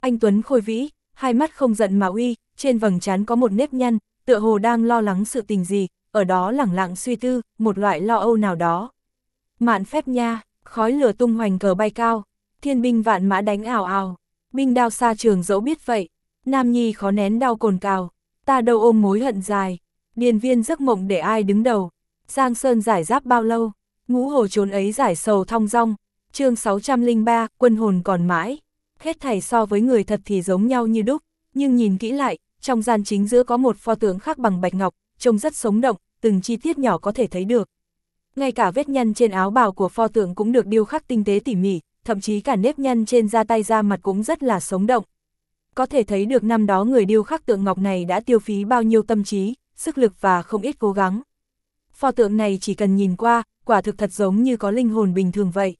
Anh tuấn khôi vĩ, hai mắt không giận mà uy, trên vầng trán có một nếp nhăn, tựa hồ đang lo lắng sự tình gì, ở đó lẳng lặng suy tư, một loại lo âu nào đó. Mạn phép nha, khói lửa tung hoành cờ bay cao, thiên binh vạn mã đánh ào ào, binh đao xa trường dẫu biết vậy, nam nhi khó nén đau cồn cào, ta đâu ôm mối hận dài, điền viên giấc mộng để ai đứng đầu, Giang Sơn giải giáp bao lâu, ngũ hồ trốn ấy giải sầu thong dong, chương 603, quân hồn còn mãi, hết thảy so với người thật thì giống nhau như đúc, nhưng nhìn kỹ lại, trong gian chính giữa có một pho tượng khắc bằng bạch ngọc, trông rất sống động, từng chi tiết nhỏ có thể thấy được. Ngay cả vết nhăn trên áo bào của pho tượng cũng được điêu khắc tinh tế tỉ mỉ, thậm chí cả nếp nhăn trên da tay da mặt cũng rất là sống động. Có thể thấy được năm đó người điêu khắc tượng ngọc này đã tiêu phí bao nhiêu tâm trí, sức lực và không ít cố gắng. Pho tượng này chỉ cần nhìn qua, quả thực thật giống như có linh hồn bình thường vậy.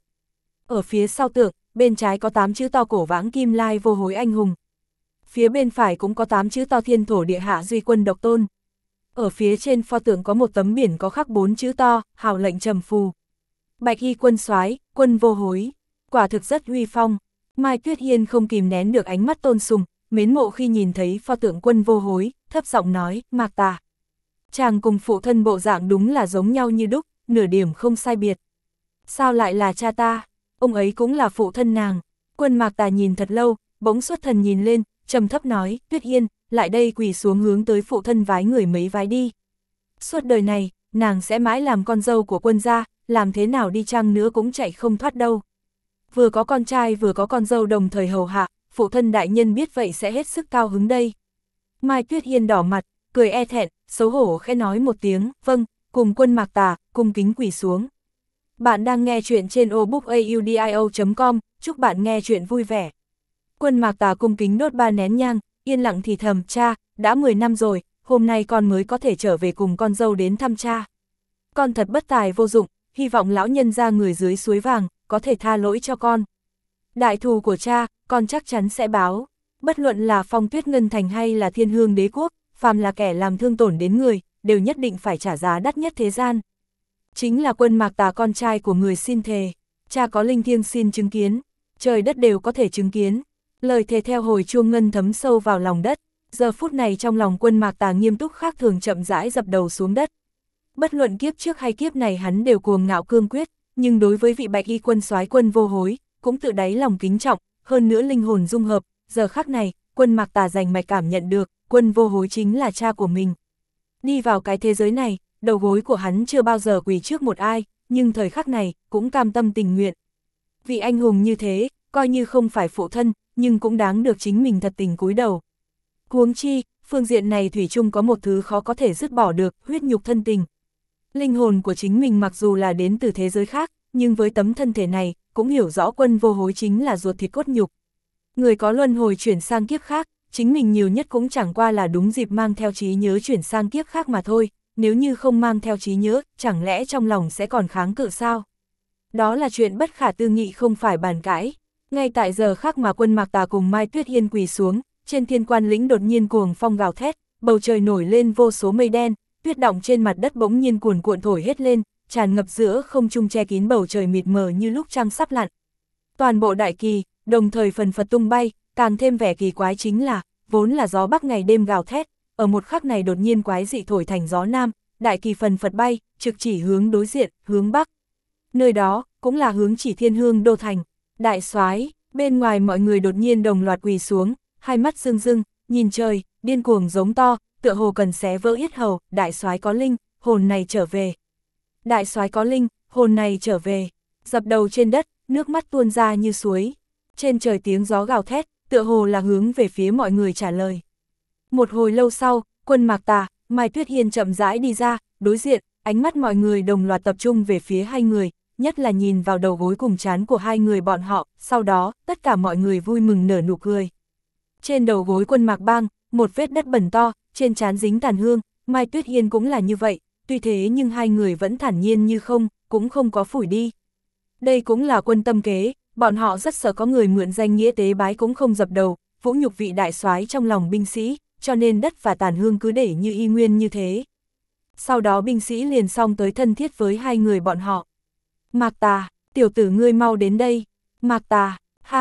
Ở phía sau tượng, bên trái có 8 chữ to cổ vãng kim lai vô hối anh hùng. Phía bên phải cũng có 8 chữ to thiên thổ địa hạ duy quân độc tôn. Ở phía trên pho tượng có một tấm biển có khắc 4 chữ to, hào lệnh trầm phù. Bạch y quân soái, quân vô hối, quả thực rất uy phong. Mai Tuyết Hiên không kìm nén được ánh mắt tôn sùng, mến mộ khi nhìn thấy pho tượng quân vô hối, thấp giọng nói, Mạc Tà. Chàng cùng phụ thân bộ dạng đúng là giống nhau như đúc, nửa điểm không sai biệt. Sao lại là cha ta? Ông ấy cũng là phụ thân nàng. Quân Mạc Tà nhìn thật lâu, bỗng xuất thần nhìn lên, trầm thấp nói, Tuyết Hiên, lại đây quỳ xuống hướng tới phụ thân vái người mấy vái đi. Suốt đời này, nàng sẽ mãi làm con dâu của quân gia, làm thế nào đi chăng nữa cũng chạy không thoát đâu. Vừa có con trai vừa có con dâu đồng thời hầu hạ, phụ thân đại nhân biết vậy sẽ hết sức cao hứng đây. Mai Tuyết Hiên đỏ mặt, cười e thẹn, xấu hổ khẽ nói một tiếng, vâng, cùng quân Mạc Tà, cung kính quỳ xuống. Bạn đang nghe chuyện trên obookaudio.com, chúc bạn nghe chuyện vui vẻ. Quân Mạc Tà cung kính đốt 3 nén nhang, yên lặng thì thầm, cha, đã 10 năm rồi, hôm nay con mới có thể trở về cùng con dâu đến thăm cha. Con thật bất tài vô dụng, hy vọng lão nhân ra người dưới suối vàng, có thể tha lỗi cho con. Đại thù của cha, con chắc chắn sẽ báo. Bất luận là Phong Tuyết Ngân Thành hay là Thiên Hương Đế Quốc, phàm là kẻ làm thương tổn đến người, đều nhất định phải trả giá đắt nhất thế gian. Chính là quân Mạc Tà con trai của người xin thề, cha có linh thiêng xin chứng kiến, trời đất đều có thể chứng kiến. Lời thề theo hồi chuông ngân thấm sâu vào lòng đất, giờ phút này trong lòng quân Mạc Tà nghiêm túc khác thường chậm rãi dập đầu xuống đất. Bất luận kiếp trước hay kiếp này hắn đều cuồng ngạo cương quyết, nhưng đối với vị bạch y quân soái quân vô hối, cũng tự đáy lòng kính trọng, hơn nữa linh hồn dung hợp, giờ khắc này, quân Mạc Tà rành mạch cảm nhận được, quân vô hối chính là cha của mình. Đi vào cái thế giới này, đầu gối của hắn chưa bao giờ quỳ trước một ai, nhưng thời khắc này, cũng cam tâm tình nguyện. Vị anh hùng như thế, coi như không phải phụ thân, nhưng cũng đáng được chính mình thật tình cúi đầu. Huống chi, phương diện này thủy chung có một thứ khó có thể dứt bỏ được, huyết nhục thân tình. Linh hồn của chính mình mặc dù là đến từ thế giới khác, nhưng với tấm thân thể này, cũng hiểu rõ quân vô hối chính là ruột thịt cốt nhục. Người có luân hồi chuyển sang kiếp khác, chính mình nhiều nhất cũng chẳng qua là đúng dịp mang theo trí nhớ chuyển sang kiếp khác mà thôi, nếu như không mang theo trí nhớ, chẳng lẽ trong lòng sẽ còn kháng cự sao? Đó là chuyện bất khả tư nghị không phải bàn cãi. Ngay tại giờ khác mà quân Mạc Tà cùng Mai Tuyết Hiên quỳ xuống, trên thiên quan lĩnh đột nhiên cuồng phong gào thét, bầu trời nổi lên vô số mây đen, tuyết đọng trên mặt đất bỗng nhiên cuồn cuộn thổi hết lên, tràn ngập giữa không trung che kín bầu trời mịt mờ như lúc trăng sắp lặn. Toàn bộ đại kỳ, đồng thời phần phật tung bay, càng thêm vẻ kỳ quái chính là, vốn là gió bắc ngày đêm gào thét, ở một khắc này đột nhiên quái dị thổi thành gió nam, đại kỳ phần phật bay, trực chỉ hướng đối diện, hướng bắc. Nơi đó, cũng là hướng chỉ Thiên Hương đô thành. Đại soái, bên ngoài mọi người đột nhiên đồng loạt quỳ xuống, hai mắt rưng rưng, nhìn trời, điên cuồng giống to, tựa hồ cần xé vỡ yết hầu, đại soái có linh, hồn này trở về. Đại soái có linh, hồn này trở về. Dập đầu trên đất, nước mắt tuôn ra như suối. Trên trời tiếng gió gào thét, tựa hồ là hướng về phía mọi người trả lời. Một hồi lâu sau, quân Mạc Tà, Mai Tuyết Hiên chậm rãi đi ra, đối diện, ánh mắt mọi người đồng loạt tập trung về phía hai người, nhất là nhìn vào đầu gối cùng trán của hai người bọn họ, sau đó, tất cả mọi người vui mừng nở nụ cười. Trên đầu gối quân Mạc Bang, một vết đất bẩn to, trên trán dính tàn hương, Mai Tuyết Hiên cũng là như vậy, tuy thế nhưng hai người vẫn thản nhiên như không, cũng không có phủi đi. Đây cũng là quân tâm kế, bọn họ rất sợ có người mượn danh nghĩa tế bái cũng không dập đầu, vũ nhục vị đại soái trong lòng binh sĩ, cho nên đất và tàn hương cứ để như y nguyên như thế. Sau đó binh sĩ liền xong tới thân thiết với hai người bọn họ. Mạc Tà, tiểu tử ngươi mau đến đây. Mạc Tà, ha ha,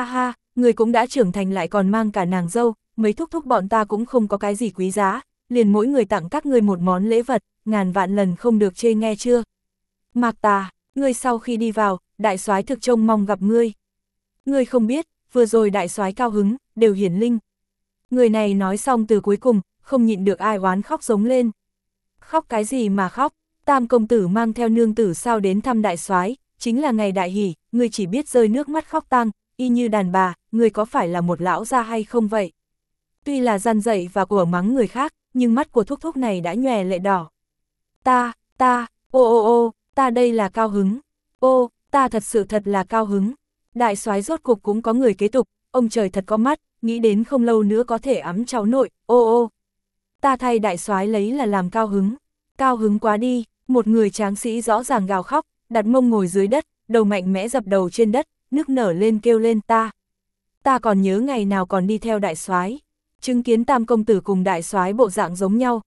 người cũng đã trưởng thành lại còn mang cả nàng dâu, mấy thúc thúc bọn ta cũng không có cái gì quý giá, liền mỗi người tặng các ngươi một món lễ vật, ngàn vạn lần không được chê nghe chưa. Mạc Tà, ngươi sau khi đi vào, đại soái thực trông mong gặp ngươi. Ngươi không biết, vừa rồi đại soái cao hứng, đều hiển linh. Người này nói xong từ cuối cùng, không nhịn được ai oán khóc giống lên. Khóc cái gì mà khóc, Tam công tử mang theo nương tử sao đến thăm đại soái, chính là ngày đại hỷ, ngươi chỉ biết rơi nước mắt khóc tang, y như đàn bà, ngươi có phải là một lão gia hay không vậy? Tuy là gian dậy và của mắng người khác, nhưng mắt của thúc thúc này đã nhòe lệ đỏ. Ta đây là cao hứng. Ô, ta thật sự thật là cao hứng. Đại soái rốt cuộc cũng có người kế tục, ông trời thật có mắt, nghĩ đến không lâu nữa có thể ẵm cháu nội, ta thay đại soái lấy là làm cao hứng quá đi, một người tráng sĩ rõ ràng gào khóc, đặt mông ngồi dưới đất, đầu mạnh mẽ dập đầu trên đất, nức nở lên kêu lên ta còn nhớ ngày nào còn đi theo đại soái, chứng kiến Tam công tử cùng đại soái bộ dạng giống nhau,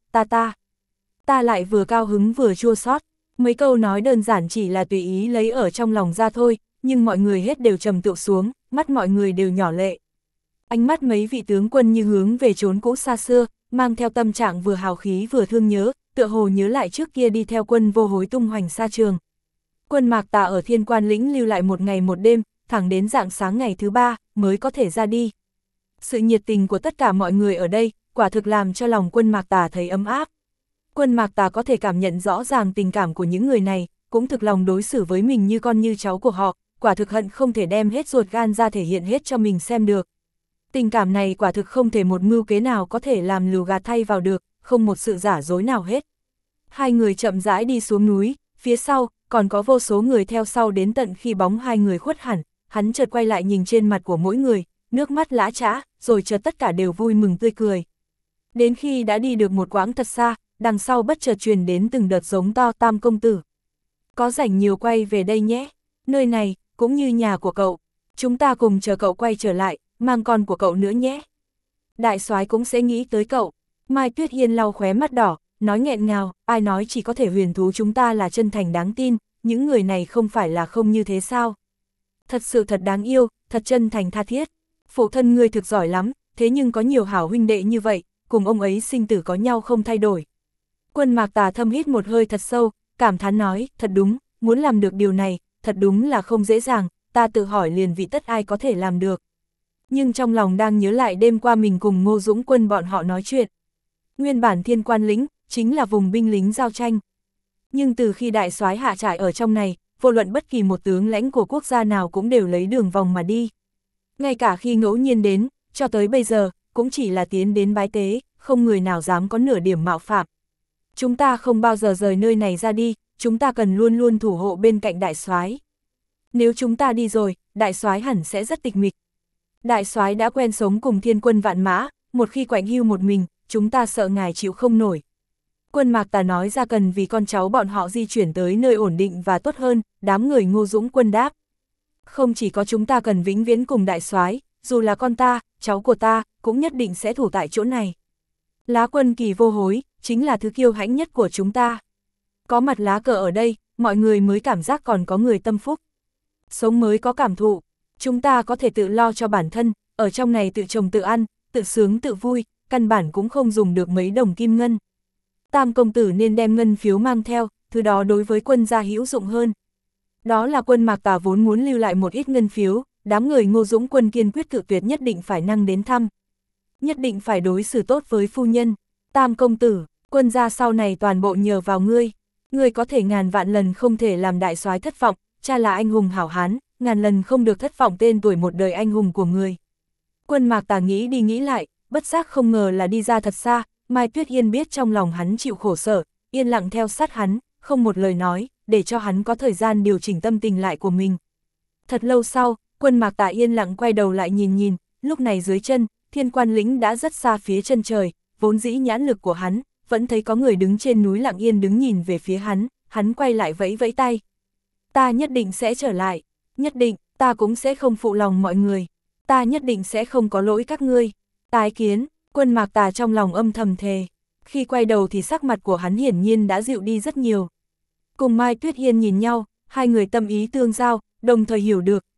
ta lại vừa cao hứng vừa chua xót. Mấy câu nói đơn giản chỉ là tùy ý lấy ở trong lòng ra thôi, nhưng mọi người hết đều trầm tựa xuống, mắt mọi người đều nhỏ lệ. Ánh mắt mấy vị tướng quân như hướng về chốn cũ xa xưa, mang theo tâm trạng vừa hào khí vừa thương nhớ, tựa hồ nhớ lại trước kia đi theo quân vô hối tung hoành xa trường. Quân Mạc Tà ở Thiên Quan lĩnh lưu lại một ngày một đêm, thẳng đến rạng sáng ngày thứ 3 mới có thể ra đi. Sự nhiệt tình của tất cả mọi người ở đây, quả thực làm cho lòng quân Mạc Tà thấy ấm áp. Quân Mạc Tà có thể cảm nhận rõ ràng tình cảm của những người này, cũng thực lòng đối xử với mình như con như cháu của họ, quả thực hận không thể đem hết ruột gan ra thể hiện hết cho mình xem được. Tình cảm này quả thực không thể một mưu kế nào có thể làm lừa gạt thay vào được, không một sự giả dối nào hết. Hai người chậm rãi đi xuống núi, phía sau, còn có vô số người theo sau đến tận khi bóng hai người khuất hẳn, hắn chợt quay lại nhìn trên mặt của mỗi người, nước mắt lã chã, rồi chợt tất cả đều vui mừng tươi cười. Đến khi đã đi được một quãng thật xa, đằng sau bất chợt truyền đến từng đợt giống to Tam công tử. Có rảnh nhiều quay về đây nhé, nơi này, cũng như nhà của cậu, chúng ta cùng chờ cậu quay trở lại, mang con của cậu nữa nhé. Đại soái cũng sẽ nghĩ tới cậu. Mai Tuyết Hiên lau khóe mắt đỏ, nói nghẹn ngào, ai nói chỉ có thể huyền thú chúng ta là chân thành đáng tin, những người này không phải là không như thế sao. Thật sự thật đáng yêu, thật chân thành tha thiết. Phụ thân ngươi thực giỏi lắm, thế nhưng có nhiều hảo huynh đệ như vậy, cùng ông ấy sinh tử có nhau không thay đổi. Quân Mạc Tà thâm hít một hơi thật sâu, cảm thán nói, thật đúng, muốn làm được điều này, thật đúng là không dễ dàng, ta tự hỏi liền vị tất ai có thể làm được. Nhưng trong lòng đang nhớ lại đêm qua mình cùng Ngô Dũng Quân bọn họ nói chuyện. Nguyên bản Thiên Quan lĩnh, chính là vùng binh lính giao tranh. Nhưng từ khi đại soái hạ trại ở trong này, vô luận bất kỳ một tướng lãnh của quốc gia nào cũng đều lấy đường vòng mà đi. Ngay cả khi ngẫu nhiên đến, cho tới bây giờ, cũng chỉ là tiến đến bái tế, không người nào dám có nửa điểm mạo phạm. Chúng ta không bao giờ rời nơi này ra đi, chúng ta cần luôn luôn thủ hộ bên cạnh đại soái. Nếu chúng ta đi rồi, đại soái hẳn sẽ rất tịch mịch. Đại soái đã quen sống cùng thiên quân vạn mã, một khi quạnh hưu một mình, chúng ta sợ ngài chịu không nổi. Quân Mạc Tà nói ra cần vì con cháu bọn họ di chuyển tới nơi ổn định và tốt hơn, đám người Ngô Dũng Quân đáp. Không chỉ có chúng ta cần vĩnh viễn cùng đại soái, dù là con ta, cháu của ta, cũng nhất định sẽ thủ tại chỗ này. Lá Quân Kỳ vô hối, chính là thứ kiêu hãnh nhất của chúng ta. Có mặt lá cờ ở đây, mọi người mới cảm giác còn có người tâm phúc. Sống mới có cảm thụ, chúng ta có thể tự lo cho bản thân, ở trong này tự trồng tự ăn, tự sướng tự vui, căn bản cũng không dùng được mấy đồng kim ngân. Tam công tử nên đem ngân phiếu mang theo, thứ đó đối với quân gia hữu dụng hơn. Đó là Quân Mạc Tà vốn muốn lưu lại một ít ngân phiếu, đám người Ngô Dũng Quân kiên quyết cự tuyệt nhất định phải năng đến thăm. Nhất định phải đối xử tốt với phu nhân. Tam công tử, quân gia sau này toàn bộ nhờ vào ngươi. Ngươi có thể ngàn vạn lần không thể làm đại soái thất vọng, cha là anh hùng hảo hán, ngàn lần không được thất vọng tên tuổi một đời anh hùng của người. Quân Mạc Tà nghĩ đi nghĩ lại, bất giác không ngờ là đi ra thật xa, Mai Tuyết Hiên biết trong lòng hắn chịu khổ sở, yên lặng theo sát hắn, không một lời nói, để cho hắn có thời gian điều chỉnh tâm tình lại của mình. Thật lâu sau, Quân Mạc Tà yên lặng quay đầu lại nhìn, lúc này dưới chân, Thiên Quan lĩnh đã rất xa phía chân trời, vốn dĩ nhãn lực của hắn, vẫn thấy có người đứng trên núi lặng yên đứng nhìn về phía hắn quay lại vẫy vẫy tay. Ta nhất định sẽ trở lại, nhất định, ta cũng sẽ không phụ lòng mọi người, ta nhất định sẽ không có lỗi các ngươi. Tái kiến, Quân Mạc Tà trong lòng âm thầm thề, khi quay đầu thì sắc mặt của hắn hiển nhiên đã dịu đi rất nhiều. Cùng Mai Tuyết Hiên nhìn nhau, hai người tâm ý tương giao, đồng thời hiểu được,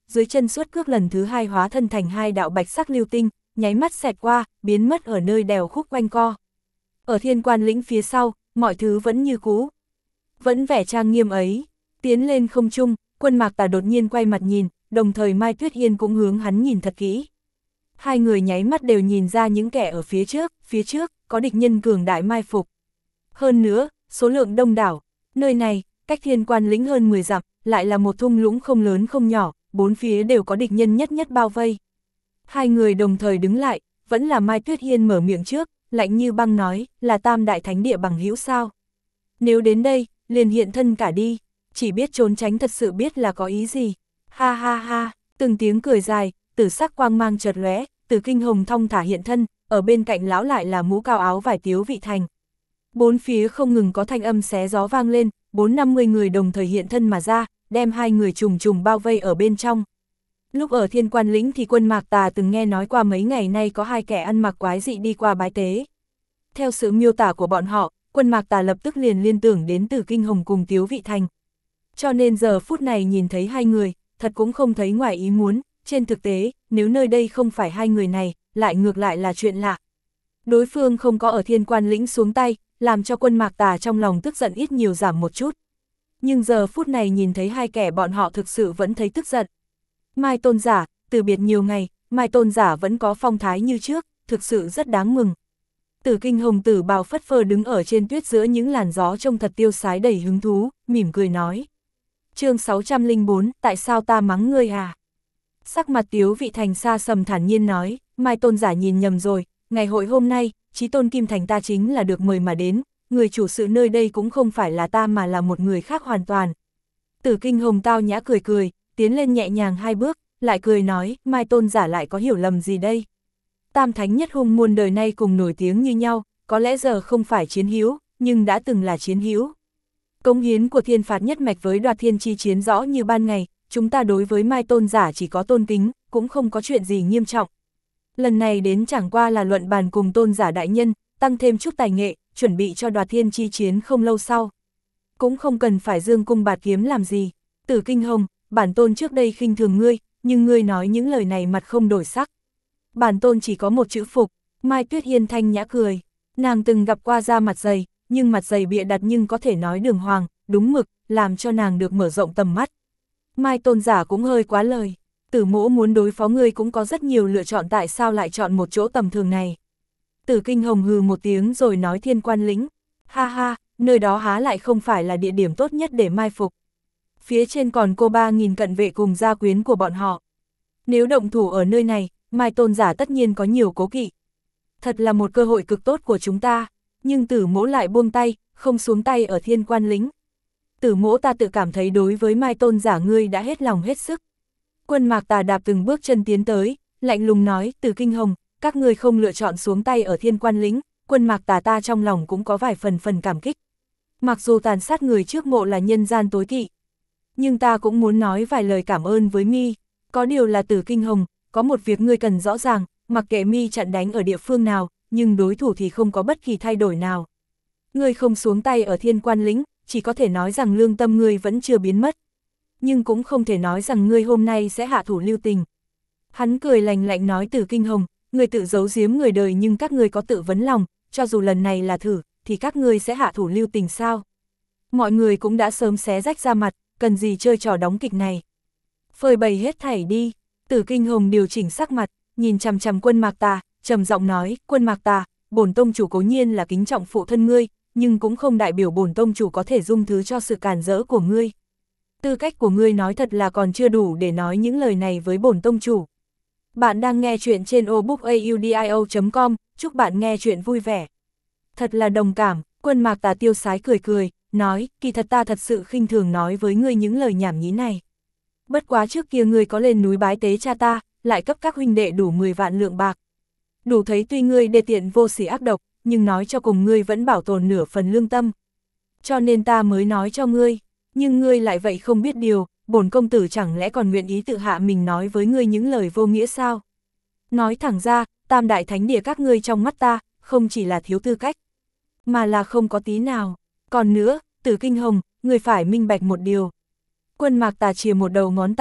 dưới chân xuất cước lần thứ hai hóa thân thành hai đạo bạch sắc lưu tinh, nháy mắt xẹt qua, biến mất ở nơi đèo khúc quanh co. Ở Thiên Quan Lĩnh phía sau, mọi thứ vẫn như cũ. Vẫn vẻ trang nghiêm ấy, tiến lên không trung, Quân Mạc Tà đột nhiên quay mặt nhìn, đồng thời Mai Tuyết Hiên cũng hướng hắn nhìn thật kỹ. Hai người nháy mắt đều nhìn ra những kẻ ở phía trước, có địch nhân cường đại mai phục. Hơn nữa, số lượng đông đảo, nơi này, cách Thiên Quan Lĩnh hơn 10 dặm, lại là một thung lũng không lớn không nhỏ, bốn phía đều có địch nhân nhất nhất bao vây. Hai người đồng thời đứng lại, vẫn là Mai Tuyết Hiên mở miệng trước, lạnh như băng nói, là Tam Đại Thánh Địa bằng hữu sao. Nếu đến đây, liền hiện thân cả đi, chỉ biết trốn tránh thật sự biết là có ý gì. Ha ha ha, từng tiếng cười dài, tử sắc quang mang chợt lóe, Tử Kinh Hồng thong thả hiện thân, ở bên cạnh lão lại là mũ cao áo vải Tiếu Vị Thành. Bốn phía không ngừng có thanh âm xé gió vang lên, 4-50 người đồng thời hiện thân mà ra, đem hai người trùng trùng bao vây ở bên trong. Lúc ở Thiên Quan Lĩnh thì Quân Mạc Tà từng nghe nói qua mấy ngày nay có hai kẻ ăn mặc quái dị đi qua bái tế. Theo sự miêu tả của bọn họ, Quân Mạc Tà lập tức liền liên tưởng đến Tử Kinh Hồng cùng Tiếu Vị Thành. Cho nên giờ phút này nhìn thấy hai người, thật cũng không thấy ngoài ý muốn, trên thực tế, nếu nơi đây không phải hai người này, lại ngược lại là chuyện lạ. Đối phương không có ở Thiên Quan Lĩnh xuống tay, làm cho Quân Mạc Tà trong lòng tức giận ít nhiều giảm một chút. Nhưng giờ phút này nhìn thấy hai kẻ bọn họ thực sự vẫn thấy tức giận. Mai Tôn Giả, từ biệt nhiều ngày, Mai Tôn Giả vẫn có phong thái như trước, thực sự rất đáng mừng. Tử Kinh Hồng tử bào phất phơ đứng ở trên tuyết giữa những làn gió trông thật tiêu sái đầy hứng thú, mỉm cười nói. Chương 604, tại sao ta mắng ngươi à? Sắc mặt Tiếu Vị Thành xa sầm thản nhiên nói, Mai Tôn Giả nhìn nhầm rồi, ngày hội hôm nay, Chí Tôn Kim Thành ta chính là được mời mà đến, người chủ sự nơi đây cũng không phải là ta mà là một người khác hoàn toàn. Tử Kinh Hồng tao nhã cười cười, tiến lên nhẹ nhàng hai bước, lại cười nói, Mai Tôn Giả lại có hiểu lầm gì đây? Tam Thánh Nhất Hung muôn đời nay cùng nổi tiếng như nhau, có lẽ giờ không phải chiến hữu, nhưng đã từng là chiến hữu. Cống hiến của Thiên Phạt Nhất Mạch với Đoạt Thiên chi chiến rõ như ban ngày, chúng ta đối với Mai Tôn Giả chỉ có tôn kính, cũng không có chuyện gì nghiêm trọng. Lần này đến chẳng qua là luận bàn cùng Tôn Giả đại nhân, tăng thêm chút tài nghệ, chuẩn bị cho Đoạt Thiên chi chiến không lâu sau. Cũng không cần phải dương cung bạt kiếm làm gì. Tử Kinh Hồng, bản tôn trước đây khinh thường ngươi, nhưng ngươi nói những lời này mặt không đổi sắc. Bản tôn chỉ có một chữ phục. Mai Tuyết Hiên thanh nhã cười. Nàng từng gặp qua da mặt dày, nhưng mặt dày bịa đặt nhưng có thể nói đường hoàng, đúng mực, làm cho nàng được mở rộng tầm mắt. Mai Tôn Giả cũng hơi quá lời. Tử mỗ muốn đối phó ngươi cũng có rất nhiều lựa chọn, tại sao lại chọn một chỗ tầm thường này. Tử Kinh Hồng hừ một tiếng rồi nói Thiên Quan Lĩnh. Ha ha, nơi đó há lại không phải là địa điểm tốt nhất để mai phục. Phía trên còn cô 3.000 cận vệ cùng gia quyến của bọn họ. Nếu động thủ ở nơi này, Mai Tôn Giả tất nhiên có nhiều cố kỵ. Thật là một cơ hội cực tốt của chúng ta, nhưng Tử mỗ lại buông tay, không xuống tay ở Thiên Quan Lĩnh. Tử mỗ ta tự cảm thấy đối với Mai Tôn Giả ngươi đã hết lòng hết sức. Quân Mạc Tà đạp từng bước chân tiến tới, lạnh lùng nói, Tử Kinh Hồng, các ngươi không lựa chọn xuống tay ở Thiên Quan Lĩnh, Quân Mạc Tà ta trong lòng cũng có vài phần cảm kích. Mặc dù tàn sát người trước mộ là nhân gian tối kỵ, nhưng ta cũng muốn nói vài lời cảm ơn với mi. Có điều là Tử Kinh Hồng, có một việc ngươi cần rõ ràng, mặc kệ mi chặn đánh ở địa phương nào, nhưng đối thủ thì không có bất kỳ thay đổi nào. Ngươi không xuống tay ở Thiên Quan Lĩnh, chỉ có thể nói rằng lương tâm ngươi vẫn chưa biến mất. Nhưng cũng không thể nói rằng ngươi hôm nay sẽ hạ thủ lưu tình. Hắn cười lạnh lạnh nói, Tử Kinh Hồng, ngươi tự giấu giếm người đời nhưng các ngươi có tự vấn lòng, cho dù lần này là thử, thì các ngươi sẽ hạ thủ lưu tình sao? Mọi người cũng đã sớm xé rách ra mặt, cần gì chơi trò đóng kịch này. Phơi bày hết thảy đi. Tử Kinh Hồng điều chỉnh sắc mặt, nhìn chằm chằm Quân Mạc Tà, trầm giọng nói, Quân Mạc Tà, bổn tông chủ cố nhiên là kính trọng phụ thân ngươi, nhưng cũng không đại biểu bổn tông chủ có thể dung thứ cho sự cản rỡ của ngươi. Tư cách của ngươi nói thật là còn chưa đủ để nói những lời này với bổn tông chủ. Bạn đang nghe chuyện trên obookaudio.com, chúc bạn nghe chuyện vui vẻ. Thật là đồng cảm, Quân Mạc Tà tiêu sái cười cười, nói, kỳ thật ta thật sự khinh thường nói với ngươi những lời nhảm nhí này. Bất quá trước kia ngươi có lên núi bái tế cha ta, lại cấp các huynh đệ đủ 10 vạn lượng bạc. Đủ thấy tuy ngươi đê tiện vô sỉ ác độc, nhưng nói cho cùng ngươi vẫn bảo tồn nửa phần lương tâm. Cho nên ta mới nói cho ngươi, nhưng ngươi lại vậy không biết điều, bổn công tử chẳng lẽ còn nguyện ý tự hạ mình nói với ngươi những lời vô nghĩa sao? Nói thẳng ra, Tam Đại Thánh Địa các ngươi trong mắt ta, không chỉ là thiếu tư cách, mà là không có tí nào. Còn nữa, Tử Kinh Hồng, ngươi phải minh bạch một điều. Quân Mạc Tà chìa một đầu ngón tay,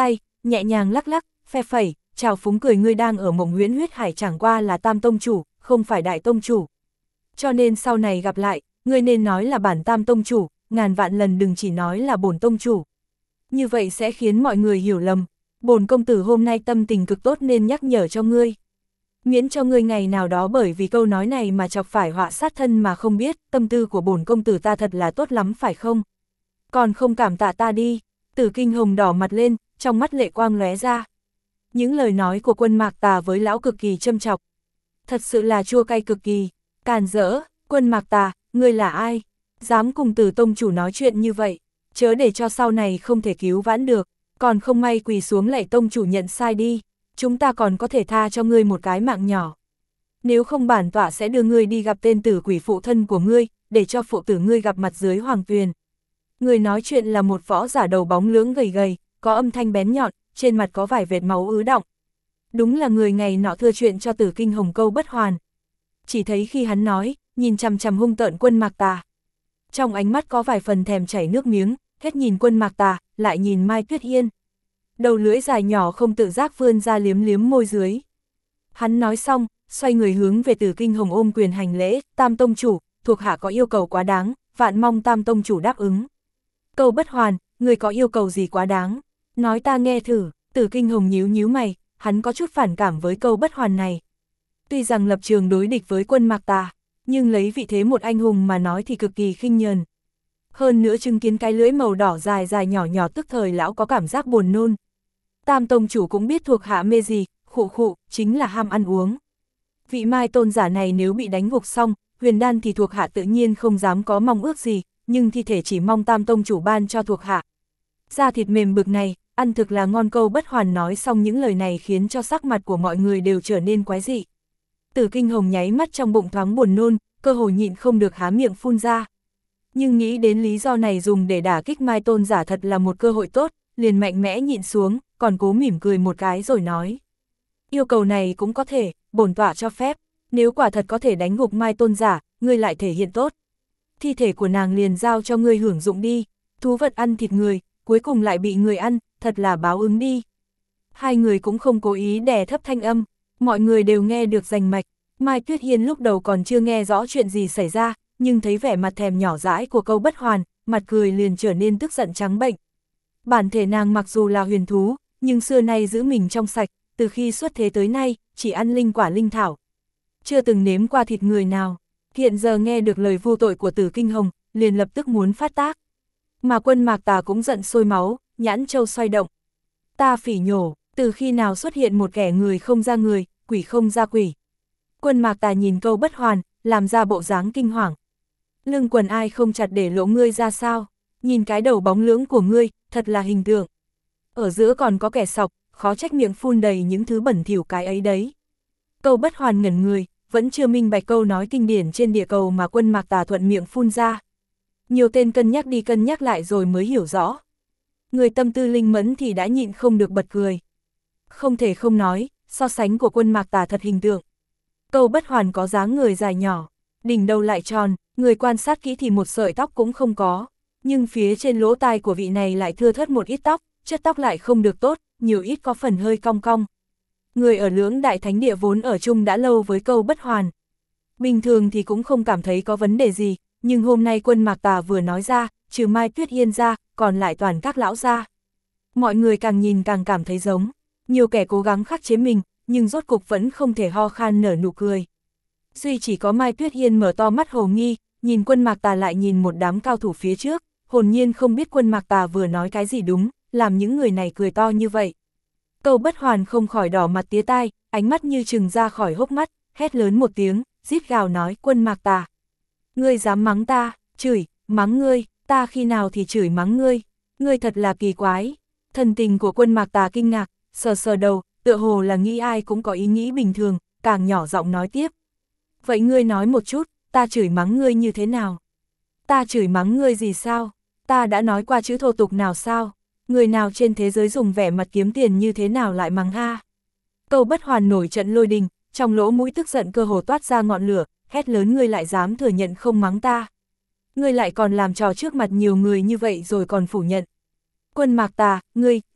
nhẹ nhàng lắc lắc, phe phẩy, trào phúng cười, ngươi đang ở mộng huyễn huyết hải chẳng qua là tam tông chủ, không phải đại tông chủ. Cho nên sau này gặp lại, ngươi nên nói là bản tam tông chủ, ngàn vạn lần đừng chỉ nói là bổn tông chủ. Như vậy sẽ khiến mọi người hiểu lầm, bổn công tử hôm nay tâm tình cực tốt nên nhắc nhở cho ngươi. Miễn cho ngươi ngày nào đó bởi vì câu nói này mà chọc phải họa sát thân mà không biết, tâm tư của bổn công tử ta thật là tốt lắm phải không? Còn không cảm tạ ta đi. Tử Kinh Hồng đỏ mặt lên, trong mắt lệ quang lóe ra. Những lời nói của Quân Mạc Tà với lão cực kỳ châm chọc. Thật sự là chua cay cực kỳ, càn rỡ. Quân Mạc Tà, ngươi là ai? Dám cùng Tử tông chủ nói chuyện như vậy, chớ để cho sau này không thể cứu vãn được, còn không may quỳ xuống lạy tông chủ nhận sai đi, chúng ta còn có thể tha cho ngươi một cái mạng nhỏ. Nếu không bản tọa sẽ đưa ngươi đi gặp tên tử quỷ phụ thân của ngươi, để cho phụ tử ngươi gặp mặt dưới hoàng tuyền. Người nói chuyện là một võ giả đầu bóng lưỡng gầy gầy, có âm thanh bén nhọn, trên mặt có vài vệt máu ứ đọng. Đúng là người ngày nọ thưa chuyện cho Tử Kinh Hồng Câu Bất Hoàn. Chỉ thấy khi hắn nói, nhìn chằm chằm hung tợn Quân Mạc Tà. Trong ánh mắt có vài phần thèm chảy nước miếng, hết nhìn Quân Mạc Tà, lại nhìn Mai Tuyết Yên. Đầu lưỡi dài nhỏ không tự giác vươn ra liếm liếm môi dưới. Hắn nói xong, xoay người hướng về Tử Kinh Hồng ôm quyền hành lễ, tam tông chủ, thuộc hạ có yêu cầu quá đáng, vạn mong tam tông chủ đáp ứng. Câu Bất Hoàn, người có yêu cầu gì quá đáng? Nói ta nghe thử. Tử Kinh Hồng nhíu nhíu mày, hắn có chút phản cảm với Câu Bất Hoàn này. Tuy rằng lập trường đối địch với Quân Mạc Tà, nhưng lấy vị thế một anh hùng mà nói thì cực kỳ khinh nhờn. Hơn nữa chứng kiến cái lưỡi màu đỏ dài dài nhỏ nhỏ tức thời lão có cảm giác buồn nôn. Tam tông chủ cũng biết thuộc hạ mê gì, khụ khụ, chính là ham ăn uống. Vị Mai tôn giả này nếu bị đánh gục xong, huyền đan thì thuộc hạ tự nhiên không dám có mong ước gì, nhưng thi thể chỉ mong tam tông chủ ban cho thuộc hạ. Da thịt mềm bực này, ăn thực là ngon. Câu Bất Hoàn nói xong những lời này khiến cho sắc mặt của mọi người đều trở nên quái dị. Tử Kinh Hồng nháy mắt trong bụng thoáng buồn nôn, cơ hồ nhịn không được há miệng phun ra. Nhưng nghĩ đến lý do này dùng để đả kích Mai tôn giả thật là một cơ hội tốt, liền mạnh mẽ nhịn xuống, còn cố mỉm cười một cái rồi nói. Yêu cầu này cũng có thể, bổn tọa cho phép, nếu quả thật có thể đánh gục Mai tôn giả, ngươi lại thể hiện tốt. Thi thể của nàng liền giao cho ngươi hưởng dụng đi, thú vật ăn thịt người, cuối cùng lại bị người ăn, thật là báo ứng đi. Hai người cũng không cố ý đè thấp thanh âm, mọi người đều nghe được rành mạch. Mai Tuyết Hiên lúc đầu còn chưa nghe rõ chuyện gì xảy ra, nhưng thấy vẻ mặt thèm nhỏ dãi của Câu Bất Hoàn, mặt cười liền trở nên tức giận trắng bệch. Bản thể nàng mặc dù là huyền thú, nhưng xưa nay giữ mình trong sạch, từ khi xuất thế tới nay, chỉ ăn linh quả linh thảo. Chưa từng nếm qua thịt người nào, hiện giờ nghe được lời vu tội của Tử Kinh Hồng, liền lập tức muốn phát tác. Mà Quân Mạc Tà cũng giận sôi máu, nhãn châu xoay động. Ta phỉ nhổ, từ khi nào xuất hiện một kẻ người không ra người, quỷ không ra quỷ. Quân Mạc Tà nhìn Câu Bất Hoàn, làm ra bộ dáng kinh hoàng. Lưng quần ai không chặt để lỗ ngươi ra sao? Nhìn cái đầu bóng lưỡng của ngươi, thật là hình tượng. Ở giữa còn có kẻ sọc, khó trách miệng phun đầy những thứ bẩn thỉu cái ấy đấy. Câu Bất Hoàn ngẩn người, vẫn chưa minh bạch câu nói kinh điển trên địa cầu mà Quân Mạc Tà thuận miệng phun ra. Nhiều tên cân nhắc đi cân nhắc lại rồi mới hiểu rõ. Người tâm tư linh mẫn thì đã nhịn không được bật cười. Không thể không nói, so sánh của Quân Mạc Tà thật hình tượng. Câu Bất Hoàn có dáng người dài nhỏ, đỉnh đầu lại tròn, người quan sát kỹ thì một sợi tóc cũng không có, nhưng phía trên lỗ tai của vị này lại thưa thớt một ít tóc, chất tóc lại không được tốt, nhiều ít có phần hơi cong cong. Người ở Lưỡng Đại Thánh Địa vốn ở chung đã lâu với Câu Bất Hoàn. Bình thường thì cũng không cảm thấy có vấn đề gì, nhưng hôm nay Quân Mạc Tà vừa nói ra, trừ Mai Tuyết Yên ra, còn lại toàn các lão gia. Mọi người càng nhìn càng cảm thấy giống, nhiều kẻ cố gắng khắc chế mình, nhưng rốt cục vẫn không thể ho khan nở nụ cười. Duy chỉ có Mai Tuyết Yên mở to mắt hồ nghi, nhìn Quân Mạc Tà lại nhìn một đám cao thủ phía trước, hồn nhiên không biết Quân Mạc Tà vừa nói cái gì đúng, làm những người này cười to như vậy. Câu Bất Hoàn không khỏi đỏ mặt tía tai, ánh mắt như trừng ra khỏi hốc mắt, hét lớn một tiếng, rít gào nói: Quân Mạc Tà, ngươi dám mắng ta, chửi, mắng ngươi, ta khi nào thì chửi mắng ngươi, ngươi thật là kỳ quái. Thần tình của Quân Mạc Tà kinh ngạc, sờ sờ đầu, tựa hồ là nghĩ ai cũng có ý nghĩ bình thường, càng nhỏ giọng nói tiếp. Vậy ngươi nói một chút, ta chửi mắng ngươi như thế nào? Ta chửi mắng ngươi gì sao? Ta đã nói qua chữ thô tục nào sao? Người nào trên thế giới dùng vẻ mặt kiếm tiền như thế nào lại mắng a? Câu Bất Hoàn nổi trận lôi đình, trong lỗ mũi tức giận cơ hồ toát ra ngọn lửa, hét lớn: ngươi lại dám thừa nhận không mắng ta? Ngươi lại còn làm trò trước mặt nhiều người như vậy rồi còn phủ nhận. Quân Mạc Tà, ngươi,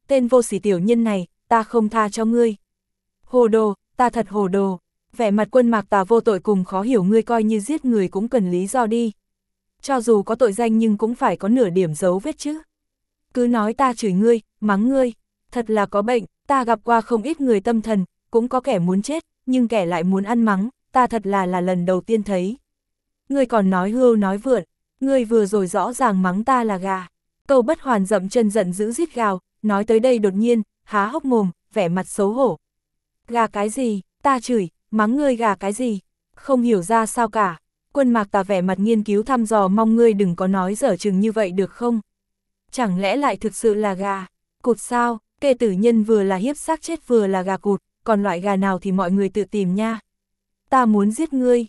tên vô sỉ tiểu nhân này, ta không tha cho ngươi. Hồ đồ, ta thật hồ đồ. Vẻ mặt Quân Mạc Tà vô tội cùng khó hiểu, ngươi coi như giết người cũng cần lý do đi. Cho dù có tội danh nhưng cũng phải có nửa điểm dấu vết chứ. Cứ nói ta chửi ngươi, mắng ngươi, thật là có bệnh, ta gặp qua không ít người tâm thần, cũng có kẻ muốn chết, nhưng kẻ lại muốn ăn mắng, ta thật là lần đầu tiên thấy. Ngươi còn nói hưu nói vượn, ngươi vừa rồi rõ ràng mắng ta là gà. Câu Bất Hoàn dậm chân giận dữ rít gào, nói tới đây đột nhiên, há hốc mồm, vẻ mặt xấu hổ. Gà cái gì, ta chửi, mắng ngươi gà cái gì, không hiểu ra sao cả. Quân Mạc Tà vẻ mặt nghiên cứu thăm dò, mong ngươi đừng có nói dở chừng như vậy được không? Chẳng lẽ lại thực sự là gà cụt sao? Kê tử nhân vừa là hiếp xác chết vừa là gà cụt, còn loại gà nào thì mọi người tự tìm nha. Ta muốn giết ngươi,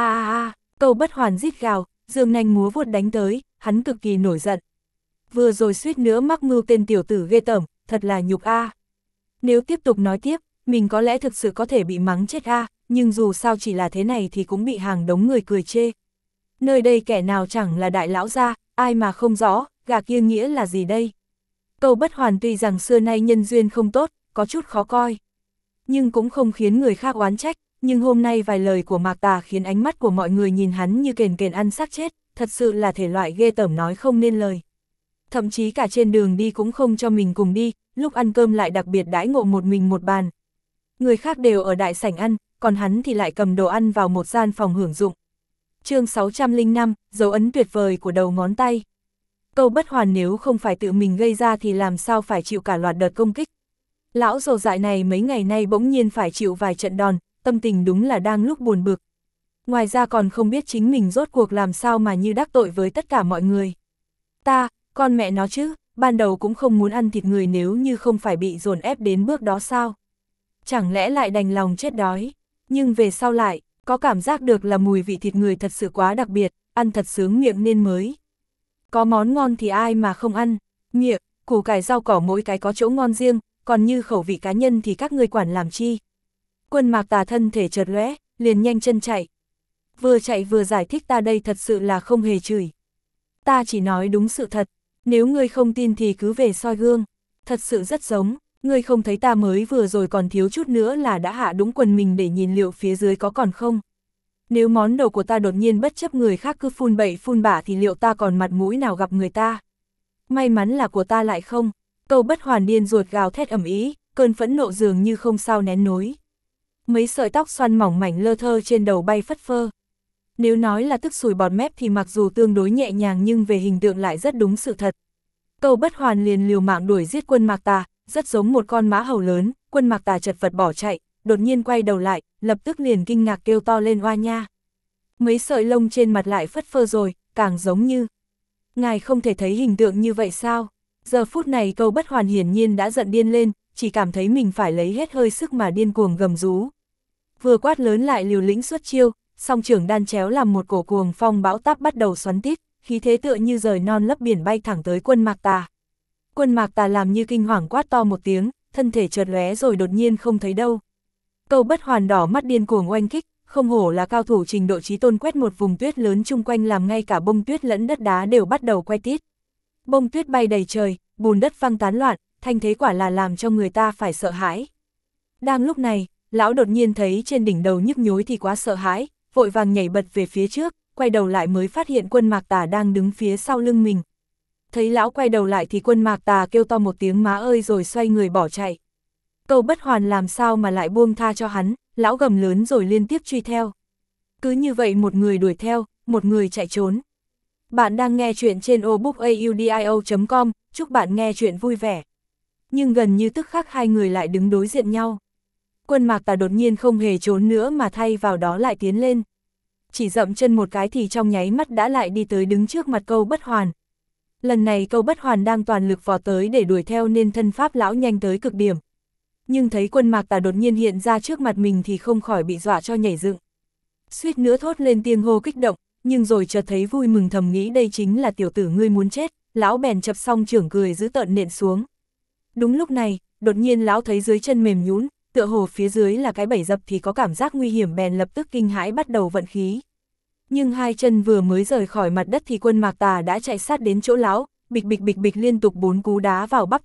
Câu Bất Hoàn rít gào, dương nanh múa vuốt đánh tới, hắn cực kỳ nổi giận. Vừa rồi suýt nữa mắc mưu tên tiểu tử ghê tởm, thật là nhục a. Nếu tiếp tục nói tiếp, mình có lẽ thực sự có thể bị mắng chết a, nhưng dù sao chỉ là thế này thì cũng bị hàng đống người cười chê. Nơi đây kẻ nào chẳng là đại lão gia, ai mà không rõ, gà kia nghĩa là gì đây? Câu Bất Hoàn tuy rằng xưa nay nhân duyên không tốt, có chút khó coi, nhưng cũng không khiến người khác oán trách, nhưng hôm nay vài lời của Mạc Tà khiến ánh mắt của mọi người nhìn hắn như kền kền ăn xác chết, thật sự là thể loại ghê tởm nói không nên lời. Thậm chí cả trên đường đi cũng không cho mình cùng đi, lúc ăn cơm lại đặc biệt đãi ngộ một mình một bàn. Người khác đều ở đại sảnh ăn, còn hắn thì lại cầm đồ ăn vào một gian phòng hưởng dụng. Chương 605, dấu ấn tuyệt vời của đầu ngón tay. Câu Bất Hoàn nếu không phải tự mình gây ra thì làm sao phải chịu cả loạt đợt công kích. Lão rồ dại này mấy ngày nay bỗng nhiên phải chịu vài trận đòn, tâm tình đúng là đang lúc buồn bực. Ngoài ra còn không biết chính mình rốt cuộc làm sao mà như đắc tội với tất cả mọi người. Con mẹ nó chứ, ban đầu cũng không muốn ăn thịt người nếu như không phải bị dồn ép đến bước đó sao. Chẳng lẽ lại đành lòng chết đói, nhưng về sau lại, có cảm giác được là mùi vị thịt người thật sự quá đặc biệt, ăn thật sướng miệng nên mới. Có món ngon thì ai mà không ăn, miệng, củ cải rau cỏ mỗi cái có chỗ ngon riêng, còn như khẩu vị cá nhân thì các ngươi quản làm chi. Quân Mạc Tà thân thể chợt lóe, liền nhanh chân chạy. Vừa chạy vừa giải thích, ta đây thật sự là không hề chửi. Ta chỉ nói đúng sự thật, nếu ngươi không tin thì cứ về soi gương, thật sự rất giống, ngươi không thấy ta mới vừa rồi còn thiếu chút nữa là đã hạ đúng quần mình để nhìn liệu phía dưới có còn không. Nếu món đồ của ta đột nhiên bất chấp người khác cứ phun bậy phun bạ thì liệu ta còn mặt mũi nào gặp người ta. May mắn là của ta lại không. Câu Bất Hoàn điên ruột gào thét ầm ĩ, cơn phẫn nộ dường như không sao nén nối. Mấy sợi tóc xoăn mỏng mảnh lơ thơ trên đầu bay phất phơ. Nếu nói là tức sùi bọt mép thì mặc dù tương đối nhẹ nhàng nhưng về hình tượng lại rất đúng sự thật. Câu Bất Hoàn liền liều mạng đuổi giết Quân Mạc Tà, rất giống một con mã hầu lớn. Quân Mạc Tà chật vật bỏ chạy, đột nhiên quay đầu lại, lập tức liền kinh ngạc kêu to lên, oa nha. Mấy sợi lông trên mặt lại phất phơ rồi, càng giống như. Ngài không thể thấy hình tượng như vậy sao? Giờ phút này Câu Bất Hoàn hiển nhiên đã giận điên lên, chỉ cảm thấy mình phải lấy hết hơi sức mà điên cuồng gầm rú. Vừa quát lớn lại liều lĩnh xuất chiêu, song trưởng đan chéo làm một cổ cuồng phong bão táp bắt đầu xoắn tít, khí thế tựa như rời non lấp biển bay thẳng tới Quân Mạc Tà. Quân Mạc Tà làm như kinh hoàng quát to một tiếng, thân thể chợt lóe rồi đột nhiên không thấy đâu. Câu Bất Hoàn đỏ mắt điên cuồng oanh kích, không hổ là cao thủ trình độ chí tôn, quét một vùng tuyết lớn chung quanh làm ngay cả bông tuyết lẫn đất đá đều bắt đầu quay tít. Bông tuyết bay đầy trời, bùn đất văng tán loạn, thanh thế quả là làm cho người ta phải sợ hãi. Đang lúc này, lão đột nhiên thấy trên đỉnh đầu nhức nhối thì quá sợ hãi, vội vàng nhảy bật về phía trước, quay đầu lại mới phát hiện Quân Mạc Tà đang đứng phía sau lưng mình. Thấy lão quay đầu lại thì Quân Mạc Tà kêu to một tiếng má ơi rồi xoay người bỏ chạy. Câu Bất Hoàn làm sao mà lại buông tha cho hắn, lão gầm lớn rồi liên tiếp truy theo. Cứ như vậy một người đuổi theo, một người chạy trốn. Bạn đang nghe chuyện trên audiobook.com, chúc bạn nghe chuyện vui vẻ. Nhưng gần như tức khắc hai người lại đứng đối diện nhau. Quân Mạc Tà đột nhiên không hề trốn nữa mà thay vào đó lại tiến lên. Chỉ dậm chân một cái thì trong nháy mắt đã lại đi tới đứng trước mặt Câu Bất Hoàn. Lần này Câu Bất Hoàn đang toàn lực vò tới để đuổi theo nên thân pháp lão nhanh tới cực điểm. Nhưng thấy Quân Mạc Tà đột nhiên hiện ra trước mặt mình thì không khỏi bị dọa cho nhảy dựng. Suýt nữa thốt lên tiếng hô kích động, nhưng rồi chợt thấy vui mừng thầm nghĩ đây chính là tiểu tử ngươi muốn chết, lão bèn chập xong trưởng cười giữ tợn nện xuống. Đúng lúc này, đột nhiên lão thấy dưới chân mềm nhũn, tựa hồ phía dưới là cái bẫy dập thì có cảm giác nguy hiểm bèn lập tức kinh hãi bắt đầu vận khí. Nhưng hai chân vừa mới rời khỏi mặt đất thì Quân Mạc Tà đã chạy sát đến chỗ lão, bịch bịch bịch bịch liên tục 4 cú đá vào bắp chân,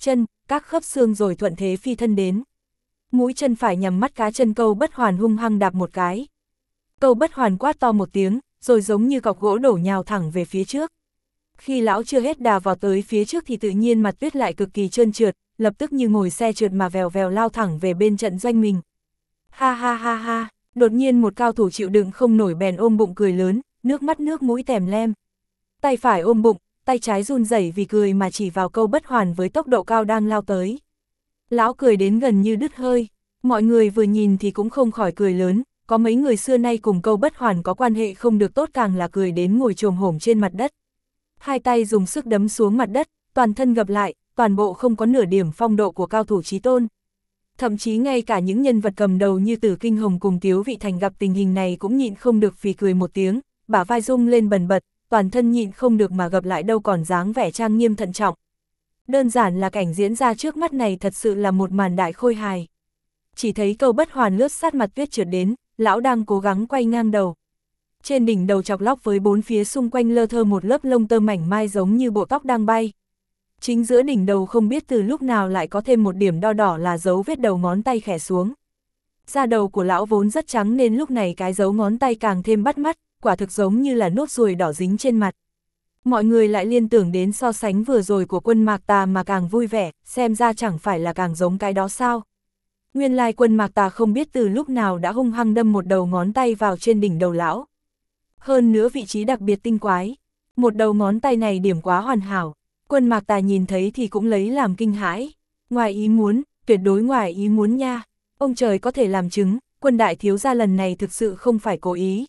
các khớp xương rồi thuận thế phi thân đến. Mũi chân phải nhằm mắt cá chân Câu Bất Hoàn hung hăng đạp một cái. Câu Bất Hoàn quát to một tiếng, rồi giống như cọc gỗ đổ nhào thẳng về phía trước. Khi lão chưa hết đà vào tới phía trước thì tự nhiên mặt tuyết lại cực kỳ trơn trượt, lập tức như ngồi xe trượt mà vèo vèo lao thẳng về bên trận doanh mình. Ha ha ha ha, đột nhiên một cao thủ chịu đựng không nổi bèn ôm bụng cười lớn, nước mắt nước mũi tèm lem. Tay phải ôm bụng, tay trái run rẩy vì cười mà chỉ vào Câu Bất Hoàn với tốc độ cao đang lao tới. Lão cười đến gần như đứt hơi, mọi người vừa nhìn thì cũng không khỏi cười lớn, có mấy người xưa nay cùng Câu Bất Hoàn có quan hệ không được tốt càng là cười đến ngồi chồm hổm trên mặt đất. Hai tay dùng sức đấm xuống mặt đất, toàn thân gập lại, toàn bộ không có nửa điểm phong độ của cao thủ chí tôn. Thậm chí ngay cả những nhân vật cầm đầu như Tử Kinh Hồng cùng Tiếu Vị Thành gặp tình hình này cũng nhịn không được phì cười một tiếng, bả vai rung lên bần bật, toàn thân nhịn không được mà gập lại đâu còn dáng vẻ trang nghiêm thận trọng. Đơn giản là cảnh diễn ra trước mắt này thật sự là một màn đại khôi hài. Chỉ thấy Câu Bất Hoàn lướt sát mặt tuyết trượt đến, lão đang cố gắng quay ngang đầu. Trên đỉnh đầu chọc lóc với bốn phía xung quanh lơ thơ một lớp lông tơ mảnh mai giống như bộ tóc đang bay. Chính giữa đỉnh đầu không biết từ lúc nào lại có thêm một điểm đo đỏ là dấu vết đầu ngón tay khẽ xuống. Da đầu của lão vốn rất trắng nên lúc này cái dấu ngón tay càng thêm bắt mắt, quả thực giống như là nốt ruồi đỏ dính trên mặt. Mọi người lại liên tưởng đến so sánh vừa rồi của Quân Mạc Tà mà càng vui vẻ, xem ra chẳng phải là càng giống cái đó sao. Nguyên lai Quân Mạc Tà không biết từ lúc nào đã hung hăng đâm một đầu ngón tay vào trên đỉnh đầu lão. Hơn nữa vị trí đặc biệt tinh quái, một đầu ngón tay này điểm quá hoàn hảo, Quân Mạc Tà nhìn thấy thì cũng lấy làm kinh hãi. Ngoài ý muốn, tuyệt đối ngoài ý muốn nha, ông trời có thể làm chứng, Quân đại thiếu gia lần này thực sự không phải cố ý.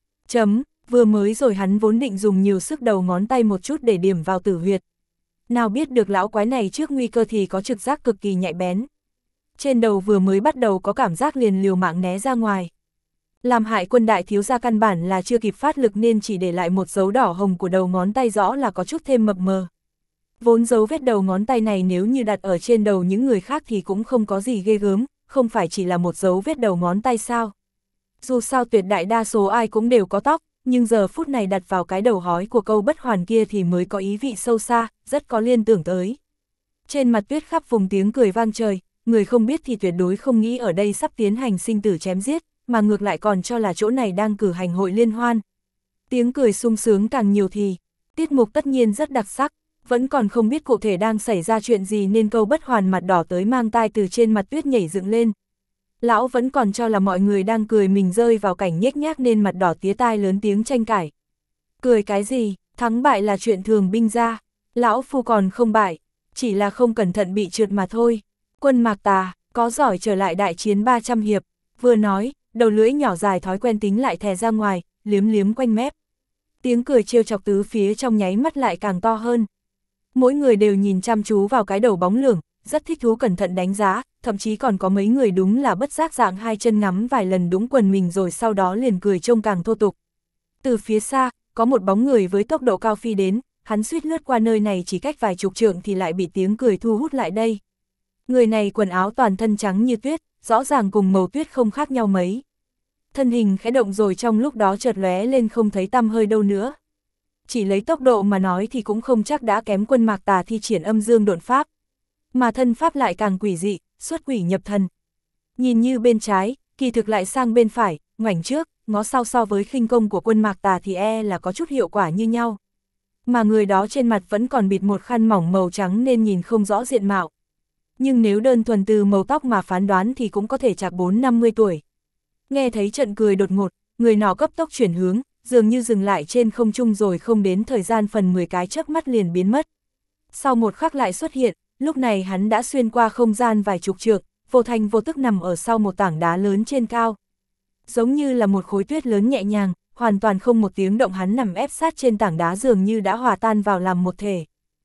Vừa mới rồi hắn vốn định dùng nhiều sức đầu ngón tay một chút để điểm vào tử huyệt. Nào biết được lão quái này trước nguy cơ thì có trực giác cực kỳ nhạy bén. Trên đầu vừa mới bắt đầu có cảm giác liền liều mạng né ra ngoài. Làm hại Quân đại thiếu gia căn bản là chưa kịp phát lực nên chỉ để lại một dấu đỏ hồng của đầu ngón tay rõ là có chút thêm mập mờ. Vốn dấu vết đầu ngón tay này nếu như đặt ở trên đầu những người khác thì cũng không có gì ghê gớm, không phải chỉ là một dấu vết đầu ngón tay sao. Dù sao tuyệt đại đa số ai cũng đều có tóc, nhưng giờ phút này đặt vào cái đầu hói của Câu Bất Hoàn kia thì mới có ý vị sâu xa, rất có liên tưởng tới. Trên mặt tuyết khắp vùng tiếng cười vang trời, người không biết thì tuyệt đối không nghĩ ở đây sắp tiến hành sinh tử chém giết, mà ngược lại còn cho là chỗ này đang cử hành hội liên hoan. Tiếng cười sung sướng càng nhiều thì, tiết mục tất nhiên rất đặc sắc, vẫn còn không biết cụ thể đang xảy ra chuyện gì nên Câu Bất Hoàn mặt đỏ tới mang tai từ trên mặt tuyết nhảy dựng lên. Lão vẫn còn cho là mọi người đang cười mình rơi vào cảnh nhếch nhác nên mặt đỏ tía tai lớn tiếng tranh cãi. Cười cái gì, thắng bại là chuyện thường binh ra, lão phu còn không bại, chỉ là không cẩn thận bị trượt mà thôi. Quân Mạc Tà, có giỏi trở lại đại chiến 300 hiệp, vừa nói, đầu lưỡi nhỏ dài thói quen tính lại thè ra ngoài, liếm liếm quanh mép. Tiếng cười trêu chọc tứ phía trong nháy mắt lại càng to hơn. Mỗi người đều nhìn chăm chú vào cái đầu bóng lưỡng, rất thích thú cẩn thận đánh giá, thậm chí còn có mấy người đúng là bất giác dạng hai chân ngắm vài lần đúng quần mình rồi sau đó liền cười trông càng thô tục. Từ phía xa, có một bóng người với tốc độ cao phi đến, hắn suýt lướt qua nơi này chỉ cách vài chục trượng thì lại bị tiếng cười thu hút lại đây. Người này quần áo toàn thân trắng như tuyết, rõ ràng cùng màu tuyết không khác nhau mấy. Thân hình khẽ động rồi trong lúc đó chợt lóe lên không thấy tăm hơi đâu nữa. Chỉ lấy tốc độ mà nói thì cũng không chắc đã kém Quân Mạc Tà thi triển âm dương độn pháp. Mà thân pháp lại càng quỷ dị, xuất quỷ nhập thần. Nhìn như bên trái, kỳ thực lại sang bên phải, ngoảnh trước, ngó sau so với khinh công của Quân Mạc Tà thì là có chút hiệu quả như nhau. Mà người đó trên mặt vẫn còn bịt một khăn mỏng màu trắng nên nhìn không rõ diện mạo. Nhưng nếu đơn thuần từ màu tóc mà phán đoán thì cũng có thể chạc 40-50 tuổi. Nghe thấy trận cười đột ngột, người nọ cấp tốc chuyển hướng, dường như dừng lại trên không trung rồi không đến thời gian phần 10 cái chớp mắt liền biến mất. Sau một khắc lại xuất hiện, lúc này hắn đã xuyên qua không gian vài chục trượng, vô thành vô tức nằm ở sau một tảng đá lớn trên cao. Giống như là một khối tuyết lớn nhẹ nhàng, hoàn toàn không một tiếng động hắn nằm ép sát trên tảng đá dường như đã hòa tan vào làm một thể.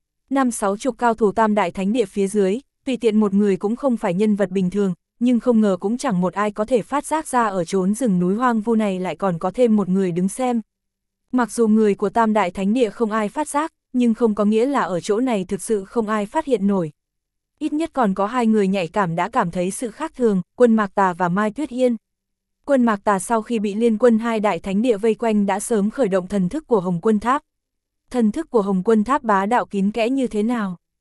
50-60 cao thủ tam đại thánh địa phía dưới, tùy tiện một người cũng không phải nhân vật bình thường, nhưng không ngờ cũng chẳng một ai có thể phát giác ra ở chốn rừng núi hoang vu này lại còn có thêm một người đứng xem. Mặc dù người của tam đại thánh địa không ai phát giác, nhưng không có nghĩa là ở chỗ này thực sự không ai phát hiện nổi. Ít nhất còn có hai người nhạy cảm đã cảm thấy sự khác thường, Quân Mạc Tà và Mai Tuyết Yên. Quân Mạc Tà sau khi bị liên quân hai đại thánh địa vây quanh đã sớm khởi động thần thức của Hồng Quân Tháp. Thần thức của Hồng Quân Tháp bá đạo kín kẽ như thế nào?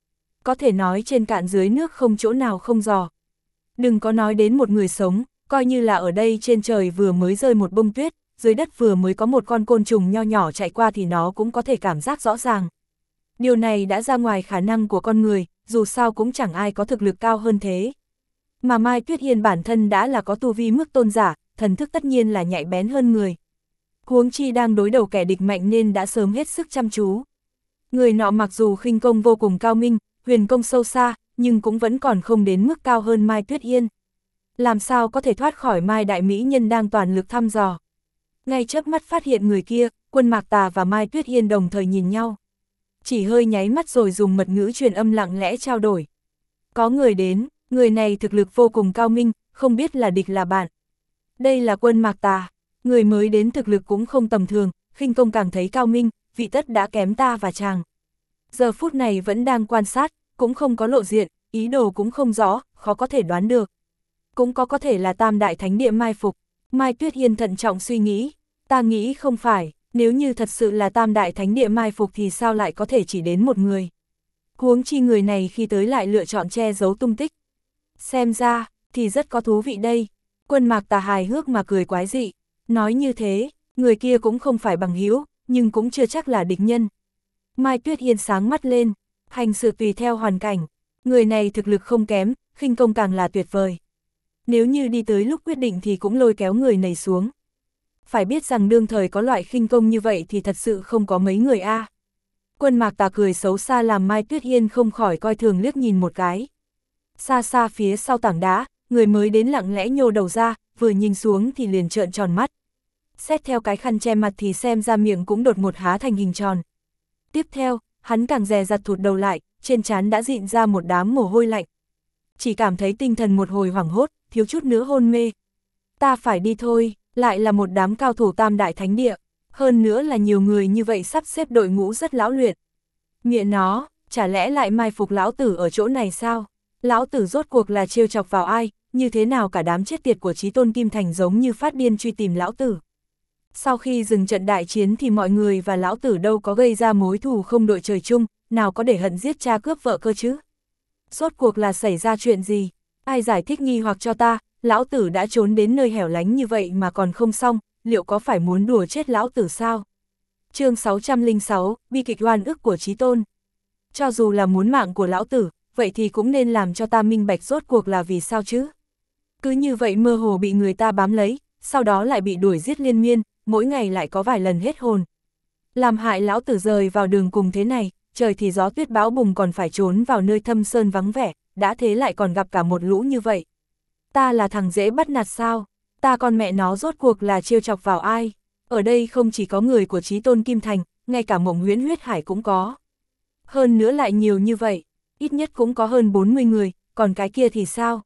có thể nói trên cạn dưới nước không chỗ nào không giò. Đừng có nói đến một người sống, coi như là ở đây trên trời vừa mới rơi một bông tuyết, dưới đất vừa mới có một con côn trùng nho nhỏ chạy qua thì nó cũng có thể cảm giác rõ ràng. Điều này đã ra ngoài khả năng của con người, dù sao cũng chẳng ai có thực lực cao hơn thế. Mà Mai Tuyết Yên bản thân đã là có tu vi mức tôn giả, thần thức tất nhiên là nhạy bén hơn người. Huống chi đang đối đầu kẻ địch mạnh nên đã sớm hết sức chăm chú. Người nọ mặc dù khinh công vô cùng cao minh, huyền công sâu xa, nhưng cũng vẫn còn không đến mức cao hơn Mai Tuyết Yên. Làm sao có thể thoát khỏi Mai Đại Mỹ Nhân đang toàn lực thăm dò. Ngay chớp mắt phát hiện người kia, Quân Mạc Tà và Mai Tuyết Yên đồng thời nhìn nhau. Chỉ hơi nháy mắt rồi dùng mật ngữ truyền âm lặng lẽ trao đổi. Có người đến, người này thực lực vô cùng cao minh, không biết là địch là bạn. Đây là Quân Mạc Tà, người mới đến thực lực cũng không tầm thường, khinh công càng thấy cao minh, vị tất đã kém ta và chàng. Giờ phút này vẫn đang quan sát, cũng không có lộ diện, ý đồ cũng không rõ, khó có thể đoán được. Cũng có thể là Tam Đại Thánh Địa mai phục. Mai Tuyết Yên thận trọng suy nghĩ, ta nghĩ không phải, nếu như thật sự là Tam Đại Thánh Địa mai phục thì sao lại có thể chỉ đến một người. Huống chi người này khi tới lại lựa chọn che giấu tung tích. Xem ra, thì rất có thú vị đây. Quân Mạc Tà hài hước mà cười quái dị, nói như thế, người kia cũng không phải bằng hữu, nhưng cũng chưa chắc là địch nhân. Mai Tuyết Yên sáng mắt lên, hành sự tùy theo hoàn cảnh, người này thực lực không kém, khinh công càng là tuyệt vời. Nếu như đi tới lúc quyết định thì cũng lôi kéo người này xuống. Phải biết rằng đương thời có loại khinh công như vậy thì thật sự không có mấy người a. Quân Mạc Tà cười xấu xa làm Mai Tuyết Yên không khỏi coi thường liếc nhìn một cái. Xa xa phía sau tảng đá, người mới đến lặng lẽ nhô đầu ra, vừa nhìn xuống thì liền trợn tròn mắt. Xét theo cái khăn che mặt thì xem ra miệng cũng đột một há thành hình tròn. Tiếp theo, hắn càng dè dặt thụt đầu lại, trên trán đã dịn ra một đám mồ hôi lạnh. Chỉ cảm thấy tinh thần một hồi hoảng hốt, thiếu chút nữa hôn mê. Ta phải đi thôi, lại là một đám cao thủ Tam Đại Thánh Địa, hơn nữa là nhiều người như vậy sắp xếp đội ngũ rất lão luyện. Nghĩa nó, chả lẽ lại mai phục lão tử ở chỗ này sao? Lão tử rốt cuộc là trêu chọc vào ai, như thế nào cả đám chết tiệt của Chí Tôn Kim Thành giống như phát điên truy tìm lão tử. Sau khi dừng trận đại chiến thì mọi người và lão tử đâu có gây ra mối thù không đội trời chung, nào có để hận giết cha cướp vợ cơ chứ? Rốt cuộc là xảy ra chuyện gì? Ai giải thích nghi hoặc cho ta, lão tử đã trốn đến nơi hẻo lánh như vậy mà còn không xong, liệu có phải muốn đùa chết lão tử sao? Chương 606, bi kịch oan ức của Chí Tôn. Cho dù là muốn mạng của lão tử, vậy thì cũng nên làm cho ta minh bạch rốt cuộc là vì sao chứ? Cứ như vậy mơ hồ bị người ta bám lấy, sau đó lại bị đuổi giết liên miên, mỗi ngày lại có vài lần hết hồn. Làm hại lão tử rời vào đường cùng thế này, trời thì gió tuyết bão bùng còn phải trốn vào nơi thâm sơn vắng vẻ, đã thế lại còn gặp cả một lũ như vậy. Ta là thằng dễ bắt nạt sao? Ta con mẹ nó rốt cuộc là trêu chọc vào ai? Ở đây không chỉ có người của Chí Tôn Kim Thành, ngay cả Mộng Huyễn Huyết Hải cũng có. Hơn nữa lại nhiều như vậy, ít nhất cũng có hơn 40 người, còn cái kia thì sao?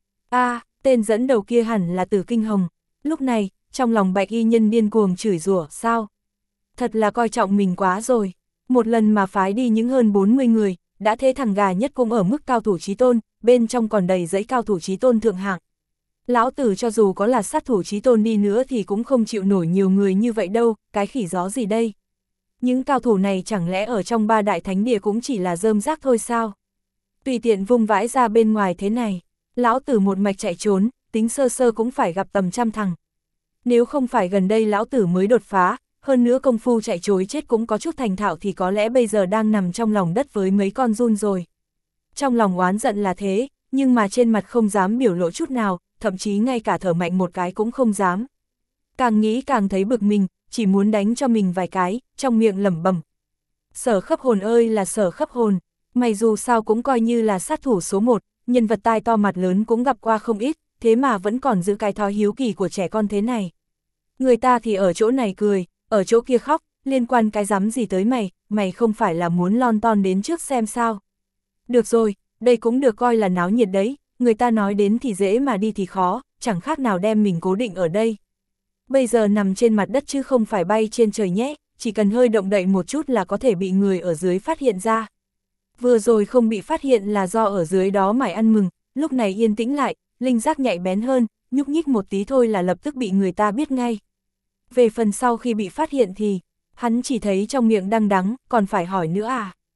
Tên dẫn đầu kia hẳn là Tử Kinh Hồng. Lúc này, trong lòng Bạch Y Nhân điên cuồng chửi rủa, sao? Thật là coi trọng mình quá rồi. Một lần mà phái đi những hơn 40 người, đã thế thằng gà nhất cũng ở mức cao thủ Chí Tôn, bên trong còn đầy dãy cao thủ Chí Tôn thượng hạng. Lão tử cho dù có là sát thủ Chí Tôn đi nữa thì cũng không chịu nổi nhiều người như vậy đâu, cái khỉ gió gì đây? Những cao thủ này chẳng lẽ ở trong ba đại thánh địa cũng chỉ là rơm rác thôi sao? Tùy tiện vung vãi ra bên ngoài thế này, lão tử một mạch chạy trốn, tính sơ sơ cũng phải gặp tầm trăm thằng. Nếu không phải gần đây lão tử mới đột phá, hơn nữa công phu chạy trối chết cũng có chút thành thạo thì có lẽ bây giờ đang nằm trong lòng đất với mấy con giun rồi. Trong lòng oán giận là thế, nhưng mà trên mặt không dám biểu lộ chút nào, thậm chí ngay cả thở mạnh một cái cũng không dám. Càng nghĩ càng thấy bực mình, chỉ muốn đánh cho mình vài cái, trong miệng lẩm bẩm. Sở Khấp Hồn ơi là Sở Khấp Hồn, mày dù sao cũng coi như là sát thủ số 1, nhân vật tai to mặt lớn cũng gặp qua không ít, thế mà vẫn còn giữ cái thói hiếu kỳ của trẻ con thế này. Người ta thì ở chỗ này cười, ở chỗ kia khóc, liên quan cái dám gì tới mày, mày không phải là muốn lon ton đến trước xem sao. Được rồi, đây cũng được coi là náo nhiệt đấy, người ta nói đến thì dễ mà đi thì khó, chẳng khác nào đem mình cố định ở đây. Bây giờ nằm trên mặt đất chứ không phải bay trên trời nhé, chỉ cần hơi động đậy một chút là có thể bị người ở dưới phát hiện ra. Vừa rồi không bị phát hiện là do ở dưới đó mải ăn mừng, lúc này yên tĩnh lại, linh giác nhạy bén hơn, nhúc nhích một tí thôi là lập tức bị người ta biết ngay. Về phần sau khi bị phát hiện thì, hắn chỉ thấy trong miệng đang đắng, còn phải hỏi nữa à?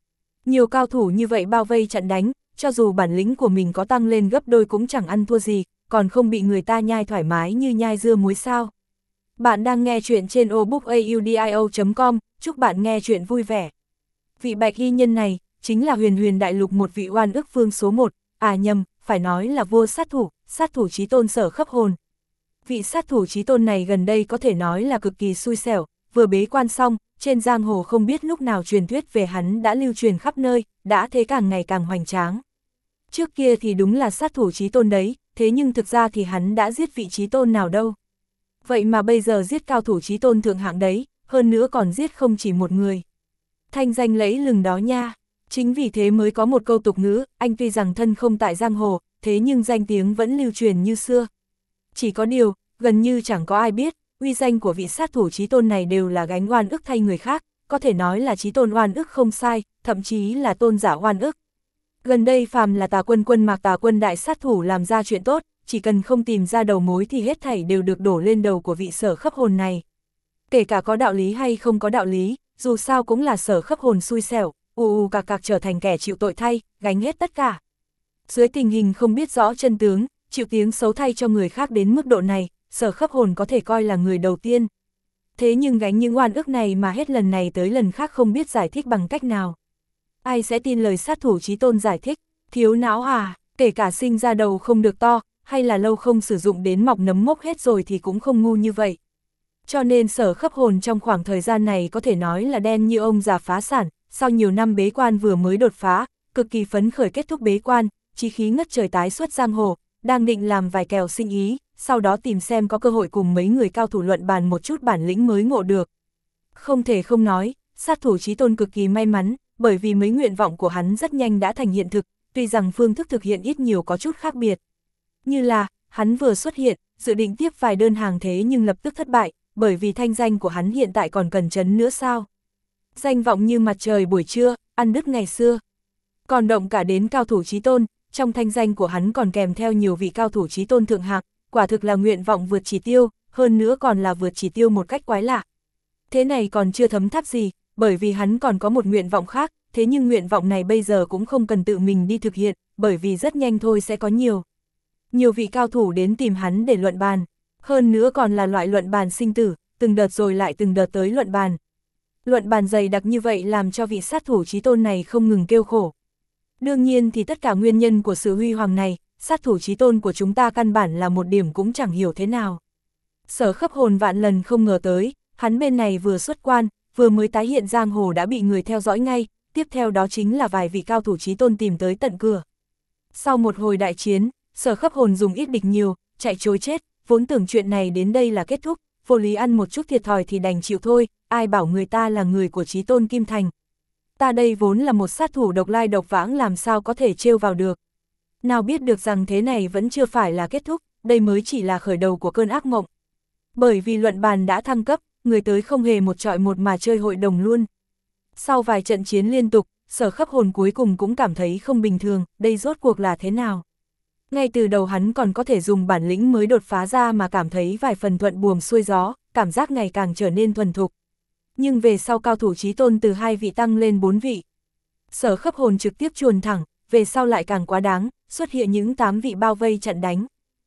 Nhiều cao thủ như vậy bao vây chặn đánh, cho dù bản lĩnh của mình có tăng lên gấp đôi cũng chẳng ăn thua gì, còn không bị người ta nhai thoải mái như nhai dưa muối sao. Bạn đang nghe chuyện trên obookaudio.com, chúc bạn nghe chuyện vui vẻ. Vị bạch y nhân này, chính là huyền huyền đại lục một vị oan ức vương số 1, nhầm, phải nói là vua sát thủ chí tôn Sở Khấp Hồn. Vị sát thủ chí tôn này gần đây có thể nói là cực kỳ xui xẻo, vừa bế quan xong, trên giang hồ không biết lúc nào truyền thuyết về hắn đã lưu truyền khắp nơi, đã thế càng ngày càng hoành tráng. Trước kia thì đúng là sát thủ chí tôn đấy, thế nhưng thực ra thì hắn đã giết vị chí tôn nào đâu. Vậy mà bây giờ giết cao thủ chí tôn thượng hạng đấy, hơn nữa còn giết không chỉ một người. Thanh danh lẫy lừng đó nha, chính vì thế mới có một câu tục ngữ, anh tuy rằng thân không tại giang hồ, thế nhưng danh tiếng vẫn lưu truyền như xưa. Chỉ có điều, gần như chẳng có ai biết, uy danh của vị sát thủ chí tôn này đều là gánh oan ức thay người khác, có thể nói là chí tôn oan ức không sai, thậm chí là tôn giả oan ức. Gần đây phàm là Tà Quân Quân Mạc Tà Quân đại sát thủ làm ra chuyện tốt, chỉ cần không tìm ra đầu mối thì hết thảy đều được đổ lên đầu của vị Sở Khấp Hồn này. Kể cả có đạo lý hay không có đạo lý, dù sao cũng là Sở Khấp Hồn xui xẻo, cạc trở thành kẻ chịu tội thay, gánh hết tất cả. Dưới tình hình không biết rõ chân tướng, chịu tiếng xấu thay cho người khác đến mức độ này, Sở Khấp Hồn có thể coi là người đầu tiên. Thế nhưng gánh những oan ức này mà hết lần này tới lần khác không biết giải thích bằng cách nào. Ai sẽ tin lời sát thủ chí tôn giải thích, thiếu não kể cả sinh ra đầu không được to, hay là lâu không sử dụng đến mọc nấm mốc hết rồi thì cũng không ngu như vậy. Cho nên Sở Khấp Hồn trong khoảng thời gian này có thể nói là đen như ông già phá sản, sau nhiều năm bế quan vừa mới đột phá, cực kỳ phấn khởi kết thúc bế quan, chí khí ngất trời tái xuất giang hồ, đang định làm vài kèo sinh ý, sau đó tìm xem có cơ hội cùng mấy người cao thủ luận bàn một chút bản lĩnh mới ngộ được. Không thể không nói, sát thủ chí tôn cực kỳ may mắn, bởi vì mấy nguyện vọng của hắn rất nhanh đã thành hiện thực, tuy rằng phương thức thực hiện ít nhiều có chút khác biệt. Như là, hắn vừa xuất hiện, dự định tiếp vài đơn hàng thế nhưng lập tức thất bại, bởi vì thanh danh của hắn hiện tại còn cần trấn nữa sao. Danh vọng như mặt trời buổi trưa, ăn đứt ngày xưa. Còn động cả đến cao thủ chí tôn, trong thanh danh của hắn còn kèm theo nhiều vị cao thủ chí tôn thượng hạng, quả thực là nguyện vọng vượt chỉ tiêu, hơn nữa còn là vượt chỉ tiêu một cách quái lạ. Thế này còn chưa thấm tháp gì, bởi vì hắn còn có một nguyện vọng khác, thế nhưng nguyện vọng này bây giờ cũng không cần tự mình đi thực hiện, bởi vì rất nhanh thôi sẽ có nhiều vị cao thủ đến tìm hắn để luận bàn, hơn nữa còn là loại luận bàn sinh tử, từng đợt rồi lại từng đợt tới luận bàn. Luận bàn dày đặc như vậy làm cho vị sát thủ chí tôn này không ngừng kêu khổ. Đương nhiên thì tất cả nguyên nhân của sự huy hoàng này, sát thủ chí tôn của chúng ta căn bản là một điểm cũng chẳng hiểu thế nào. Sở Khấp Hồn vạn lần không ngờ tới, hắn bên này vừa xuất quan, vừa mới tái hiện giang hồ đã bị người theo dõi ngay, tiếp theo đó chính là vài vị cao thủ chí tôn tìm tới tận cửa. Sau một hồi đại chiến, Sở Khấp Hồn dùng ít địch nhiều, chạy trối chết, vốn tưởng chuyện này đến đây là kết thúc, vô lý ăn một chút thiệt thòi thì đành chịu thôi, ai bảo người ta là người của chí tôn Kim Thành. Ta đây vốn là một sát thủ độc lai độc vãng làm sao có thể trêu vào được. Nào biết được rằng thế này vẫn chưa phải là kết thúc, đây mới chỉ là khởi đầu của cơn ác mộng. Bởi vì luận bàn đã thăng cấp, người tới không hề một chọi một mà chơi hội đồng luôn. Sau vài trận chiến liên tục, Sở Khấp Hồn cuối cùng cũng cảm thấy không bình thường, đây rốt cuộc là thế nào. Ngay từ đầu hắn còn có thể dùng bản lĩnh mới đột phá ra mà cảm thấy vài phần thuận buồm xuôi gió, cảm giác ngày càng trở nên thuần thục. Nhưng về sau cao thủ chí tôn từ 2 vị tăng lên 4 vị. Sở Khấp Hồn trực tiếp chuồn thẳng, về sau lại càng quá đáng, xuất hiện những 8 vị bao vây chặn đánh.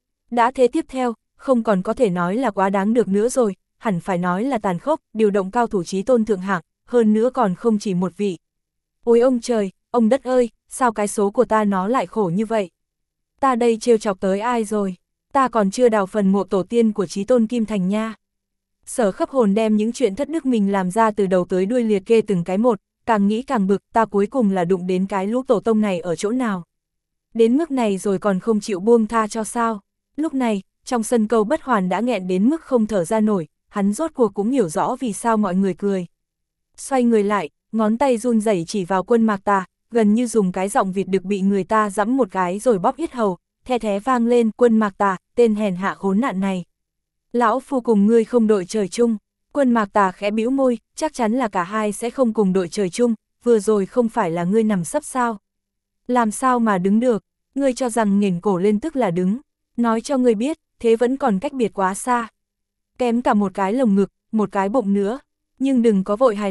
Đã thế tiếp theo, không còn có thể nói là quá đáng được nữa rồi, hẳn phải nói là tàn khốc, điều động cao thủ chí tôn thượng hạng, hơn nữa còn không chỉ một vị. Ôi ông trời, ông đất ơi, sao cái số của ta nó lại khổ như vậy? Ta đây trêu chọc tới ai rồi? Ta còn chưa đào phần mộ tổ tiên của chí tôn Kim Thành nha. Sở Khấp Hồn đem những chuyện thất đức mình làm ra từ đầu tới đuôi liệt kê từng cái một, càng nghĩ càng bực, ta cuối cùng là đụng đến cái lũ tổ tông này ở chỗ nào. Đến mức này rồi còn không chịu buông tha cho sao? Lúc này, trong sân Câu Bất Hoàn đã nghẹn đến mức không thở ra nổi, hắn rốt cuộc cũng hiểu rõ vì sao mọi người cười. Xoay người lại, ngón tay run rẩy chỉ vào Quân Mạc Tà, gần như dùng cái giọng vịt đực bị người ta giẫm một cái rồi bóp yết hầu, the thé vang lên, Quân Mạc Tà, tên hèn hạ khốn nạn này. Lão phu cùng ngươi không đội trời chung. Quân Mạc Tà khẽ bĩu môi, chắc chắn là cả hai sẽ không cùng đội trời chung, vừa rồi không phải là ngươi nằm sấp sao? Làm sao mà đứng được, ngươi cho rằng nghển cổ lên tức là đứng, nói cho ngươi biết, thế vẫn còn cách biệt quá xa. Kém cả một cái lồng ngực, một cái bụng nữa, nhưng đừng có vội hài lòng,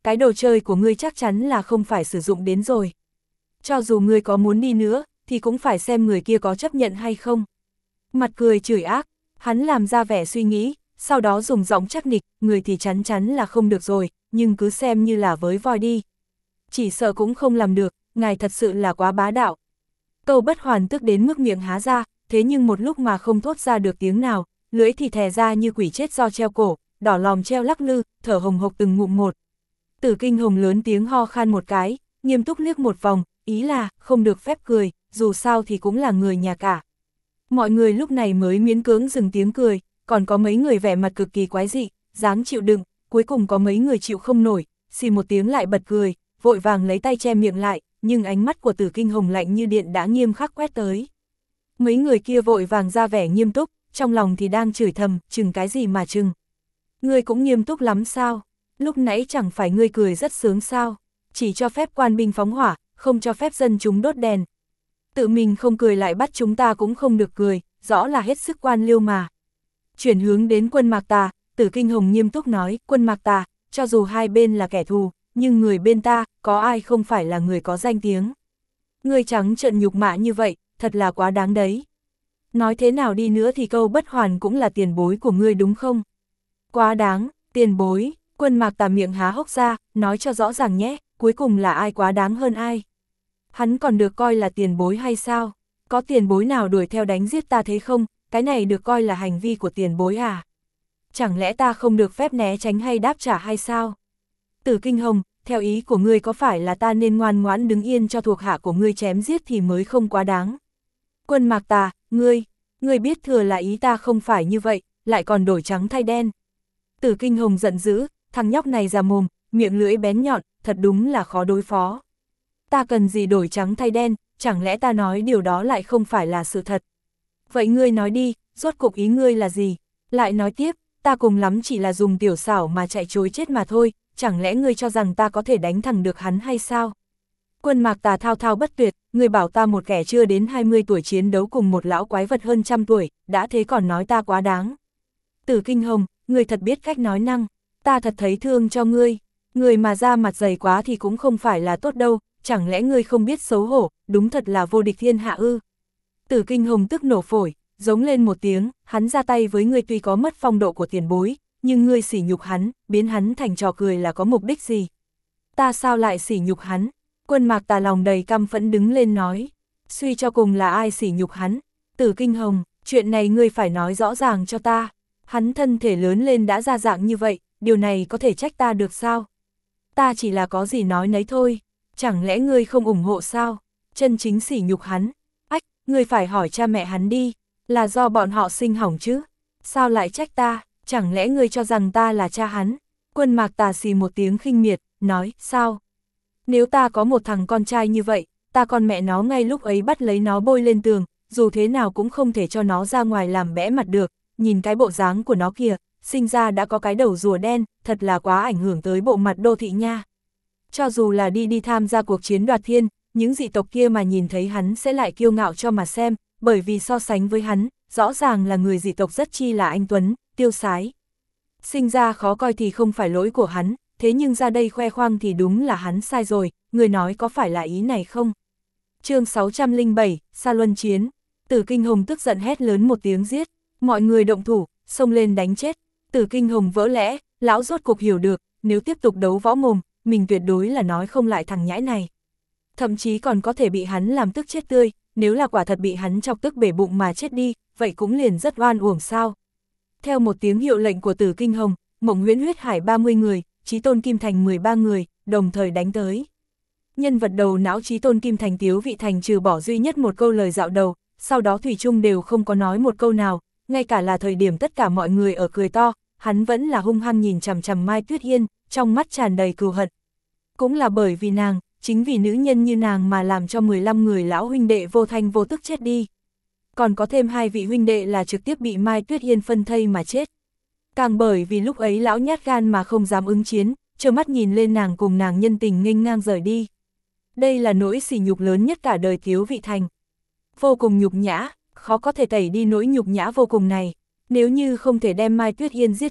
cái đồ chơi của ngươi chắc chắn là không phải sử dụng đến rồi. Cho dù ngươi có muốn đi nữa, thì cũng phải xem người kia có chấp nhận hay không. Mặt cười chửi ác, hắn làm ra vẻ suy nghĩ, sau đó dùng giọng chắc nịch, người thì chắn chắn là không được rồi, nhưng cứ xem như là với voi đi. Chỉ sợ cũng không làm được, ngài thật sự là quá bá đạo. Câu Bất Hoàn tức đến mức miệng há ra, thế nhưng một lúc mà không thốt ra được tiếng nào, lưỡi thì thè ra như quỷ chết do treo cổ, đỏ lòm treo lắc lư, thở hồng hộc từng ngụm một. Tử Kinh Hồng lớn tiếng ho khan một cái, nghiêm túc liếc một vòng, ý là không được phép cười, dù sao thì cũng là người nhà cả. Mọi người lúc này mới miễn cưỡng dừng tiếng cười, còn có mấy người vẻ mặt cực kỳ quái dị, dáng chịu đựng, cuối cùng có mấy người chịu không nổi, xì một tiếng lại bật cười, vội vàng lấy tay che miệng lại, nhưng ánh mắt của Tử Kinh Hồng lạnh như điện đã nghiêm khắc quét tới. Mấy người kia vội vàng ra vẻ nghiêm túc, trong lòng thì đang chửi thầm, chừng cái gì mà chừng. Ngươi cũng nghiêm túc lắm sao? Lúc nãy chẳng phải ngươi cười rất sướng sao? Chỉ cho phép quan binh phóng hỏa, không cho phép dân chúng đốt đèn. Tự mình không cười lại bắt chúng ta cũng không được cười, rõ là hết sức quan liêu mà. Chuyển hướng đến Quân Mạc Tà, Tử Kinh Hồng nghiêm túc nói, Quân Mạc Tà, cho dù hai bên là kẻ thù, nhưng người bên ta, có ai không phải là người có danh tiếng. Ngươi trắng trợn nhục mạ như vậy, thật là quá đáng đấy. Nói thế nào đi nữa thì Câu Bất Hoàn cũng là tiền bối của ngươi đúng không? Quá đáng, tiền bối, Quân Mạc Tà miệng há hốc ra, nói cho rõ ràng nhé, cuối cùng là ai quá đáng hơn ai? Hắn còn được coi là tiền bối hay sao? Có tiền bối nào đuổi theo đánh giết ta thế không? Cái này được coi là hành vi của tiền bối à? Chẳng lẽ ta không được phép né tránh hay đáp trả hay sao? Tử Kinh Hồng, theo ý của ngươi có phải là ta nên ngoan ngoãn đứng yên cho thuộc hạ của ngươi chém giết thì mới không quá đáng? Quân Mạc Tà, ngươi biết thừa là ý ta không phải như vậy, lại còn đổi trắng thay đen. Tử Kinh Hồng giận dữ, thằng nhóc này già mồm, miệng lưỡi bén nhọn, thật đúng là khó đối phó. Ta cần gì đổi trắng thay đen, chẳng lẽ ta nói điều đó lại không phải là sự thật? Vậy ngươi nói đi, rốt cuộc ý ngươi là gì? Lại nói tiếp, ta cùng lắm chỉ là dùng tiểu xảo mà chạy trối chết mà thôi, chẳng lẽ ngươi cho rằng ta có thể đánh thẳng được hắn hay sao? Quân Mạc Tà thao thao bất tuyệt, ngươi bảo ta một kẻ chưa đến 20 tuổi chiến đấu cùng một lão quái vật hơn 100 tuổi, đã thế còn nói ta quá đáng. Tử Kinh Hồng, ngươi thật biết cách nói năng, ta thật thấy thương cho ngươi, người mà da mặt dày quá thì cũng không phải là tốt đâu, chẳng lẽ ngươi không biết xấu hổ, đúng thật là vô địch thiên hạ ư? Tử Kinh Hồng tức nổ phổi, giống lên một tiếng, hắn ra tay với ngươi tuy có mất phong độ của tiền bối, nhưng ngươi sỉ nhục hắn, biến hắn thành trò cười là có mục đích gì? Ta sao lại sỉ nhục hắn? Quân Mạc Tà lòng đầy căm phẫn đứng lên nói, suy cho cùng là ai sỉ nhục hắn? Tử Kinh Hồng, chuyện này ngươi phải nói rõ ràng cho ta. Hắn thân thể lớn lên đã ra dạng như vậy, điều này có thể trách ta được sao? Ta chỉ là có gì nói nấy thôi, chẳng lẽ ngươi không ủng hộ sao? Chân chính sỉ nhục hắn. Ách, ngươi phải hỏi cha mẹ hắn đi, là do bọn họ sinh hỏng chứ? Sao lại trách ta, chẳng lẽ ngươi cho rằng ta là cha hắn? Quân Mạc Tà xì một tiếng khinh miệt, nói, sao? Nếu ta có một thằng con trai như vậy, ta con mẹ nó ngay lúc ấy bắt lấy nó bôi lên tường, dù thế nào cũng không thể cho nó ra ngoài làm bẽ mặt được, nhìn cái bộ dáng của nó kìa, sinh ra đã có cái đầu rùa đen, thật là quá ảnh hưởng tới bộ mặt đô thị nha. Cho dù là đi tham gia cuộc chiến đoạt thiên, những dị tộc kia mà nhìn thấy hắn sẽ lại kiêu ngạo cho mà xem, bởi vì so sánh với hắn, rõ ràng là người dị tộc rất chi là anh tuấn, tiêu sái. Sinh ra khó coi thì không phải lỗi của hắn, thế nhưng ra đây khoe khoang thì đúng là hắn sai rồi, người nói có phải là ý này không? Chương 607, Sa Luân Chiến. Tử Kinh Hồng tức giận hét lớn một tiếng giết, mọi người động thủ, xông lên đánh chết. Tử Kinh Hồng vỡ lẽ, lão rốt cục hiểu được, nếu tiếp tục đấu võ mồm, mình tuyệt đối là nói không lại thằng nhãi này. Thậm chí còn có thể bị hắn làm tức chết tươi, nếu là quả thật bị hắn chọc tức bể bụng mà chết đi, vậy cũng liền rất oan uổng sao. Theo một tiếng hiệu lệnh của Tử Kinh Hồng, Mộng Huyễn Huyết Hải 30 người, Chí Tôn Kim Thành 13 người, đồng thời đánh tới. Nhân vật đầu não Chí Tôn Kim Thành Tiếu Vị Thành trừ bỏ duy nhất một câu lời dạo đầu, sau đó thủy chung đều không có nói một câu nào, ngay cả là thời điểm tất cả mọi người ở cười to, hắn vẫn là hung hăng nhìn chằm chằm Mai Tuyết Yên, trong mắt tràn đầy cừu hận. Cũng là bởi vì nàng, chính vì nữ nhân như nàng mà làm cho 15 người lão huynh đệ vô thanh vô tức chết đi. Còn có thêm 2 vị huynh đệ là trực tiếp bị Mai Tuyết Yên phân thây mà chết. Càng bởi vì lúc ấy lão nhát gan mà không dám ứng chiến, trơ mắt nhìn lên nàng cùng nàng nhân tình nghênh ngang rời đi. Đây là nỗi sỉ nhục lớn nhất cả đời Tiếu Vị Thành. Vô cùng nhục nhã, khó có thể tẩy đi nỗi nhục nhã vô cùng này. Nếu như không thể đem Mai Tuyết Yên giết chết,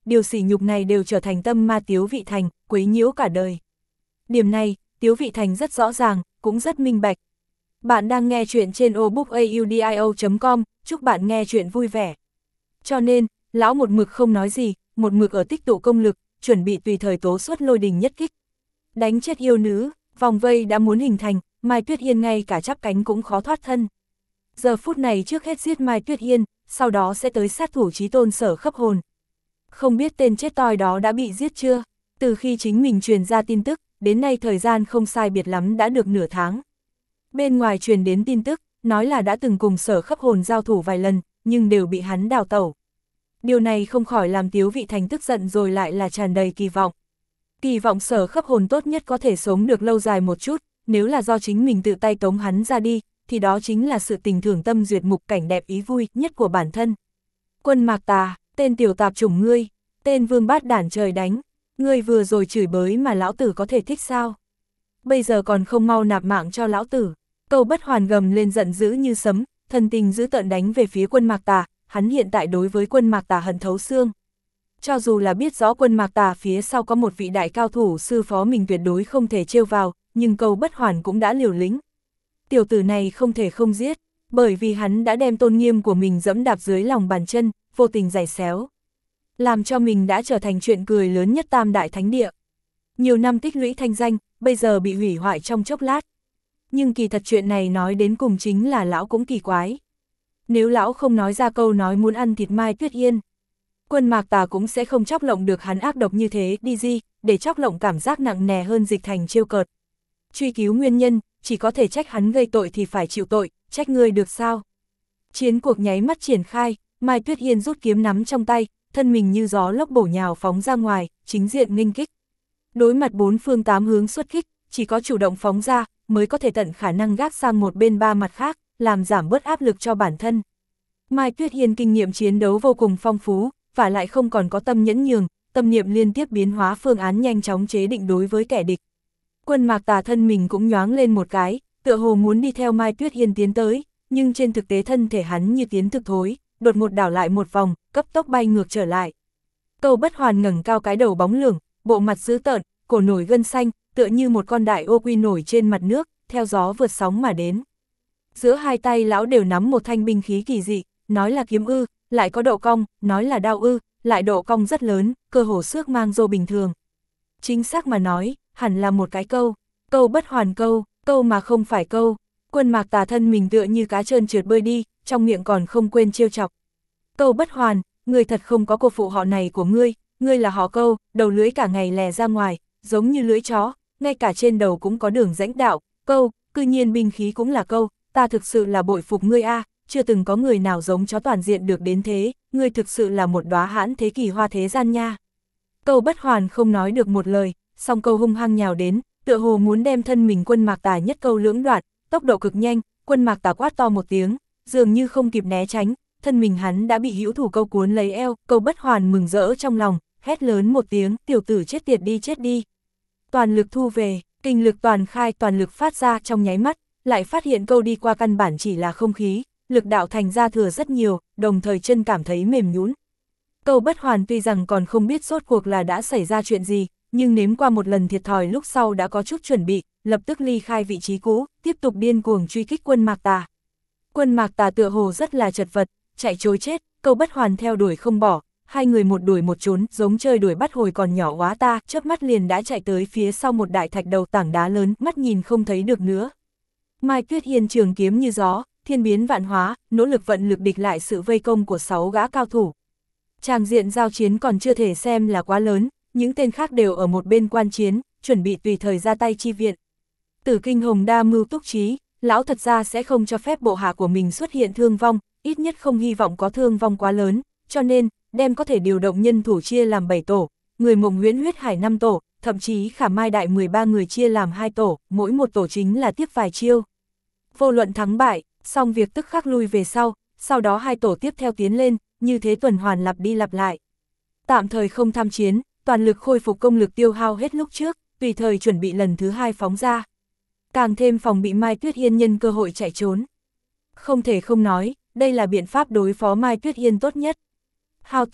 điều sỉ nhục này đều trở thành tâm ma Tiếu Vị Thành, quấy nhiễu cả đời. Điểm này, Tiếu Vị Thành rất rõ ràng, cũng rất minh bạch. Bạn đang nghe chuyện trên obookaudio.com, chúc bạn nghe chuyện vui vẻ. Cho nên, lão một mực không nói gì, một mực ở tích tụ công lực, chuẩn bị tùy thời tố xuất lôi đình nhất kích. Đánh chết yêu nữ, vòng vây đã muốn hình thành, Mai Tuyết Yên ngay cả chắp cánh cũng khó thoát thân. Giờ phút này trước hết giết Mai Tuyết Yên, sau đó sẽ tới sát thủ chí tôn Sở Khấp Hồn. Không biết tên chết toi đó đã bị giết chưa? Từ khi chính mình truyền ra tin tức, đến nay thời gian không sai biệt lắm đã được nửa tháng. Bên ngoài truyền đến tin tức, nói là đã từng cùng Sở Khấp Hồn giao thủ vài lần, nhưng đều bị hắn đào tẩu. Điều này không khỏi làm Tiếu Vị Thành tức giận rồi lại là tràn đầy kỳ vọng. Kỳ vọng Sở Khấp Hồn tốt nhất có thể sống được lâu dài một chút, nếu là do chính mình tự tay tống hắn ra đi, thì đó chính là sự tình thưởng tâm duyệt mục cảnh đẹp ý vui nhất của bản thân. Quân Mạc Tà, tên tiểu tạp chủng ngươi, tên vương bát đản trời đánh, ngươi vừa rồi chửi bới mà lão tử có thể thích sao? Bây giờ còn không mau nạp mạng cho lão tử. Câu Bất Hoàn gầm lên giận dữ như sấm, thần tình dữ tợn đánh về phía Quân Mạc Tà, hắn hiện tại đối với Quân Mạc Tà hận thấu xương. Cho dù là biết rõ Quân Mạc Tà phía sau có một vị đại cao thủ sư phó mình tuyệt đối không thể trêu vào, nhưng Câu Bất Hoàn cũng đã liều lĩnh. Tiểu tử này không thể không giết, bởi vì hắn đã đem tôn nghiêm của mình dẫm đạp dưới lòng bàn chân, vô tình giày xéo. Làm cho mình đã trở thành chuyện cười lớn nhất Tam Đại Thánh Địa. Nhiều năm tích lũy thanh danh, bây giờ bị hủy hoại trong chốc lát. Nhưng kỳ thật chuyện này nói đến cùng chính là lão cũng kỳ quái. Nếu lão không nói ra câu nói muốn ăn thịt Mai Tuyết Yên, Quân Mạc Tà cũng sẽ không chóc lộng được hắn ác độc như thế đi gì, để chóc lộng cảm giác nặng nề hơn dịch thành trêu cợt. Truy cứu nguyên nhân, chỉ có thể trách hắn gây tội thì phải chịu tội, trách ngươi được sao? Chiến cuộc nháy mắt triển khai, Mai Tuyết Yên rút kiếm nắm trong tay, thân mình như gió lốc bổ nhào phóng ra ngoài, chính diện nghênh kích. Đối mặt bốn phương tám hướng xuất kích, chỉ có chủ động phóng ra, mới có thể tận khả năng gác sang một bên ba mặt khác, làm giảm bớt áp lực cho bản thân. Mai Tuyết Yên kinh nghiệm chiến đấu vô cùng phong phú, và lại không còn có tâm nhẫn nhường, tâm niệm liên tiếp biến hóa phương án nhanh chóng chế định đối với kẻ địch. Quân Mạc Tà thân mình cũng nhoáng lên một cái, tựa hồ muốn đi theo Mai Tuyết Yên tiến tới, nhưng trên thực tế thân thể hắn như tiến thực thối, đột ngột đảo lại một vòng, cấp tốc bay ngược trở lại. Câu Bất Hoàn ngẩng cao cái đầu bóng lưỡng, bộ mặt dữ tợn, cổ nổi gân xanh, tựa như một con đại ô quy nổi trên mặt nước, theo gió vượt sóng mà đến. Giữa hai tay lão đều nắm một thanh binh khí kỳ dị, nói là kiếm ư, lại có độ cong, nói là đao ư, lại độ cong rất lớn, cơ hồ xước mang rô bình thường. Chính xác mà nói, hẳn là một cái câu, Câu Bất Hoàn câu mà không phải câu. Quân Mạc Tà thân mình tựa như cá trơn trượt bơi đi, trong miệng còn không quên trêu chọc. Câu Bất Hoàn, ngươi thật không có cô phụ họ này của ngươi là họ Câu, đầu lưỡi cả ngày lè ra ngoài, giống như lưỡi chó, ngay cả trên đầu cũng có đường rãnh đạo, Câu, cư nhiên binh khí cũng là Câu, ta thực sự là bội phục ngươi a, chưa từng có người nào giống chó toàn diện được đến thế, ngươi thực sự là một đóa hãn thế kỷ hoa thế gian nha. Câu Bất Hoàn không nói được một lời, song Câu hung hăng nhào đến, tựa hồ muốn đem thân mình Quân Mạc Tà nhất câu lưỡng đoạn, tốc độ cực nhanh, Quân Mạc Tà quát to một tiếng, dường như không kịp né tránh, thân mình hắn đã bị hữu thủ Câu cuốn lấy eo, Câu Bất Hoàn mừng rỡ trong lòng, hét lớn một tiếng, tiểu tử chết tiệt đi chết đi. Toàn lực thu về, kinh lực toàn khai toàn lực phát ra trong nháy mắt, lại phát hiện Câu đi qua căn bản chỉ là không khí, lực đạo thành ra thừa rất nhiều, đồng thời chân cảm thấy mềm nhũn. Câu Bất Hoàn tuy rằng còn không biết rốt cuộc là đã xảy ra chuyện gì, nhưng nếm qua một lần thiệt thòi lúc sau đã có chút chuẩn bị, lập tức ly khai vị trí cũ, tiếp tục điên cuồng truy kích Quân Mạc Tà. Quân Mạc Tà tựa hồ rất là chật vật, chạy trối chết, Câu Bất Hoàn theo đuổi không bỏ, hai người một đuổi một trốn, giống chơi đuổi bắt hồi còn nhỏ quá ta, chớp mắt liền đã chạy tới phía sau một đại thạch đầu tảng đá lớn, mắt nhìn không thấy được nữa. Mai Tuyết Yên trường kiếm như gió, thiên biến vạn hóa, nỗ lực vận lực địch lại sự vây công của 6 gã cao thủ. Tràng diện giao chiến còn chưa thể xem là quá lớn, những tên khác đều ở một bên quan chiến, chuẩn bị tùy thời ra tay chi viện. Tử Kinh Hồng đa mưu túc trí, lão thật ra sẽ không cho phép bộ hạ của mình xuất hiện thương vong, ít nhất không hy vọng có thương vong quá lớn, cho nên, đem có thể điều động nhân thủ chia làm 7 tổ, người Mộng Huyễn Huyết Hải 5 tổ, thậm chí Khả Mai Đại 13 người chia làm 2 tổ, mỗi một tổ chính là tiếp vài chiêu. Vô luận thắng bại, xong việc tức khắc lui về sau đó 2 tổ tiếp theo tiến lên, như thế tuần hoàn lặp đi lặp lại. Tạm thời không tham chiến, toàn lực khôi phục công lực tiêu hao hết lúc trước, tùy thời chuẩn bị lần thứ 2 phóng ra. Càng thêm phòng bị Mai Tuyết Yên nhân cơ hội chạy trốn. Không thể không nói, đây là biện pháp đối phó Mai Tuyết Yên tốt nhất. Hao tổn,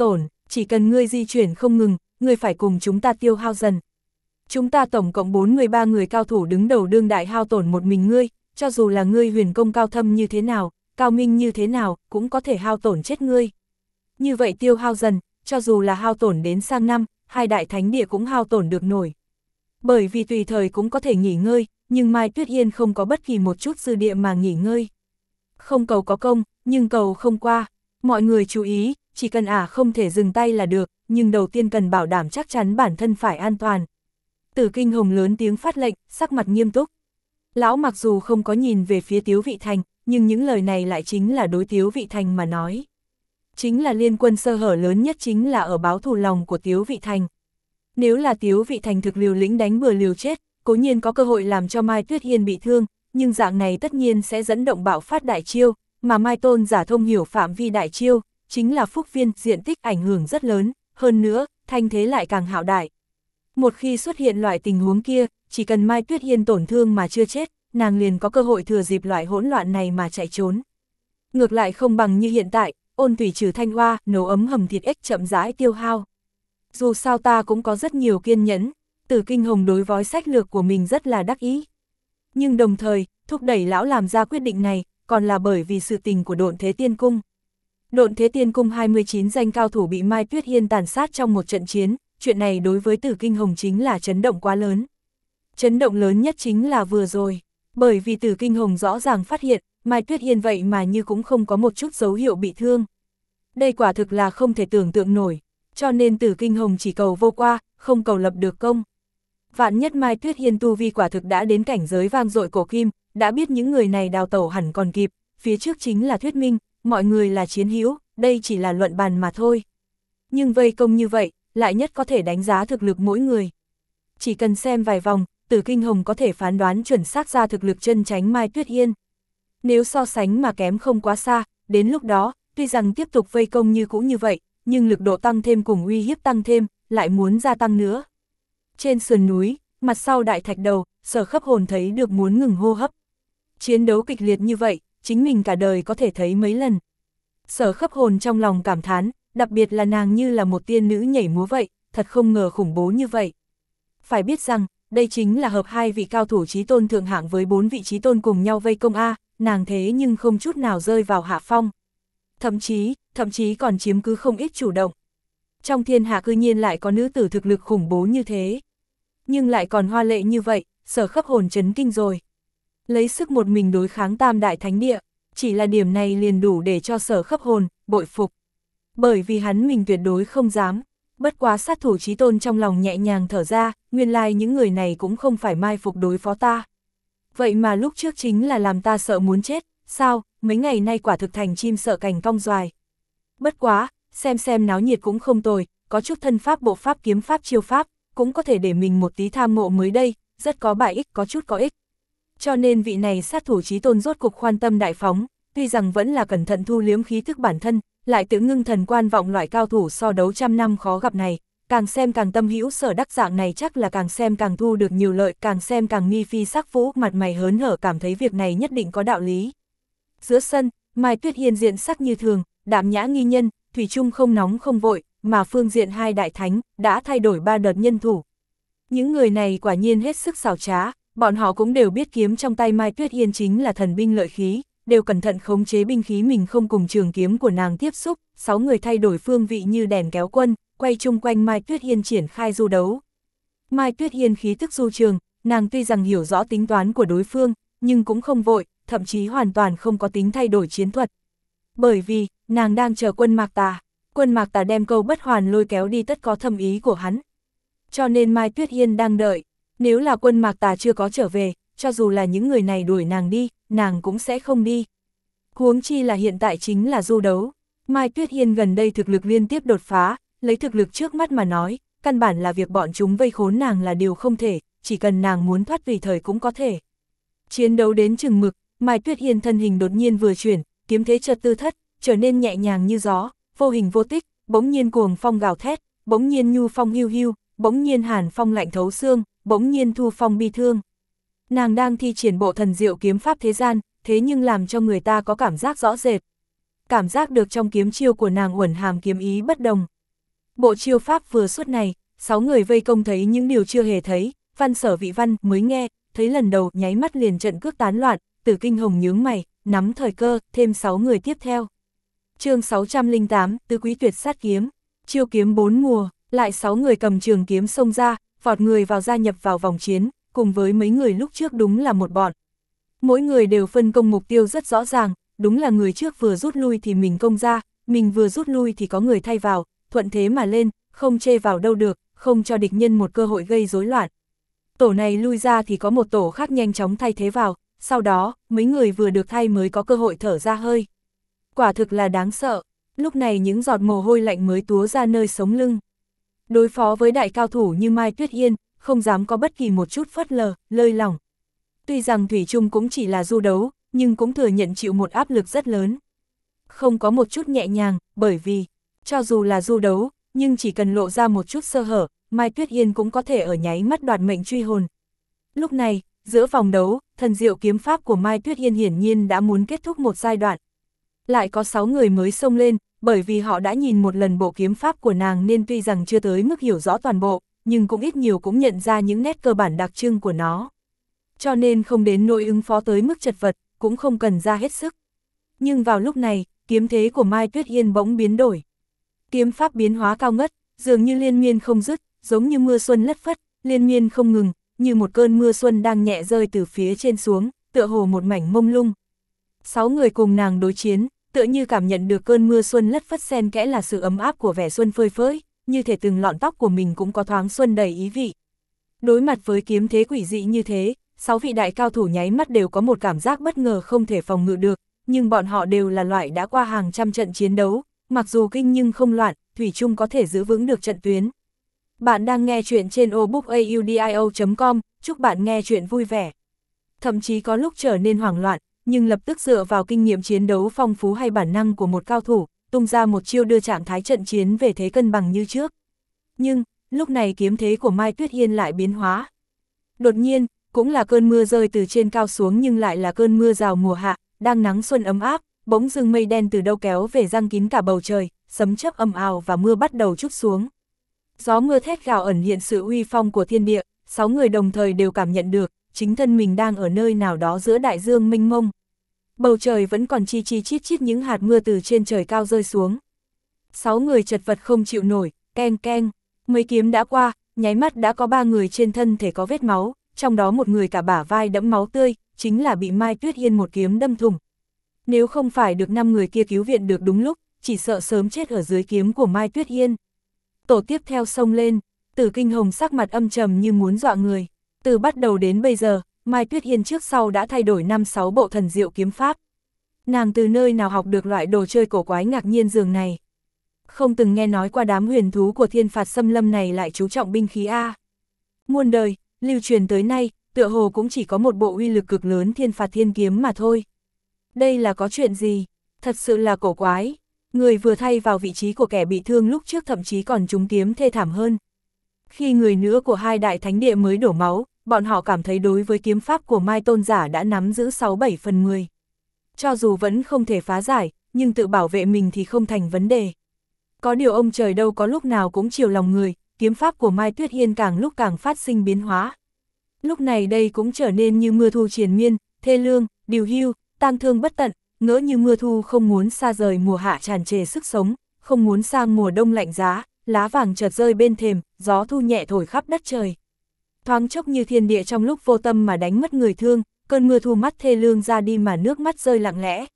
Chỉ cần ngươi di chuyển không ngừng, ngươi phải cùng chúng ta tiêu hao dần. Chúng ta tổng cộng 43 người cao thủ đứng đầu đương đại hao tổn một mình ngươi, cho dù là ngươi huyền công cao thâm như thế nào, cao minh như thế nào, cũng có thể hao tổn chết ngươi. Như vậy tiêu hao dần, cho dù là hao tổn đến sang năm, hai đại thánh địa cũng hao tổn được nổi. Bởi vì tùy thời cũng có thể nghỉ ngơi, nhưng Mai Tuyết Yên không có bất kỳ một chút dư địa mà nghỉ ngơi. Không cầu có công, nhưng cầu không qua. Mọi người chú ý, chỉ cần không thể dừng tay là được, nhưng đầu tiên cần bảo đảm chắc chắn bản thân phải an toàn. Tử Kinh Hồng lớn tiếng phát lệnh, sắc mặt nghiêm túc. Lão mặc dù không có nhìn về phía Tiếu Vị Thành, nhưng những lời này lại chính là đối Tiếu Vị Thành mà nói. Chính là liên quân sơ hở lớn nhất chính là ở báo thù lòng của Tiếu Vị Thành. Nếu là Tiếu Vị Thành thực liều lĩnh đánh bừa liều chết, cố nhiên có cơ hội làm cho Mai Tuyết Yên bị thương, nhưng dạng này tất nhiên sẽ dẫn động bạo phát đại chiêu, mà Mai Tôn giả thông hiểu phạm vi đại chiêu, chính là phúc viên, diện tích ảnh hưởng rất lớn, hơn nữa, thanh thế lại càng hạo đại. Một khi xuất hiện loại tình huống kia, chỉ cần Mai Tuyết Yên tổn thương mà chưa chết, nàng liền có cơ hội thừa dịp loại hỗn loạn này mà chạy trốn. Ngược lại không bằng như hiện tại, ôn thủy trừ thanh hoa, nấu ấm hầm thịt ếch chậm rãi tiêu hao. Dù sao ta cũng có rất nhiều kiên nhẫn, Tử Kinh Hồng đối với sách lược của mình rất là đắc ý. Nhưng đồng thời, thúc đẩy lão làm ra quyết định này, còn là bởi vì sự tình của Độn Thế Tiên Cung. Độn Thế Tiên Cung 29 danh cao thủ bị Mai Tuyết Yên tàn sát trong một trận chiến, chuyện này đối với Tử Kinh Hồng chính là chấn động quá lớn. Chấn động lớn nhất chính là vừa rồi, bởi vì Tử Kinh Hồng rõ ràng phát hiện, Mai Tuyết Yên vậy mà như cũng không có một chút dấu hiệu bị thương. Đây quả thực là không thể tưởng tượng nổi, cho nên Tử Kinh Hồng chỉ cầu vô qua, không cầu lập được công. Vạn nhất Mai Tuyết Yên tu vi quả thực đã đến cảnh giới vang dội cổ kim, đã biết những người này đào tẩu hẳn còn kịp, phía trước chính là thuyết minh, mọi người là chiến hữu, đây chỉ là luận bàn mà thôi. Nhưng vây công như vậy, lại nhất có thể đánh giá thực lực mỗi người. Chỉ cần xem vài vòng, Tử Kinh Hồng có thể phán đoán chuẩn xác ra thực lực chân chánh Mai Tuyết Yên. Nếu so sánh mà kém không quá xa, đến lúc đó, tuy rằng tiếp tục vây công như cũ như vậy, nhưng lực độ tăng thêm cùng uy hiếp tăng thêm, lại muốn gia tăng nữa. Trên sườn núi, mặt sau đại thạch đầu, Sở Khấp Hồn thấy được muốn ngừng hô hấp. Chiến đấu kịch liệt như vậy, chính mình cả đời có thể thấy mấy lần. Sở Khấp Hồn trong lòng cảm thán, đặc biệt là nàng như là một tiên nữ nhảy múa vậy, thật không ngờ khủng bố như vậy. Phải biết rằng, đây chính là hợp hai vị cao thủ chí tôn thượng hạng với 4 vị chí tôn cùng nhau vây công A, nàng thế nhưng không chút nào rơi vào hạ phong. Thậm chí còn chiếm cứ không ít chủ động. Trong thiên hạ cư nhiên lại có nữ tử thực lực khủng bố như thế. Nhưng lại còn hoa lệ như vậy, Sở Khấp Hồn chấn kinh rồi. Lấy sức một mình đối kháng tam đại thánh địa, chỉ là điểm này liền đủ để cho Sở Khấp Hồn bội phục. Bởi vì hắn mình tuyệt đối không dám, bất quá sát thủ chí tôn trong lòng nhẹ nhàng thở ra, nguyên lai những người này cũng không phải mai phục đối phó ta. Vậy mà lúc trước chính là làm ta sợ muốn chết, sao, mấy ngày nay quả thực thành chim sợ cành cong doài. Bất quá, xem náo nhiệt cũng không tồi, có chút thân pháp bộ pháp kiếm pháp chiêu pháp, cũng có thể để mình một tí tham ngộ mới đây, rất có bại ích có chút có ích. Cho nên vị này sát thủ chí tôn rốt cục khoan tâm đại phóng, tuy rằng vẫn là cẩn thận thu liếm khí thức bản thân, lại tự ngưng thần quan vọng loại cao thủ so đấu trăm năm khó gặp này, càng xem càng tâm hữu sở đắc dạng này chắc là càng xem càng thu được nhiều lợi, càng xem càng mi phi sắc vũ, mặt mày hớn hở cảm thấy việc này nhất định có đạo lý. Giữa sân, Mai Tuyết Yên diện sắc như thường, đạm nhã nghi nhân, thủy chung không nóng không vội, mà phương diện hai đại thánh đã thay đổi 3 đợt nhân thủ. Những người này quả nhiên hết sức xảo trá, bọn họ cũng đều biết kiếm trong tay Mai Tuyết Yên chính là thần binh lợi khí, đều cẩn thận khống chế binh khí mình không cùng trường kiếm của nàng tiếp xúc, 6 người thay đổi phương vị như đèn kéo quân, quay chung quanh Mai Tuyết Yên triển khai du đấu. Mai Tuyết Yên khí tức du trường, nàng tuy rằng hiểu rõ tính toán của đối phương, nhưng cũng không vội, thậm chí hoàn toàn không có tính thay đổi chiến thuật. Bởi vì, nàng đang chờ Quân Mạc Tà đem câu bất hoàn lôi kéo đi tất có thâm ý của hắn. Cho nên Mai Tuyết Yên đang đợi, nếu là Quân Mạc Tà chưa có trở về, cho dù là những người này đuổi nàng đi, nàng cũng sẽ không đi. Huống chi là hiện tại chính là du đấu. Mai Tuyết Yên gần đây thực lực liên tiếp đột phá, lấy thực lực trước mắt mà nói, căn bản là việc bọn chúng vây khốn nàng là điều không thể, chỉ cần nàng muốn thoát tùy thời cũng có thể. Chiến đấu đến chừng mực, Mai Tuyết Yên thân hình đột nhiên vừa chuyển, kiếm thế chợt tư thất, trở nên nhẹ nhàng như gió, vô hình vô tích, bỗng nhiên cuồng phong gào thét, bỗng nhiên nhu phong hiu hiu, bỗng nhiên hàn phong lạnh thấu xương, bỗng nhiên thu phong bi thương. Nàng đang thi triển bộ thần diệu kiếm pháp thế gian, thế nhưng làm cho người ta có cảm giác rõ rệt. Cảm giác được trong kiếm chiêu của nàng uẩn hàm kiếm ý bất đồng. Bộ chiêu pháp vừa xuất này, 6 người vây công thấy những điều chưa hề thấy, Văn Sở Vị Văn mới nghe, thấy lần đầu nháy mắt liền trận cước tán loạn, Tử Kinh Hồng nhướng mày, nắm thời cơ, thêm 6 người tiếp theo. Chương 608, Tứ Quý Tuyệt Sát Kiếm, chiêu kiếm 4 mùa, lại 6 người cầm trường kiếm xông ra, vọt người vào gia nhập vào vòng chiến, cùng với mấy người lúc trước đúng là một bọn. Mỗi người đều phân công mục tiêu rất rõ ràng, đúng là người trước vừa rút lui thì mình công ra, mình vừa rút lui thì có người thay vào, thuận thế mà lên, không chê vào đâu được, không cho địch nhân một cơ hội gây rối loạn. Tổ này lui ra thì có một tổ khác nhanh chóng thay thế vào, sau đó, mấy người vừa được thay mới có cơ hội thở ra hơi. Quả thực là đáng sợ, lúc này những giọt mồ hôi lạnh mới túa ra nơi sống lưng. Đối phó với đại cao thủ như Mai Tuyết Yên, không dám có bất kỳ một chút phớt lờ, lơi lỏng. Tuy rằng Thủy Chung cũng chỉ là du đấu, nhưng cũng thừa nhận chịu một áp lực rất lớn. Không có một chút nhẹ nhàng, bởi vì, cho dù là du đấu, nhưng chỉ cần lộ ra một chút sơ hở, Mai Tuyết Yên cũng có thể ở nháy mắt đoạt mệnh truy hồn. Lúc này, giữa vòng đấu, thần diệu kiếm pháp của Mai Tuyết Yên hiển nhiên đã muốn kết thúc một giai đoạn. Lại có 6 người mới xông lên, bởi vì họ đã nhìn một lần bộ kiếm pháp của nàng nên tuy rằng chưa tới mức hiểu rõ toàn bộ, nhưng cũng ít nhiều cũng nhận ra những nét cơ bản đặc trưng của nó. Cho nên không đến nỗi ứng phó tới mức chật vật, cũng không cần ra hết sức. Nhưng vào lúc này, kiếm thế của Mai Tuyết Yên bỗng biến đổi. Kiếm pháp biến hóa cao ngất, dường như liên miên không dứt, giống như mưa xuân lất phất, liên miên không ngừng, như một cơn mưa xuân đang nhẹ rơi từ phía trên xuống, tựa hồ một mảnh mông lung. 6 người cùng nàng đối chiến, tựa như cảm nhận được cơn mưa xuân lất phất xen kẽ là sự ấm áp của vẻ xuân phơi phới, như thể từng lọn tóc của mình cũng có thoáng xuân đầy ý vị. Đối mặt với kiếm thế quỷ dị như thế, 6 vị đại cao thủ nháy mắt đều có một cảm giác bất ngờ không thể phòng ngự được, nhưng bọn họ đều là loại đã qua hàng trăm trận chiến đấu, mặc dù kinh nhưng không loạn, thủy chung có thể giữ vững được trận tuyến. Bạn đang nghe chuyện trên obookaudio.com, chúc bạn nghe chuyện vui vẻ. Thậm chí có lúc trở nên hoảng loạn, nhưng lập tức dựa vào kinh nghiệm chiến đấu phong phú hay bản năng của một cao thủ, tung ra một chiêu đưa trạng thái trận chiến về thế cân bằng như trước. Nhưng, lúc này kiếm thế của Mai Tuyết Yên lại biến hóa. Đột nhiên, cũng là cơn mưa rơi từ trên cao xuống nhưng lại là cơn mưa rào mùa hạ, đang nắng xuân ấm áp, bỗng dưng mây đen từ đâu kéo về giăng kín cả bầu trời, sấm chớp ầm ào và mưa bắt đầu trút xuống. Gió mưa thét gào ẩn hiện sự uy phong của thiên địa, 6 người đồng thời đều cảm nhận được, chính thân mình đang ở nơi nào đó giữa đại dương mênh mông. Bầu trời vẫn còn chi chi chít chít những hạt mưa từ trên trời cao rơi xuống. 6 người chật vật không chịu nổi, keng keng, mấy kiếm đã qua, nháy mắt đã có 3 người trên thân thể có vết máu, trong đó một người cả bả vai đẫm máu tươi, chính là bị Mai Tuyết Yên một kiếm đâm thủng. Nếu không phải được 5 người kia cứu viện được đúng lúc, chỉ sợ sớm chết ở dưới kiếm của Mai Tuyết Yên. Tổ tiếp theo xông lên, Tử Kinh Hồng sắc mặt âm trầm như muốn dọa người. Từ bắt đầu đến bây giờ, Mai Tuyết Yên trước sau đã thay đổi 5-6 bộ thần diệu kiếm pháp. Nàng từ nơi nào học được loại đồ chơi cổ quái ngạc nhiên dường này? Không từng nghe nói qua đám huyền thú của thiên phạt xâm lâm này lại chú trọng binh khí A. Muôn đời, lưu truyền tới nay, tựa hồ cũng chỉ có một bộ uy lực cực lớn thiên phạt thiên kiếm mà thôi. Đây là có chuyện gì? Thật sự là cổ quái. Người vừa thay vào vị trí của kẻ bị thương lúc trước thậm chí còn trúng kiếm thê thảm hơn. Khi người nữa của hai đại thánh địa mới đổ máu, bọn họ cảm thấy đối với kiếm pháp của Mai Tôn Giả đã nắm giữ 6-7 phần 10. Cho dù vẫn không thể phá giải, nhưng tự bảo vệ mình thì không thành vấn đề. Có điều ông trời đâu có lúc nào cũng chiều lòng người, kiếm pháp của Mai Tuyết Yên càng lúc càng phát sinh biến hóa. Lúc này đây cũng trở nên như mưa thu triền miên, thê lương, điều hưu, tang thương bất tận, ngỡ như mưa thu không muốn xa rời mùa hạ tràn trề sức sống, không muốn sang mùa đông lạnh giá, lá vàng chợt rơi bên thềm, gió thu nhẹ thổi khắp đất trời. Thoáng chốc như thiên địa trong lúc vô tâm mà đánh mất người thương, cơn mưa thu mắt thê lương ra đi mà nước mắt rơi lặng lẽ.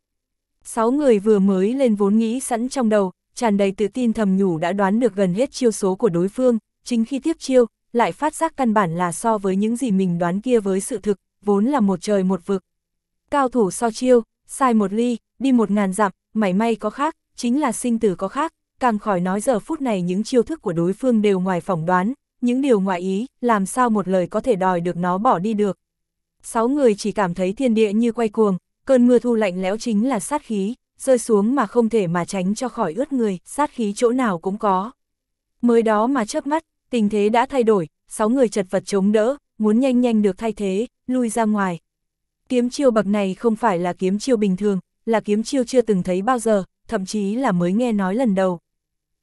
6 người vừa mới lên vốn nghĩ sẵn trong đầu, tràn đầy tự tin thầm nhủ đã đoán được gần hết chiêu số của đối phương, chính khi tiếp chiêu, lại phát giác căn bản là so với những gì mình đoán kia với sự thực, vốn là một trời một vực. Cao thủ so chiêu, sai một ly, đi 1000 dặm, mảy may có khác, chính là sinh tử có khác, càng khỏi nói giờ phút này những chiêu thức của đối phương đều ngoài phỏng đoán, những điều ngoại ý, làm sao một lời có thể đòi được nó bỏ đi được. 6 người chỉ cảm thấy thiên địa như quay cuồng, cơn mưa thu lạnh lẽo chính là sát khí, rơi xuống mà không thể mà tránh cho khỏi ướt người, sát khí chỗ nào cũng có. Mới đó mà chớp mắt, tình thế đã thay đổi, 6 người chật vật chống đỡ, muốn nhanh nhanh được thay thế, lui ra ngoài. Kiếm chiêu bậc này không phải là kiếm chiêu bình thường, là kiếm chiêu chưa từng thấy bao giờ, thậm chí là mới nghe nói lần đầu.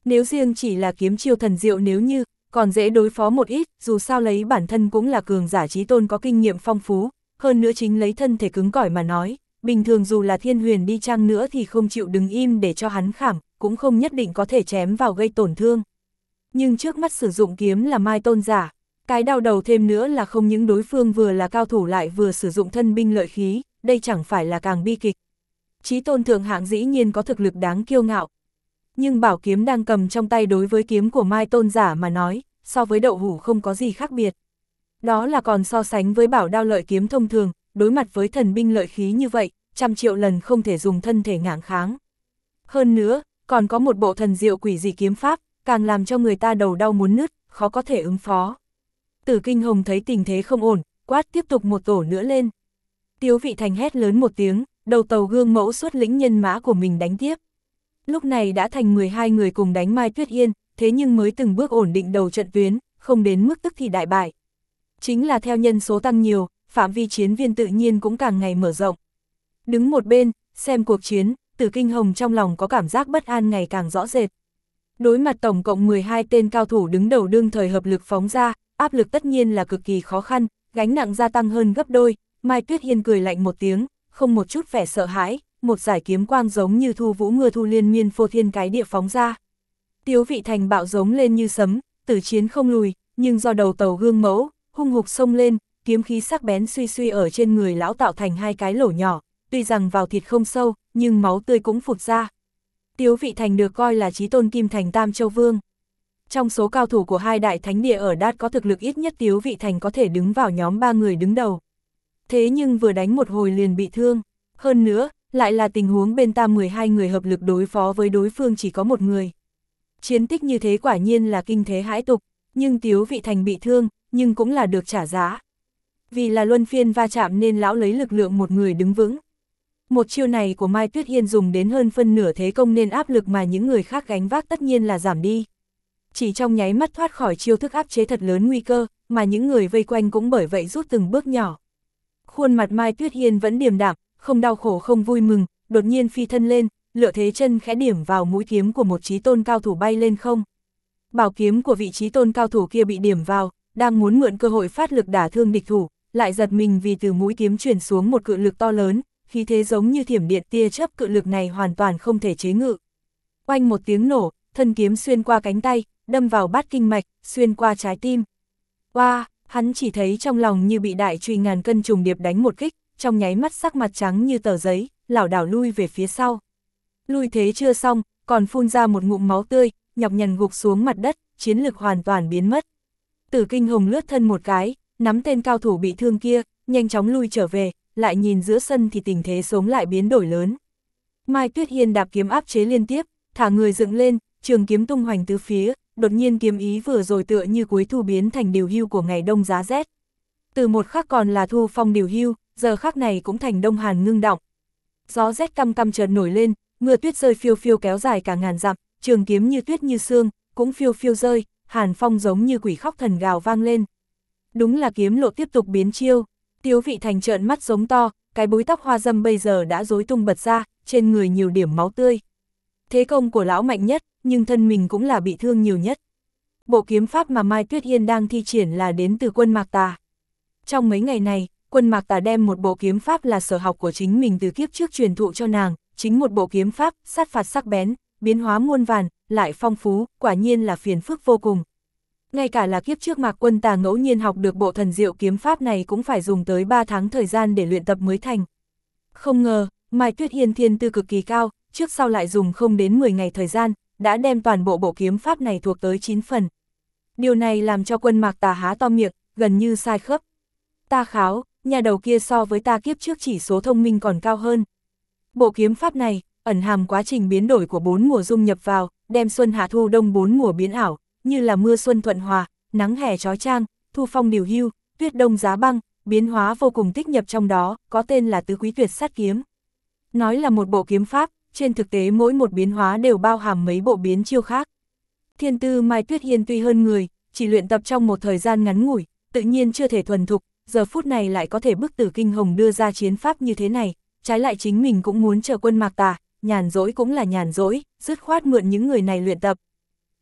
Nếu riêng chỉ là kiếm chiêu thần diệu nếu như, còn dễ đối phó một ít, dù sao lấy bản thân cũng là cường giả chí tôn có kinh nghiệm phong phú, hơn nữa chính lấy thân thể cứng cỏi mà nói, bình thường dù là Thiên Huyền đi chăng nữa thì không chịu đứng im để cho hắn khảm, cũng không nhất định có thể chém vào gây tổn thương. Nhưng trước mắt sử dụng kiếm là Mai Tôn giả, cái đau đầu thêm nữa là không những đối phương vừa là cao thủ lại vừa sử dụng thân binh lợi khí, đây chẳng phải là càng bi kịch. Chí tôn thượng hạng dĩ nhiên có thực lực đáng kiêu ngạo. Nhưng bảo kiếm đang cầm trong tay đối với kiếm của Mai Tôn giả mà nói, so với đậu hũ không có gì khác biệt. Đó là còn so sánh với bảo đao lợi kiếm thông thường, đối mặt với thần binh lợi khí như vậy, 100 triệu lần không thể dùng thân thể ngáng kháng. Hơn nữa, còn có một bộ thần diệu quỷ dị kiếm pháp, càng làm cho người ta đầu đau muốn nứt, khó có thể ứng phó. Tử Kinh Hồng thấy tình thế không ổn, quát tiếp tục một tổ nữa lên. Tiếu Vị Thành hét lớn một tiếng, đầu tàu gương mẫu xuất lĩnh nhân mã của mình đánh tiếp. Lúc này đã thành 12 người cùng đánh Mai Tuyết Yên, thế nhưng mới từng bước ổn định đầu trận tuyến, không đến mức tức thì đại bại. Chính là theo nhân số tăng nhiều, phạm vi chiến viên tự nhiên cũng càng ngày mở rộng. Đứng một bên, xem cuộc chiến, Tử Kinh Hồng trong lòng có cảm giác bất an ngày càng rõ rệt. Đối mặt tổng cộng 12 tên cao thủ đứng đầu đương thời hợp lực phóng ra, áp lực tất nhiên là cực kỳ khó khăn, gánh nặng gia tăng hơn gấp đôi. Mai Tuyết Yên cười lạnh một tiếng, không một chút vẻ sợ hãi, một giải kiếm quang giống như thu vũ mưa thu liên miên phô thiên cái địa phóng ra. Tiếu Vị Thành bạo giống lên như sấm, tử chiến không lùi, nhưng do đầu tàu gương mẫu, hung hục xông lên, kiếm khí sắc bén suy suy ở trên người lão tạo thành hai cái lỗ nhỏ, tuy rằng vào thịt không sâu, nhưng máu tươi cũng phụt ra. Tiếu Vị Thành được coi là chí tôn Kim Thành Tam Châu Vương. Trong số cao thủ của hai đại thánh địa ở Đát có thực lực ít nhất Tiếu Vị Thành có thể đứng vào nhóm 3 người đứng đầu. Thế nhưng vừa đánh một hồi liền bị thương, hơn nữa, lại là tình huống bên ta 12 người hợp lực đối phó với đối phương chỉ có một người. Chiến tích như thế quả nhiên là kinh thế hãi tục, nhưng Tiếu Vị Thành bị thương, nhưng cũng là được trả giá. Vì là luân phiên va chạm nên lão lấy lực lượng một người đứng vững. Một chiêu này của Mai Tuyết Yên dùng đến hơn phân nửa thế công nên áp lực mà những người khác gánh vác tất nhiên là giảm đi. Chỉ trong nháy mắt thoát khỏi chiêu thức áp chế thật lớn nguy cơ, mà những người vây quanh cũng bởi vậy rút từng bước nhỏ. Khuôn mặt Mai Tuyết Yên vẫn điềm đạm, không đau khổ không vui mừng, đột nhiên phi thân lên, lựa thế chân khẽ điểm vào mũi kiếm của một chí tôn cao thủ bay lên không. Bảo kiếm của vị chí tôn cao thủ kia bị điểm vào, đang muốn mượn cơ hội phát lực đả thương địch thủ, lại giật mình vì từ mũi kiếm truyền xuống một cự lực to lớn, khí thế giống như thiểm điện tia chớp, cự lực này hoàn toàn không thể chế ngự. Oanh một tiếng nổ, thân kiếm xuyên qua cánh tay, đâm vào bát kinh mạch, xuyên qua trái tim. Oa, hắn chỉ thấy trong lòng như bị đại truy ngàn cân trùng điệp đánh một kích, trong nháy mắt sắc mặt trắng như tờ giấy, lảo đảo lui về phía sau. Lui thế chưa xong, còn phun ra một ngụm máu tươi, nhọc nhằn gục xuống mặt đất, chiến lực hoàn toàn biến mất. Tử Kinh Hồng lướt thân một cái, nắm tên cao thủ bị thương kia, nhanh chóng lui trở về, lại nhìn giữa sân thì tình thế sống lại biến đổi lớn. Mai Tuyết Hiên đạp kiếm áp chế liên tiếp, thả người dựng lên, trường kiếm tung hoành tứ phía, đột nhiên kiếm ý vừa rồi tựa như cuối thu biến thành điều hưu của ngày đông giá rét. Từ một khắc còn là thu phong điều hưu, giờ khắc này cũng thành đông hàn ngưng đọng. Gió rét căm căm chợt nổi lên, mưa tuyết rơi phiêu phiêu kéo dài cả ngàn dặm, trường kiếm như tuyết như sương, cũng phiêu phiêu rơi, hàn phong giống như quỷ khóc thần gào vang lên. Đúng là kiếm lộ tiếp tục biến chiêu, Tiếu Vị Thành trợn mắt giống to, cái búi tóc hoa dâm bây giờ đã rối tung bật ra, trên người nhiều điểm máu tươi. Thế công của lão mạnh nhất, nhưng thân mình cũng là bị thương nhiều nhất. Bộ kiếm pháp mà Mai Tuyết Yên đang thi triển là đến từ Quân Mạc Tà. Trong mấy ngày này, Quân Mạc Tà đem một bộ kiếm pháp là sở học của chính mình từ kiếp trước truyền thụ cho nàng, chính một bộ kiếm pháp, sát phạt sắc bén, biến hóa muôn vàn, lại phong phú, quả nhiên là phiền phức vô cùng. Ngay cả là kiếp trước Mạc Quân Tà ngẫu nhiên học được bộ thần diệu kiếm pháp này cũng phải dùng tới 3 tháng thời gian để luyện tập mới thành. Không ngờ, Mai Tuyết Yên thiên tư cực kỳ cao, trước sau lại dùng không đến 10 ngày thời gian, đã đem toàn bộ bộ kiếm pháp này thuộc tới 9 phần. Điều này làm cho Quân Mạc Tà há to miệng, gần như sai khớp. Ta kháo, nhà đầu kia so với ta kiếp trước chỉ số thông minh còn cao hơn. Bộ kiếm pháp này, ẩn hàm quá trình biến đổi của 4 mùa dung nhập vào, đem xuân hạ thu đông 4 mùa biến ảo, như là mưa xuân thuận hòa, nắng hè chói chang, thu phong điều hưu, tuyết đông giá băng, biến hóa vô cùng tích nhập trong đó, có tên là tứ quý tuyệt sát kiếm. Nói là một bộ kiếm pháp, trên thực tế mỗi một biến hóa đều bao hàm mấy bộ biến chiêu khác. Thiên tư Mai Tuyết Hiên tuy hơn người, chỉ luyện tập trong một thời gian ngắn ngủi, tự nhiên chưa thể thuần thục, giờ phút này lại có thể bức Tử Kinh Hồng đưa ra chiến pháp như thế này, trái lại chính mình cũng muốn chờ Quân Mạc Tà, nhàn rỗi cũng là nhàn rỗi, dứt khoát mượn những người này luyện tập.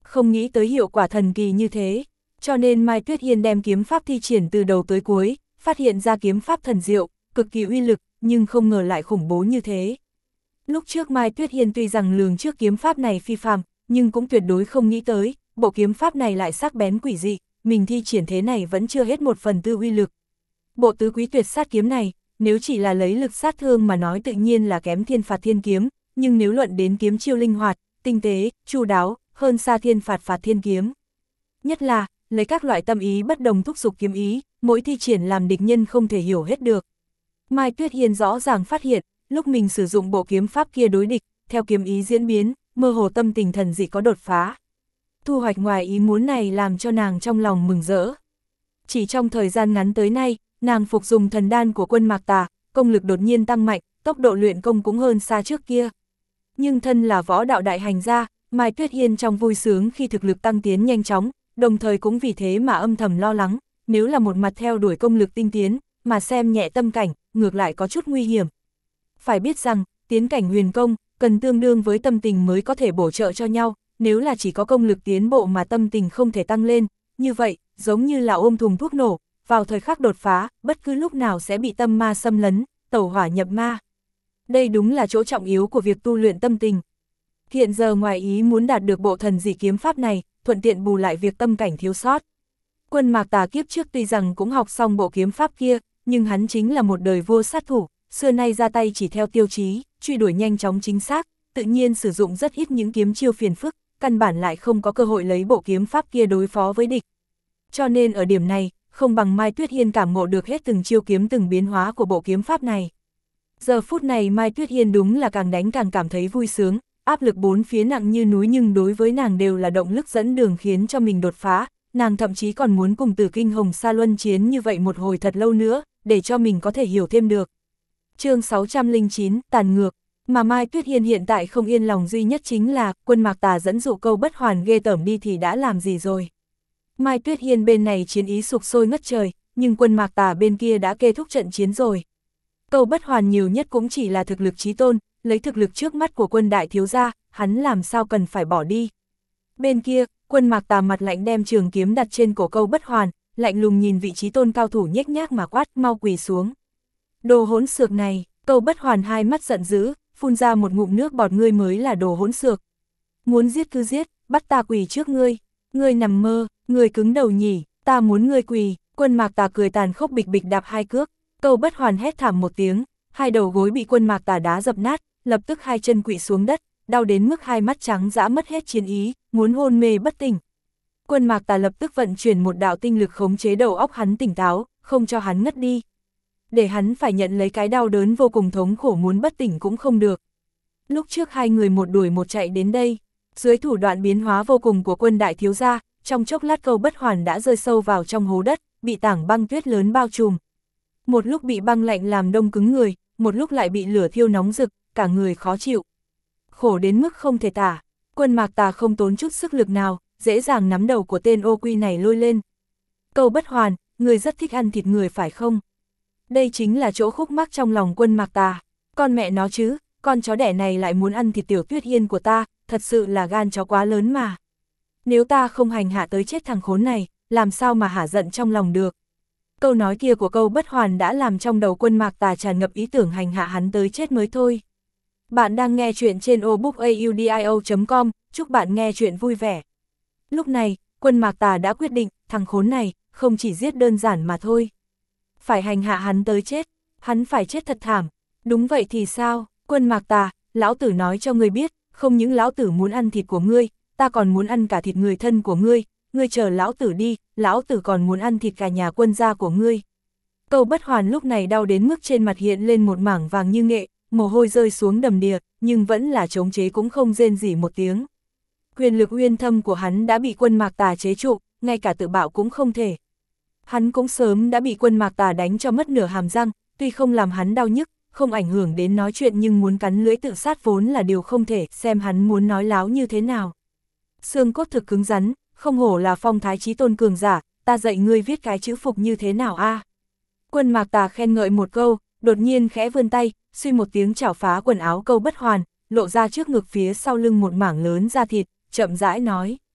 không nghĩ tới hiệu quả thần kỳ như thế. Cho nên Mai Tuyết Hiên đem kiếm pháp thi triển từ đầu tới cuối, phát hiện ra kiếm pháp thần diệu, cực kỳ uy lực, nhưng không ngờ lại khủng bố như thế. Lúc trước Mai Tuyết Hiên tuy rằng lường trước kiếm pháp này phi phàm, nhưng cũng tuyệt đối không nghĩ tới, bộ kiếm pháp này lại sắc bén quỷ dị, mình thi triển thế này vẫn chưa hết 1/4 uy lực. Bộ tứ quý tuyệt sát kiếm này, nếu chỉ là lấy lực sát thương mà nói tự nhiên là kém Thiên Phạt Thiên kiếm, nhưng nếu luận đến kiếm chiêu linh hoạt, tinh tế, chu đáo, hơn xa Thiên Phạt Thiên kiếm. Nhất là, lấy các loại tâm ý bất đồng thúc giục kiếm ý, mỗi thi triển làm địch nhân không thể hiểu hết được. Mai Tuyết Hiên rõ ràng phát hiện, lúc mình sử dụng bộ kiếm pháp kia đối địch, theo kiếm ý diễn biến, mơ hồ tâm tình thần dị có đột phá. Thu hoạch ngoài ý muốn này làm cho nàng trong lòng mừng rỡ. Chỉ trong thời gian ngắn tới nay, nàng phục dùng thần đan của Quân Mạc Tà, công lực đột nhiên tăng mạnh, tốc độ luyện công cũng hơn xa trước kia. Nhưng thân là võ đạo đại hành gia, Mai Tuyết Hiên trong vui sướng khi thực lực tăng tiến nhanh chóng, đồng thời cũng vì thế mà âm thầm lo lắng, nếu là một mặt theo đuổi công lực tinh tiến, mà xem nhẹ tâm cảnh, ngược lại có chút nguy hiểm. Phải biết rằng, tiến cảnh huyền công, cần tương đương với tâm tình mới có thể bổ trợ cho nhau, nếu là chỉ có công lực tiến bộ mà tâm tình không thể tăng lên, như vậy, giống như là ôm thùng thuốc nổ, vào thời khắc đột phá, bất cứ lúc nào sẽ bị tâm ma xâm lấn, tẩu hỏa nhập ma. Đây đúng là chỗ trọng yếu của việc tu luyện tâm tình. Hiện giờ ngoài ý muốn đạt được bộ thần dị kiếm pháp này, thuận tiện bù lại việc tâm cảnh thiếu sót. Quân Mạc Tà kiếp trước tuy rằng cũng học xong bộ kiếm pháp kia, nhưng hắn chính là một đời vua sát thủ, xưa nay ra tay chỉ theo tiêu chí, truy đuổi nhanh chóng chính xác, tự nhiên sử dụng rất ít những kiếm chiêu phiền phức, căn bản lại không có cơ hội lấy bộ kiếm pháp kia đối phó với địch. Cho nên ở điểm này, không bằng Mai Tuyết Hiên cảm ngộ được hết từng chiêu kiếm từng biến hóa của bộ kiếm pháp này. Giờ phút này Mai Tuyết Hiên đúng là càng đánh càng cảm thấy vui sướng, áp lực bốn phía nặng như núi nhưng đối với nàng đều là động lực dẫn đường khiến cho mình đột phá, nàng thậm chí còn muốn cùng Tử Kinh Hồng Sa luân chiến như vậy một hồi thật lâu nữa, để cho mình có thể hiểu thêm được. Chương 609, tàn ngược. Mà Mai Tuyết Hiên hiện tại không yên lòng duy nhất chính là, Quân Mạc Tà dẫn dụ Câu Bất Hoàn ghê tởm đi thì đã làm gì rồi. Mai Tuyết Hiên bên này chiến ý sục sôi ngất trời, nhưng Quân Mạc Tà bên kia đã kết thúc trận chiến rồi. Câu Bất Hoàn nhiều nhất cũng chỉ là thực lực chí tôn, lấy thực lực trước mắt của Quân đại thiếu gia, hắn làm sao cần phải bỏ đi. Bên kia, Quân Mạc Tà mặt lạnh đem trường kiếm đặt trên cổ Câu Bất Hoàn, lạnh lùng nhìn vị chí tôn cao thủ nhếch nhác mà quát, mau quỳ xuống. Đồ hỗn xược này, Câu Bất Hoàn hai mắt giận dữ, phun ra một ngụm nước bọt, ngươi mới là đồ hỗn xược. Muốn giết cứ giết, bắt ta quỳ trước ngươi. Ngươi nằm mơ, ngươi cứng đầu nhỉ, ta muốn ngươi quỳ. Quân Mạc Tà cười tàn khốc bịch bịch đạp hai cước, Câu Bất Hoàn hét thảm một tiếng, hai đầu gối bị Quân Mạc Tà đá dập nát, lập tức hai chân quỵ xuống đất, đau đến mức hai mắt trắng dã mất hết chiến ý, muốn hôn mê bất tỉnh. Quân Mạc Tà lập tức vận chuyển một đạo tinh lực khống chế đầu óc hắn tỉnh táo, không cho hắn ngất đi. Để hắn phải nhận lấy cái đau đớn vô cùng thống khổ, muốn bất tỉnh cũng không được. Lúc trước hai người một đuổi một chạy đến đây, dưới thủ đoạn biến hóa vô cùng của Quân đại thiếu gia, trong chốc lát Câu Bất Hoàn đã rơi sâu vào trong hố đất, bị tảng băng tuyết lớn bao trùm. Một lúc bị băng lạnh làm đông cứng người, một lúc lại bị lửa thiêu nóng rực, cả người khó chịu. Khổ đến mức không thể tả, Quân Mạc Tà không tốn chút sức lực nào, dễ dàng nắm đầu của tên ô quy này lôi lên. Câu Bất Hoàn, người rất thích ăn thịt người phải không? Đây chính là chỗ khúc mắc trong lòng Quân Mạc Tà. Con mẹ nó chứ, con chó đẻ này lại muốn ăn thịt Tiểu Tuyết Hiên của ta, thật sự là gan chó quá lớn mà. Nếu ta không hành hạ tới chết thằng khốn này, làm sao mà hả giận trong lòng được. Câu nói kia của Câu Bất Hoàn đã làm trong đầu Quân Mạc Tà tràn ngập ý tưởng hành hạ hắn tới chết mới thôi. Bạn đang nghe chuyện trên obookaudio.com, chúc bạn nghe chuyện vui vẻ. Lúc này, Quân Mạc Tà đã quyết định, thằng khốn này, không chỉ giết đơn giản mà thôi. Phải hành hạ hắn tới chết, hắn phải chết thật thảm. Đúng vậy thì sao, Quân Mạc Tà, lão tử nói cho ngươi biết, không những lão tử muốn ăn thịt của ngươi, ta còn muốn ăn cả thịt người thân của ngươi chờ lão tử đi, lão tử còn muốn ăn thịt cả nhà Quân gia của ngươi. Câu Bất Hoàn lúc này đau đến mức trên mặt hiện lên một mảng vàng như nghệ, mồ hôi rơi xuống đầm đìa, nhưng vẫn là chống chế cũng không rên rỉ một tiếng. Quyền lực uyên thâm của hắn đã bị Quân Mạc Tà chế trụ, ngay cả tự bạo cũng không thể. Hắn cũng sớm đã bị Quân Mạc Tà đánh cho mất nửa hàm răng, tuy không làm hắn đau nhức, không ảnh hưởng đến nói chuyện nhưng muốn cắn lưỡi tự sát vốn là điều không thể, xem hắn muốn nói láo như thế nào. Xương cốt thực cứng rắn, không hổ là phong thái chí tôn cường giả, ta dạy ngươi viết cái chữ phục như thế nào a? Quân Mạc Tà khen ngợi một câu, đột nhiên khẽ vươn tay, suy một tiếng chảo phá quần áo Câu Bất Hoàn, lộ ra trước ngực phía sau lưng một mảng lớn da thịt, chậm rãi nói.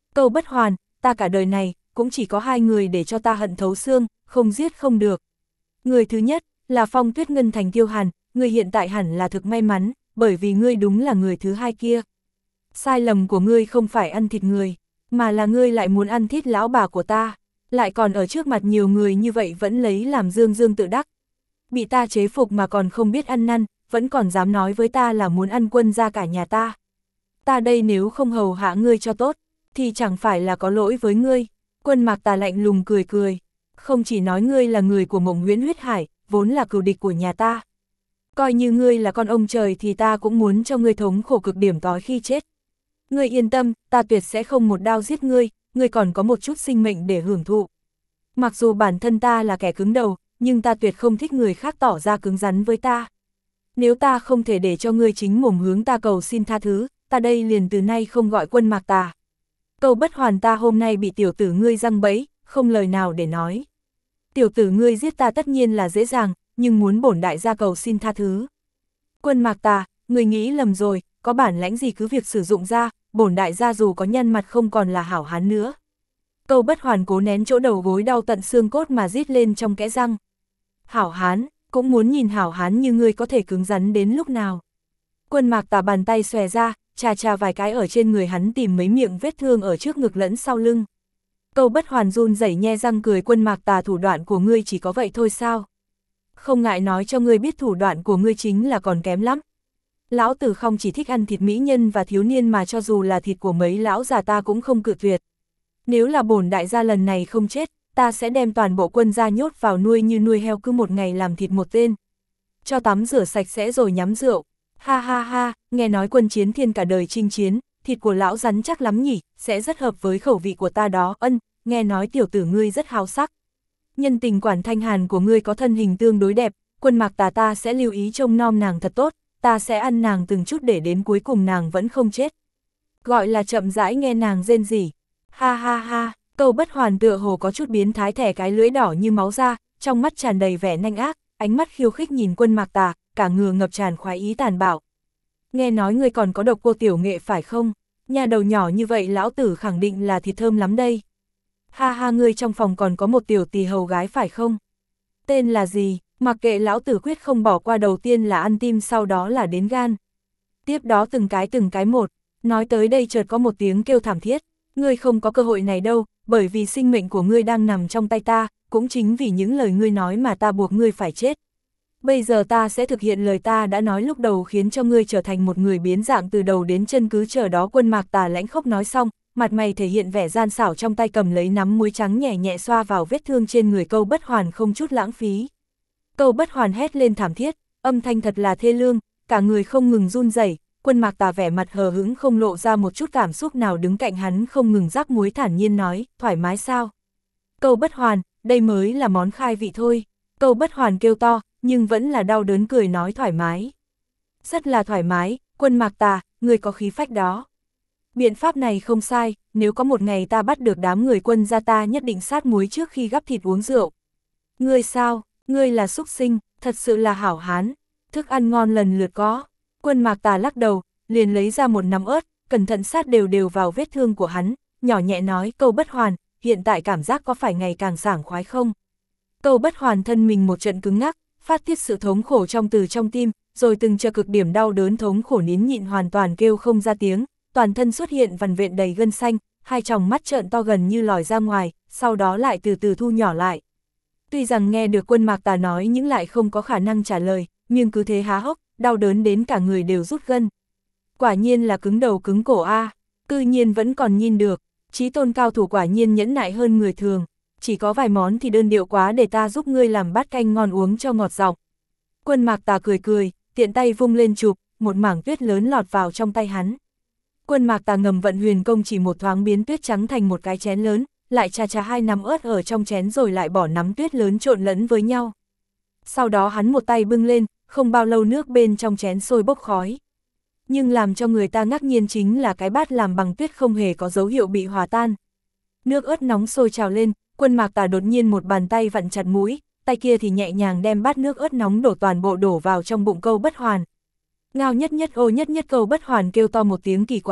Câu Bất Hoàn, ta cả đời này, cũng chỉ có hai người để cho ta hận thấu xương, không giết không được. Người thứ nhất, là Phong Tuyết Ngân Thành Kiêu Hàn, ngươi hiện tại hẳn là thực may mắn, bởi vì ngươi đúng là người thứ hai kia. Sai lầm của ngươi không phải ăn thịt người, mà là ngươi lại muốn ăn thịt lão bà của ta, lại còn ở trước mặt nhiều người như vậy vẫn lấy làm dương dương tự đắc. Bị ta chế phục mà còn không biết ăn năn, vẫn còn dám nói với ta là muốn ăn Quân gia cả nhà ta. Ta đây nếu không hầu hạ ngươi cho tốt, thì chẳng phải là có lỗi với ngươi. Quân Mạc Tà lạnh lùng cười cười, không chỉ nói ngươi là người của Mộng Huyễn Huyết Hải, vốn là cừu địch của nhà ta. Coi như ngươi là con ông trời thì ta cũng muốn cho ngươi thống khổ cực điểm tối khi chết. Ngươi yên tâm, ta tuyệt sẽ không một đao giết ngươi, ngươi còn có một chút sinh mệnh để hưởng thụ. Mặc dù bản thân ta là kẻ cứng đầu, nhưng ta tuyệt không thích người khác tỏ ra cứng rắn với ta. Nếu ta không thể để cho ngươi chính mồm hướng ta cầu xin tha thứ, ta đây liền từ nay không gọi Quân Mạc Tà. Câu Bất Hoàn, ta hôm nay bị tiểu tử ngươi giăng bẫy, không lời nào để nói. Tiểu tử ngươi giết ta tất nhiên là dễ dàng, nhưng muốn bổn đại gia cầu xin tha thứ. Quân Mạc Tà, ngươi nghĩ lầm rồi, có bản lãnh gì cứ việc sử dụng ra, bổn đại gia dù có nhăn mặt không còn là hảo hán nữa. Câu Bất Hoàn cố nén chỗ đầu gối đau tận xương cốt mà rít lên trong kẽ răng. Hảo hán, cũng muốn nhìn hảo hán như ngươi có thể cứng rắn đến lúc nào. Quân Mạc Tà bàn tay xòe ra, chà chà vài cái ở trên người hắn tìm mấy miệng vết thương ở trước ngực lẫn sau lưng. Câu Bất Hoàn run rẩy nhe răng cười, Quân Mạc Tà, thủ đoạn của ngươi chỉ có vậy thôi sao? Không ngại nói cho ngươi biết thủ đoạn của ngươi chính là còn kém lắm. Lão tử không chỉ thích ăn thịt mỹ nhân và thiếu niên mà cho dù là thịt của mấy lão già ta cũng không cự tuyệt. Nếu là bổn đại gia lần này không chết, ta sẽ đem toàn bộ Quân gia nhốt vào nuôi như nuôi heo, cứ một ngày làm thịt một tên. Cho tắm rửa sạch sẽ rồi nhắm rượu. Ha ha ha, nghe nói Quân Chiến Thiên cả đời chinh chiến, thịt của lão rắn chắc lắm nhỉ, sẽ rất hợp với khẩu vị của ta đó. Nghe nói tiểu tử ngươi rất háo sắc. Nhân tình Quản Thanh Hàn của ngươi có thân hình tương đối đẹp, Quân Mạc Tà ta sẽ lưu ý trông nom nàng thật tốt, ta sẽ ăn nàng từng chút để đến cuối cùng nàng vẫn không chết. Gọi là chậm rãi nghe nàng rên rỉ. Ha ha ha, Câu Bất Hoàn tựa hồ có chút biến thái, thẻ cái lưỡi đỏ như máu ra, trong mắt tràn đầy vẻ nanh ác, ánh mắt khiêu khích nhìn Quân Mạc Tà, cả người ngập tràn khoái ý tàn bạo. Nghe nói ngươi còn có độc cô tiểu nghệ phải không? Nhà đầu nhỏ như vậy lão tử khẳng định là thịt thơm lắm đây. Ha ha, ngươi trong phòng còn có một tiểu tỳ hầu gái phải không? Tên là gì? Mặc kệ, lão tử quyết không bỏ qua, đầu tiên là ăn tim, sau đó là đến gan. Tiếp đó từng cái một. Nói tới đây chợt có một tiếng kêu thảm thiết. Ngươi không có cơ hội này đâu, bởi vì sinh mệnh của ngươi đang nằm trong tay ta, cũng chính vì những lời ngươi nói mà ta buộc ngươi phải chết. Bây giờ ta sẽ thực hiện lời ta đã nói lúc đầu, khiến cho ngươi trở thành một người biến dạng từ đầu đến chân, cứ chờ đó. Quân Mạc Tà lãnh khốc nói xong, mặt mày thể hiện vẻ gian xảo, trong tay cầm lấy nắm muối trắng nhẹ nhẹ xoa vào vết thương trên người Câu Bất Hoàn, không chút lãng phí. Câu Bất Hoàn hét lên thảm thiết, âm thanh thật là thê lương, cả người không ngừng run rẩy. Quân Mạc Tà vẻ mặt hờ hững không lộ ra một chút cảm xúc nào, đứng cạnh hắn không ngừng rắc muối thản nhiên nói, thoải mái sao? Câu Bất Hoàn, đây mới là món khai vị thôi. Câu Bất Hoàn kêu to, nhưng vẫn là đau đớn cười nói thoải mái. Rất là thoải mái, Quân Mạc Tà, người có khí phách đó. Biện pháp này không sai, nếu có một ngày ta bắt được đám người Quân gia ta nhất định sát muối trước khi gắp thịt uống rượu. Ngươi sao, ngươi là súc sinh, thật sự là hảo hán, thức ăn ngon lần lượt có. Quân Mạc Tà lắc đầu, liền lấy ra một nắm ớt, cẩn thận sát đều đều vào vết thương của hắn, nhỏ nhẹ nói, Câu Bất Hoàn, hiện tại cảm giác có phải ngày càng sảng khoái không? Câu Bất Hoàn thân mình một trận cứng ngắc, phát tiết sự thống khổ từ trong tim, rồi từng chờ cực điểm đau đớn thống khổ nín nhịn hoàn toàn kêu không ra tiếng, toàn thân xuất hiện vằn vện đầy gân xanh, hai tròng mắt trợn to gần như lòi ra ngoài, sau đó lại từ từ thu nhỏ lại. Tuy rằng nghe được Quân Mạc Tà nói nhưng lại không có khả năng trả lời, nhưng cứ thế há hốc, đau đớn đến cả người đều rút gân. Quả nhiên là cứng đầu cứng cổ a, cư nhiên vẫn còn nhìn được, chí tôn cao thủ quả nhiên nhẫn nại hơn người thường. Chỉ có vài món thì đơn điệu quá, để ta giúp ngươi làm bát canh ngon uống cho ngọt giọng. Quân Mạc Tà cười cười, tiện tay vung lên chụp, một mảng tuyết lớn lọt vào trong tay hắn. Quân Mạc Tà ngầm vận huyền công, chỉ một thoáng biến tuyết trắng thành một cái chén lớn, lại chà chà hai nắm ớt ở trong chén rồi lại bỏ nắm tuyết lớn trộn lẫn với nhau. Sau đó hắn một tay bưng lên, không bao lâu nước bên trong chén sôi bốc khói. Nhưng làm cho người ta ngạc nhiên chính là cái bát làm bằng tuyết không hề có dấu hiệu bị hòa tan. Nước ớt nóng sôi trào lên, Quân Mạc Tà đột nhiên một bàn tay vặn chặt mũi, tay kia thì nhẹ nhàng đem bát nước ớt nóng đổ toàn bộ đổ vào trong bụng Câu Bất Hoàn. Ngao nhất nhất ô nhất nhất, Câu Bất Hoàn kêu to một tiếng kỳ quái,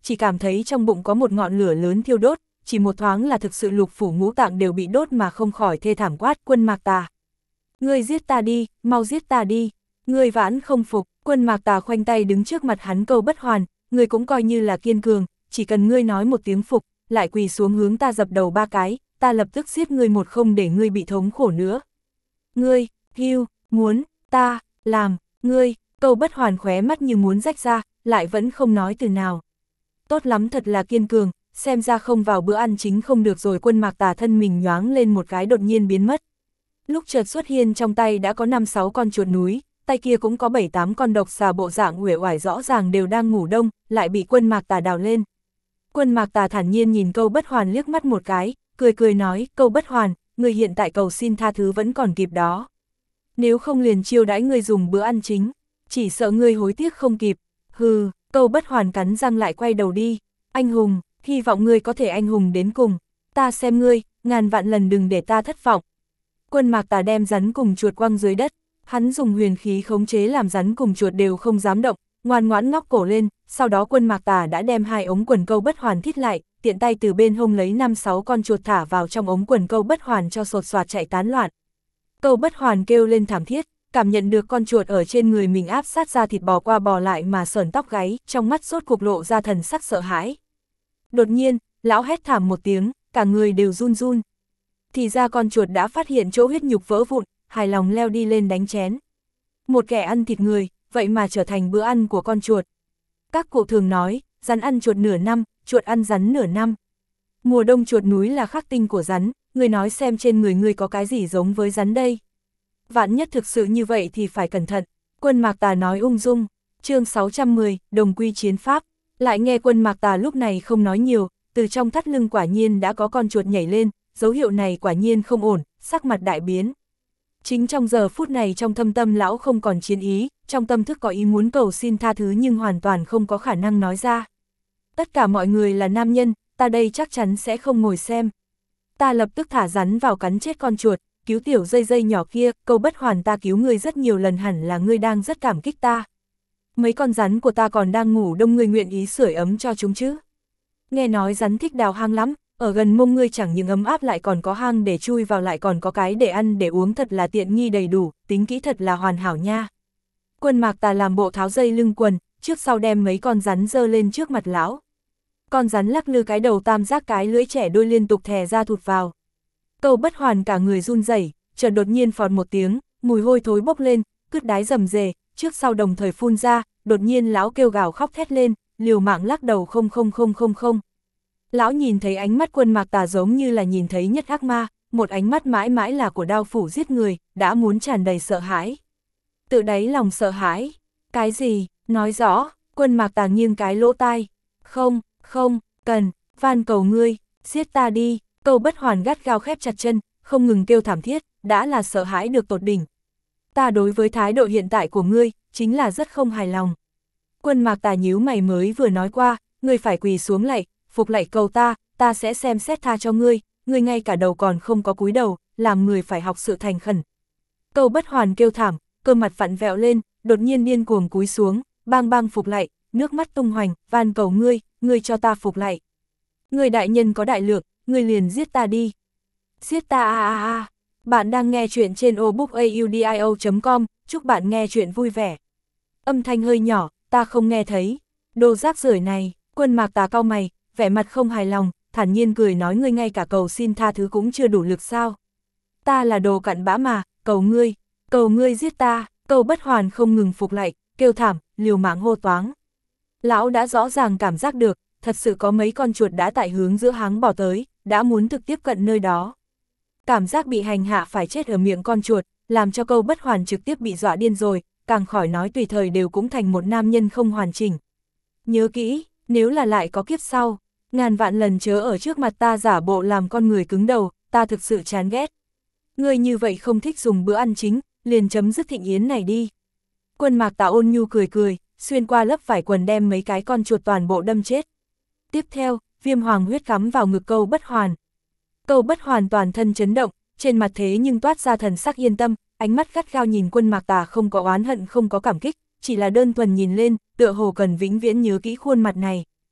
chỉ cảm thấy trong bụng có một ngọn lửa lớn thiêu đốt, chỉ một thoáng là thực sự lục phủ ngũ tạng đều bị đốt mà không khỏi thê thảm quát: Quân Mạc Tà! Ngươi giết ta đi, mau giết ta đi! Ngươi vãn không phục! Quân Mạc Tà khoanh tay đứng trước mặt hắn Câu Bất Hoàn: Ngươi cũng coi như là kiên cường, chỉ cần ngươi nói một tiếng phục, lại quỳ xuống hướng ta dập đầu 3 cái, ta lập tức giết ngươi một không để ngươi bị thống khổ nữa. Ngươi, hưu, muốn, ta, làm, ngươi! Câu Bất Hoàn khóe mắt như muốn rách ra, lại vẫn không nói từ nào. Tốt lắm, thật là kiên cường, xem ra không vào bữa ăn chính không được rồi. Quân Mạc Tà thân mình nhoáng lên một cái đột nhiên biến mất. Lúc chợt xuất hiện trong tay đã có 5-6 con chuột núi, tay kia cũng có 7-8 con độc xà bộ dạng uể oải rõ ràng đều đang ngủ đông, lại bị Quân Mạc Tà đào lên. Quân Mạc Tà thản nhiên nhìn Câu Bất Hoàn liếc mắt một cái, cười cười nói: Câu Bất Hoàn, ngươi hiện tại cầu xin tha thứ vẫn còn kịp đó. Nếu không liền chiêu đãi ngươi dùng bữa ăn chính, chỉ sợ ngươi hối tiếc không kịp. Hừ! Câu Bất Hoàn cắn răng lại quay đầu đi. Anh hùng, hy vọng ngươi có thể anh hùng đến cùng. Ta xem ngươi, ngàn vạn lần đừng để ta thất vọng. Quân Mạc Tà đem rắn cùng chuột quăng dưới đất. Hắn dùng huyền khí khống chế làm rắn cùng chuột đều không dám động, ngoan ngoãn ngóc cổ lên. Sau đó Quân Mạc Tà đã đem 2 ống quần Câu Bất Hoàn thít lại, tiện tay từ bên hông lấy 5-6 con chuột thả vào trong ống quần Câu Bất Hoàn cho sột soạt chạy tán loạn. Câu Bất Hoàn kêu lên thảm thiết, cảm nhận được con chuột ở trên người mình áp sát ra thịt bò qua bò lại mà sởn tóc gáy, trong mắt sốt cuộc lộ ra thần sắc sợ hãi. Đột nhiên, lão hét thảm một tiếng, cả người đều run run. Thì ra con chuột đã phát hiện chỗ huyết nhục vỡ vụn, hài lòng leo đi lên đánh chén. Một kẻ ăn thịt người, vậy mà trở thành bữa ăn của con chuột. Các cụ thường nói, rắn ăn chuột nửa năm, chuột ăn rắn nửa năm. Mùa đông chuột núi là khắc tinh của rắn, người nói xem trên người người có cái gì giống với rắn đây. Vạn nhất thực sự như vậy thì phải cẩn thận. Quân Mạc Tà nói ung dung. Chương 610, đồng quy chiến pháp. Lại nghe Quân Mạc Tà lúc này không nói nhiều, từ trong thắt lưng quả nhiên đã có con chuột nhảy lên, dấu hiệu này quả nhiên không ổn, sắc mặt đại biến. Chính trong giờ phút này trong thâm tâm lão không còn chiến ý, trong tâm thức có ý muốn cầu xin tha thứ nhưng hoàn toàn không có khả năng nói ra. Tất cả mọi người là nam nhân, ta đây chắc chắn sẽ không ngồi xem. Ta lập tức thả rắn vào cắn chết con chuột, cứu tiểu dây dây nhỏ kia. Câu Bất Hoàn, ta cứu ngươi rất nhiều lần, hẳn là ngươi đang rất cảm kích ta. Mấy con rắn của ta còn đang ngủ đông, ngươi nguyện ý sưởi ấm cho chúng chứ? Nghe nói rắn thích đào hang lắm, ở gần mông ngươi chẳng những ấm áp lại còn có hang để chui vào, lại còn có cái để ăn để uống, thật là tiện nghi đầy đủ, tính kỹ thật là hoàn hảo nha. Quân Mạc Tà làm bộ tháo dây lưng quần, trước sau đem mấy con rắn giơ lên trước mặt lão. Con rắn lắc lư cái đầu tam giác, cái lưỡi trẻ đôi liên tục thè ra thụt vào. Câu Bất Hoàn cả người run rẩy, chợt đột nhiên phọt một tiếng, mùi hôi thối bốc lên, cứt đái rầm rề, trước sau đồng thời phun ra. Đột nhiên lão kêu gào khóc thét lên, liều mạng lắc đầu không. Lão nhìn thấy ánh mắt Quân Mạc Tà giống như là nhìn thấy nhất ác ma, một ánh mắt mãi mãi là của đao phủ giết người, đã muốn tràn đầy sợ hãi. Tự đáy lòng sợ hãi. Cái gì? Nói rõ. Quân Mạc Tà nghiêng cái lỗ tai. Không cần, van cầu ngươi, giết ta đi. Câu Bất Hoàn gắt gao khép chặt chân, không ngừng kêu thảm thiết, đã là sợ hãi được tột đỉnh. Ta đối với thái độ hiện tại của ngươi, chính là rất không hài lòng. Quân Mạc Tà nhíu mày, mới vừa nói qua, ngươi phải quỳ xuống lạy, phục lạy cầu ta sẽ xem xét tha cho ngươi, ngươi ngay cả đầu còn không có cúi đầu, làm người phải học sự thành khẩn. Câu Bất Hoàn kêu thảm, cơ mặt vặn vẹo lên, đột nhiên điên cuồng cúi xuống, bang phục lạy, nước mắt tung hoành, van cầu ngươi cho ta phục lạy. Ngươi đại nhân có đại lược, ngươi liền giết ta đi. Giết ta Bạn đang nghe chuyện trên obookaudio.com, chúc bạn nghe chuyện vui vẻ. Âm thanh hơi nhỏ, ta không nghe thấy. Đồ rác rưởi này. Quân Mạc Tà cau mày, vẻ mặt không hài lòng, thản nhiên cười nói, ngươi ngay cả cầu xin tha thứ cũng chưa đủ lực sao? Ta là đồ cặn bã mà, cầu ngươi giết ta. Câu Bất Hoàn không ngừng phục lại, kêu thảm, liều mạng hô toáng. Lão đã rõ ràng cảm giác được, thật sự có mấy con chuột đã tại hướng giữa háng bò tới, đã muốn thực tiếp cận nơi đó. Cảm giác bị hành hạ phải chết ở miệng con chuột, làm cho Câu Bất Hoàn trực tiếp bị dọa điên rồi, càng khỏi nói tùy thời đều cũng thành một nam nhân không hoàn chỉnh. Nhớ kỹ, nếu là lại có kiếp sau, ngàn vạn lần chớ ở trước mặt ta giả bộ làm con người cứng đầu, ta thực sự chán ghét. Ngươi như vậy không thích dùng bữa ăn chính, liền chấm dứt thịnh yến này đi. Quân Mạc Tà ôn nhu cười, xuyên qua lớp vải quần đem mấy cái con chuột toàn bộ đâm chết. Tiếp theo, viêm hoàng huyết cắm vào ngực Câu Bất Hoàn. Câu Bất Hoàn toàn thân chấn động, trên mặt thế nhưng toát ra thần sắc yên tâm, ánh mắt gắt gao nhìn Quân Mạc Tà, không có oán hận không có cảm kích, chỉ là đơn thuần nhìn lên, tựa hồ cần vĩnh viễn nhớ kỹ khuôn mặt này.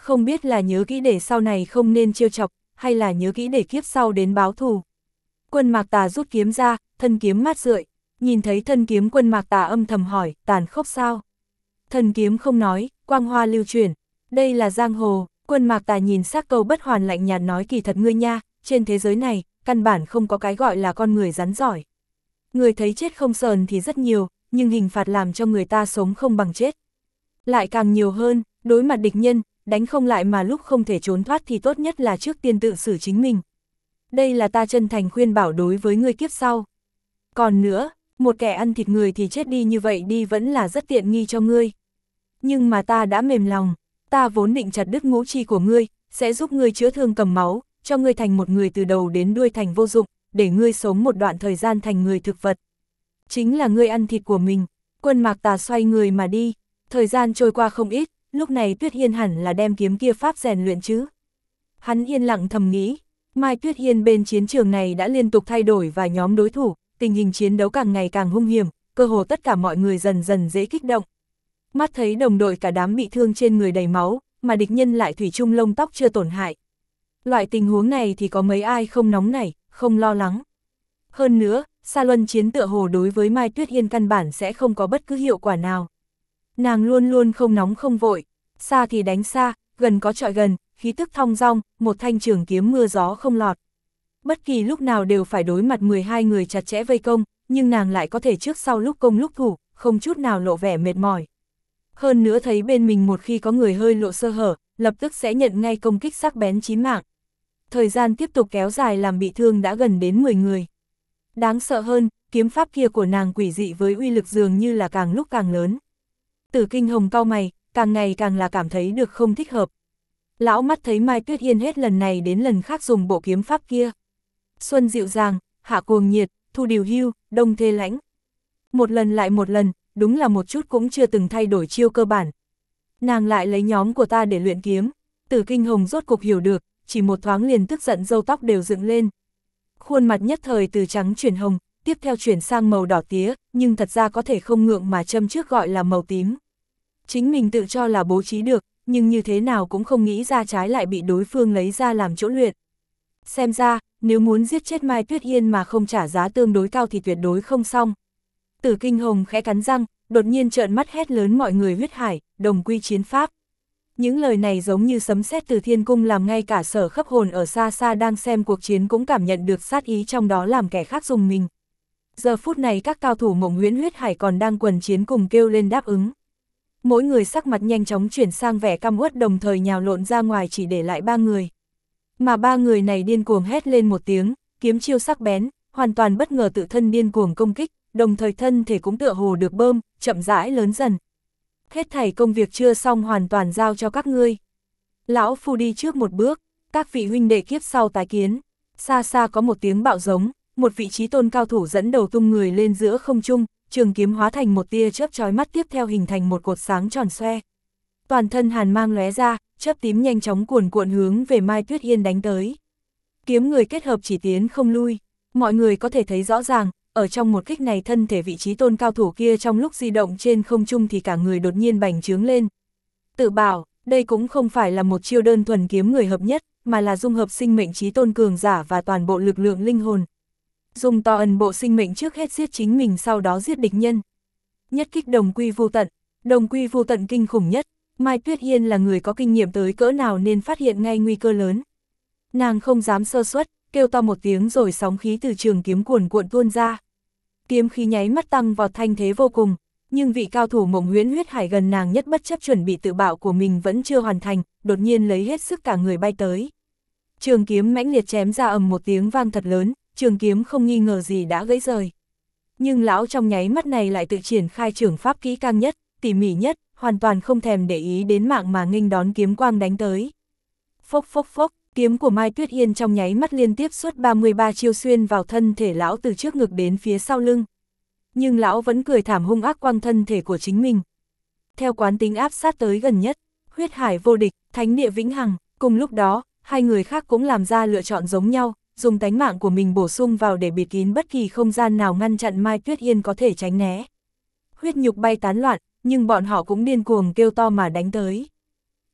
Không biết là nhớ kỹ để sau này không nên trêu chọc, hay là nhớ kỹ để kiếp sau đến báo thù. Quân Mạc Tà rút kiếm ra, thân kiếm mát rượi, nhìn thấy thân kiếm Quân Mạc Tà âm thầm hỏi, tàn khốc sao? Thân kiếm không nói, quang hoa lưu chuyển, đây là giang hồ. Quân Mạc Tà nhìn sắc câu bất hoàn lạnh nhạt nói, kỳ thật ngươi nha, trên thế giới này, căn bản không có cái gọi là con người rắn giỏi. Người thấy chết không sờn thì rất nhiều, nhưng hình phạt làm cho người ta sống không bằng chết lại càng nhiều hơn. Đối mặt địch nhân, đánh không lại mà lúc không thể trốn thoát thì tốt nhất là trước tiên tự xử chính mình. Đây là ta chân thành khuyên bảo đối với ngươi kiếp sau. Còn nữa, một kẻ ăn thịt người thì chết đi như vậy đi vẫn là rất tiện nghi cho ngươi. Nhưng mà ta đã mềm lòng, ta vốn định chặt đứt ngũ chi của ngươi, sẽ giúp ngươi chữa thương cầm máu, cho ngươi thành một người từ đầu đến đuôi thành vô dụng, để ngươi sống một đoạn thời gian thành người thực vật. Chính là ngươi ăn thịt của mình. Quân Mạc Tà xoay người mà đi. Thời gian trôi qua không ít, lúc này Tuyết Hiên hẳn là đem kiếm kia pháp rèn luyện chứ. Hắn yên lặng thầm nghĩ, Mai Tuyết Hiên bên chiến trường này đã liên tục thay đổi vài nhóm đối thủ, tình hình chiến đấu càng ngày càng hung hiểm, cơ hồ tất cả mọi người dần dần dễ kích động. Mắt thấy đồng đội cả đám bị thương trên người đầy máu, mà địch nhân lại thủy chung lông tóc chưa tổn hại. Loại tình huống này thì có mấy ai không nóng nảy, không lo lắng. Hơn nữa, Sa Luân chiến tựa hồ đối với Mai Tuyết Hiên căn bản sẽ không có bất cứ hiệu quả nào. Nàng luôn luôn không nóng không vội, xa thì đánh xa, gần có chọi gần, khí tức thong dong, một thanh trường kiếm mưa gió không lọt. Bất kỳ lúc nào đều phải đối mặt 12 người chặt chẽ vây công, nhưng nàng lại có thể trước sau lúc công lúc thủ, không chút nào lộ vẻ mệt mỏi. Hơn nữa thấy bên mình một khi có người hơi lộ sơ hở, lập tức sẽ nhận ngay công kích sắc bén chí mạng. Thời gian tiếp tục kéo dài làm bị thương đã gần đến 10 người. Đáng sợ hơn, kiếm pháp kia của nàng quỷ dị với uy lực dường như là càng lúc càng lớn. Tử Kinh Hồng cau mày, càng ngày càng là cảm thấy được không thích hợp. Lão mắt thấy Mai Tuyết Hiên hết lần này đến lần khác dùng bộ kiếm pháp kia. Xuân dịu dàng, hạ cuồng nhiệt, thu điều hưu, đông thê lãnh. Một lần lại một lần, đúng là một chút cũng chưa từng thay đổi chiêu cơ bản. Nàng lại lấy nhóm của ta để luyện kiếm. Tử Kinh Hồng rốt cục hiểu được, chỉ một thoáng liền tức giận râu tóc đều dựng lên. Khuôn mặt nhất thời từ trắng chuyển hồng, tiếp theo chuyển sang màu đỏ tía, nhưng thật ra có thể không ngượng mà châm trước gọi là màu tím. Chính mình tự cho là bố trí được, nhưng như thế nào cũng không nghĩ ra trái lại bị đối phương lấy ra làm chỗ luyện. Xem ra, nếu muốn giết chết Mai Tuyết Hiên mà không trả giá tương đối cao thì tuyệt đối không xong. Tử Kinh Hồng khẽ cắn răng, đột nhiên trợn mắt hét lớn mọi người huyết hải, đồng quy chiến pháp. Những lời này giống như sấm sét từ thiên cung làm ngay cả Sở Khấp Hồn ở xa xa đang xem cuộc chiến cũng cảm nhận được sát ý trong đó làm kẻ khác dùng mình. Giờ phút này các cao thủ Mộng Huyễn huyết hải còn đang quần chiến cùng kêu lên đáp ứng. Mỗi người sắc mặt nhanh chóng chuyển sang vẻ căm uất đồng thời nhào lộn ra ngoài chỉ để lại 3 người. Mà 3 người này điên cuồng hét lên một tiếng, kiếm chiêu sắc bén, hoàn toàn bất ngờ tự thân điên cuồng công kích, đồng thời thân thể cũng tựa hồ được bơm, chậm rãi lớn dần. Hết thảy công việc chưa xong hoàn toàn giao cho các ngươi. Lão Phu đi trước một bước, các vị huynh đệ kiếp sau tái kiến. Xa xa có một tiếng bạo giống, một vị trí tôn cao thủ dẫn đầu tung người lên giữa không trung, trường kiếm hóa thành một tia chớp chói mắt tiếp theo hình thành một cột sáng tròn xoe. Toàn thân hàn mang lóe ra, chớp tím nhanh chóng cuồn cuộn hướng về Mai Tuyết Hiên đánh tới. Kiếm người kết hợp chỉ tiến không lui, mọi người có thể thấy rõ ràng, ở trong một kích này thân thể vị trí tôn cao thủ kia trong lúc di động trên không trung thì cả người đột nhiên bành trướng lên. Tự bảo, đây cũng không phải là một chiêu đơn thuần kiếm người hợp nhất, mà là dung hợp sinh mệnh trí tôn cường giả và toàn bộ lực lượng linh hồn. Dùng to ẩn bộ sinh mệnh trước hết giết chính mình sau đó giết địch nhân. Nhất kích đồng quy vô tận, đồng quy vô tận kinh khủng nhất. Mai Tuyết Hiên là người có kinh nghiệm tới cỡ nào nên phát hiện ngay nguy cơ lớn. Nàng không dám sơ suất, kêu to một tiếng rồi sóng khí từ trường kiếm cuồn cuộn tuôn ra. Kiếm khí nháy mắt tăng vào thanh thế vô cùng, nhưng vị cao thủ Mộng Huyễn huyết hải gần nàng nhất bất chấp chuẩn bị tự bạo của mình vẫn chưa hoàn thành, đột nhiên lấy hết sức cả người bay tới. Trường kiếm mãnh liệt chém ra ầm một tiếng vang thật lớn, trường kiếm không nghi ngờ gì đã gãy rời. Nhưng lão trong nháy mắt này lại tự triển khai trường pháp kỹ càng nhất, tỉ mỉ nhất, hoàn toàn không thèm để ý đến mạng mà nghênh đón kiếm quang đánh tới. Phốc phốc phốc, kiếm của Mai Tuyết Hiên trong nháy mắt liên tiếp suốt 33 chiêu xuyên vào thân thể lão từ trước ngực đến phía sau lưng. Nhưng lão vẫn cười thảm hung ác quăng thân thể của chính mình. Theo quán tính áp sát tới gần nhất, huyết hải vô địch, thánh địa vĩnh hằng, cùng lúc đó, hai người khác cũng làm ra lựa chọn giống nhau, dùng tánh mạng của mình bổ sung vào để bịt kín bất kỳ không gian nào ngăn chặn Mai Tuyết Hiên có thể tránh né. Huyết nhục bay tán loạn, nhưng bọn họ cũng điên cuồng kêu to mà đánh tới.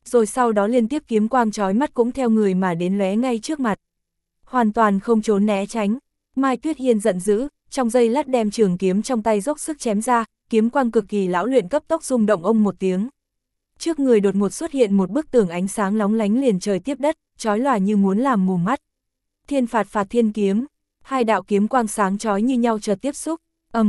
rồi sau đó liên tiếp kiếm quang chói mắt cũng theo người mà đến lóe ngay trước mặt. Hoàn toàn không trốn né tránh, Mai Tuyết Hiên giận dữ, trong giây lát đem trường kiếm trong tay dốc sức chém ra, kiếm quang cực kỳ lão luyện cấp tốc rung động ông một tiếng. Trước người đột ngột xuất hiện một bức tường ánh sáng lóng lánh liền trời tiếp đất, chói lòa như muốn làm mù mắt. Thiên phạt phạt thiên kiếm, hai đạo kiếm quang sáng chói như nhau chợt tiếp xúc,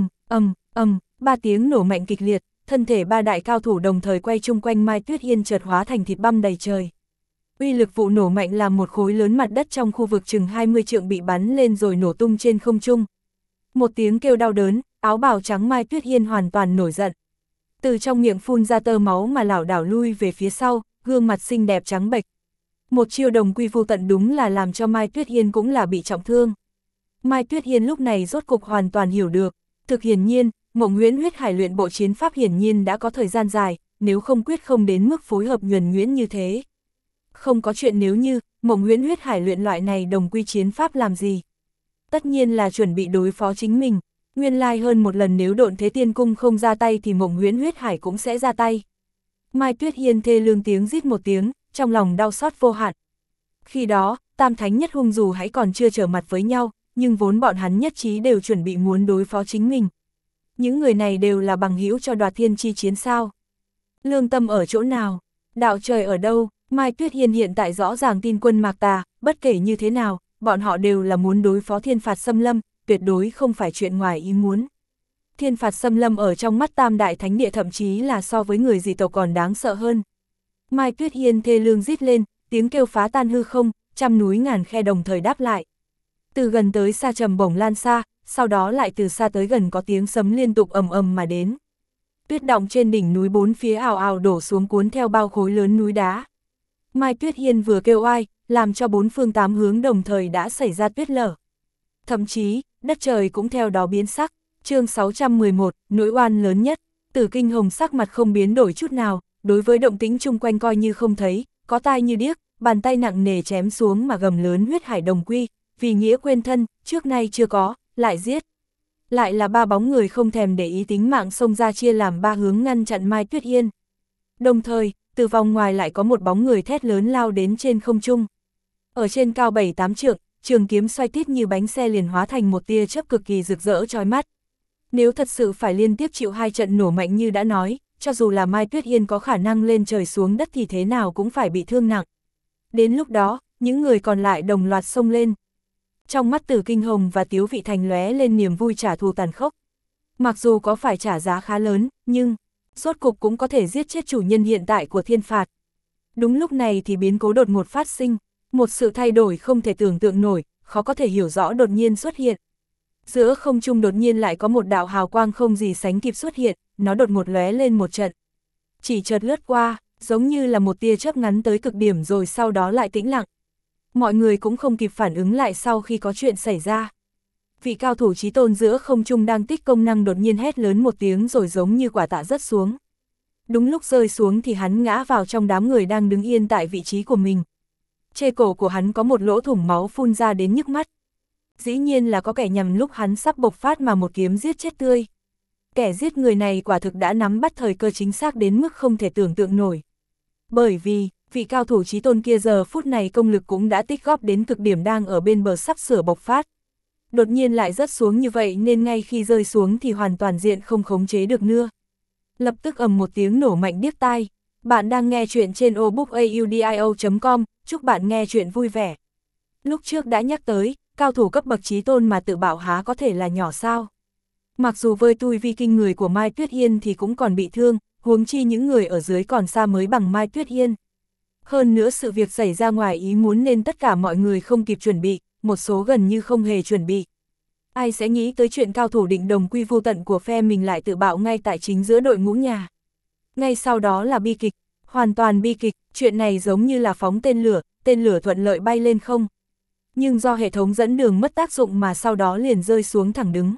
ba tiếng nổ mạnh kịch liệt, thân thể ba đại cao thủ đồng thời quay chung quanh Mai Tuyết Hiên chợt hóa thành thịt băm đầy trời. Uy lực vụ nổ mạnh làm một khối lớn mặt đất trong khu vực chừng 20 trượng bị bắn lên rồi nổ tung trên không trung. Một tiếng kêu đau đớn, áo bào trắng Mai Tuyết Hiên hoàn toàn nổi giận. Từ trong miệng phun ra tơ máu mà lảo đảo lui về phía sau, gương mặt xinh đẹp trắng bệch. Một chiêu đồng quy vô tận đúng là làm cho Mai Tuyết Hiên cũng là bị trọng thương. Mai Tuyết Hiên lúc này rốt cục hoàn toàn hiểu được, thực hiển nhiên, Mộng Huyễn Huyết Hải luyện bộ chiến pháp hiển nhiên đã có thời gian dài, nếu không quyết không đến mức phối hợp nhuần nhuyễn như thế. Không có chuyện nếu như, Mộng Huyễn Huyết Hải luyện loại này đồng quy chiến pháp làm gì. Tất nhiên là chuẩn bị đối phó chính mình, nguyên lai hơn một lần nếu Độn Thế Tiên Cung không ra tay thì Mộng Huyễn Huyết Hải cũng sẽ ra tay. Mai Tuyết Hiên thê lương tiếng rít một tiếng, trong lòng đau xót vô hạn. Khi đó, Tam Thánh Nhất Hung dù hãy còn chưa trở mặt với nhau, nhưng vốn bọn hắn nhất trí đều chuẩn bị muốn đối phó chính mình. Những người này đều là bằng hữu cho Đoạt Thiên chi chiến sao? Lương tâm ở chỗ nào? Đạo trời ở đâu? Mai Tuyết Hiên hiện tại rõ ràng tin quân Mạc Tà, bất kể như thế nào, bọn họ đều là muốn đối phó thiên phạt xâm lâm, tuyệt đối không phải chuyện ngoài ý muốn. Thiên phạt xâm lâm ở trong mắt Tam Đại Thánh Địa thậm chí là so với người dị tộc còn đáng sợ hơn. Mai Tuyết Hiên thê lương rít lên, tiếng kêu phá tan hư không, trăm núi ngàn khe đồng thời đáp lại. Từ gần tới xa trầm bổng lan xa, sau đó lại từ xa tới gần có tiếng sấm liên tục ầm ầm mà đến. Tuyết động trên đỉnh núi bốn phía ào ào đổ xuống cuốn theo bao khối lớn núi đá. Mai Tuyết Hiên vừa kêu oai, làm cho bốn phương tám hướng đồng thời đã xảy ra tuyết lở. Thậm chí, đất trời cũng theo đó biến sắc. Chương 611, nỗi oan lớn nhất. Tử Kinh Hồng sắc mặt không biến đổi chút nào, đối với động tĩnh chung quanh coi như không thấy, có tai như điếc, bàn tay nặng nề chém xuống mà gầm lớn huyết hải đồng quy, vì nghĩa quên thân, trước nay chưa có, lại giết. Lại là ba bóng người không thèm để ý tính mạng xông ra chia làm ba hướng ngăn chặn Mai Tuyết Hiên. Đồng thời, từ vòng ngoài lại có một bóng người thét lớn lao đến trên không trung. Ở trên cao 7-8 trượng, trường kiếm xoay tít như bánh xe liền hóa thành một tia chớp cực kỳ rực rỡ chói mắt. Nếu thật sự phải liên tiếp chịu hai trận nổ mạnh như đã nói, cho dù là Mai Tuyết Hiên có khả năng lên trời xuống đất thì thế nào cũng phải bị thương nặng. Đến lúc đó, những người còn lại đồng loạt xông lên. Trong mắt Tử Kinh Hồng và Tiếu Vị Thành lóe lên niềm vui trả thù tàn khốc. Mặc dù có phải trả giá khá lớn, nhưng rốt cục cũng có thể giết chết chủ nhân hiện tại của thiên phạt. Đúng lúc này thì biến cố đột ngột phát sinh, một sự thay đổi không thể tưởng tượng nổi, khó có thể hiểu rõ đột nhiên xuất hiện. Giữa không trung đột nhiên lại có một đạo hào quang không gì sánh kịp xuất hiện, nó đột ngột lóe lên một trận. Chỉ chợt lướt qua, giống như là một tia chớp ngắn tới cực điểm rồi sau đó lại tĩnh lặng. Mọi người cũng không kịp phản ứng lại sau khi có chuyện xảy ra. Vị cao thủ chí tôn giữa không trung đang tích công năng đột nhiên hét lớn một tiếng rồi giống như quả tạ rớt xuống. Đúng lúc rơi xuống thì hắn ngã vào trong đám người đang đứng yên tại vị trí của mình. Trên cổ của hắn có một lỗ thủng máu phun ra đến nhức mắt. Dĩ nhiên là có kẻ nhằm lúc hắn sắp bộc phát mà một kiếm giết chết tươi. Kẻ giết người này quả thực đã nắm bắt thời cơ chính xác đến mức không thể tưởng tượng nổi. Bởi vì, vị cao thủ chí tôn kia giờ phút này công lực cũng đã tích góp đến cực điểm đang ở bên bờ sắp sửa bộc phát. Đột nhiên lại rớt xuống như vậy nên ngay khi rơi xuống thì hoàn toàn diện không khống chế được nữa. Lập tức ầm một tiếng nổ mạnh điếc tai. Bạn đang nghe chuyện trên obookaudio.com, chúc bạn nghe chuyện vui vẻ. Lúc trước đã nhắc tới, cao thủ cấp bậc chí tôn mà tự bảo há có thể là nhỏ sao. Mặc dù với tui vi kinh người của Mai Tuyết Hiên thì cũng còn bị thương, huống chi những người ở dưới còn xa mới bằng Mai Tuyết Hiên. Hơn nữa sự việc xảy ra ngoài ý muốn nên tất cả mọi người không kịp chuẩn bị, một số gần như không hề chuẩn bị. Ai sẽ nghĩ tới chuyện cao thủ định đồng quy vô tận của phe mình lại tự bạo ngay tại chính giữa đội ngũ nhà. Ngay sau đó là bi kịch, hoàn toàn bi kịch, chuyện này giống như là phóng tên lửa thuận lợi bay lên không. Nhưng do hệ thống dẫn đường mất tác dụng mà sau đó liền rơi xuống thẳng đứng.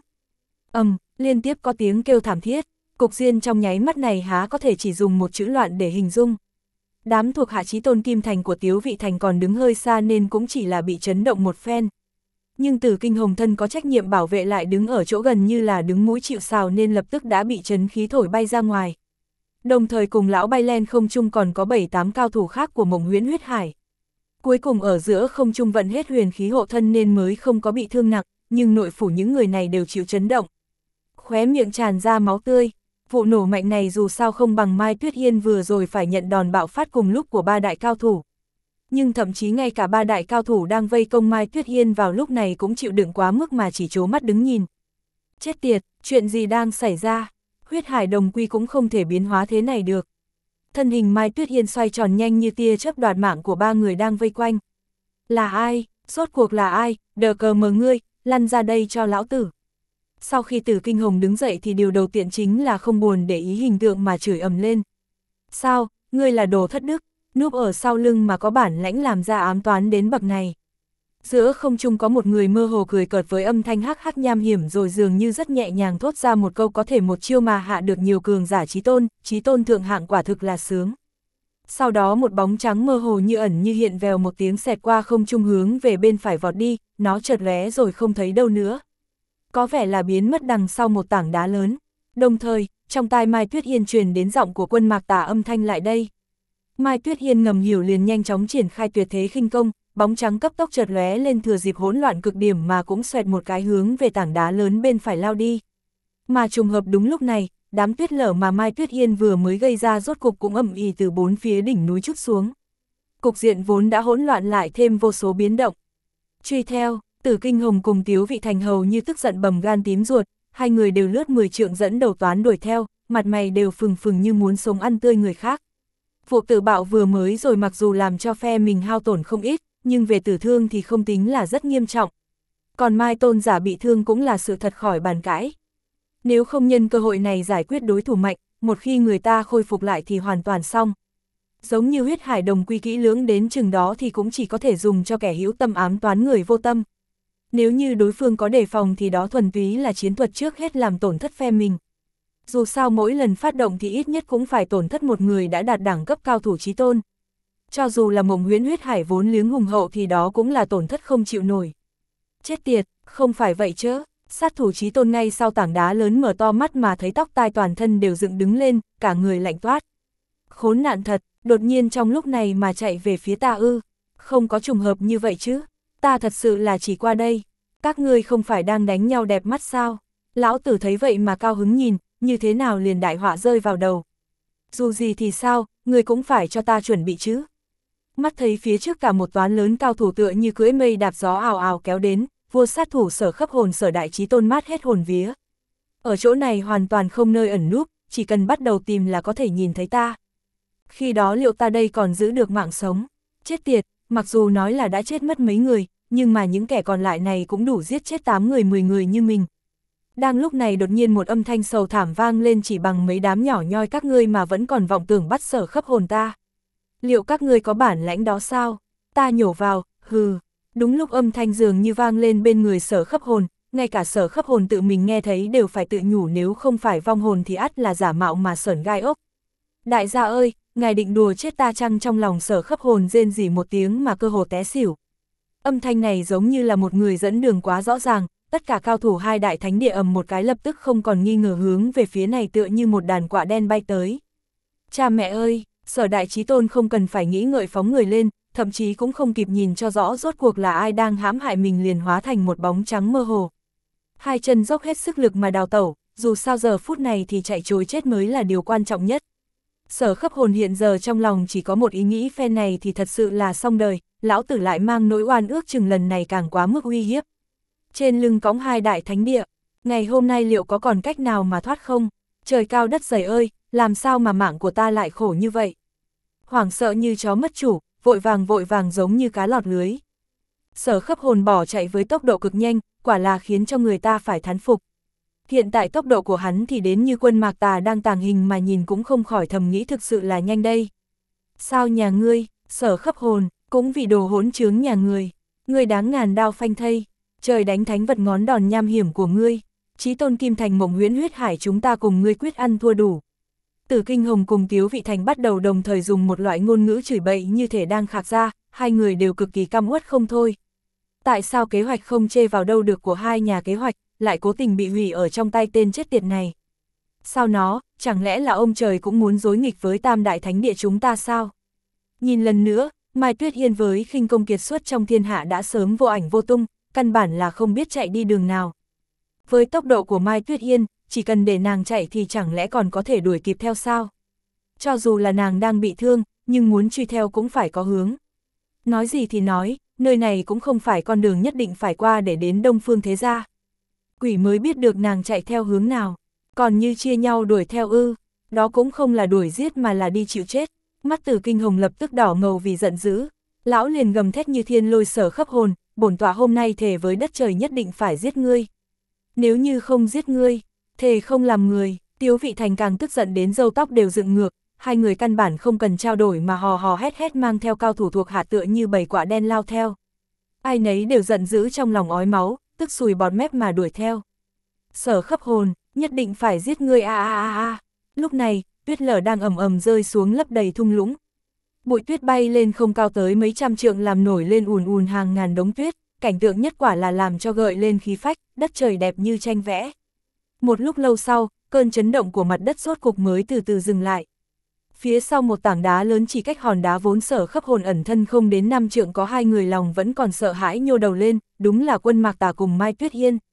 Liên tiếp có tiếng kêu thảm thiết, cục diện trong nháy mắt này há có thể chỉ dùng một chữ loạn để hình dung. Đám thuộc hạ chí tôn Kim Thành của Tiếu Vị Thành còn đứng hơi xa nên cũng chỉ là bị chấn động một phen. Nhưng Tử Kinh Hồng thân có trách nhiệm bảo vệ lại đứng ở chỗ gần như là đứng mũi chịu sào nên lập tức đã bị chấn khí thổi bay ra ngoài. Đồng thời cùng lão bay lên không trung còn có 7-8 cao thủ khác của Mộng Huyễn Huyết Hải. Cuối cùng ở giữa không trung vận hết huyền khí hộ thân nên mới không có bị thương nặng, nhưng nội phủ những người này đều chịu chấn động. Khóe miệng tràn ra máu tươi, vụ nổ mạnh này dù sao không bằng Mai Tuyết Yên vừa rồi phải nhận đòn bạo phát cùng lúc của 3 đại cao thủ. Nhưng thậm chí ngay cả 3 đại cao thủ đang vây công Mai Tuyết Yên vào lúc này cũng chịu đựng quá mức mà chỉ trố mắt đứng nhìn. Chết tiệt, chuyện gì đang xảy ra? Huyết Hải Đồng Quy cũng không thể biến hóa thế này được. Thân hình Mai Tuyết Yên xoay tròn nhanh như tia chớp đoạt mạng của 3 người đang vây quanh. Là ai? Rốt cuộc là ai? Đờ cờ mờ ngươi, lăn ra đây cho lão tử. Sau khi Tử Kinh Hồng đứng dậy thì điều đầu tiên chính là không buồn để ý hình tượng mà chửi ầm lên. Sao, ngươi là đồ thất đức, núp ở sau lưng mà có bản lãnh làm ra ám toán đến bậc này. Giữa không trung có một người mơ hồ cười cợt với âm thanh hắc hắc nham hiểm rồi dường như rất nhẹ nhàng thốt ra một câu có thể một chiêu mà hạ được nhiều cường giả chí tôn thượng hạng quả thực là sướng. Sau đó một bóng trắng mơ hồ như ẩn như hiện vèo một tiếng xẹt qua không trung hướng về bên phải vọt đi, nó chợt lóe rồi không thấy đâu nữa. Có vẻ là biến mất đằng sau một tảng đá lớn. Đồng thời, trong tai Mai Tuyết Yên truyền đến giọng của Quân Mạc Tà âm thanh lại đây. Mai Tuyết Yên ngầm hiểu liền nhanh chóng triển khai tuyệt thế khinh công, bóng trắng cấp tốc chợt lóe lên thừa dịp hỗn loạn cực điểm mà cũng xoẹt một cái hướng về tảng đá lớn bên phải lao đi. Mà trùng hợp đúng lúc này, đám tuyết lở mà Mai Tuyết Yên vừa mới gây ra rốt cục cũng ầm ĩ từ 4 phía đỉnh núi trút xuống. Cục diện vốn đã hỗn loạn lại thêm vô số biến động. Truy theo, Tử Kinh Hồng cùng Tiếu Vị Thành hầu như tức giận bầm gan tím ruột, hai người đều lướt 10 trượng dẫn đầu toán đuổi theo, mặt mày đều phừng phừng như muốn sống ăn tươi người khác. Vụ tự bạo vừa mới rồi mặc dù làm cho phe mình hao tổn không ít, nhưng về tử thương thì không tính là rất nghiêm trọng. Còn Mai Tôn giả bị thương cũng là sự thật khỏi bàn cãi. Nếu không nhân cơ hội này giải quyết đối thủ mạnh, một khi người ta khôi phục lại thì hoàn toàn xong. Giống như Huyết Hải Đồng Quy kỹ lưỡng đến chừng đó thì cũng chỉ có thể dùng cho kẻ hữu tâm ám toán người vô tâm. Nếu như đối phương có đề phòng thì đó thuần túy là chiến thuật trước hết làm tổn thất phe mình. Dù sao mỗi lần phát động thì ít nhất cũng phải tổn thất một người đã đạt đẳng cấp cao thủ chí tôn. Cho dù là Mộng Huyễn Huyết Hải vốn liếng hùng hậu thì đó cũng là tổn thất không chịu nổi. Chết tiệt, không phải vậy chứ. Sát thủ chí tôn ngay sau tảng đá lớn mở to mắt mà thấy tóc tai toàn thân đều dựng đứng lên, cả người lạnh toát. Khốn nạn thật, đột nhiên trong lúc này mà chạy về phía ta ư, không có trùng hợp như vậy chứ, ta thật sự là chỉ qua đây, các ngươi không phải đang đánh nhau đẹp mắt sao? Lão tử thấy vậy mà cao hứng nhìn, như thế nào liền đại họa rơi vào đầu. Dù gì thì sao, ngươi cũng phải cho ta chuẩn bị chứ. Mắt thấy phía trước cả một toán lớn cao thủ tựa như cưỡi mây đạp gió ào ào kéo đến, vua sát thủ Sở Khấp Hồn Sở Đại Chí Tôn mát hết hồn vía. Ở chỗ này hoàn toàn không nơi ẩn núp, chỉ cần bắt đầu tìm là có thể nhìn thấy ta. Khi đó liệu ta đây còn giữ được mạng sống? Chết tiệt, mặc dù nói là đã chết mất mấy người, nhưng mà những kẻ còn lại này cũng đủ giết chết 8 người 10 người như mình. Đang lúc này đột nhiên một âm thanh sầu thảm vang lên, chỉ bằng mấy đám nhỏ nhoi các ngươi mà vẫn còn vọng tưởng bắt Sở Khấp Hồn ta. Liệu các ngươi có bản lãnh đó sao? Ta nhổ vào, hừ. Đúng lúc âm thanh dường như vang lên bên người Sở Khấp Hồn, ngay cả Sở Khấp Hồn tự mình nghe thấy đều phải tự nhủ nếu không phải vong hồn thì ắt là giả mạo mà sởn gai ốc. Đại gia ơi, ngài định đùa chết ta chăng? Trong lòng Sở Khấp Hồn rên rỉ một tiếng mà cơ hồ té xỉu. Âm thanh này giống như là một người dẫn đường quá rõ ràng, tất cả cao thủ hai đại thánh địa ầm một cái lập tức không còn nghi ngờ hướng về phía này tựa như một đàn quạ đen bay tới. Cha mẹ ơi, Sở Đại Chí Tôn không cần phải nghĩ ngợi phóng người lên, thậm chí cũng không kịp nhìn cho rõ rốt cuộc là ai đang hãm hại mình liền hóa thành một bóng trắng mơ hồ. Hai chân dốc hết sức lực mà đào tẩu, dù sao giờ phút này thì chạy trối chết mới là điều quan trọng nhất. Sở Khấp Hồn hiện giờ trong lòng chỉ có một ý nghĩ, phen này thì thật sự là xong đời, lão tử lại mang nỗi oan ước chừng lần này càng quá mức uy hiếp. Trên lưng cõng hai đại thánh địa, ngày hôm nay liệu có còn cách nào mà thoát không? Trời cao đất dày ơi, làm sao mà mạng của ta lại khổ như vậy? Hoảng sợ như chó mất chủ, vội vàng giống như cá lọt lưới. Sở Khấp Hồn bỏ chạy với tốc độ cực nhanh, quả là khiến cho người ta phải thán phục. Hiện tại tốc độ của hắn thì đến như Quân Mạc Tà đang tàng hình mà nhìn cũng không khỏi thầm nghĩ thực sự là nhanh đây. Sao nhà ngươi, Sở Khấp Hồn, cũng vì đồ hỗn trướng nhà ngươi đáng ngàn đao phanh thây, trời đánh thánh vật ngón đòn nham hiểm của ngươi, Chí Tôn Kim Thành Mộng Huyễn Huyết Hải chúng ta cùng ngươi quyết ăn thua đủ. Tử Kinh Hồng cùng Tiếu Vị Thành bắt đầu đồng thời dùng một loại ngôn ngữ chửi bậy như thể đang khạc ra, hai người đều cực kỳ căm uất không thôi. Tại sao kế hoạch không chê vào đâu được của hai nhà kế hoạch, lại cố tình bị hủy ở trong tay tên chết tiệt này? Sao nó, chẳng lẽ là ông trời cũng muốn đối nghịch với Tam Đại Thánh Địa chúng ta sao? Nhìn lần nữa, Mai Tuyết Hiên với khinh công kiệt xuất trong thiên hạ đã sớm vô ảnh vô tung, căn bản là không biết chạy đi đường nào. Với tốc độ của Mai Tuyết Hiên, chỉ cần để nàng chạy thì chẳng lẽ còn có thể đuổi kịp theo sao? Cho dù là nàng đang bị thương, nhưng muốn truy theo cũng phải có hướng. Nói gì thì nói, nơi này cũng không phải con đường nhất định phải qua để đến Đông Phương Thế Gia. Quỷ mới biết được nàng chạy theo hướng nào, còn như chia nhau đuổi theo ư, đó cũng không là đuổi giết mà là đi chịu chết. Mắt Tử Kinh Hồng lập tức đỏ ngầu vì giận dữ, lão liền gầm thét như thiên lôi Sở Khấp Hồn, bổn tọa hôm nay thề với đất trời nhất định phải giết ngươi. Nếu như không giết ngươi, thề không làm người. Tiếu Vị Thành càng tức giận đến râu tóc đều dựng ngược, hai người căn bản không cần trao đổi mà hò hò hét hét mang theo cao thủ thuộc hạ tựa như bầy quạ đen lao theo. Ai nấy đều giận dữ trong lòng ói máu, tức sùi bọt mép mà đuổi theo. Sở Khấp Hồn, nhất định phải giết ngươi a a a a. Lúc này, tuyết lở đang ầm ầm rơi xuống lấp đầy thung lũng. Bụi tuyết bay lên không cao tới mấy trăm trượng làm nổi lên ùn ùn hàng ngàn đống tuyết, cảnh tượng nhất quả là làm cho gợi lên khí phách, đất trời đẹp như tranh vẽ. Một lúc lâu sau, cơn chấn động của mặt đất rốt cục mới từ từ dừng lại. Phía sau một tảng đá lớn chỉ cách hòn đá vốn Sở Khấp Hồn ẩn thân không đến 5 trượng có hai người lòng vẫn còn sợ hãi nhô đầu lên, đúng là Quân Mạc Tà cùng Mai Tuyết Hiên.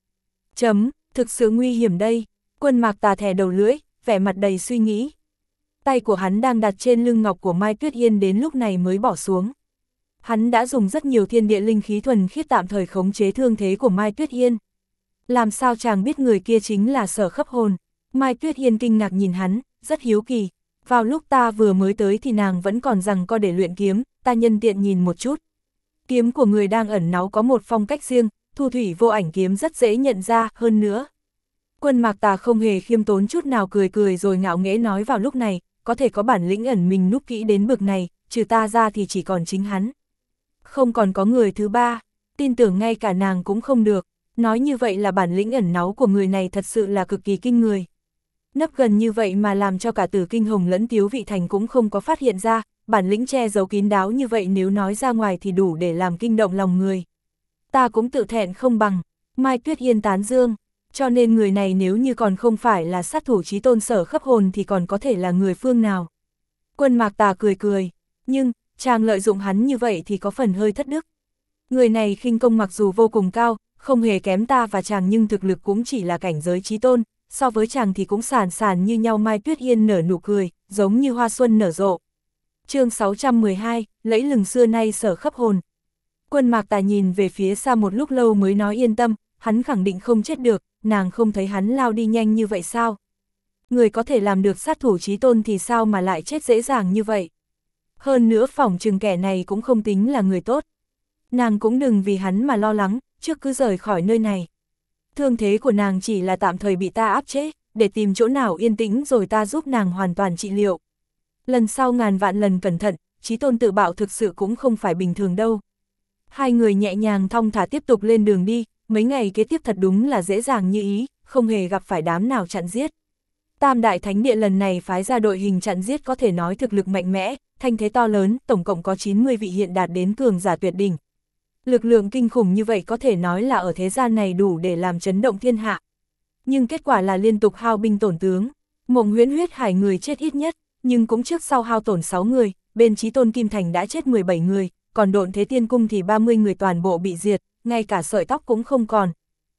Thực sự nguy hiểm đây. Quân Mạc Tà thè đầu lưỡi, vẻ mặt đầy suy nghĩ. Tay của hắn đang đặt trên lưng ngọc của Mai Tuyết Hiên đến lúc này mới bỏ xuống. Hắn đã dùng rất nhiều thiên địa linh khí thuần khiết tạm thời khống chế thương thế của Mai Tuyết Hiên. Làm sao chàng biết người kia chính là Sở Khấp Hồn? Mai Tuyết Hiên kinh ngạc nhìn hắn, rất hiếu kỳ. Vào lúc ta vừa mới tới thì nàng vẫn còn rằng co để luyện kiếm, ta nhân tiện nhìn một chút. Kiếm của người đang ẩn náu có một phong cách riêng, thu thủy vô ảnh kiếm rất dễ nhận ra, hơn nữa. Quân Mạc Tà không hề khiêm tốn chút nào, cười cười rồi ngạo nghễ nói vào lúc này, có thể có bản lĩnh ẩn mình núp kỹ đến bực này, trừ ta ra thì chỉ còn chính hắn. Không còn có người thứ ba, tin tưởng ngay cả nàng cũng không được, nói như vậy là bản lĩnh ẩn náu của người này thật sự là cực kỳ kinh người. Nấp gần như vậy mà làm cho cả Tử Kinh Hồng lẫn Tiếu Vị Thành cũng không có phát hiện ra, bản lĩnh che giấu kín đáo như vậy nếu nói ra ngoài thì đủ để làm kinh động lòng người. Ta cũng tự thẹn không bằng. Mai Tuyết Hiên tán dương, cho nên người này nếu như còn không phải là sát thủ chí tôn Sở Khấp Hồn thì còn có thể là người phương nào. Quân Mạc Tà cười cười, nhưng, chàng lợi dụng hắn như vậy thì có phần hơi thất đức. Người này khinh công mặc dù vô cùng cao, không hề kém ta và chàng nhưng thực lực cũng chỉ là cảnh giới chí tôn, so với chàng thì cũng sàn sàn như nhau. Mai Tuyết Hiên nở nụ cười, giống như hoa xuân nở rộ. Chương 612, lẫy lừng xưa nay Sở Khấp Hồn. Quân Mạc Tà nhìn về phía xa một lúc lâu mới nói yên tâm, hắn khẳng định không chết được, nàng không thấy hắn lao đi nhanh như vậy sao? Người có thể làm được sát thủ chí tôn thì sao mà lại chết dễ dàng như vậy? Hơn nữa phỏng chừng kẻ này cũng không tính là người tốt. Nàng cũng đừng vì hắn mà lo lắng, trước cứ rời khỏi nơi này. Thương thế của nàng chỉ là tạm thời bị ta áp chế, để tìm chỗ nào yên tĩnh rồi ta giúp nàng hoàn toàn trị liệu. Lần sau ngàn vạn lần cẩn thận, chí tôn tự bạo thực sự cũng không phải bình thường đâu. Hai người nhẹ nhàng thong thả tiếp tục lên đường đi, mấy ngày kế tiếp thật đúng là dễ dàng như ý, không hề gặp phải đám nào chặn giết. Tam Đại Thánh Địa lần này phái ra đội hình chặn giết có thể nói thực lực mạnh mẽ, thanh thế to lớn, tổng cộng có 90 vị hiện đạt đến cường giả tuyệt đỉnh. Lực lượng kinh khủng như vậy có thể nói là ở thế gian này đủ để làm chấn động thiên hạ. Nhưng kết quả là liên tục hao binh tổn tướng, Mộng Huyễn Huyết Hải người chết ít nhất, nhưng cũng trước sau hao tổn 6 người, bên Chí Tôn Kim Thành đã chết 17 người, còn Độn Thế Tiên Cung thì 30 người toàn bộ bị diệt, ngay cả sợi tóc cũng không còn.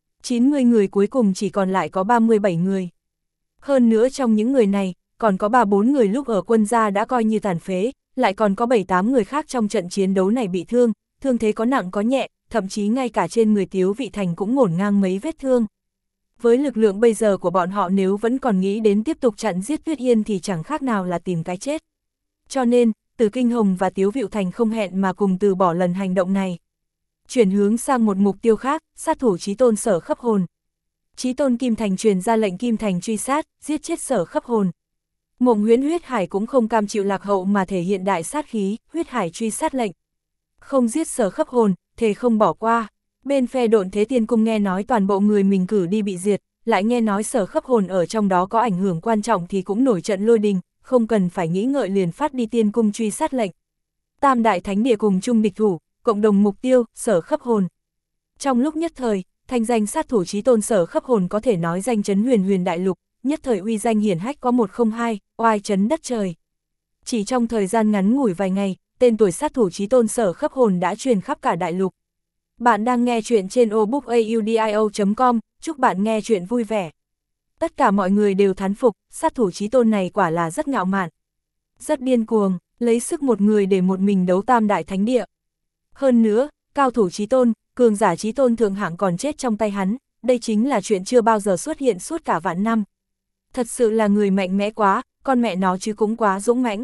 90 người cuối cùng chỉ còn lại có 37 người. Hơn nữa trong những người này, còn có 3-4 người lúc ở quân gia đã coi như tàn phế, lại còn có 7-8 người khác trong trận chiến đấu này bị thương, thương thế có nặng có nhẹ, thậm chí ngay cả trên người Tiếu Vị Thành cũng ngổn ngang mấy vết thương. Với lực lượng bây giờ của bọn họ nếu vẫn còn nghĩ đến tiếp tục chặn giết Tuyết Hiên thì chẳng khác nào là tìm cái chết. Cho nên, Tử Kinh Hồng và Tiếu Vị Thành không hẹn mà cùng từ bỏ lần hành động này. Chuyển hướng sang một mục tiêu khác, sát thủ chí tôn Sở Khấp Hồn. Chí tôn Kim Thành truyền ra lệnh Kim Thành truy sát, giết chết Sở Khấp Hồn. Mộng Huyễn Huyết Hải cũng không cam chịu lạc hậu mà thể hiện đại sát khí, Huyết Hải truy sát lệnh. Không giết Sở Khấp Hồn, thề không bỏ qua. Bên phe Độn Thế Tiên Cung nghe nói toàn bộ người mình cử đi bị diệt, lại nghe nói Sở Khấp Hồn ở trong đó có ảnh hưởng quan trọng thì cũng nổi trận lôi đình, không cần phải nghĩ ngợi liền phát đi Tiên Cung truy sát lệnh. Tam Đại Thánh Địa cùng chung địch thủ, cộng đồng mục tiêu, Sở Khấp Hồn. Trong lúc nhất thời, thanh danh sát thủ chí tôn Sở Khấp Hồn có thể nói danh chấn huyền huyền đại lục, nhất thời uy danh hiển hách có 102, oai chấn đất trời. Chỉ trong thời gian ngắn ngủi vài ngày, tên tuổi sát thủ chí tôn Sở Khấp Hồn đã truyền khắp cả đại lục. Bạn đang nghe chuyện trên obookaudio.com, chúc bạn nghe chuyện vui vẻ. Tất cả mọi người đều thán phục, sát thủ chí tôn này quả là rất ngạo mạn. Rất điên cuồng, lấy sức một người để một mình đấu tam đại thánh địa. Hơn nữa, cao thủ chí tôn, cường giả chí tôn thượng hạng còn chết trong tay hắn, đây chính là chuyện chưa bao giờ xuất hiện suốt cả vạn năm. Thật sự là người mạnh mẽ quá, con mẹ nó chứ cũng quá dũng mãnh.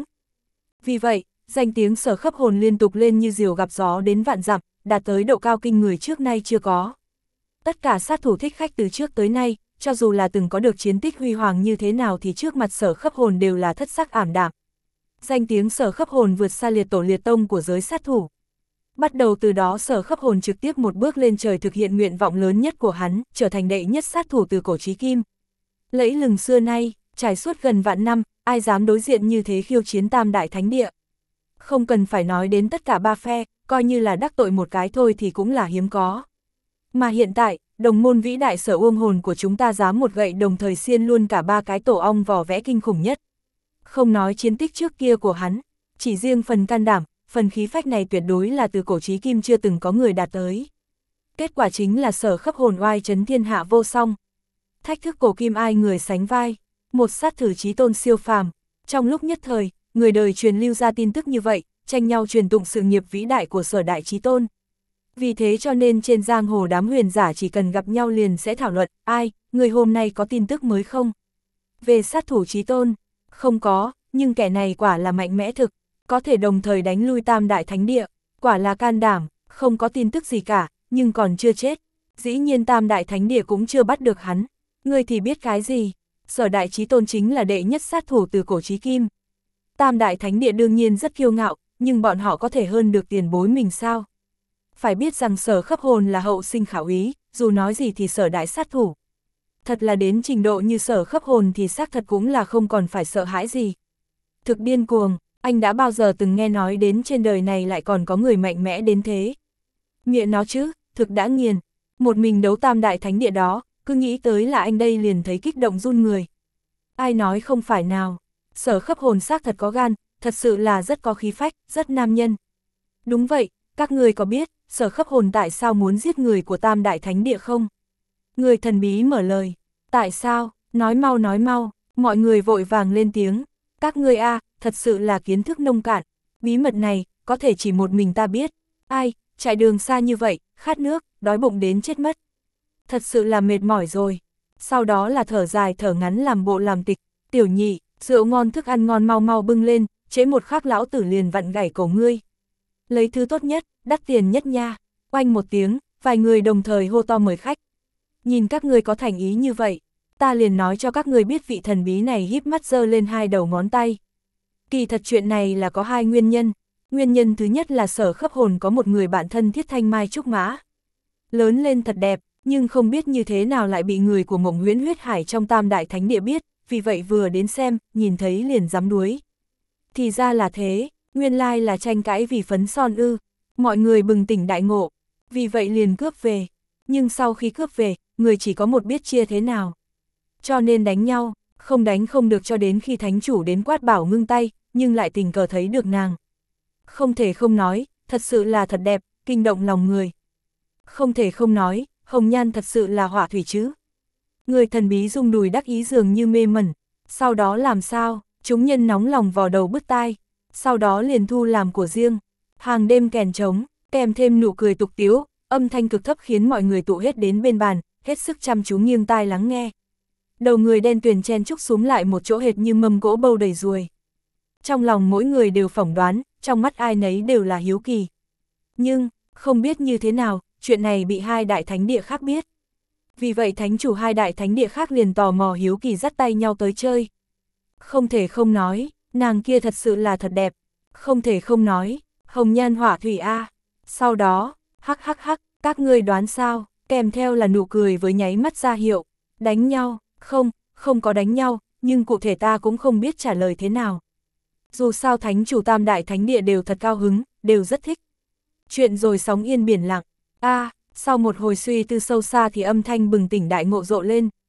Vì vậy, danh tiếng Sở Khấp Hồn liên tục lên như diều gặp gió đến vạn dặm, đạt tới độ cao kinh người trước nay chưa có. Tất cả sát thủ thích khách từ trước tới nay, cho dù là từng có được chiến tích huy hoàng như thế nào thì trước mặt Sở Khấp Hồn đều là thất sắc ảm đạm. Danh tiếng Sở Khấp Hồn vượt xa liệt tổ liệt tông của giới sát thủ. Bắt đầu từ đó Sở Khấp Hồn trực tiếp một bước lên trời thực hiện nguyện vọng lớn nhất của hắn, trở thành đệ nhất sát thủ từ cổ chí kim. Lẫy lừng xưa nay, trải suốt gần vạn năm, ai dám đối diện như thế khiêu chiến tam đại thánh địa. Không cần phải nói đến tất cả ba phe, coi như là đắc tội một cái thôi thì cũng là hiếm có. Mà hiện tại, đồng môn vĩ đại Sở Uông Hồn của chúng ta dám một gậy đồng thời xiên luôn cả ba cái tổ ong vò vẽ kinh khủng nhất. Không nói chiến tích trước kia của hắn, chỉ riêng phần can đảm, phần khí phách này tuyệt đối là từ cổ chí kim chưa từng có người đạt tới. Kết quả chính là Sở Khấp Hồn oai chấn thiên hạ vô song. Thách thức cổ kim ai người sánh vai, một sát thủ chí tôn siêu phàm. Trong lúc nhất thời, người đời truyền lưu ra tin tức như vậy, tranh nhau truyền tụng sự nghiệp vĩ đại của Sở đại chí tôn. Vì thế cho nên trên giang hồ đám huyền giả chỉ cần gặp nhau liền sẽ thảo luận, ai, người hôm nay có tin tức mới không? Về sát thủ chí tôn, không có, nhưng kẻ này quả là mạnh mẽ thực, có thể đồng thời đánh lui tam đại thánh địa, quả là can đảm, không có tin tức gì cả, nhưng còn chưa chết. Dĩ nhiên tam đại thánh địa cũng chưa bắt được hắn, ngươi thì biết cái gì? Sở đại chí tôn chính là đệ nhất sát thủ từ cổ chí kim. Tam đại thánh địa đương nhiên rất kiêu ngạo, nhưng bọn họ có thể hơn được tiền bối mình sao? Phải biết rằng Sở Khấp Hồn là hậu sinh khảo ý, dù nói gì thì Sở đại sát thủ. Thật là đến trình độ như Sở Khấp Hồn thì xác thật cũng là không còn phải sợ hãi gì. Thực điên cuồng, anh đã bao giờ từng nghe nói đến trên đời này lại còn có người mạnh mẽ đến thế? Nghĩa nó chứ, thực đã nghiền, một mình đấu tam đại thánh địa đó, cứ nghĩ tới là anh đây liền thấy kích động run người. Ai nói không phải nào, Sở Khấp Hồn xác thật có gan, thật sự là rất có khí phách, rất nam nhân. Đúng vậy, các người có biết, Sở Khấp Hồn tại sao muốn giết người của tam đại thánh địa không? Người thần bí mở lời, tại sao, nói mau, mọi người vội vàng lên tiếng, các ngươi thật sự là kiến thức nông cạn, bí mật này, có thể chỉ một mình ta biết, ai, chạy đường xa như vậy, khát nước, đói bụng đến chết mất. Thật sự là mệt mỏi rồi, sau đó là thở dài thở ngắn làm bộ làm tịch, tiểu nhị, rượu ngon thức ăn ngon mau bưng lên, trễ một khắc lão tử liền vặn gãy cổ ngươi. Lấy thứ tốt nhất, đắt tiền nhất nha, oanh một tiếng, vài người đồng thời hô to mời khách. Nhìn các ngươi có thành ý như vậy, ta liền nói cho các ngươi biết vị thần bí này híp mắt giơ lên hai đầu ngón tay. Kỳ thật chuyện này là có hai nguyên nhân. Nguyên nhân thứ nhất là Sở Khấp Hồn có một người bạn thân thiết thanh mai trúc mã. Lớn lên thật đẹp, nhưng không biết như thế nào lại bị người của Mộng Huyễn Huyết Hải trong tam đại thánh địa biết, vì vậy vừa đến xem, nhìn thấy liền dám đuối. Thì ra là thế, nguyên lai là tranh cãi vì phấn son ư, mọi người bừng tỉnh đại ngộ, vì vậy liền cướp về. Nhưng sau khi cướp về, người chỉ có một biết chia thế nào. Cho nên đánh nhau, không đánh không được cho đến khi thánh chủ đến quát bảo ngưng tay, nhưng lại tình cờ thấy được nàng. Không thể không nói, thật sự là thật đẹp, kinh động lòng người. Không thể không nói, hồng nhan thật sự là họa thủy chứ. Người thần bí rung đùi đắc ý dường như mê mẩn, sau đó làm sao, chúng nhân nóng lòng vào đầu bứt tai, sau đó liền thu làm của riêng. Hàng đêm kèn trống, kèm thêm nụ cười tục tiếu, âm thanh cực thấp khiến mọi người tụ hết đến bên bàn, hết sức chăm chú nghiêng tai lắng nghe. Đầu người đen tuyền chen chúc súm lại một chỗ hệt như mâm gỗ bầu đầy ruồi. Trong lòng mỗi người đều phỏng đoán, trong mắt ai nấy đều là hiếu kỳ. Nhưng, không biết như thế nào, chuyện này bị hai đại thánh địa khác biết. Vì vậy thánh chủ hai đại thánh địa khác liền tò mò hiếu kỳ dắt tay nhau tới chơi. Không thể không nói, nàng kia thật sự là thật đẹp. Không thể không nói, hồng nhan họa thủy a. Sau đó, hắc, các ngươi đoán sao, kèm theo là nụ cười với nháy mắt ra hiệu. Đánh nhau, không có đánh nhau, nhưng cụ thể ta cũng không biết trả lời thế nào. Dù sao thánh chủ tam đại thánh địa đều thật cao hứng, đều rất thích. Chuyện rồi sóng yên biển lặng. Sau một hồi suy tư sâu xa thì âm thanh bừng tỉnh đại ngộ rộ lên.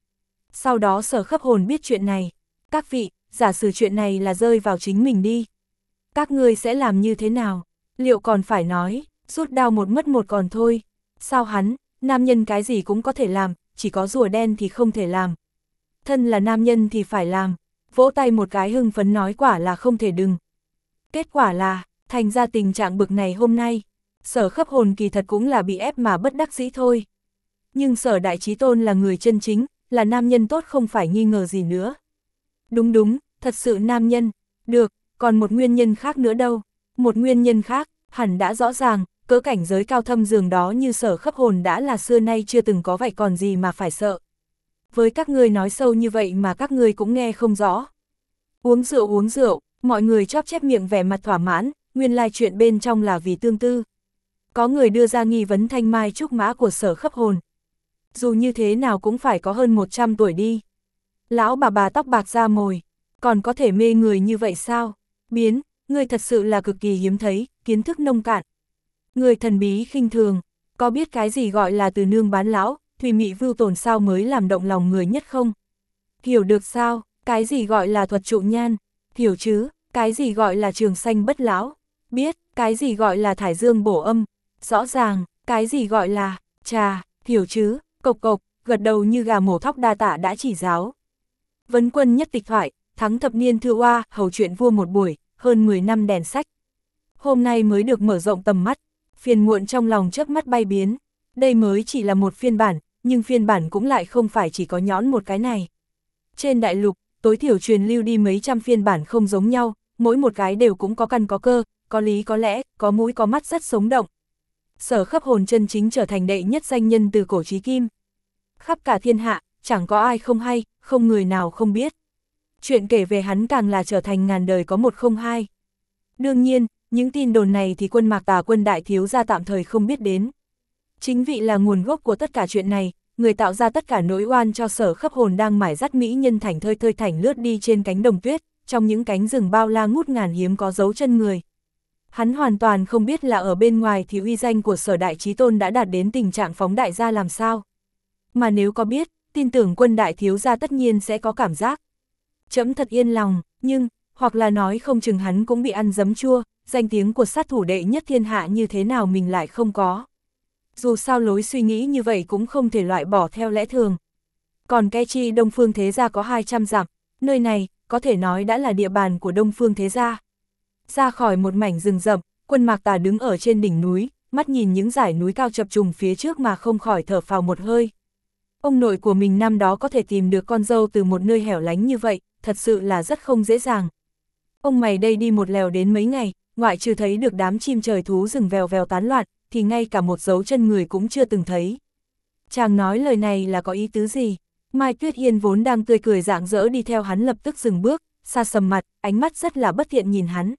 Sau đó Sở Khấp Hồn biết chuyện này. Các vị, giả sử chuyện này là rơi vào chính mình đi. Các ngươi sẽ làm như thế nào? Liệu còn phải nói, rút đao một mất một còn thôi. Sao hắn, nam nhân cái gì cũng có thể làm, chỉ có rùa đen thì không thể làm. Thân là nam nhân thì phải làm. Vỗ tay một cái hưng phấn nói quả là không thể đừng. Kết quả là, thành ra tình trạng bực này hôm nay. Sở Khấp Hồn kỳ thật cũng là bị ép mà bất đắc dĩ thôi. Nhưng Sở Đại Chí Tôn là người chân chính, là nam nhân tốt không phải nghi ngờ gì nữa. Đúng đúng, thật sự nam nhân. Được, còn một nguyên nhân khác nữa đâu. Một nguyên nhân khác, hẳn đã rõ ràng, cỡ cảnh giới cao thâm dường đó như Sở Khấp Hồn đã là xưa nay chưa từng có vậy còn gì mà phải sợ. Với các ngươi nói sâu như vậy mà các ngươi cũng nghe không rõ. Uống rượu, mọi người chóp chép miệng vẻ mặt thỏa mãn, nguyên lai chuyện bên trong là vì tương tư. Có người đưa ra nghi vấn thanh mai trúc mã của Sở Khấp Hồn. Dù như thế nào cũng phải có hơn 100 tuổi đi. Lão bà tóc bạc da mồi, còn có thể mê người như vậy sao? Biến, người thật sự là cực kỳ hiếm thấy, kiến thức nông cạn. Người thần bí khinh thường, có biết cái gì gọi là từ nương bán lão, thùy mị vưu tồn sao mới làm động lòng người nhất không? Hiểu được sao, cái gì gọi là thuật trụ nhan? Hiểu chứ, cái gì gọi là trường sanh bất lão? Biết, cái gì gọi là thải dương bổ âm? Rõ ràng, cái gì gọi là trà? Hiểu chứ, cộc cộc, gật đầu như gà mổ thóc đa tạ đã chỉ giáo. Vấn quân nhất tịch thoại, thắng thập niên thư oa, hầu chuyện vua một buổi, hơn 10 năm đèn sách. Hôm nay mới được mở rộng tầm mắt, phiền muộn trong lòng chớp mắt bay biến. Đây mới chỉ là một phiên bản, nhưng phiên bản cũng lại không phải chỉ có nhõn một cái này. Trên đại lục, tối thiểu truyền lưu đi mấy trăm phiên bản không giống nhau, mỗi một cái đều cũng có căn có cơ, có lý có lẽ, có mũi có mắt rất sống động. Sở Khấp Hồn chân chính trở thành đệ nhất danh nhân từ cổ chí kim. Khắp cả thiên hạ, chẳng có ai không hay, không người nào không biết. Chuyện kể về hắn càng là trở thành ngàn đời có một không hai. Đương nhiên, những tin đồn này thì quân Mạc Tà quân đại thiếu gia tạm thời không biết đến. Chính vị là nguồn gốc của tất cả chuyện này, người tạo ra tất cả nỗi oan cho Sở Khấp Hồn đang mải dắt mỹ nhân thảnh thơi thơi thảnh lướt đi trên cánh đồng tuyết, trong những cánh rừng bao la ngút ngàn hiếm có dấu chân người. Hắn hoàn toàn không biết là ở bên ngoài thì uy danh của Sở Đại Chí Tôn đã đạt đến tình trạng phóng đại gia làm sao. Mà nếu có biết, tin tưởng quân đại thiếu gia tất nhiên sẽ có cảm giác. Trẫm thật yên lòng, nhưng, hoặc là nói không chừng hắn cũng bị ăn giấm chua, danh tiếng của sát thủ đệ nhất thiên hạ như thế nào mình lại không có. Dù sao lối suy nghĩ như vậy cũng không thể loại bỏ theo lẽ thường. Còn cái chi Đông Phương Thế Gia có 200 dặm, nơi này, có thể nói đã là địa bàn của Đông Phương Thế Gia. Ra khỏi một mảnh rừng rậm, quân Mạc Tà đứng ở trên đỉnh núi, mắt nhìn những dải núi cao chập trùng phía trước mà không khỏi thở phào một hơi. Ông nội của mình năm đó có thể tìm được con dâu từ một nơi hẻo lánh như vậy, thật sự là rất không dễ dàng. Ông mày đây đi một lèo đến mấy ngày, ngoại trừ thấy được đám chim trời thú rừng vèo vèo tán loạn, thì ngay cả một dấu chân người cũng chưa từng thấy. Chàng nói lời này là có ý tứ gì? Mai Tuyết Yên vốn đang tươi cười rạng rỡ đi theo hắn lập tức dừng bước, xa sầm mặt, ánh mắt rất là bất thiện nhìn hắn.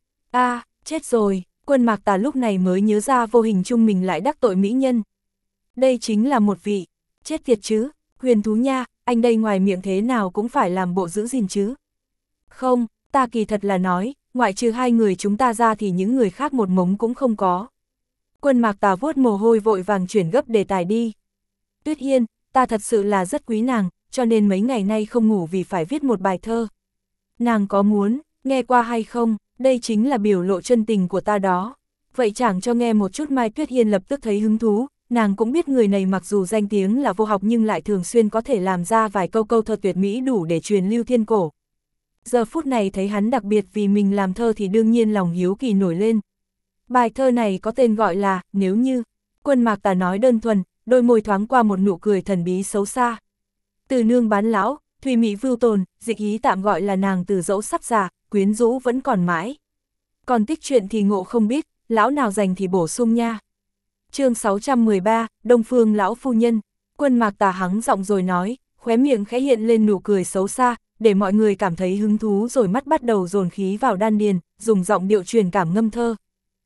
Chết rồi, quân Mạc Tà lúc này mới nhớ ra vô hình chung mình lại đắc tội mỹ nhân. Đây chính là một vị, chết tiệt chứ, Huyền Thú nha, anh đây ngoài miệng thế nào cũng phải làm bộ giữ gìn chứ. Không, ta kỳ thật là nói, ngoại trừ hai người chúng ta ra thì những người khác một mống cũng không có. Quân Mạc Tà vuốt mồ hôi vội vàng chuyển gấp đề tài đi. Tuyết Hiên, ta thật sự là rất quý nàng, cho nên mấy ngày nay không ngủ vì phải viết một bài thơ. Nàng có muốn, nghe qua hay không, đây chính là biểu lộ chân tình của ta đó. Vậy chẳng cho nghe một chút. Mai Tuyết Hiên lập tức thấy hứng thú, nàng cũng biết người này mặc dù danh tiếng là vô học nhưng lại thường xuyên có thể làm ra vài câu câu thơ tuyệt mỹ đủ để truyền lưu thiên cổ. Giờ phút này thấy hắn đặc biệt vì mình làm thơ thì đương nhiên lòng hiếu kỳ nổi lên. Bài thơ này có tên gọi là Nếu Như. Quân Mạc Tà nói đơn thuần, đôi môi thoáng qua một nụ cười thần bí xấu xa. Từ nương bán lão, thùy mị vưu tồn, dịch ý tạm gọi là nàng từ dẫu sắp già, quyến rũ vẫn còn mãi. Còn tích chuyện thì ngộ không biết, lão nào dành thì bổ sung nha. Chương 613, Đông Phương lão phu nhân. Quân Mạc Tà hắng giọng rồi nói, khóe miệng khẽ hiện lên nụ cười xấu xa, để mọi người cảm thấy hứng thú rồi mắt bắt đầu dồn khí vào đan điền, dùng giọng điệu truyền cảm ngâm thơ.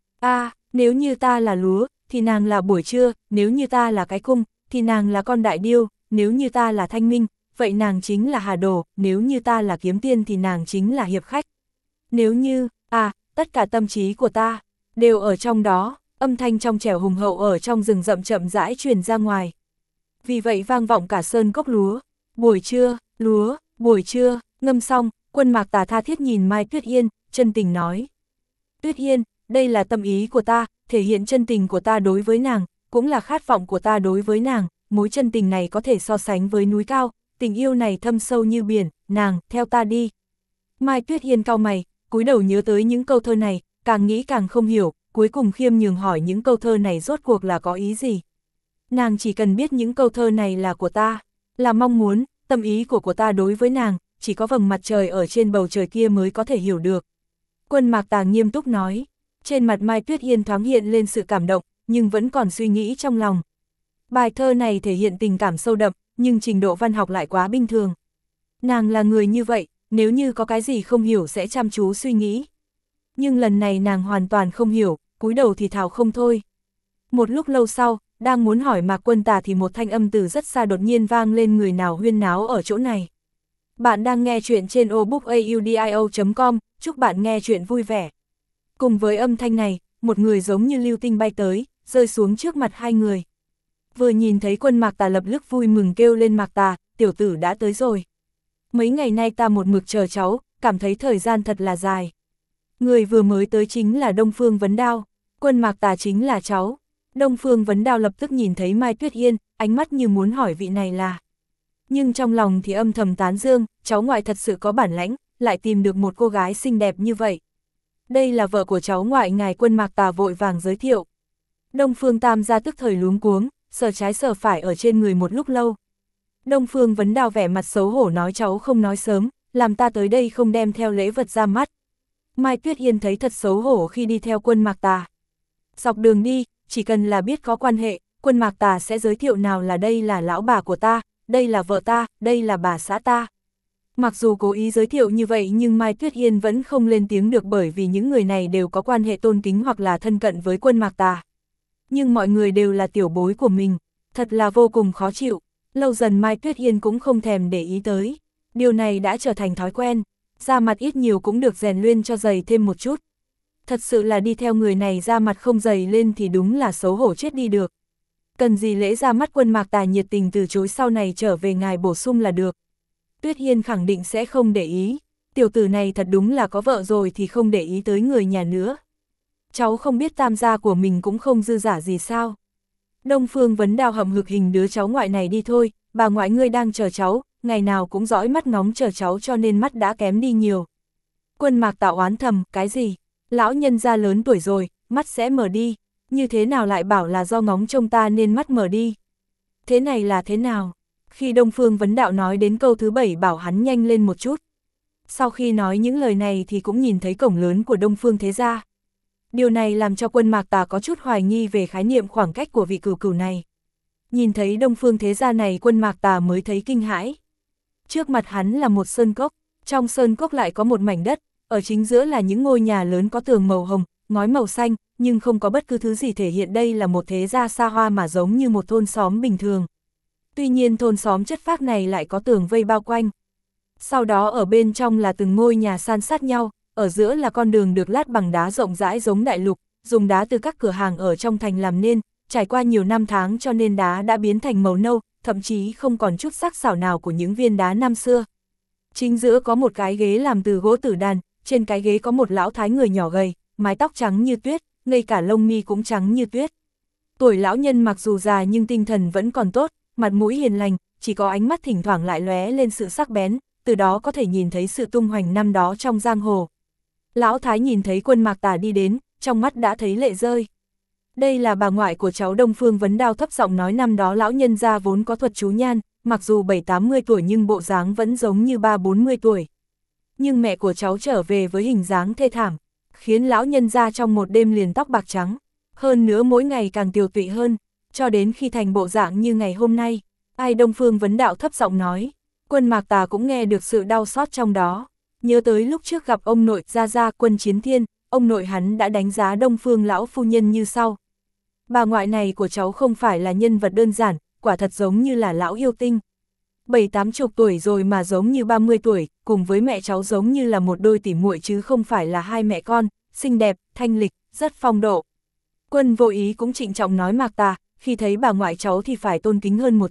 Nếu như ta là lúa, thì nàng là buổi trưa, nếu như ta là cái cung, thì nàng là con đại điêu, nếu như ta là thanh minh, vậy nàng chính là hà đồ, nếu như ta là kiếm tiên thì nàng chính là hiệp khách. Nếu như, tất cả tâm trí của ta, đều ở trong đó, âm thanh trong trẻo hùng hậu ở trong rừng rậm chậm rãi truyền ra ngoài. Vì vậy vang vọng cả sơn cốc lúa, Buổi trưa, lúa, buổi trưa, ngâm xong, Quân Mạc Tà tha thiết nhìn Mai Tuyết Yên, chân tình nói. Tuyết Yên, đây là tâm ý của ta, thể hiện chân tình của ta đối với nàng, cũng là khát vọng của ta đối với nàng, mối chân tình này có thể so sánh với núi cao, tình yêu này thâm sâu như biển, nàng, theo ta đi. Mai Tuyết Yên cau mày, cúi đầu nhớ tới những câu thơ này, càng nghĩ càng không hiểu, cuối cùng khiêm nhường hỏi những câu thơ này rốt cuộc là có ý gì. Nàng chỉ cần biết những câu thơ này là của ta, là mong muốn, tâm ý của ta đối với nàng, chỉ có vầng mặt trời ở trên bầu trời kia mới có thể hiểu được. Quân Mạc Tà nghiêm túc nói, trên mặt Mai Tuyết Yên thoáng hiện lên sự cảm động, nhưng vẫn còn suy nghĩ trong lòng. Bài thơ này thể hiện tình cảm sâu đậm, nhưng trình độ văn học lại quá bình thường. Nàng là người như vậy, nếu như có cái gì không hiểu sẽ chăm chú suy nghĩ. Nhưng lần này nàng hoàn toàn không hiểu, cúi đầu thì thào không thôi. Một lúc lâu sau, đang muốn hỏi Mạc Quân Tà thì một thanh âm từ rất xa đột nhiên vang lên, người nào huyên náo ở chỗ này. Bạn đang nghe chuyện trên obookaudio.com, chúc bạn nghe chuyện vui vẻ. Cùng với âm thanh này, một người giống như lưu tinh bay tới, rơi xuống trước mặt hai người. Vừa nhìn thấy Quân Mạc Tà lập tức vui mừng kêu lên, Mạc Tà, tiểu tử đã tới rồi. Mấy ngày nay ta một mực chờ cháu, cảm thấy thời gian thật là dài. Người vừa mới tới chính là Đông Phương Vấn Đao, Quân Mạc Tà chính là cháu. Đông Phương Vấn Đao lập tức nhìn thấy Mai Tuyết Yên, ánh mắt như muốn hỏi vị này là. Nhưng trong lòng thì âm thầm tán dương, cháu ngoại thật sự có bản lãnh, lại tìm được một cô gái xinh đẹp như vậy. Đây là vợ của cháu ngoại ngài. Quân Mạc Tà vội vàng giới thiệu. Đông Phương Tam gia tức thời luống cuống, sờ trái sờ phải ở trên người một lúc lâu. Đông Phương Vấn Đao vẻ mặt xấu hổ nói, cháu không nói sớm, làm ta tới đây không đem theo lễ vật ra mắt. Mai Tuyết Yên thấy thật xấu hổ khi đi theo Quân Mạc Tà. Dọc đường đi, chỉ cần là biết có quan hệ, Quân Mạc Tà sẽ giới thiệu nào là đây là lão bà của ta, đây là vợ ta, đây là bà xã ta. Mặc dù cố ý giới thiệu như vậy nhưng Mai Tuyết Yên vẫn không lên tiếng được, bởi vì những người này đều có quan hệ tôn kính hoặc là thân cận với Quân Mạc Tà. Nhưng mọi người đều là tiểu bối của mình, thật là vô cùng khó chịu. Lâu dần Mai Tuyết Yên cũng không thèm để ý tới. Điều này đã trở thành thói quen, da mặt ít nhiều cũng được rèn luyện cho dày thêm một chút. Thật sự là đi theo người này da mặt không dày lên thì đúng là xấu hổ chết đi được. Cần gì lễ ra mắt. Quân Mạc Tà nhiệt tình từ chối, sau này trở về ngài bổ sung là được. Tuyết Yên khẳng định sẽ không để ý. Tiểu tử này thật đúng là có vợ rồi thì không để ý tới người nhà nữa. Cháu không biết Tam gia của mình cũng không dư giả gì sao. Đông Phương Vấn Đao hậm hực, hình đứa cháu ngoại này đi thôi, bà ngoại ngươi đang chờ cháu, ngày nào cũng dõi mắt ngóng chờ cháu cho nên mắt đã kém đi nhiều. Quân Mạc Tà oán thầm, cái gì? Lão nhân gia lớn tuổi rồi, mắt sẽ mở đi, như thế nào lại bảo là do ngóng trông ta nên mắt mở đi? Thế này là thế nào? Khi Đông Phương Vấn Đạo nói đến câu thứ 7 bảo hắn nhanh lên một chút. Sau khi nói những lời này thì cũng nhìn thấy cổng lớn của Đông Phương Thế Gia. Điều này làm cho Quân Mạc Tà có chút hoài nghi về khái niệm khoảng cách của vị cửu cửu này. Nhìn thấy Đông Phương Thế Gia này, Quân Mạc Tà mới thấy kinh hãi. Trước mặt hắn là một sơn cốc, trong sơn cốc lại có một mảnh đất, ở chính giữa là những ngôi nhà lớn có tường màu hồng, ngói màu xanh, nhưng không có bất cứ thứ gì thể hiện đây là một thế gia xa hoa mà giống như một thôn xóm bình thường. Tuy nhiên thôn xóm chất phác này lại có tường vây bao quanh. Sau đó ở bên trong là từng ngôi nhà san sát nhau, ở giữa là con đường được lát bằng đá rộng rãi giống đại lục, dùng đá từ các cửa hàng ở trong thành làm nên, trải qua nhiều năm tháng cho nên đá đã biến thành màu nâu, thậm chí không còn chút sắc sảo nào của những viên đá năm xưa. Chính giữa có một cái ghế làm từ gỗ tử đàn, trên cái ghế có một lão thái người nhỏ gầy, mái tóc trắng như tuyết, ngay cả lông mi cũng trắng như tuyết. Tuổi lão nhân mặc dù già nhưng tinh thần vẫn còn tốt, mặt mũi hiền lành, chỉ có ánh mắt thỉnh thoảng lại lóe lên sự sắc bén, từ đó có thể nhìn thấy sự tung hoành năm đó trong giang hồ. Lão thái nhìn thấy Quân Mạc Tà đi đến, trong mắt đã thấy lệ rơi. Đây là bà ngoại của cháu. Đông Phương Vấn Đao thấp giọng nói, năm đó lão nhân gia vốn có thuật chú nhan, mặc dù 7-80 tuổi nhưng bộ dáng vẫn giống như 3-40 tuổi. Nhưng mẹ của cháu trở về với hình dáng thê thảm, khiến lão nhân gia trong một đêm liền tóc bạc trắng, hơn nữa mỗi ngày càng tiều tụy hơn, cho đến khi thành bộ dạng như ngày hôm nay. Ai? Đông Phương Vấn Đạo thấp giọng nói. Quân Mạc Tà cũng nghe được sự đau xót trong đó, nhớ tới lúc trước gặp ông nội gia Quân Chiến Thiên, ông nội hắn đã đánh giá Đông Phương lão phu nhân như sau. Bà ngoại này của cháu không phải là nhân vật đơn giản, quả thật giống như là lão yêu tinh. 7-80 tuổi rồi mà giống như 30 tuổi, cùng với mẹ cháu giống như là một đôi tỉ muội chứ không phải là hai mẹ con, xinh đẹp, thanh lịch, rất phong độ. Quân Vô Ý cũng trịnh trọng nói, Mạc Tà, khi thấy bà ngoại cháu thì phải tôn kính hơn một chút,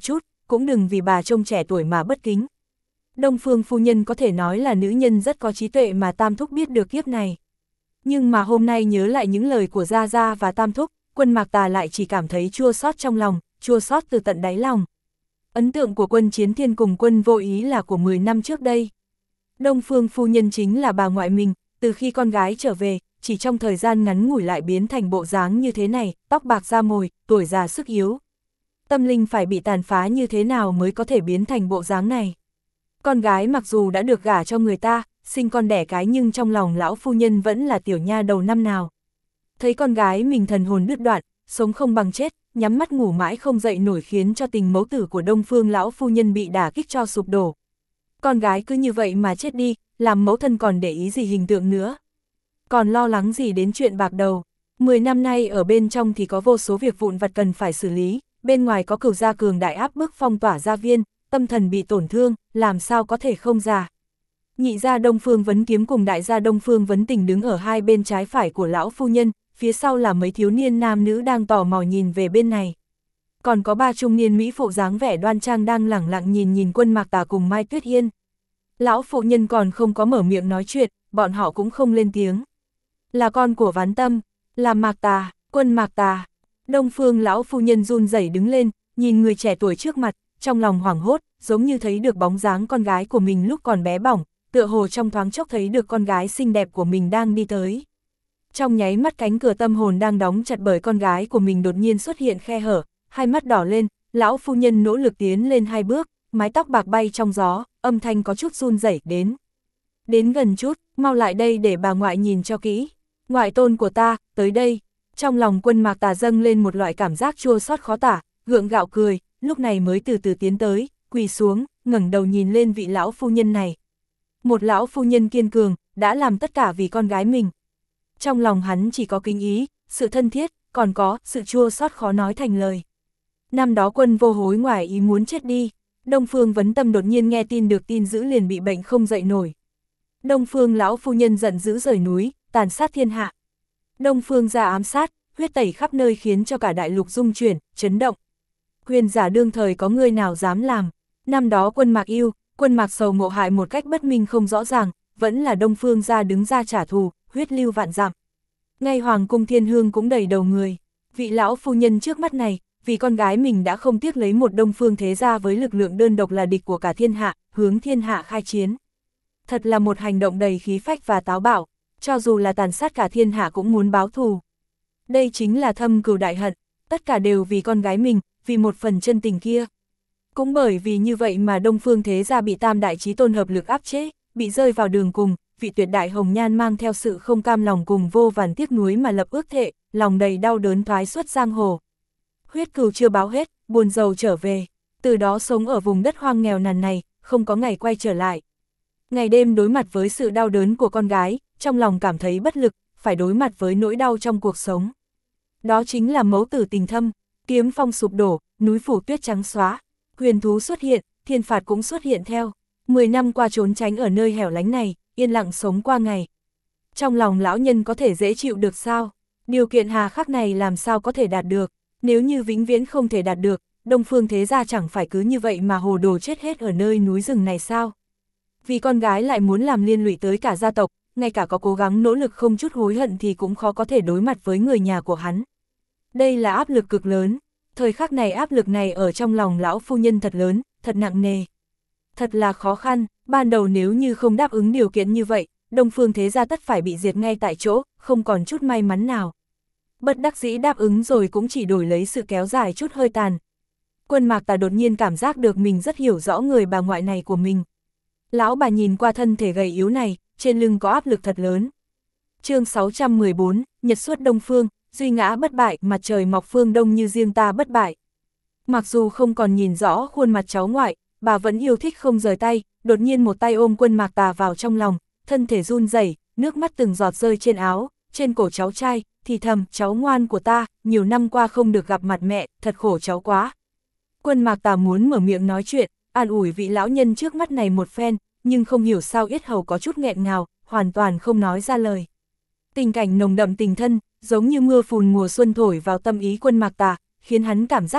cũng đừng vì bà trông trẻ tuổi mà bất kính. Đông Phương phu nhân có thể nói là nữ nhân rất có trí tuệ mà Tam Thúc biết được kiếp này. Nhưng mà hôm nay nhớ lại những lời của Gia Gia và Tam Thúc, Quân Mạc Tà lại chỉ cảm thấy chua xót trong lòng, chua xót từ tận đáy lòng. Ấn tượng của Quân Chiến Thiên cùng Quân Vô Ý là của 10 năm trước đây. Đông Phương phu nhân chính là bà ngoại mình, từ khi con gái trở về, chỉ trong thời gian ngắn ngủi lại biến thành bộ dáng như thế này, tóc bạc da mồi, tuổi già sức yếu. Tâm linh phải bị tàn phá như thế nào mới có thể biến thành bộ dáng này. Con gái mặc dù đã được gả cho người ta, sinh con đẻ cái nhưng trong lòng lão phu nhân vẫn là tiểu nha đầu năm nào. Thấy con gái mình thần hồn đứt đoạn, sống không bằng chết, nhắm mắt ngủ mãi không dậy nổi khiến cho tình mẫu tử của Đông Phương lão phu nhân bị đả kích cho sụp đổ. Con gái cứ như vậy mà chết đi, làm mẫu thân còn để ý gì hình tượng nữa. Còn lo lắng gì đến chuyện bạc đầu. 10 năm nay ở bên trong thì có vô số việc vụn vặt cần phải xử lý, bên ngoài có Cửu gia cường đại áp bức phong tỏa gia viên, tâm thần bị tổn thương, làm sao có thể không già. Nhị gia Đông Phương Vấn Kiếm cùng đại gia Đông Phương Vấn Tình đứng ở hai bên trái phải của lão phu nhân, phía sau là mấy thiếu niên nam nữ đang tò mò nhìn về bên này. Còn có 3 trung niên mỹ phụ dáng vẻ đoan trang đang lẳng lặng nhìn Quân Mạc Tà cùng Mai Tuyết Yên. Lão phụ nhân còn không có mở miệng nói chuyện, bọn họ cũng không lên tiếng. Là con của Ván Tâm, là Mạc Tà, Quân Mạc Tà. Đông Phương lão phu nhân run rẩy đứng lên, nhìn người trẻ tuổi trước mặt, trong lòng hoảng hốt, giống như thấy được bóng dáng con gái của mình lúc còn bé bỏng, tựa hồ trong thoáng chốc thấy được con gái xinh đẹp của mình đang đi tới. Trong nháy mắt cánh cửa tâm hồn đang đóng chặt bởi con gái của mình đột nhiên xuất hiện khe hở, hai mắt đỏ lên, lão phu nhân nỗ lực tiến lên 2 bước, mái tóc bạc bay trong gió, âm thanh có chút run rẩy đến. Đến gần chút, mau lại đây để bà ngoại nhìn cho kỹ. Ngoại tôn của ta, tới đây. Trong lòng Quân Mạc Tà dâng lên một loại cảm giác chua xót khó tả, gượng gạo cười, lúc này mới từ từ tiến tới, quỳ xuống, ngẩng đầu nhìn lên vị lão phu nhân này. Một lão phu nhân kiên cường, đã làm tất cả vì con gái mình. Trong lòng hắn chỉ có kính ý, sự thân thiết, còn có sự chua xót khó nói thành lời. Năm đó Quân Vô Hối ngoài ý muốn chết đi, Đông Phương Vấn Tâm đột nhiên nghe tin được tin dữ liền bị bệnh không dậy nổi. Đông Phương lão phu nhân giận dữ rời núi, tàn sát thiên hạ. Đông Phương ra ám sát, huyết tẩy khắp nơi khiến cho cả đại lục rung chuyển, chấn động. Huyền giả đương thời có người nào dám làm. Năm đó Quân Mạc Yêu, Quân Mạc Sầu ngộ hại một cách bất minh không rõ ràng, vẫn là Đông Phương ra đứng ra trả thù, huyết lưu vạn dặm. Ngay Hoàng cung Thiên Hương cũng đầy đầu người. Vị lão phu nhân trước mắt này, vì con gái mình đã không tiếc lấy một Đông Phương thế gia với lực lượng đơn độc là địch của cả thiên hạ, hướng thiên hạ khai chiến. Thật là một hành động đầy khí phách và táo bạo, cho dù là tàn sát cả thiên hạ cũng muốn báo thù. Đây chính là thâm cừu đại hận, tất cả đều vì con gái mình, vì một phần chân tình kia. Cũng bởi vì như vậy mà Đông Phương thế gia bị Tam đại chí tôn hợp lực áp chế, bị rơi vào đường cùng, vị tuyệt đại hồng nhan mang theo sự không cam lòng cùng vô vàn tiếc nuối mà lập ước thệ, lòng đầy đau đớn thoái xuất giang hồ. Huyết cừu chưa báo hết, buồn rầu trở về, từ đó sống ở vùng đất hoang nghèo nàn này, không có ngày quay trở lại. Ngày đêm đối mặt với sự đau đớn của con gái, trong lòng cảm thấy bất lực, phải đối mặt với nỗi đau trong cuộc sống. Đó chính là mẫu tử tình thâm, kiếm phong sụp đổ, núi phủ tuyết trắng xóa, huyền thú xuất hiện, thiên phạt cũng xuất hiện theo. 10 năm qua trốn tránh ở nơi hẻo lánh này, yên lặng sống qua ngày. Trong lòng lão nhân có thể dễ chịu được sao? Điều kiện hà khắc này làm sao có thể đạt được? Nếu như vĩnh viễn không thể đạt được, Đông Phương thế gia chẳng phải cứ như vậy mà hồ đồ chết hết ở nơi núi rừng này sao? Vì con gái lại muốn làm liên lụy tới cả gia tộc, ngay cả có cố gắng nỗ lực không chút hối hận thì cũng khó có thể đối mặt với người nhà của hắn. Đây là áp lực cực lớn, thời khắc này áp lực này ở trong lòng lão phu nhân thật lớn, thật nặng nề. Thật là khó khăn, ban đầu nếu như không đáp ứng điều kiện như vậy, Đông Phương thế gia tất phải bị diệt ngay tại chỗ, không còn chút may mắn nào. Bất đắc dĩ đáp ứng rồi cũng chỉ đổi lấy sự kéo dài chút hơi tàn. Quân Mạc Tà đột nhiên cảm giác được mình rất hiểu rõ người bà ngoại này của mình. Lão bà nhìn qua thân thể gầy yếu này, trên lưng có áp lực thật lớn. Chương 614, Nhật xuất Đông Phương, duy ngã bất bại, mặt trời mọc phương đông như riêng ta bất bại. Mặc dù không còn nhìn rõ khuôn mặt cháu ngoại, bà vẫn yêu thích không rời tay, đột nhiên một tay ôm Quân Mạc Tà vào trong lòng, thân thể run rẩy, nước mắt từng giọt rơi trên áo, trên cổ cháu trai, thì thầm, cháu ngoan của ta, nhiều năm qua không được gặp mặt mẹ, thật khổ cháu quá. Quân Mạc Tà muốn mở miệng nói chuyện, an ủi vị lão nhân trước mắt này một phen, nhưng không hiểu sao yết hầu có chút nghẹn ngào, hoàn toàn không nói ra lời. Tình cảnh nồng đậm tình thân, giống như mưa phùn mùa xuân thổi vào tâm ý Quân Mạc Tà, khiến hắn cảm giác được,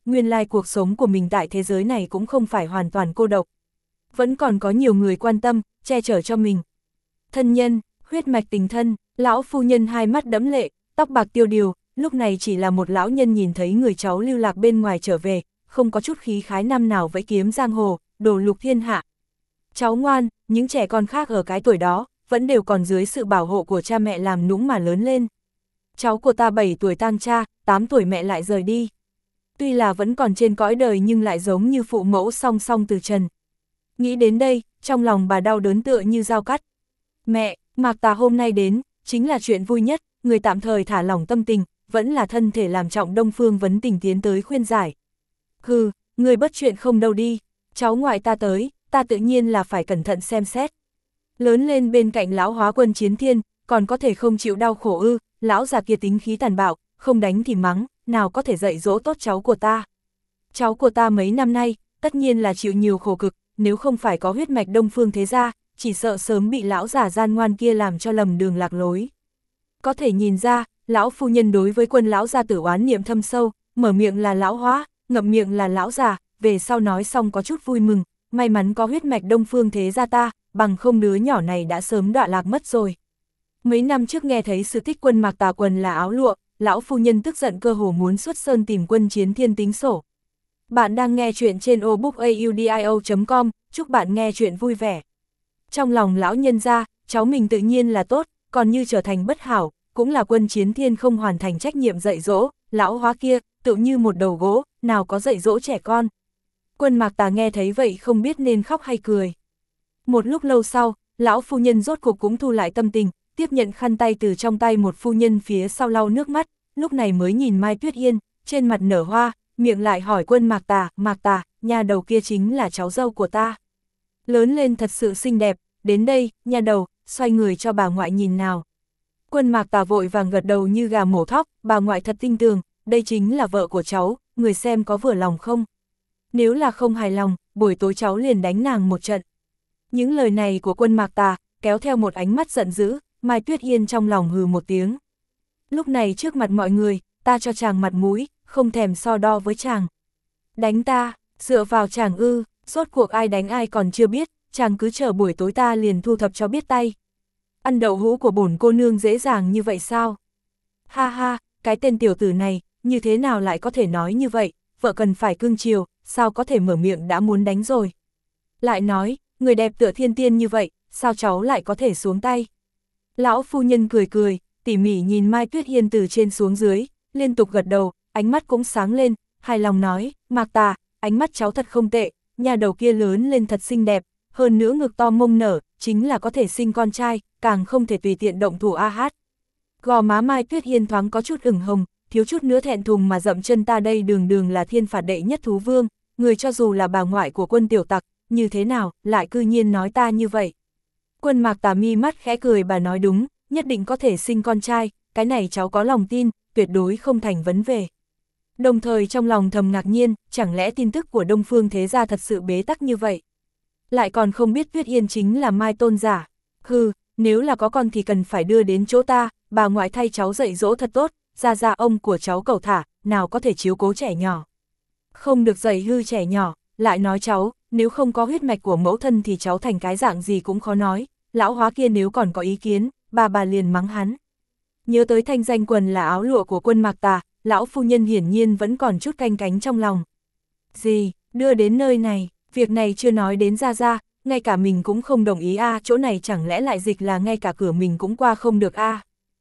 nguyên lai cuộc sống của mình tại thế giới này cũng không phải hoàn toàn cô độc. Vẫn còn có nhiều người quan tâm, che chở cho mình. Thân nhân, huyết mạch tình thân, lão phu nhân hai mắt đẫm lệ, tóc bạc tiêu điều, lúc này chỉ là một lão nhân nhìn thấy người cháu lưu lạc bên ngoài trở về, không có chút khí khái năm nào vẫy kiếm giang hồ, đồ lục thiên hạ. Cháu ngoan, những trẻ con khác ở cái tuổi đó, vẫn đều còn dưới sự bảo hộ của cha mẹ làm nũng mà lớn lên. Cháu của ta 7 tuổi tang cha, 8 tuổi mẹ lại rời đi. Tuy là vẫn còn trên cõi đời nhưng lại giống như phụ mẫu song song từ trần. Nghĩ đến đây, trong lòng bà đau đớn tựa như dao cắt. Mẹ, Mạc Tà hôm nay đến, chính là chuyện vui nhất, người tạm thời thả lỏng tâm tình, vẫn là thân thể làm trọng Đông Phương Vấn Tình tiến tới khuyên giải. Hừ, người bất chuyện không đâu đi, cháu ngoại ta tới, ta tự nhiên là phải cẩn thận xem xét. Lớn lên bên cạnh lão Hóa Quân Chiến Thiên, còn có thể không chịu đau khổ ư, lão già kia tính khí tàn bạo, không đánh thì mắng, nào có thể dạy dỗ tốt cháu của ta. Cháu của ta mấy năm nay, tất nhiên là chịu nhiều khổ cực, nếu không phải có huyết mạch Đông Phương thế gia, chỉ sợ sớm bị lão già gian ngoan kia làm cho lầm đường lạc lối. Có thể nhìn ra, lão phu nhân đối với Quân lão gia tử oán niệm thâm sâu, mở miệng là lão Hóa, ngậm miệng là lão già, về sau nói xong có chút vui mừng, may mắn có huyết mạch Đông Phương thế gia ta, bằng không đứa nhỏ này đã sớm đọa lạc mất rồi. Mấy năm trước nghe thấy sự tích Quân Mạc Tà quần là áo lụa, lão phu nhân tức giận cơ hồ muốn xuất sơn tìm Quân Chiến Thiên tính sổ. Bạn đang nghe chuyện trên obookaudio.com, chúc bạn nghe chuyện vui vẻ. Trong lòng lão nhân ra, cháu mình tự nhiên là tốt, còn như trở thành bất hảo, cũng là Quân Chiến Thiên không hoàn thành trách nhiệm dạy dỗ, lão Hóa kia, tự như một đầu gỗ, nào có dạy dỗ trẻ con. Quân Mạc Tà nghe thấy vậy không biết nên khóc hay cười. Một lúc lâu sau, lão phu nhân rốt cuộc cũng thu lại tâm tình, tiếp nhận khăn tay từ trong tay một phu nhân phía sau lau nước mắt, lúc này mới nhìn Mai Tuyết Yên, trên mặt nở hoa, miệng lại hỏi Quân Mạc Tà, nhà đầu kia chính là cháu dâu của ta. Lớn lên thật sự xinh đẹp, đến đây, nhà đầu, xoay người cho bà ngoại nhìn nào. Quân Mạc Tà vội vàng gật đầu như gà mổ thóc, bà ngoại thật tin tưởng, đây chính là vợ của cháu, người xem có vừa lòng không? Nếu là không hài lòng, buổi tối cháu liền đánh nàng một trận. Những lời này của Quân Mạc Tà, kéo theo một ánh mắt giận dữ, Mai Tuyết Yên trong lòng hừ một tiếng. Lúc này trước mặt mọi người, ta cho chàng mặt mũi, không thèm so đo với chàng. Đánh ta, dựa vào chàng ư, rốt cuộc ai đánh ai còn chưa biết, chàng cứ chờ buổi tối ta liền thu thập cho biết tay. Ăn đậu hũ của bổn cô nương dễ dàng như vậy sao? Ha ha, cái tên tiểu tử này, như thế nào lại có thể nói như vậy, vợ cần phải cưng chiều, sao có thể mở miệng đã muốn đánh rồi. Lại nói, người đẹp tựa thiên tiên như vậy, sao cháu lại có thể xuống tay? Lão phu nhân cười cười, tỉ mỉ nhìn Mai Tuyết Yên từ trên xuống dưới, liên tục gật đầu, ánh mắt cũng sáng lên, hài lòng nói, Mạc Tà, ánh mắt cháu thật không tệ, nhà đầu kia lớn lên thật xinh đẹp, hơn nữa ngực to mông nở, chính là có thể sinh con trai, càng không thể tùy tiện động thủ a hát. Gò má Mai Tuyết Yên thoáng có chút ửng hồng, thiếu chút nữa thẹn thùng mà dậm chân, ta đây đường đường là thiên phạt đệ nhất thú vương, người cho dù là bà ngoại của Quân tiểu tặc, như thế nào, lại cư nhiên nói ta như vậy. Quân Mạc Tà mi mắt khẽ cười, bà nói đúng, nhất định có thể sinh con trai, cái này cháu có lòng tin, tuyệt đối không thành vấn đề. Đồng thời trong lòng thầm ngạc nhiên, chẳng lẽ tin tức của Đông Phương thế gia thật sự bế tắc như vậy? Lại còn không biết Tuyết Yên chính là Mai tôn giả. Hừ, nếu là có con thì cần phải đưa đến chỗ ta, bà ngoại thay cháu dạy dỗ thật tốt, ra ông của cháu cẩu thả, nào có thể chiếu cố trẻ nhỏ. Không được dạy hư trẻ nhỏ, lại nói cháu, nếu không có huyết mạch của mẫu thân thì cháu thành cái dạng gì cũng khó nói, lão Hóa kia nếu còn có ý kiến, bà liền mắng hắn. Nhớ tới thanh danh quần là áo lụa của Quân Mạc Tà, lão phu nhân hiển nhiên vẫn còn chút canh cánh trong lòng. Gì, đưa đến nơi này, việc này chưa nói đến ra, ngay cả mình cũng không đồng ý a, chỗ này chẳng lẽ lại dịch là ngay cả cửa mình cũng qua không được a.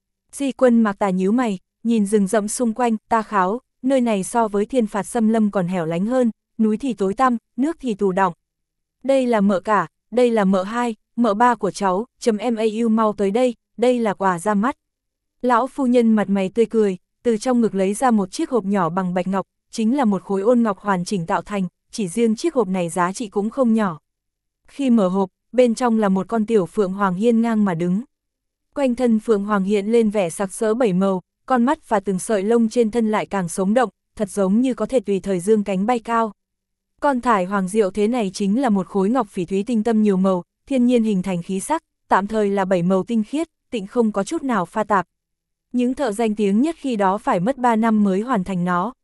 Di Quân Mạc Tà nhíu mày, nhìn rừng rậm xung quanh, ta kháo, nơi này so với thiên phạt xâm lâm còn hẻo lánh hơn, núi thì tối tăm, nước thì tù đọng. Đây là mợ cả, đây là mợ hai, mợ ba của cháu, mau mau tới đây là quà ra mắt. Lão phu nhân mặt mày tươi cười, từ trong ngực lấy ra một chiếc hộp nhỏ bằng bạch ngọc, chính là một khối ôn ngọc hoàn chỉnh tạo thành, chỉ riêng chiếc hộp này giá trị cũng không nhỏ. Khi mở hộp, bên trong là một con tiểu phượng hoàng hiên ngang mà đứng. Quanh thân phượng hoàng hiện lên vẻ sặc sỡ bảy màu, con mắt và từng sợi lông trên thân lại càng sống động, thật giống như có thể tùy thời dương cánh bay cao. Con thải hoàng diệu thế này chính là một khối ngọc phỉ thúy tinh tâm nhiều màu, thiên nhiên hình thành khí sắc, tạm thời là 7 màu tinh khiết, tịnh không có chút nào pha tạp. Những thợ danh tiếng nhất khi đó phải mất 3 năm mới hoàn thành nó,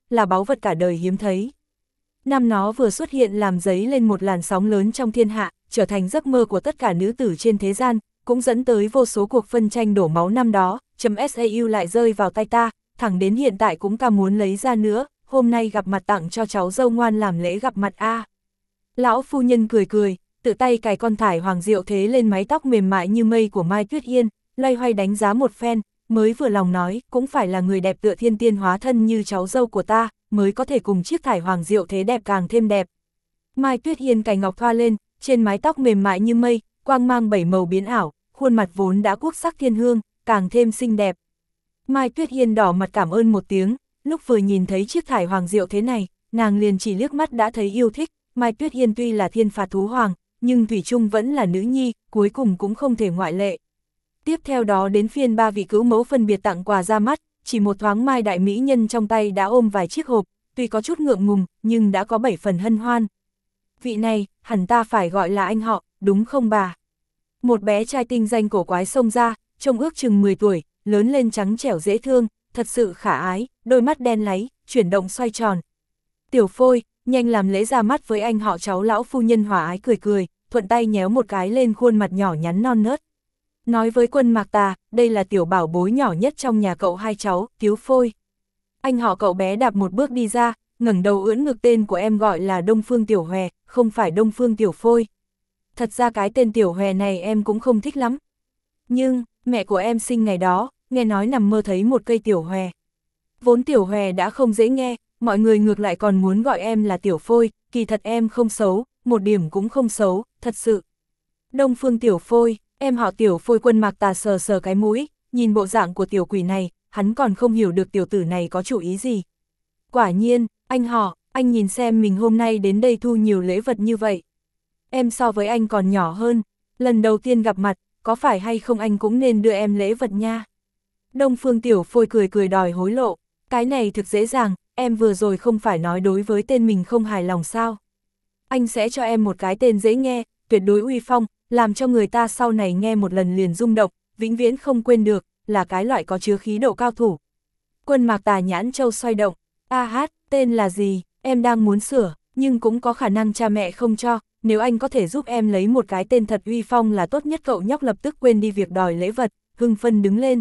là báu vật cả đời hiếm thấy. Năm nó vừa xuất hiện làm dấy lên một làn sóng lớn trong thiên hạ, trở thành giấc mơ của tất cả nữ tử trên thế gian, cũng dẫn tới vô số cuộc phân tranh đổ máu năm đó, .sau lại rơi vào tay ta, thẳng đến hiện tại cũng ca muốn lấy ra nữa, hôm nay gặp mặt tặng cho cháu dâu ngoan làm lễ gặp mặt a. Lão phu nhân cười cười, tự tay cài con thải hoàng diệu thế lên mái tóc mềm mại như mây của Mai Tuyết Yên, loay hoay đánh giá một phen, mới vừa lòng nói, cũng phải là người đẹp tựa thiên tiên hóa thân như cháu dâu của ta, mới có thể cùng chiếc thải hoàng diệu thế đẹp càng thêm đẹp. Mai Tuyết Yên cài ngọc thoa lên, trên mái tóc mềm mại như mây, quang mang bảy màu biến ảo, khuôn mặt vốn đã quốc sắc thiên hương, càng thêm xinh đẹp. Mai Tuyết Yên đỏ mặt cảm ơn một tiếng, lúc vừa nhìn thấy chiếc thải hoàng diệu thế này, nàng liền chỉ liếc mắt đã thấy yêu thích. Mai Tuyết Yên tuy là thiên phạt thú hoàng, nhưng thủy chung vẫn là nữ nhi, cuối cùng cũng không thể ngoại lệ. Tiếp theo đó đến phiên ba vị cứu mẫu phân biệt tặng quà ra mắt, chỉ một thoáng Mai đại mỹ nhân trong tay đã ôm vài chiếc hộp, tuy có chút ngượng ngùng, nhưng đã có 7 phần hân hoan. Vị này, hẳn ta phải gọi là anh họ, đúng không bà? Một bé trai tinh danh cổ quái xông ra, trông ước chừng 10 tuổi, lớn lên trắng trẻo dễ thương, thật sự khả ái, đôi mắt đen láy, chuyển động xoay tròn. Tiểu Phôi, nhanh làm lễ ra mắt với anh họ cháu. Lão phu nhân hòa ái cười cười, thuận tay nhéo một cái lên khuôn mặt nhỏ nhắn non nớt. Nói với Quân Mạc Tà, đây là tiểu bảo bối nhỏ nhất trong nhà cậu hai cháu, Tiếu Phôi. Anh họ cậu bé đạp một bước đi ra, ngẩng đầu ưỡn ngực, tên của em gọi là Đông Phương Tiểu Hòe, không phải Đông Phương Tiểu Phôi. Thật ra cái tên Tiểu Hòe này em cũng không thích lắm. Nhưng, mẹ của em sinh ngày đó, nghe nói nằm mơ thấy một cây Tiểu Hòe. Vốn Tiểu Hòe đã không dễ nghe, mọi người ngược lại còn muốn gọi em là Tiểu Phôi, kỳ thật em không xấu, một điểm cũng không xấu, thật sự. Đông Phương Tiểu Phôi, em họ Tiểu Phôi. Quân Mạc Tà sờ sờ cái mũi, nhìn bộ dạng của tiểu quỷ này, hắn còn không hiểu được tiểu tử này có chủ ý gì. Quả nhiên, anh họ, anh nhìn xem mình hôm nay đến đây thu nhiều lễ vật như vậy. Em so với anh còn nhỏ hơn, lần đầu tiên gặp mặt, có phải hay không anh cũng nên đưa em lễ vật nha. Đông Phương Tiểu Phôi cười cười đòi hối lộ, cái này thực dễ dàng, em vừa rồi không phải nói đối với tên mình không hài lòng sao. Anh sẽ cho em một cái tên dễ nghe, tuyệt đối uy phong, làm cho người ta sau này nghe một lần liền rung động, vĩnh viễn không quên được, là cái loại có chứa khí độ cao thủ. Quân Mạc Tà nhãn châu xoay động, tên là gì, em đang muốn sửa, nhưng cũng có khả năng cha mẹ không cho, nếu anh có thể giúp em lấy một cái tên thật uy phong là tốt nhất. Cậu nhóc lập tức quên đi việc đòi lễ vật, hưng phân đứng lên.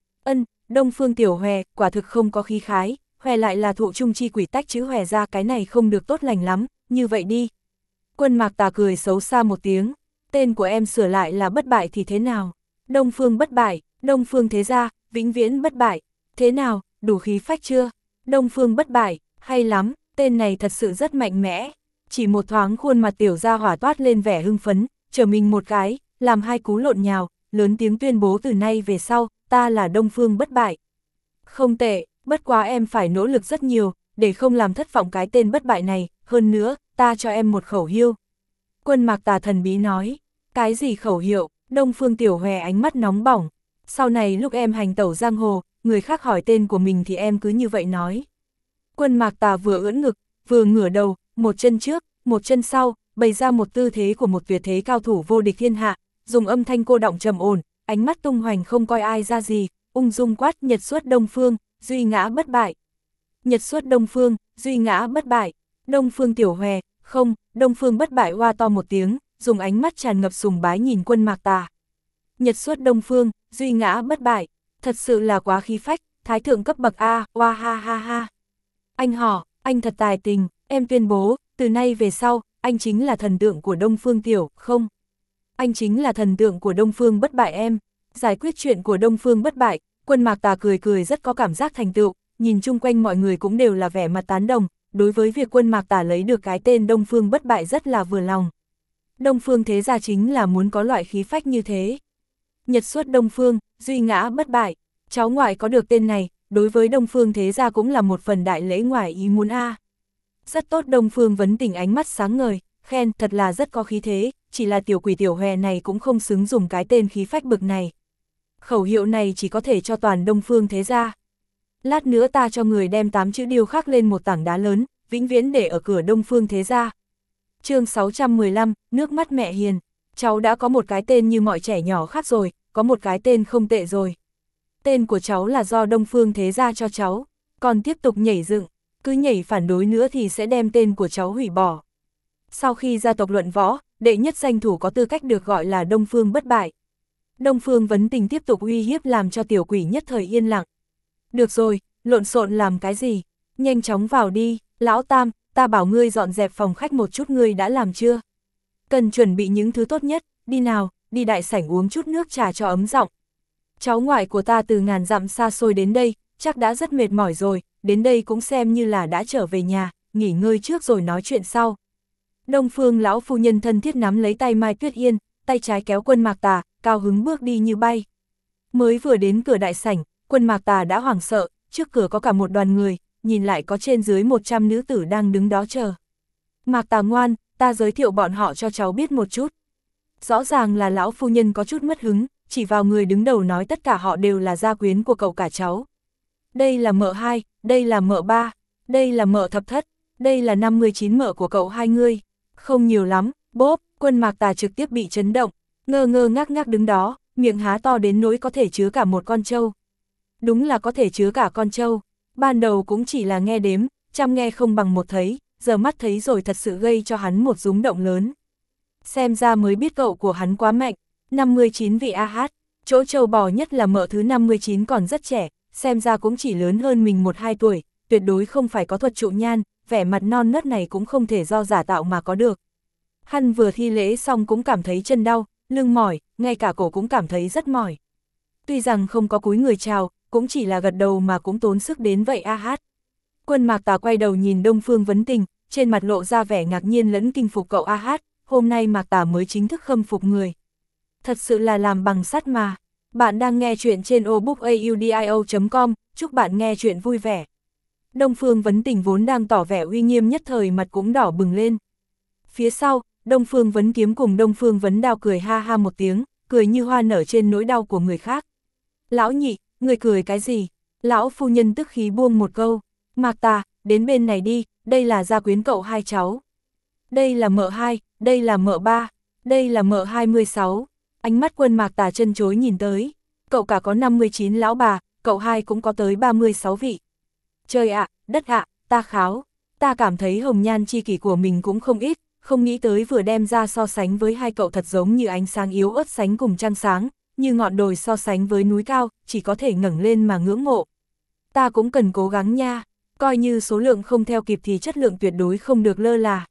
Đông Phương Tiểu Hòe, quả thực không có khí khái, Hòe lại là thụ trung chi quỷ, tách chữ Hòe ra, cái này không được tốt lành lắm, như vậy đi. Quân Mạc Tà cười xấu xa một tiếng, tên của em sửa lại là Bất Bại thì thế nào? Đông Phương Bất Bại, Đông Phương thế gia, vĩnh viễn bất bại, thế nào, đủ khí phách chưa? Đông Phương Bất Bại, hay lắm, tên này thật sự rất mạnh mẽ. Chỉ một thoáng khuôn mặt tiểu gia hỏa toát lên vẻ hưng phấn, trở mình một cái, làm hai cú lộn nhào, lớn tiếng tuyên bố từ nay về sau, ta là Đông Phương Bất Bại. Không tệ, bất quá em phải nỗ lực rất nhiều, để không làm thất vọng cái tên Bất Bại này, hơn nữa, ta cho em một khẩu hiệu. Quân Mạc Tà thần bí nói, cái gì khẩu hiệu? Đông Phương Tiểu Hòe ánh mắt nóng bỏng, sau này lúc em hành tẩu giang hồ, người khác hỏi tên của mình thì em cứ như vậy nói. Quân Mạc Tà vừa ưỡn ngực, vừa ngửa đầu, một chân trước, một chân sau, bày ra một tư thế của một tuyệt thế cao thủ vô địch thiên hạ, dùng âm thanh cô đọng trầm ổn, ánh mắt tung hoành không coi ai ra gì, ung dung quát: Nhật xuất Đông Phương, duy ngã bất bại. Nhật xuất Đông Phương, duy ngã bất bại. Đông Phương Tiểu Hòe, không, Đông Phương Bất Bại oa to một tiếng, dùng ánh mắt tràn ngập sùng bái nhìn Quân Mạc Tà. Nhật xuất Đông Phương, duy ngã bất bại, thật sự là quá khí phách, thái thượng cấp bậc a, oa ha ha ha. Anh họ, anh thật tài tình, em tuyên bố, từ nay về sau, anh chính là thần tượng của Đông Phương Tiểu, không? Anh chính là thần tượng của Đông Phương Bất Bại em. Giải quyết chuyện của Đông Phương Bất Bại, Quân Mạc Tà cười cười rất có cảm giác thành tựu, nhìn chung quanh mọi người cũng đều là vẻ mặt tán đồng, đối với việc Quân Mạc Tà lấy được cái tên Đông Phương Bất Bại rất là vừa lòng. Đông Phương thế gia chính là muốn có loại khí phách như thế. Nhật xuất Đông Phương, duy ngã bất bại, cháu ngoại có được tên này, đối với Đông Phương thế gia cũng là một phần đại lễ ngoài ý muốn a. Rất tốt. Đông Phương Vấn Tình ánh mắt sáng ngời, khen thật là rất có khí thế, chỉ là tiểu quỷ Tiểu Hòe này cũng không xứng dùng cái tên khí phách bực này. Khẩu hiệu này chỉ có thể cho toàn Đông Phương thế gia. Lát nữa ta cho người đem 8 chữ điêu khắc lên một tảng đá lớn, vĩnh viễn để ở cửa Đông Phương thế gia. Chương 615, nước mắt mẹ hiền. Cháu đã có một cái tên như mọi trẻ nhỏ khác rồi, có một cái tên không tệ rồi. Tên của cháu là do Đông Phương thế gia cho cháu, còn tiếp tục nhảy dựng. cứ nhảy phản đối nữa thì sẽ đem tên của cháu hủy bỏ. Sau khi gia tộc luận võ, đệ nhất danh thủ có tư cách được gọi là Đông Phương bất bại. Đông Phương Vấn Tình tiếp tục uy hiếp làm cho tiểu quỷ nhất thời yên lặng. Được rồi, lộn xộn làm cái gì? Nhanh chóng vào đi, lão Tam, ta bảo ngươi dọn dẹp phòng khách một chút, ngươi đã làm chưa? Cần chuẩn bị những thứ tốt nhất, đi nào, đi đại sảnh uống chút nước trà cho ấm giọng. Cháu ngoại của ta từ ngàn dặm xa xôi đến đây, chắc đã rất mệt mỏi rồi, đến đây cũng xem như là đã trở về nhà, nghỉ ngơi trước rồi nói chuyện sau. Đông Phương lão phu nhân thân thiết nắm lấy tay Mai Tuyết Yên, tay trái kéo Quân Mạc Tà, cao hứng bước đi như bay. Mới vừa đến cửa đại sảnh, Quân Mạc Tà đã hoảng sợ, trước cửa có cả một đoàn người, nhìn lại có trên dưới 100 nữ tử đang đứng đó chờ. Mạc Tà ngoan, ta giới thiệu bọn họ cho cháu biết một chút. Rõ ràng là lão phu nhân có chút mất hứng, chỉ vào người đứng đầu nói tất cả họ đều là gia quyến của cậu cả cháu. Đây là mợ hai, đây là mợ ba, đây là mợ thập thất, đây là 59 mợ của cậu hai ngươi. Không nhiều lắm, bốp, Quân Mạc Tà trực tiếp bị chấn động, ngơ ngơ ngác ngác đứng đó, miệng há to đến nỗi có thể chứa cả một con trâu. Đúng là có thể chứa cả con trâu, ban đầu cũng chỉ là nghe đếm, chăm nghe không bằng một thấy, giờ mắt thấy rồi thật sự gây cho hắn một rúng động lớn. Xem ra mới biết cậu của hắn quá mạnh, 59 vị AH, chỗ trâu bò nhất là mợ thứ 59 còn rất trẻ, xem ra cũng chỉ lớn hơn mình 1-2 tuổi, tuyệt đối không phải có thuật trụ nhan, vẻ mặt non nớt này cũng không thể do giả tạo mà có được. Hắn vừa thi lễ xong cũng cảm thấy chân đau, lưng mỏi, ngay cả cổ cũng cảm thấy rất mỏi. Tuy rằng không có cúi người chào, cũng chỉ là gật đầu mà cũng tốn sức đến vậy AH. Quân Mạc Tà quay đầu nhìn Đông Phương Vấn Tình, trên mặt lộ ra vẻ ngạc nhiên lẫn kinh phục cậu AH, hôm nay Mạc Tà mới chính thức khâm phục người. Thật sự là làm bằng sắt mà. Bạn đang nghe chuyện trên obookaudio.com, chúc bạn nghe chuyện vui vẻ. Đông Phương Vấn Tình vốn đang tỏ vẻ uy nghiêm nhất thời mặt cũng đỏ bừng lên. Phía sau, Đông Phương Vấn Kiếm cùng Đông Phương Vấn Đao cười ha ha một tiếng, cười như hoa nở trên nỗi đau của người khác. Lão nhị, người cười cái gì? Lão phu nhân tức khí buông một câu. Mạc Tà, đến bên này đi, đây là gia quyến cậu hai cháu. Đây là mợ hai, đây là mợ ba, đây là mợ 26. Ánh mắt Quân Mạc Tà chân chối nhìn tới. Cậu cả có 59 lão bà, cậu hai cũng có tới 36 vị. Trời ạ, đất ạ, ta kháo. Ta cảm thấy hồng nhan chi kỷ của mình cũng không ít, không nghĩ tới vừa đem ra so sánh với hai cậu thật giống như ánh sáng yếu ớt sánh cùng trăng sáng, như ngọn đồi so sánh với núi cao, chỉ có thể ngẩng lên mà ngưỡng mộ. Ta cũng cần cố gắng nha, coi như số lượng không theo kịp thì chất lượng tuyệt đối không được lơ là.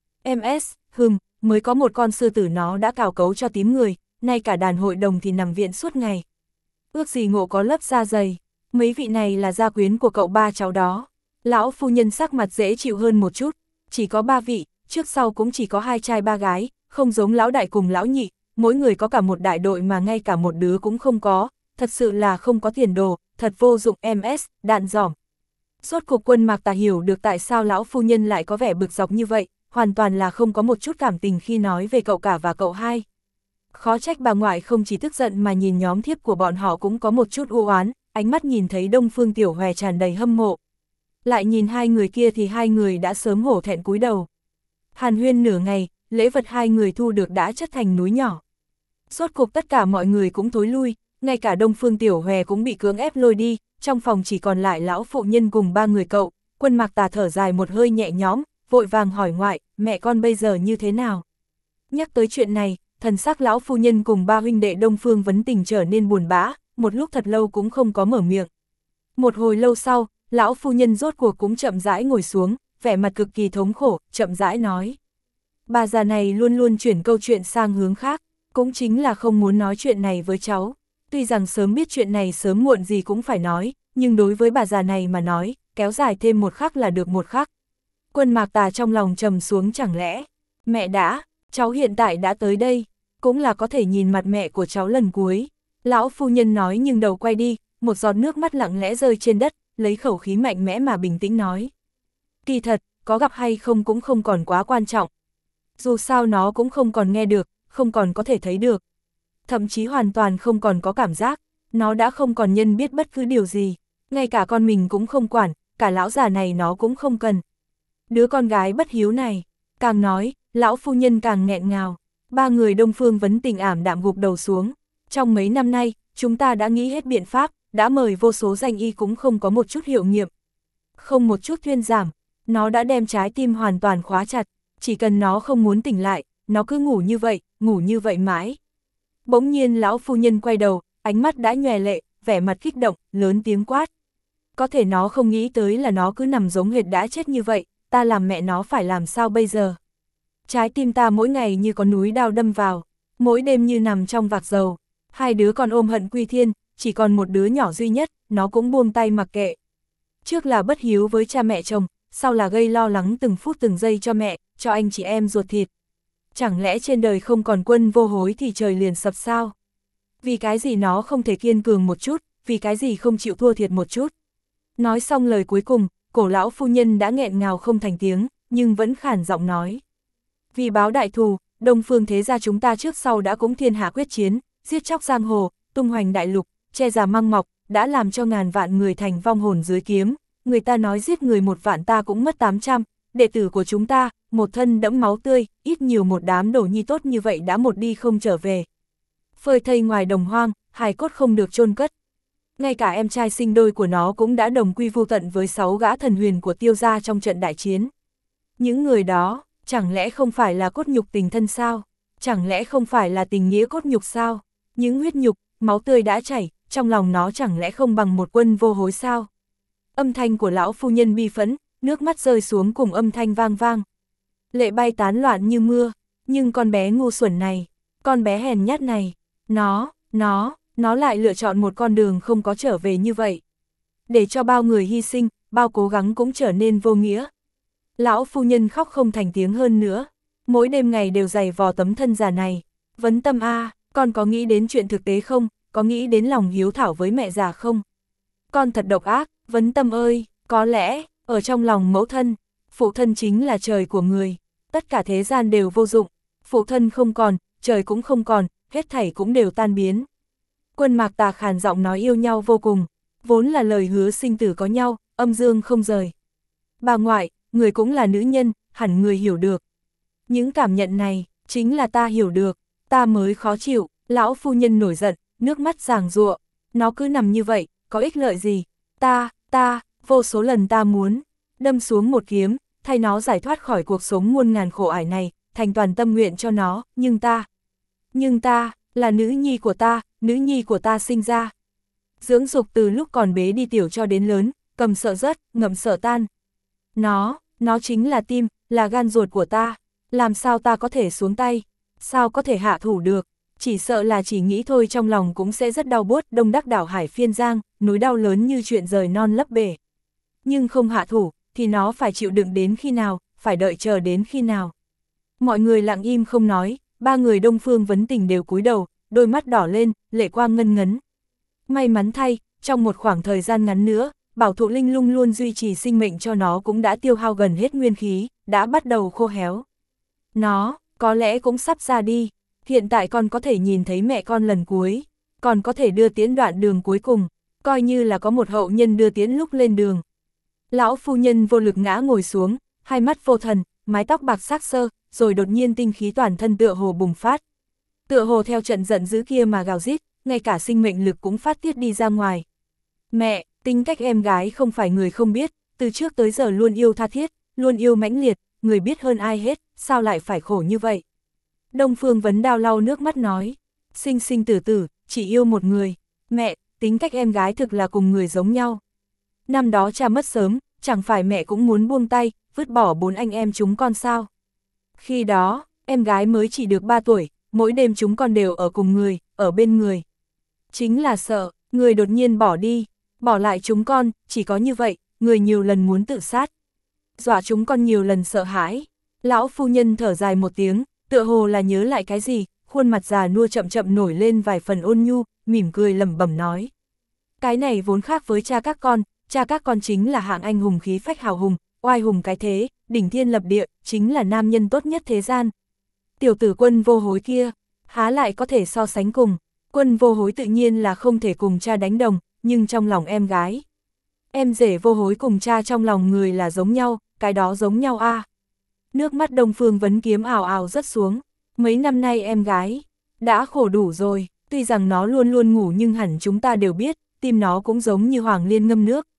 MS, mới có một con sư tử nó đã cào cấu cho tím người, nay cả đàn hội đồng thì nằm viện suốt ngày. Ước gì ngộ có lớp da dày, mấy vị này là gia quyến của cậu ba cháu đó. Lão phu nhân sắc mặt dễ chịu hơn một chút, chỉ có 3 vị, trước sau cũng chỉ có 2 trai 3 gái, không giống lão đại cùng lão nhị, mỗi người có cả một đại đội mà ngay cả một đứa cũng không có, thật sự là không có tiền đồ, thật vô dụng. MS, đạn dỏm. Rốt cuộc Quân Mạc Tà hiểu được tại sao lão phu nhân lại có vẻ bực dọc như vậy, hoàn toàn là không có một chút cảm tình khi nói về cậu cả và cậu hai. Khó trách bà ngoại không chỉ tức giận mà nhìn nhóm thiếp của bọn họ cũng có một chút u oán, ánh mắt nhìn thấy Đông Phương Tiểu Hòe tràn đầy hâm mộ. Lại nhìn hai người kia thì hai người đã sớm hổ thẹn cúi đầu. Hàn huyên nửa ngày, lễ vật hai người thu được đã chất thành núi nhỏ. Rốt cuộc tất cả mọi người cũng thối lui, ngay cả Đông Phương Tiểu Hòe cũng bị cưỡng ép lôi đi, trong phòng chỉ còn lại lão phụ nhân cùng 3 người cậu. Quân Mạc Tà thở dài một hơi nhẹ nhõm, vội vàng hỏi ngoại, mẹ con bây giờ như thế nào? Nhắc tới chuyện này, thần sắc lão phu nhân cùng 3 huynh đệ Đông Phương Vấn Tình trở nên buồn bã, một lúc thật lâu cũng không có mở miệng. Một hồi lâu sau, lão phu nhân rốt cuộc cũng chậm rãi ngồi xuống, vẻ mặt cực kỳ thống khổ, chậm rãi nói. Bà già này luôn luôn chuyển câu chuyện sang hướng khác, cũng chính là không muốn nói chuyện này với cháu. Tuy rằng sớm biết chuyện này sớm muộn gì cũng phải nói, nhưng đối với bà già này mà nói, kéo dài thêm một khắc là được một khắc. Quân Mạc Tà trong lòng trầm xuống, chẳng lẽ, mẹ đã, cháu hiện tại đã tới đây, cũng là có thể nhìn mặt mẹ của cháu lần cuối. Lão phu nhân nói nhưng đầu quay đi, một giọt nước mắt lặng lẽ rơi trên đất, lấy khẩu khí mạnh mẽ mà bình tĩnh nói. Kỳ thật, có gặp hay không cũng không còn quá quan trọng. Dù sao nó cũng không còn nghe được, không còn có thể thấy được. Thậm chí hoàn toàn không còn có cảm giác, nó đã không còn nhân biết bất cứ điều gì. Ngay cả con mình cũng không quản, cả lão già này nó cũng không cần. Đứa con gái bất hiếu này, càng nói, lão phu nhân càng nghẹn ngào. 3 người Đông Phương Vấn Tình ảm đạm gục đầu xuống. Trong mấy năm nay, chúng ta đã nghĩ hết biện pháp, đã mời vô số danh y cũng không có một chút hiệu nghiệm. không một chút thuyên giảm, nó đã đem trái tim hoàn toàn khóa chặt, chỉ cần nó không muốn tỉnh lại, nó cứ ngủ như vậy mãi. Bỗng nhiên lão phu nhân quay đầu, ánh mắt đã nhòe lệ, vẻ mặt kích động, lớn tiếng quát. Có thể nó không nghĩ tới là nó cứ nằm giống hệt đã chết như vậy, ta làm mẹ nó phải làm sao bây giờ? Trái tim ta mỗi ngày như có núi đao đâm vào, mỗi đêm như nằm trong vạc dầu, hai đứa còn ôm hận quy thiên, chỉ còn một đứa nhỏ duy nhất, nó cũng buông tay mặc kệ. Trước là bất hiếu với cha mẹ chồng, sau là gây lo lắng từng phút từng giây cho mẹ, cho anh chị em ruột thịt. Chẳng lẽ trên đời không còn quân vô hối thì trời liền sập sao? Vì cái gì nó không thể kiên cường một chút, vì cái gì không chịu thua thiệt một chút? Nói xong lời cuối cùng, cổ lão phu nhân đã nghẹn ngào không thành tiếng, nhưng vẫn khản giọng nói. Vì báo đại thù, Đông Phương thế gia chúng ta trước sau đã cũng thiên hạ quyết chiến, giết chóc giang hồ, tung hoành đại lục, che già măng mọc, đã làm cho ngàn vạn người thành vong hồn dưới kiếm. Người ta nói giết người 1 vạn ta cũng mất 800, đệ tử của chúng ta, một thân đẫm máu tươi, ít nhiều một đám đồ nhi tốt như vậy đã một đi không trở về. Phơi thây ngoài đồng hoang, hài cốt không được chôn cất. Ngay cả em trai sinh đôi của nó cũng đã đồng quy vu tận với 6 gã thần huyền của Tiêu gia trong trận đại chiến. Những người đó, chẳng lẽ không phải là cốt nhục tình thân sao? Chẳng lẽ không phải là tình nghĩa cốt nhục sao? Những huyết nhục, máu tươi đã chảy, trong lòng nó chẳng lẽ không bằng một quân vô hối sao? Âm thanh của lão phu nhân bi phẫn, nước mắt rơi xuống cùng âm thanh vang vang. Lệ bay tán loạn như mưa, nhưng con bé ngu xuẩn này, con bé hèn nhát này, nó lại lựa chọn một con đường không có trở về như vậy. Để cho bao người hy sinh, bao cố gắng cũng trở nên vô nghĩa. Lão phu nhân khóc không thành tiếng hơn nữa, mỗi đêm ngày đều giày vò tấm thân già này. Vấn Tâm a, con có nghĩ đến chuyện thực tế không, có nghĩ đến lòng hiếu thảo với mẹ già không? Con thật độc ác, Vấn Tâm ơi, có lẽ, ở trong lòng mẫu thân, phụ thân chính là trời của người, tất cả thế gian đều vô dụng, phụ thân không còn, trời cũng không còn, hết thảy cũng đều tan biến. Quân Mạc Tà khàn giọng nói yêu nhau vô cùng, vốn là lời hứa sinh tử có nhau, âm dương không rời. Bà ngoại, người cũng là nữ nhân, hẳn người hiểu được. Những cảm nhận này, chính là ta hiểu được, ta mới khó chịu. Lão phu nhân nổi giận, nước mắt giằng giụa, nó cứ nằm như vậy, có ích lợi gì? Ta, vô số lần ta muốn đâm xuống một kiếm, thay nó giải thoát khỏi cuộc sống muôn ngàn khổ ải này, thành toàn tâm nguyện cho nó, nhưng ta, là nữ nhi của ta sinh ra. Dưỡng dục từ lúc còn bế đi tiểu cho đến lớn, cầm sợ rớt, ngậm sợ tan. Nó chính là tim, là gan ruột của ta, làm sao ta có thể xuống tay, sao có thể hạ thủ được, chỉ sợ là chỉ nghĩ thôi trong lòng cũng sẽ rất đau buốt. Đông Đắc đảo hải phiên giang, nỗi đau lớn như chuyện rời non lấp bể. Nhưng không hạ thủ, thì nó phải chịu đựng đến khi nào, phải đợi chờ đến khi nào. Mọi người lặng im không nói, 3 người Đông Phương Vấn Tình đều cúi đầu, đôi mắt đỏ lên, lệ quang ngân ngấn. May mắn thay, trong một khoảng thời gian ngắn nữa, Bảo Thụ Linh Lung luôn duy trì sinh mệnh cho nó cũng đã tiêu hao gần hết nguyên khí, đã bắt đầu khô héo. Nó, có lẽ cũng sắp ra đi, hiện tại con có thể nhìn thấy mẹ con lần cuối, còn có thể đưa tiễn đoạn đường cuối cùng, coi như là có một hậu nhân đưa tiễn lúc lên đường. Lão phu nhân vô lực ngã ngồi xuống, hai mắt vô thần, mái tóc bạc xác xơ, rồi đột nhiên tinh khí toàn thân tựa hồ bùng phát. Tựa hồ theo trận giận dữ kia mà gào rít, ngay cả sinh mệnh lực cũng phát tiết đi ra ngoài. Mẹ, tính cách em gái không phải người không biết, từ trước tới giờ luôn yêu tha thiết, luôn yêu mãnh liệt, người biết hơn ai hết, sao lại phải khổ như vậy? Đông Phương Vấn Đao lau nước mắt nói, sinh sinh tử tử, chỉ yêu một người. Mẹ, tính cách em gái thực là cùng người giống nhau. Năm đó cha mất sớm, chẳng phải mẹ cũng muốn buông tay, vứt bỏ 4 anh em chúng con sao? Khi đó, em gái mới chỉ được 3 tuổi, mỗi đêm chúng con đều ở cùng người, ở bên người. Chính là sợ, người đột nhiên bỏ đi, bỏ lại chúng con, chỉ có như vậy, người nhiều lần muốn tự sát. Dọa chúng con nhiều lần sợ hãi. Lão phu nhân thở dài một tiếng, tựa hồ là nhớ lại cái gì, khuôn mặt già nua chậm chậm nổi lên vài phần ôn nhu, mỉm cười lẩm bẩm nói. Cái này vốn khác với cha các con chính là hạng anh hùng khí phách hào hùng, oai hùng cái thế, đỉnh thiên lập địa, chính là nam nhân tốt nhất thế gian. Tiểu tử Quân Vô Hối kia, há lại có thể so sánh cùng, Quân Vô Hối tự nhiên là không thể cùng cha đánh đồng, nhưng trong lòng em gái. Em rể Vô Hối cùng cha trong lòng người là giống nhau, cái đó giống nhau a. Nước mắt Đông Phương Vấn Kiếm ào ào rớt xuống, mấy năm nay em gái đã khổ đủ rồi, tuy rằng nó luôn luôn ngủ nhưng hẳn chúng ta đều biết, tim nó cũng giống như Hoàng Liên ngâm nước.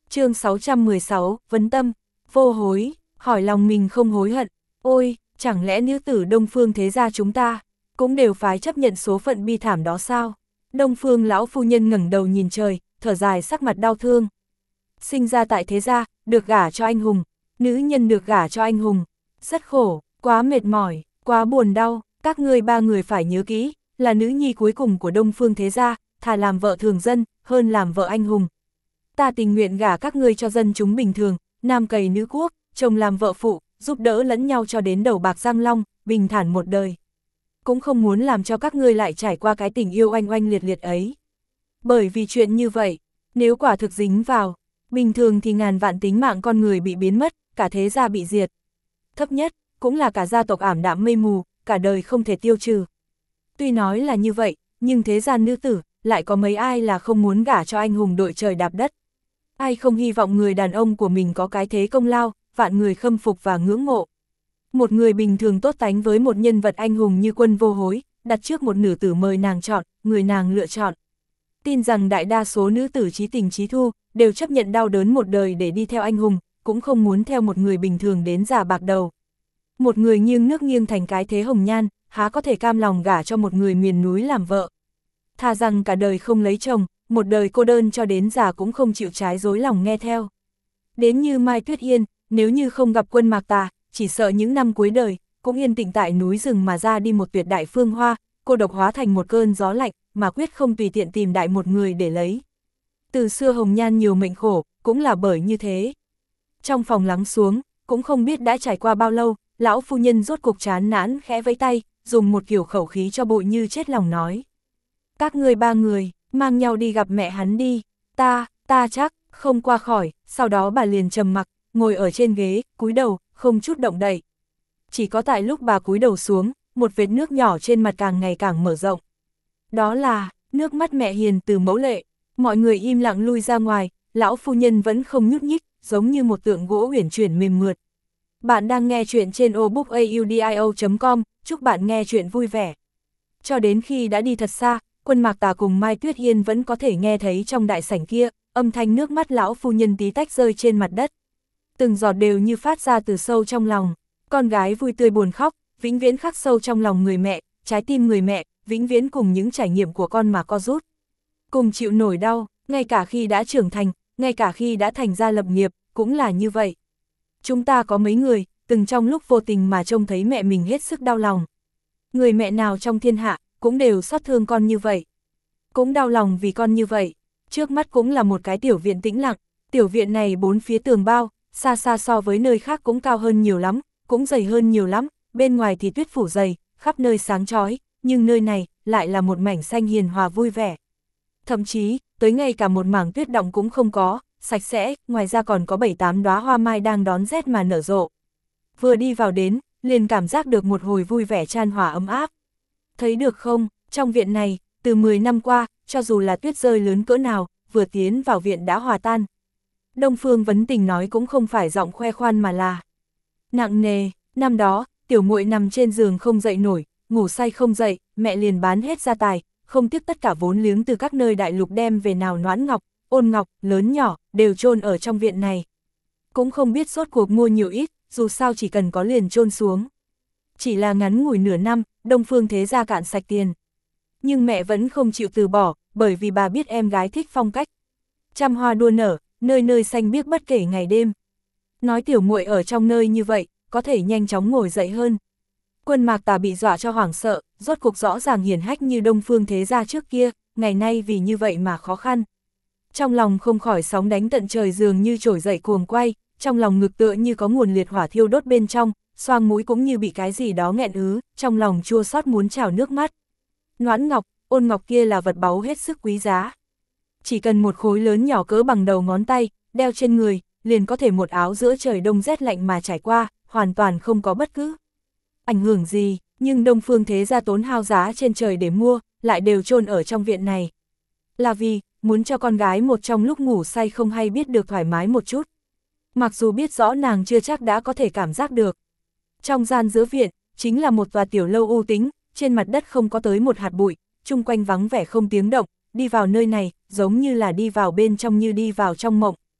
Chương 616, vấn tâm, vô hối, hỏi lòng mình không hối hận. Ôi, chẳng lẽ nữ tử Đông Phương thế gia chúng ta cũng đều phái chấp nhận số phận bi thảm đó sao? Đông Phương lão phu nhân ngẩng đầu nhìn trời, thở dài sắc mặt đau thương. Sinh ra tại thế gia, được gả cho anh hùng, nữ nhân được gả cho anh hùng, rất khổ, quá mệt mỏi, quá buồn đau, các ngươi ba người phải nhớ kỹ, là nữ nhi cuối cùng của Đông Phương thế gia, thà làm vợ thường dân, hơn làm vợ anh hùng. Ta tình nguyện gả các ngươi cho dân chúng bình thường, nam cày nữ quốc, chồng làm vợ phụ, giúp đỡ lẫn nhau cho đến đầu bạc răng long, bình thản một đời. Cũng không muốn làm cho các ngươi lại trải qua cái tình yêu oanh oanh liệt liệt ấy. Bởi vì chuyện như vậy, nếu quả thực dính vào, bình thường thì ngàn vạn tính mạng con người bị biến mất, cả thế gia bị diệt. Thấp nhất, cũng là cả gia tộc ảm đạm mây mù, cả đời không thể tiêu trừ. Tuy nói là như vậy, nhưng thế gian nữ tử, lại có mấy ai là không muốn gả cho anh hùng đội trời đạp đất. Ai không hy vọng người đàn ông của mình có cái thế công lao, vạn người khâm phục và ngưỡng mộ. Một người bình thường tốt tánh với một nhân vật anh hùng như Quân Vô Hối, đặt trước một nữ tử mời nàng chọn, người nàng lựa chọn. Tin rằng đại đa số nữ tử chí tình chí thu, đều chấp nhận đau đớn một đời để đi theo anh hùng, cũng không muốn theo một người bình thường đến già bạc đầu. Một người nghiêng nước nghiêng thành cái thế hồng nhan, há có thể cam lòng gả cho một người miền núi làm vợ. Thà rằng cả đời không lấy chồng, một đời cô đơn cho đến già cũng không chịu trái dối lòng nghe theo. Đến như Mai Tuyết Yên, nếu như không gặp Quân Mạc Tà, chỉ sợ những năm cuối đời, cũng yên tĩnh tại núi rừng mà ra đi một tuyệt đại phương hoa, cô độc hóa thành một cơn gió lạnh, mà quyết không tùy tiện tìm đại một người để lấy. Từ xưa hồng nhan nhiều mệnh khổ, cũng là bởi như thế. Trong phòng lắng xuống, cũng không biết đã trải qua bao lâu, lão phu nhân rốt cuộc chán nản khẽ vẫy tay, dùng một kiểu khẩu khí cho bụi như chết lòng nói. Các ngươi ba người, mang nhau đi gặp mẹ hắn đi, ta chắc, không qua khỏi, sau đó bà liền trầm mặc, ngồi ở trên ghế, cúi đầu, không chút động đậy. Chỉ có tại lúc bà cúi đầu xuống, một vệt nước nhỏ trên mặt càng ngày càng mở rộng. Đó là, nước mắt mẹ hiền từ mẫu lệ, mọi người im lặng lui ra ngoài, lão phu nhân vẫn không nhúc nhích, giống như một tượng gỗ uyển chuyển mềm mượt. Bạn đang nghe chuyện trên obookaudio.com, chúc bạn nghe chuyện vui vẻ. Cho đến khi đã đi thật xa, Quân Mạc Tà cùng Mai Tuyết Yên vẫn có thể nghe thấy trong đại sảnh kia, âm thanh nước mắt lão phu nhân tí tách rơi trên mặt đất. Từng giọt đều như phát ra từ sâu trong lòng, con gái vui tươi buồn khóc, vĩnh viễn khắc sâu trong lòng người mẹ, trái tim người mẹ, vĩnh viễn cùng những trải nghiệm của con mà co rút. Cùng chịu nổi đau, ngay cả khi đã trưởng thành, ngay cả khi đã thành ra lập nghiệp, cũng là như vậy. Chúng ta có mấy người, từng trong lúc vô tình mà trông thấy mẹ mình hết sức đau lòng. Người mẹ nào trong thiên hạ, cũng đều xót thương con như vậy. Cũng đau lòng vì con như vậy. Trước mắt cũng là một cái tiểu viện tĩnh lặng, tiểu viện này bốn phía tường bao, xa xa so với nơi khác cũng cao hơn nhiều lắm, cũng dày hơn nhiều lắm, bên ngoài thì tuyết phủ dày, khắp nơi sáng chói, nhưng nơi này lại là một mảnh xanh hiền hòa vui vẻ. Thậm chí, tới ngay cả một mảng tuyết động cũng không có, sạch sẽ, ngoài ra còn có 7-8 đóa hoa mai đang đón rét mà nở rộ. Vừa đi vào đến, liền cảm giác được một hồi vui vẻ chan hòa ấm áp. Thấy được không, trong viện này, từ 10 năm qua, cho dù là tuyết rơi lớn cỡ nào, vừa tiến vào viện đã hòa tan. Đông Phương Vấn Tình nói cũng không phải giọng khoe khoan mà là nặng nề. Năm đó, tiểu muội nằm trên giường không dậy nổi, ngủ say không dậy, mẹ liền bán hết gia tài, không tiếc tất cả vốn liếng từ các nơi đại lục đem về nào Noãn Ngọc, Ôn Ngọc, lớn nhỏ, đều chôn ở trong viện này. Cũng không biết rốt cuộc mua nhiều ít, dù sao chỉ cần có liền chôn xuống. Chỉ là ngắn ngủi nửa năm, Đông Phương thế gia cạn sạch tiền. Nhưng mẹ vẫn không chịu từ bỏ, bởi vì bà biết em gái thích phong cách. Trăm hoa đua nở, nơi nơi xanh biếc bất kể ngày đêm. Nói tiểu muội ở trong nơi như vậy, có thể nhanh chóng ngồi dậy hơn. Quân Mạc Tà bị dọa cho hoảng sợ, rốt cuộc rõ ràng hiển hách như Đông Phương thế gia trước kia, ngày nay vì như vậy mà khó khăn. Trong lòng không khỏi sóng đánh tận trời dường như trỗi dậy cuồng quay, trong lòng ngực tựa như có nguồn liệt hỏa thiêu đốt bên trong, xoang mũi cũng như bị cái gì đó nghẹn ứ, trong lòng chua xót muốn trào nước mắt. Noãn Ngọc, Ôn Ngọc kia là vật báu hết sức quý giá. Chỉ cần một khối lớn nhỏ cỡ bằng đầu ngón tay, đeo trên người, liền có thể một áo giữa trời đông rét lạnh mà trải qua, hoàn toàn không có bất cứ ảnh hưởng gì, nhưng Đông Phương thế gia tốn hao giá trên trời để mua, lại đều chôn ở trong viện này. Là vì, muốn cho con gái một trong lúc ngủ say không hay biết được thoải mái một chút. Mặc dù biết rõ nàng chưa chắc đã có thể cảm giác được. Trong gian giữa viện, chính là một tòa tiểu lâu u tĩnh, trên mặt đất không có tới một hạt bụi, chung quanh vắng vẻ không tiếng động, đi vào nơi này, giống như là đi vào bên trong như đi vào trong mộng.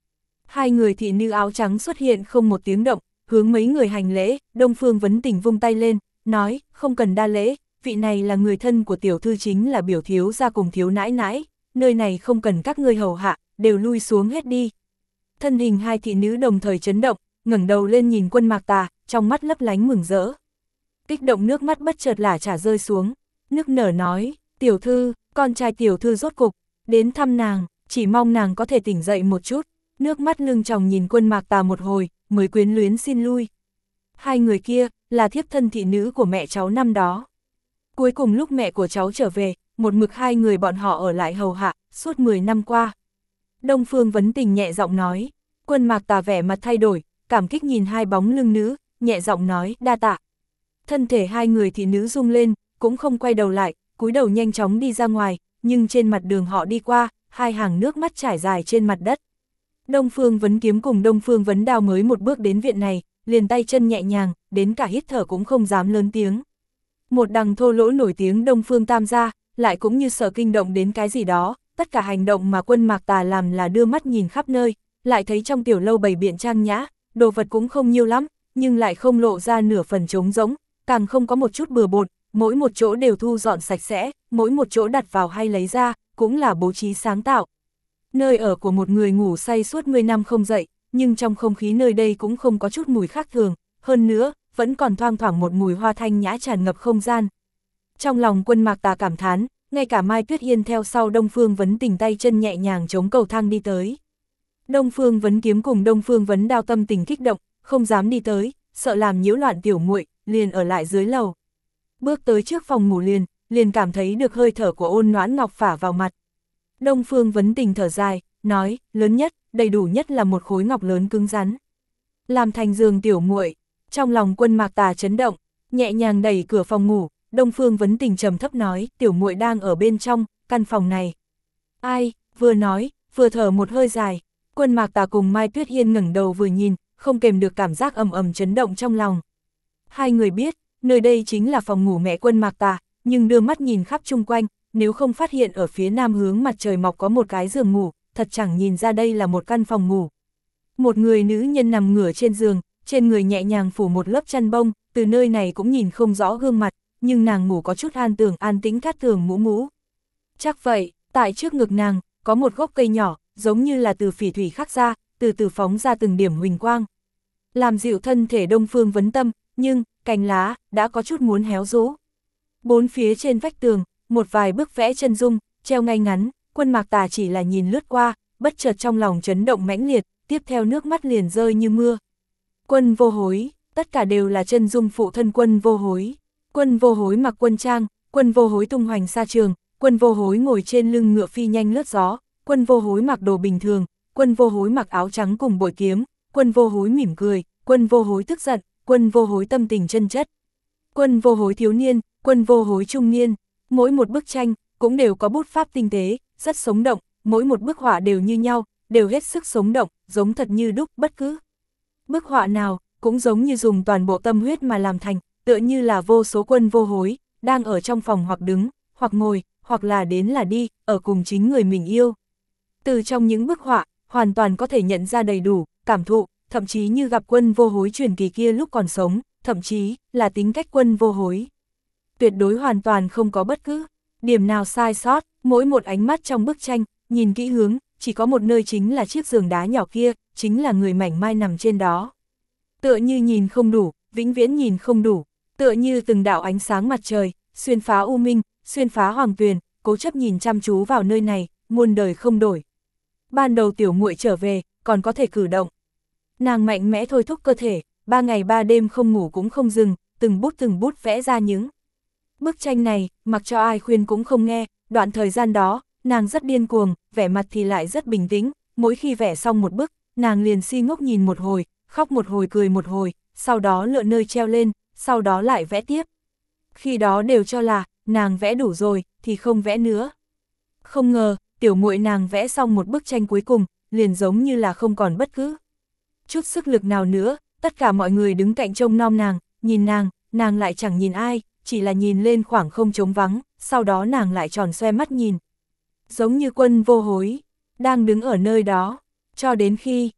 Hai người thị nữ áo trắng xuất hiện không một tiếng động, hướng mấy người hành lễ. Đông Phương Vấn Tình vung tay lên, nói, không cần đa lễ, vị này là người thân của tiểu thư, chính là biểu thiếu gia cùng thiếu nãi nãi, nơi này không cần các ngươi hầu hạ, đều lui xuống hết đi. Thân hình hai thị nữ đồng thời chấn động, ngẩng đầu lên nhìn Quân Mạc Tà, trong mắt lấp lánh mừng rỡ. Kích động nước mắt bất chợt lả chả rơi xuống, nức nở nói, tiểu thư, con trai tiểu thư rốt cục đến thăm nàng, chỉ mong nàng có thể tỉnh dậy một chút. Nước mắt lưng tròng nhìn Quân Mạc Tà một hồi, mới quyến luyến xin lui. Hai người kia, là thiếp thân thị nữ của mẹ cháu năm đó. Cuối cùng lúc mẹ của cháu trở về, một mực hai người bọn họ ở lại hầu hạ, suốt 10 năm qua. Đông Phương Vấn Tình nhẹ giọng nói. Quân Mạc Tà vẻ mặt thay đổi, cảm kích nhìn hai bóng lưng nữ, nhẹ giọng nói, đa tạ. Thân thể hai người thị nữ rung lên, cũng không quay đầu lại, cúi đầu nhanh chóng đi ra ngoài, nhưng trên mặt đường họ đi qua, hai hàng nước mắt trải dài trên mặt đất. Đông Phương Vấn Kiếm cùng Đông Phương Vấn Đao mới một bước đến viện này, liền tay chân nhẹ nhàng, đến cả hít thở cũng không dám lớn tiếng. Một đằng thô lỗ nổi tiếng Đông Phương Tam gia, lại cũng như sợ kinh động đến cái gì đó, tất cả hành động mà Quân Mạc Tà làm là đưa mắt nhìn khắp nơi, lại thấy trong tiểu lâu bày biện trang nhã, đồ vật cũng không nhiều lắm, nhưng lại không lộ ra nửa phần trống rỗng, càng không có một chút bừa bộn, mỗi một chỗ đều thu dọn sạch sẽ, mỗi một chỗ đặt vào hay lấy ra, cũng là bố trí sáng tạo. Nơi ở của một người ngủ say suốt 10 năm không dậy, nhưng trong không khí nơi đây cũng không có chút mùi khác thường, hơn nữa, vẫn còn thoang thoảng một mùi hoa thanh nhã tràn ngập không gian. Trong lòng Quân Mạc Tà cảm thán, ngay cả Mai Tuyết Yên theo sau Đông Phương Vấn Tình tay chân nhẹ nhàng chống cầu thang đi tới. Đông Phương Vấn Kiếm cùng Đông Phương Vấn Đao tâm tình kích động, không dám đi tới, sợ làm nhiễu loạn tiểu muội, liền ở lại dưới lầu. Bước tới trước phòng ngủ liền cảm thấy được hơi thở của Ôn Noãn Ngọc phả vào mặt. Đông Phương Vấn Tình thở dài, nói, lớn nhất, đầy đủ nhất là một khối ngọc lớn cứng rắn. Làm thành giường tiểu muội. Trong lòng Quân Mạc Tà chấn động, nhẹ nhàng đẩy cửa phòng ngủ, Đông Phương Vấn Tình trầm thấp nói, tiểu muội đang ở bên trong căn phòng này. Ai? Vừa nói, vừa thở một hơi dài. Quân Mạc Tà cùng Mai Tuyết Yên ngẩng đầu vừa nhìn, không kềm được cảm giác ầm ầm chấn động trong lòng. Hai người biết, nơi đây chính là phòng ngủ mẹ Quân Mạc Tà, nhưng đưa mắt nhìn khắp chung quanh, nếu không phát hiện ở phía nam hướng mặt trời mọc có một cái giường ngủ, thật chẳng nhìn ra đây là một căn phòng ngủ. Một người nữ nhân nằm ngửa trên giường, trên người nhẹ nhàng phủ một lớp chăn bông, từ nơi này cũng nhìn không rõ gương mặt, nhưng nàng ngủ có chút an tĩnh cát tường mũ mũ. Chắc vậy, tại trước ngực nàng, có một gốc cây nhỏ, giống như là từ phỉ thủy khắc ra, từ từ phóng ra từng điểm huỳnh quang. Làm dịu thân thể Đông Phương Vấn Tâm, nhưng, cành lá, đã có chút muốn héo rũ. Bốn phía trên vách tường, một vài bức vẽ chân dung, treo ngay ngắn, Quân Mạc Tà chỉ là nhìn lướt qua, bất chợt trong lòng chấn động mãnh liệt, tiếp theo nước mắt liền rơi như mưa. Quân Vô Hối, tất cả đều là chân dung phụ thân Quân Vô Hối. Quân Vô Hối mặc quân trang, Quân Vô Hối tung hoành xa trường, Quân Vô Hối ngồi trên lưng ngựa phi nhanh lướt gió, Quân Vô Hối mặc đồ bình thường, Quân Vô Hối mặc áo trắng cùng bội kiếm, Quân Vô Hối mỉm cười, Quân Vô Hối tức giận, Quân Vô Hối tâm tình chân chất. Quân Vô Hối thiếu niên, Quân Vô Hối trung niên, mỗi một bức tranh cũng đều có bút pháp tinh tế, rất sống động, mỗi một bức họa đều như nhau, đều hết sức sống động, giống thật như đúc, bất cứ bức họa nào cũng giống như dùng toàn bộ tâm huyết mà làm thành, tựa như là vô số Quân Vô Hối đang ở trong phòng hoặc đứng, hoặc ngồi, hoặc là đến là đi, ở cùng chính người mình yêu. Từ trong những bức họa, hoàn toàn có thể nhận ra đầy đủ, cảm thụ, thậm chí như gặp Quân Vô Hối truyền kỳ kia lúc còn sống, thậm chí là tính cách Quân Vô Hối. Tuyệt đối hoàn toàn không có bất cứ điểm nào sai sót, mỗi một ánh mắt trong bức tranh, nhìn kỹ hướng, chỉ có một nơi chính là chiếc giường đá nhỏ kia, chính là người mảnh mai nằm trên đó. Tựa như nhìn không đủ, vĩnh viễn nhìn không đủ, tựa như từng đạo ánh sáng mặt trời, xuyên phá u minh, xuyên phá hoàng tuyền, cố chấp nhìn chăm chú vào nơi này, muôn đời không đổi. Ban đầu tiểu muội trở về, còn có thể cử động. Nàng mạnh mẽ thôi thúc cơ thể, 3 ngày 3 đêm không ngủ cũng không dừng, từng bút vẽ ra những bức tranh này, mặc cho ai khuyên cũng không nghe, đoạn thời gian đó, nàng rất điên cuồng, vẻ mặt thì lại rất bình tĩnh, mỗi khi vẽ xong một bức, nàng liền si ngốc nhìn một hồi, khóc một hồi cười một hồi, sau đó lựa nơi treo lên, sau đó lại vẽ tiếp. Khi đó đều cho là, nàng vẽ đủ rồi, thì không vẽ nữa. Không ngờ, tiểu muội nàng vẽ xong một bức tranh cuối cùng, liền giống như là không còn bất cứ chút sức lực nào nữa, tất cả mọi người đứng cạnh trông nom nàng, nhìn nàng lại chẳng nhìn ai, chỉ là nhìn lên khoảng không trống vắng, sau đó nàng lại tròn xoe mắt nhìn. Giống như Quân Vô Hối, đang đứng ở nơi đó, cho đến khi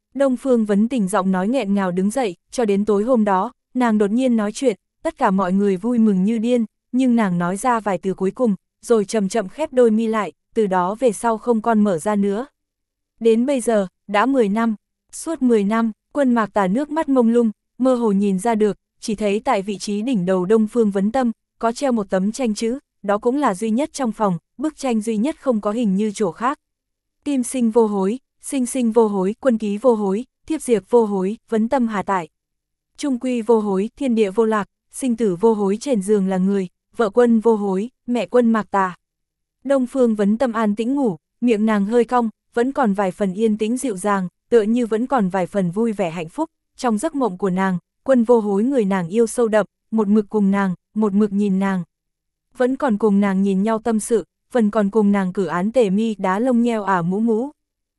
Đông Phương Vấn Tình giọng nói nghẹn ngào đứng dậy, cho đến tối hôm đó, nàng đột nhiên nói chuyện, tất cả mọi người vui mừng như điên, nhưng nàng nói ra vài từ cuối cùng, rồi chậm chậm khép đôi mi lại, từ đó về sau không còn mở ra nữa. Đến bây giờ, đã 10 năm, suốt 10 năm, Quân Mạc Tà nước mắt mông lung, mơ hồ nhìn ra được, chỉ thấy tại vị trí đỉnh đầu Đông Phương Vấn Tâm, có treo một tấm tranh chữ, đó cũng là duy nhất trong phòng, bức tranh duy nhất không có hình như chỗ khác. Kim sinh vô hối, sinh sinh vô hối, quân ký vô hối, thiếp diệt vô hối, vấn tâm hà tại. Trung quy vô hối, thiên địa vô lạc, sinh tử vô hối, trên giường là người, vợ quân vô hối, mẹ Quân Mạc Tà. Đông Phương Vấn Tâm an tĩnh ngủ, miệng nàng hơi cong, vẫn còn vài phần yên tĩnh dịu dàng, tựa như vẫn còn vài phần vui vẻ hạnh phúc. Trong giấc mộng của nàng, Quân vô hối người nàng yêu sâu đậm, một mực cùng nàng, một mực nhìn nàng. Vẫn còn cùng nàng nhìn nhau tâm sự, vẫn còn cùng nàng cử án tề mi đá lông nheo ả mũ mũ.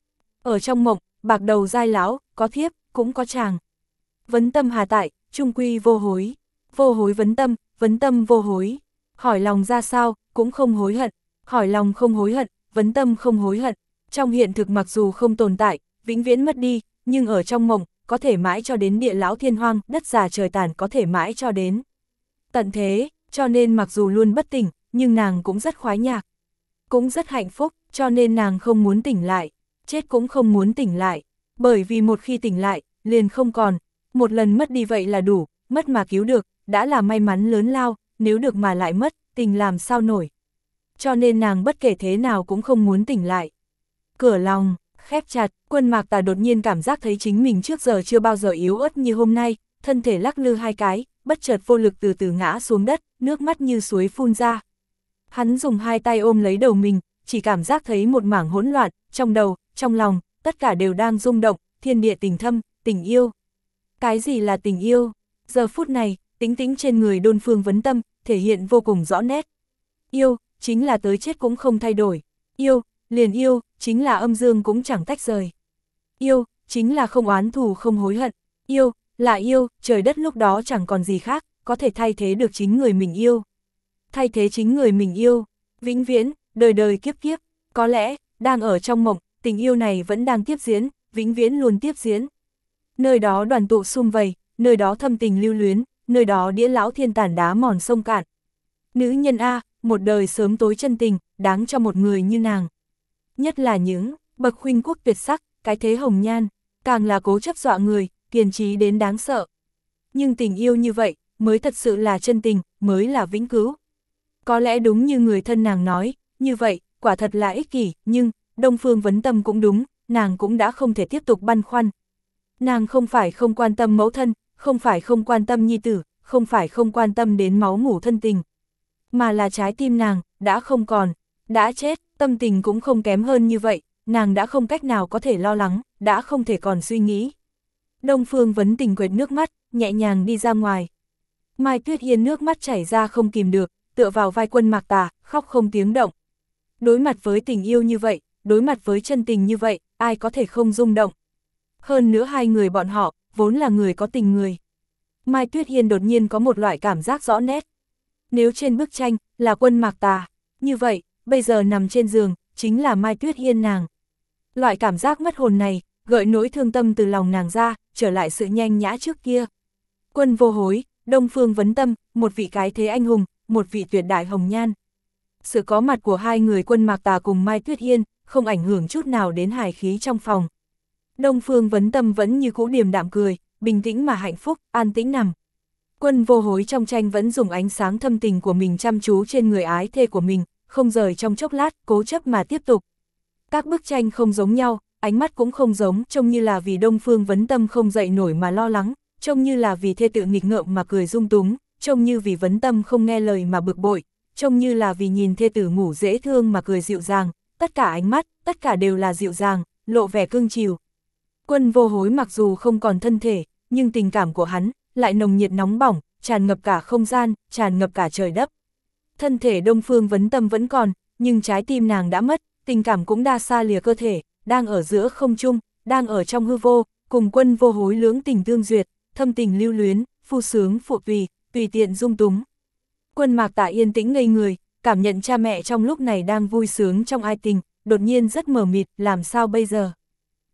Ở trong mộng, bạc đầu dai lão, có thiếp, cũng có chàng. Vấn tâm hà tại, trung quy vô hối. Vô hối vấn tâm vô hối. Hỏi lòng ra sao, cũng không hối hận. Hỏi lòng không hối hận, vấn tâm không hối hận. Trong hiện thực mặc dù không tồn tại, vĩnh viễn mất đi, nhưng ở trong mộng, có thể mãi cho đến địa lão thiên hoang, đất già trời tàn có thể mãi cho đến tận thế, cho nên mặc dù luôn bất tỉnh, nhưng nàng cũng rất khoái nhạc. Cũng rất hạnh phúc, cho nên nàng không muốn tỉnh lại, chết cũng không muốn tỉnh lại, bởi vì một khi tỉnh lại, liền không còn, một lần mất đi vậy là đủ, mất mà cứu được, đã là may mắn lớn lao, nếu được mà lại mất, tình làm sao nổi. Cho nên nàng bất kể thế nào cũng không muốn tỉnh lại. Cửa lòng, khép chặt, Quân Mạc Tà đột nhiên cảm giác thấy chính mình trước giờ chưa bao giờ yếu ớt như hôm nay, thân thể lắc lư hai cái, bất chợt vô lực từ từ ngã xuống đất, nước mắt như suối phun ra. Hắn dùng hai tay ôm lấy đầu mình, chỉ cảm giác thấy một mảng hỗn loạn, trong đầu, trong lòng, tất cả đều đang rung động, thiên địa tình thâm, tình yêu. Cái gì là tình yêu? Giờ phút này, tính tính trên người Đông Phương Vấn Tâm, thể hiện vô cùng rõ nét. Yêu, chính là tới chết cũng không thay đổi. Yêu, liền yêu, chính là âm dương cũng chẳng tách rời. Yêu, chính là không oán thù không hối hận. Yêu, là yêu, trời đất lúc đó chẳng còn gì khác, có thể thay thế được chính người mình yêu. Thay thế chính người mình yêu, vĩnh viễn, đời đời kiếp kiếp, có lẽ, đang ở trong mộng, tình yêu này vẫn đang tiếp diễn, vĩnh viễn luôn tiếp diễn. Nơi đó đoàn tụ sum vầy, nơi đó thâm tình lưu luyến, nơi đó đĩa lão thiên tàn đá mòn sông cạn. Nữ nhân A, một đời sớm tối chân tình, đáng cho một người như nàng. Nhất là những bậc khuynh quốc tuyệt sắc, cái thế hồng nhan, càng là cố chấp dọa người, kiên trí đến đáng sợ. Nhưng tình yêu như vậy, mới thật sự là chân tình, mới là vĩnh cửu. Có lẽ đúng như người thân nàng nói, như vậy, quả thật là ích kỷ, nhưng, Đông Phương Vấn Tâm cũng đúng, nàng cũng đã không thể tiếp tục băn khoăn. Nàng không phải không quan tâm mẫu thân, không phải không quan tâm nhi tử, không phải không quan tâm đến máu mủ thân tình. Mà là trái tim nàng, đã không còn, đã chết, tâm tình cũng không kém hơn như vậy, nàng đã không cách nào có thể lo lắng, đã không thể còn suy nghĩ. Đông Phương Vấn Tình quệt nước mắt, nhẹ nhàng đi ra ngoài. Mai Tuyết Yên nước mắt chảy ra không kìm được, tựa vào vai Quân Mạc Tà, khóc không tiếng động. Đối mặt với tình yêu như vậy, đối mặt với chân tình như vậy, ai có thể không rung động. Hơn nữa hai người bọn họ, vốn là người có tình người. Mai Tuyết Yên đột nhiên có một loại cảm giác rõ nét. Nếu trên bức tranh, là Quân Mạc Tà, như vậy, bây giờ nằm trên giường, chính là Mai Tuyết Yên nàng. Loại cảm giác mất hồn này, gợi nỗi thương tâm từ lòng nàng ra, trở lại sự nhanh nhã trước kia. Quân vô hối, Đông Phương Vấn Tâm, một vị cái thế anh hùng, một vị tuyệt đại hồng nhan. Sự có mặt của hai người Quân Mạc Tà cùng Mai Tuyết Yên, không ảnh hưởng chút nào đến hài khí trong phòng. Đông Phương Vấn Tâm vẫn như cũ điềm đạm cười, bình tĩnh mà hạnh phúc, an tĩnh nằm. Quân vô hối trong tranh vẫn dùng ánh sáng thâm tình của mình chăm chú trên người ái thê của mình, không rời trong chốc lát, cố chấp mà tiếp tục. Các bức tranh không giống nhau, ánh mắt cũng không giống, trông như là vì Đông Phương Vấn Tâm không dậy nổi mà lo lắng, trông như là vì thê tự nghịch ngợm mà cười rung túng, trông như vì Vấn Tâm không nghe lời mà bực bội, trông như là vì nhìn thê tử ngủ dễ thương mà cười dịu dàng, tất cả ánh mắt, tất cả đều là dịu dàng, lộ vẻ cương chiều. Quân vô hối mặc dù không còn thân thể, nhưng tình cảm của hắn lại nồng nhiệt nóng bỏng, tràn ngập cả không gian, tràn ngập cả trời đất. Thân thể Đông Phương Vấn Tâm vẫn còn, nhưng trái tim nàng đã mất, tình cảm cũng đã xa lìa cơ thể, đang ở giữa không trung, đang ở trong hư vô, cùng Quân vô hối lưỡng tình tương duyệt, thâm tình lưu luyến, phu sướng phụ tùy, tùy tiện dung túng. Quân Mạc Tà yên tĩnh ngây người, cảm nhận cha mẹ trong lúc này đang vui sướng trong ai tình, đột nhiên rất mờ mịt, làm sao bây giờ?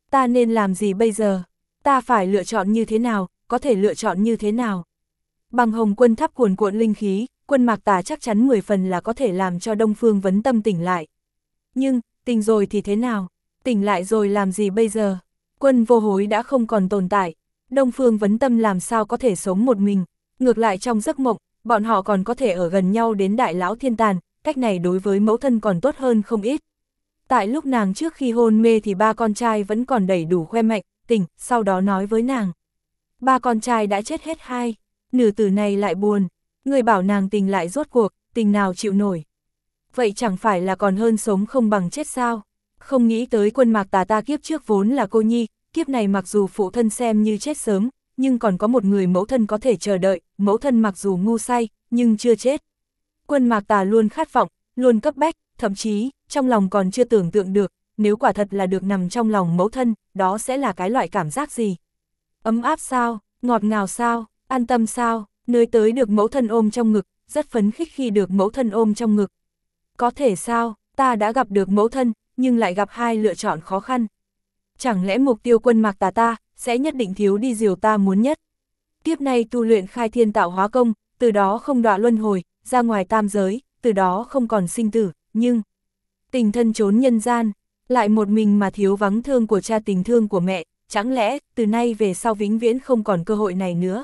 Ta nên làm gì bây giờ? Ta phải lựa chọn như thế nào, có thể lựa chọn như thế nào? Bằng Hồng Quân tháp cuồn cuộn linh khí, Quân Mạc Tà chắc chắn 10 phần là có thể làm cho Đông Phương Vấn Tâm tỉnh lại. Nhưng, tỉnh rồi thì thế nào? Tỉnh lại rồi làm gì bây giờ? Quân Vô Hối đã không còn tồn tại. Đông Phương Vấn Tâm làm sao có thể sống một mình? Ngược lại trong giấc mộng, bọn họ còn có thể ở gần nhau đến Đại Lão Thiên Tàn, cách này đối với mẫu thân còn tốt hơn không ít. Tại lúc nàng trước khi hôn mê thì ba con trai vẫn còn đầy đủ khoe mạnh, tỉnh, sau đó nói với nàng. Ba con trai đã chết hết hai, nữ tử này lại buồn, người bảo nàng tình lại rốt cuộc, tình nào chịu nổi. Vậy chẳng phải là còn hơn sống không bằng chết sao? Không nghĩ tới Quân Mạc Tà ta kiếp trước vốn là cô nhi, kiếp này mặc dù phụ thân xem như chết sớm, nhưng còn có một người mẫu thân có thể chờ đợi, mẫu thân mặc dù ngu say, nhưng chưa chết. Quân Mạc Tà luôn khát vọng, luôn cấp bách, thậm chí, trong lòng còn chưa tưởng tượng được, nếu quả thật là được nằm trong lòng mẫu thân, đó sẽ là cái loại cảm giác gì? Ấm áp sao, ngọt ngào sao, an tâm sao, nơi tới được mẫu thân ôm trong ngực, rất phấn khích khi được mẫu thân ôm trong ngực. Có thể sao, ta đã gặp được mẫu thân, nhưng lại gặp hai lựa chọn khó khăn. Chẳng lẽ mục tiêu Quân Mạc Tà ta, sẽ nhất định thiếu đi điều ta muốn nhất? Kiếp này tu luyện khai thiên tạo hóa công, từ đó không đọa luân hồi, ra ngoài tam giới, từ đó không còn sinh tử, nhưng tình thân trốn nhân gian, lại một mình mà thiếu vắng thương của cha tình thương của mẹ, chẳng lẽ từ nay về sau vĩnh viễn không còn cơ hội này nữa?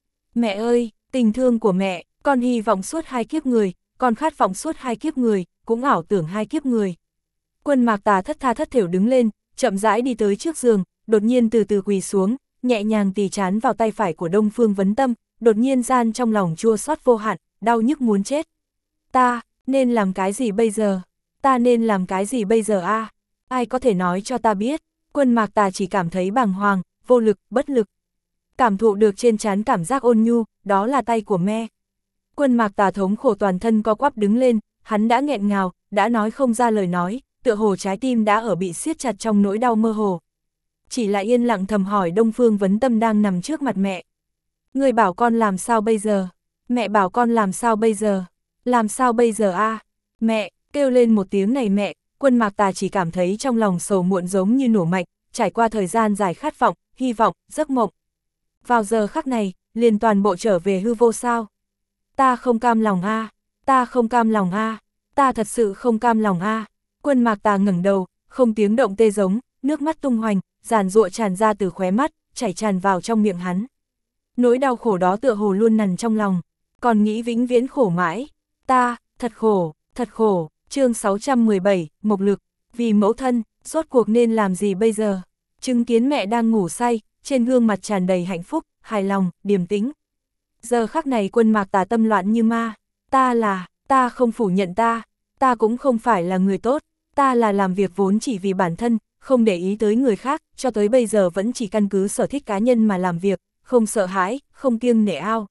Mẹ ơi, tình thương của mẹ, con hy vọng suốt hai kiếp người, con khát vọng suốt hai kiếp người, cũng ảo tưởng hai kiếp người. Quân Mạc Tà thất tha thất thểu đứng lên, chậm rãi đi tới trước giường, đột nhiên từ từ quỳ xuống, nhẹ nhàng tì trán vào tay phải của Đông Phương Vấn Tâm, đột nhiên gian trong lòng chua xót vô hạn, đau nhức muốn chết. Ta, nên làm cái gì bây giờ? Ta nên làm cái gì bây giờ a? Ai có thể nói cho ta biết? Quân Mạc Tà chỉ cảm thấy bàng hoàng, vô lực, bất lực. Cảm thụ được trên trán cảm giác ôn nhu, đó là tay của mẹ. Quân Mạc Tà thống khổ toàn thân co quắp đứng lên, hắn đã nghẹn ngào, đã nói không ra lời nói, tựa hồ trái tim đã ở bị siết chặt trong nỗi đau mơ hồ. Chỉ là yên lặng thầm hỏi Đông Phương Vấn Tâm đang nằm trước mặt mẹ. Người bảo con làm sao bây giờ? Mẹ bảo con làm sao bây giờ? Làm sao bây giờ a? Mẹ, kêu lên một tiếng này mẹ, Quân Mạc Tà chỉ cảm thấy trong lòng sầu muộn giống như nổ mạnh, trải qua thời gian dài khát vọng, hy vọng, giấc mộng. Vào giờ khắc này, liền toàn bộ trở về hư vô sao? Ta không cam lòng a, ta không cam lòng a, ta thật sự không cam lòng a. Quân Mạc Tà ngẩng đầu, không tiếng động tê giống, nước mắt tung hoành, giàn giụa tràn ra từ khóe mắt, chảy tràn vào trong miệng hắn. Nỗi đau khổ đó tựa hồ luôn nằn trong lòng, còn nghĩ vĩnh viễn khổ mãi. Ta, thật khổ, chương 617, Mộc Lực, vì mẫu thân, rốt cuộc nên làm gì bây giờ? Chứng kiến mẹ đang ngủ say, trên gương mặt tràn đầy hạnh phúc, hài lòng, điềm tĩnh. Giờ khắc này Quân Mạc Tà tâm loạn như ma, ta không phủ nhận ta cũng không phải là người tốt, ta là làm việc vốn chỉ vì bản thân, không để ý tới người khác, cho tới bây giờ vẫn chỉ căn cứ sở thích cá nhân mà làm việc, không sợ hãi, không kiêng nể ao.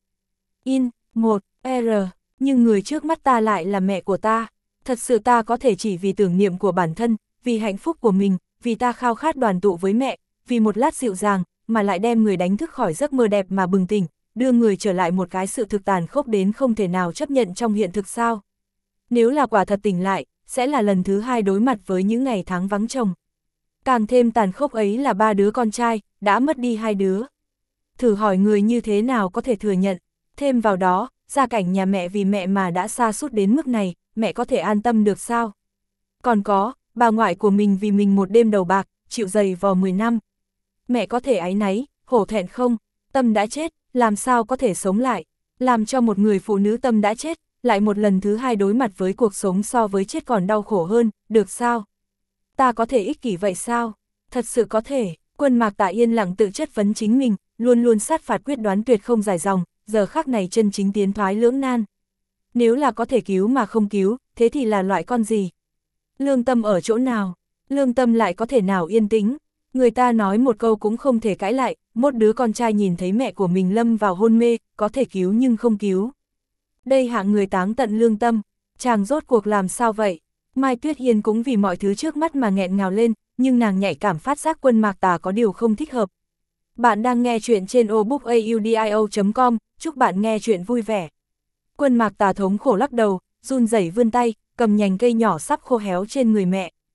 R, nhưng người trước mắt ta lại là mẹ của ta, thật sự ta có thể chỉ vì tưởng niệm của bản thân, vì hạnh phúc của mình, vì ta khao khát đoàn tụ với mẹ, vì một lát dịu dàng, mà lại đem người đánh thức khỏi giấc mơ đẹp mà bừng tỉnh, đưa người trở lại một cái sự thực tàn khốc đến không thể nào chấp nhận trong hiện thực sao. Nếu là quả thật tỉnh lại, sẽ là lần thứ hai đối mặt với những ngày tháng vắng chồng. Càng thêm tàn khốc ấy là ba đứa con trai, đã mất đi hai đứa. Thử hỏi người như thế nào có thể thừa nhận, thêm vào đó, gia cảnh nhà mẹ vì mẹ mà đã sa sút đến mức này, mẹ có thể an tâm được sao? Còn có, bà ngoại của mình vì mình một đêm đầu bạc, chịu giày vò 10 năm. Mẹ có thể áy náy, hổ thẹn không? Tâm đã chết, làm sao có thể sống lại? Làm cho một người phụ nữ tâm đã chết, lại một lần thứ hai đối mặt với cuộc sống so với chết còn đau khổ hơn, được sao? Ta có thể ích kỷ vậy sao? Thật sự có thể. Quân Mạc Tà yên lặng tự chất vấn chính mình, luôn luôn sát phạt quyết đoán tuyệt không dài dòng, giờ khắc này chân chính tiến thoái lưỡng nan. Nếu là có thể cứu mà không cứu, thế thì là loại con gì? Lương tâm ở chỗ nào? Lương tâm lại có thể nào yên tĩnh? Người ta nói một câu cũng không thể cãi lại, một đứa con trai nhìn thấy mẹ của mình lâm vào hôn mê, có thể cứu nhưng không cứu. Đây hạng người táng tận lương tâm, chàng rốt cuộc làm sao vậy? Mai Tuyết Hiên cũng vì mọi thứ trước mắt mà nghẹn ngào lên, nhưng nàng nhạy cảm phát giác Quân Mạc Tà có điều không thích hợp. Bạn đang nghe chuyện trên obookaudio.com, chúc bạn nghe chuyện vui vẻ. Quân Mạc Tà thống khổ lắc đầu, run rẩy vươn tay, cầm nhành cây nhỏ sắp khô héo trên người mẹ.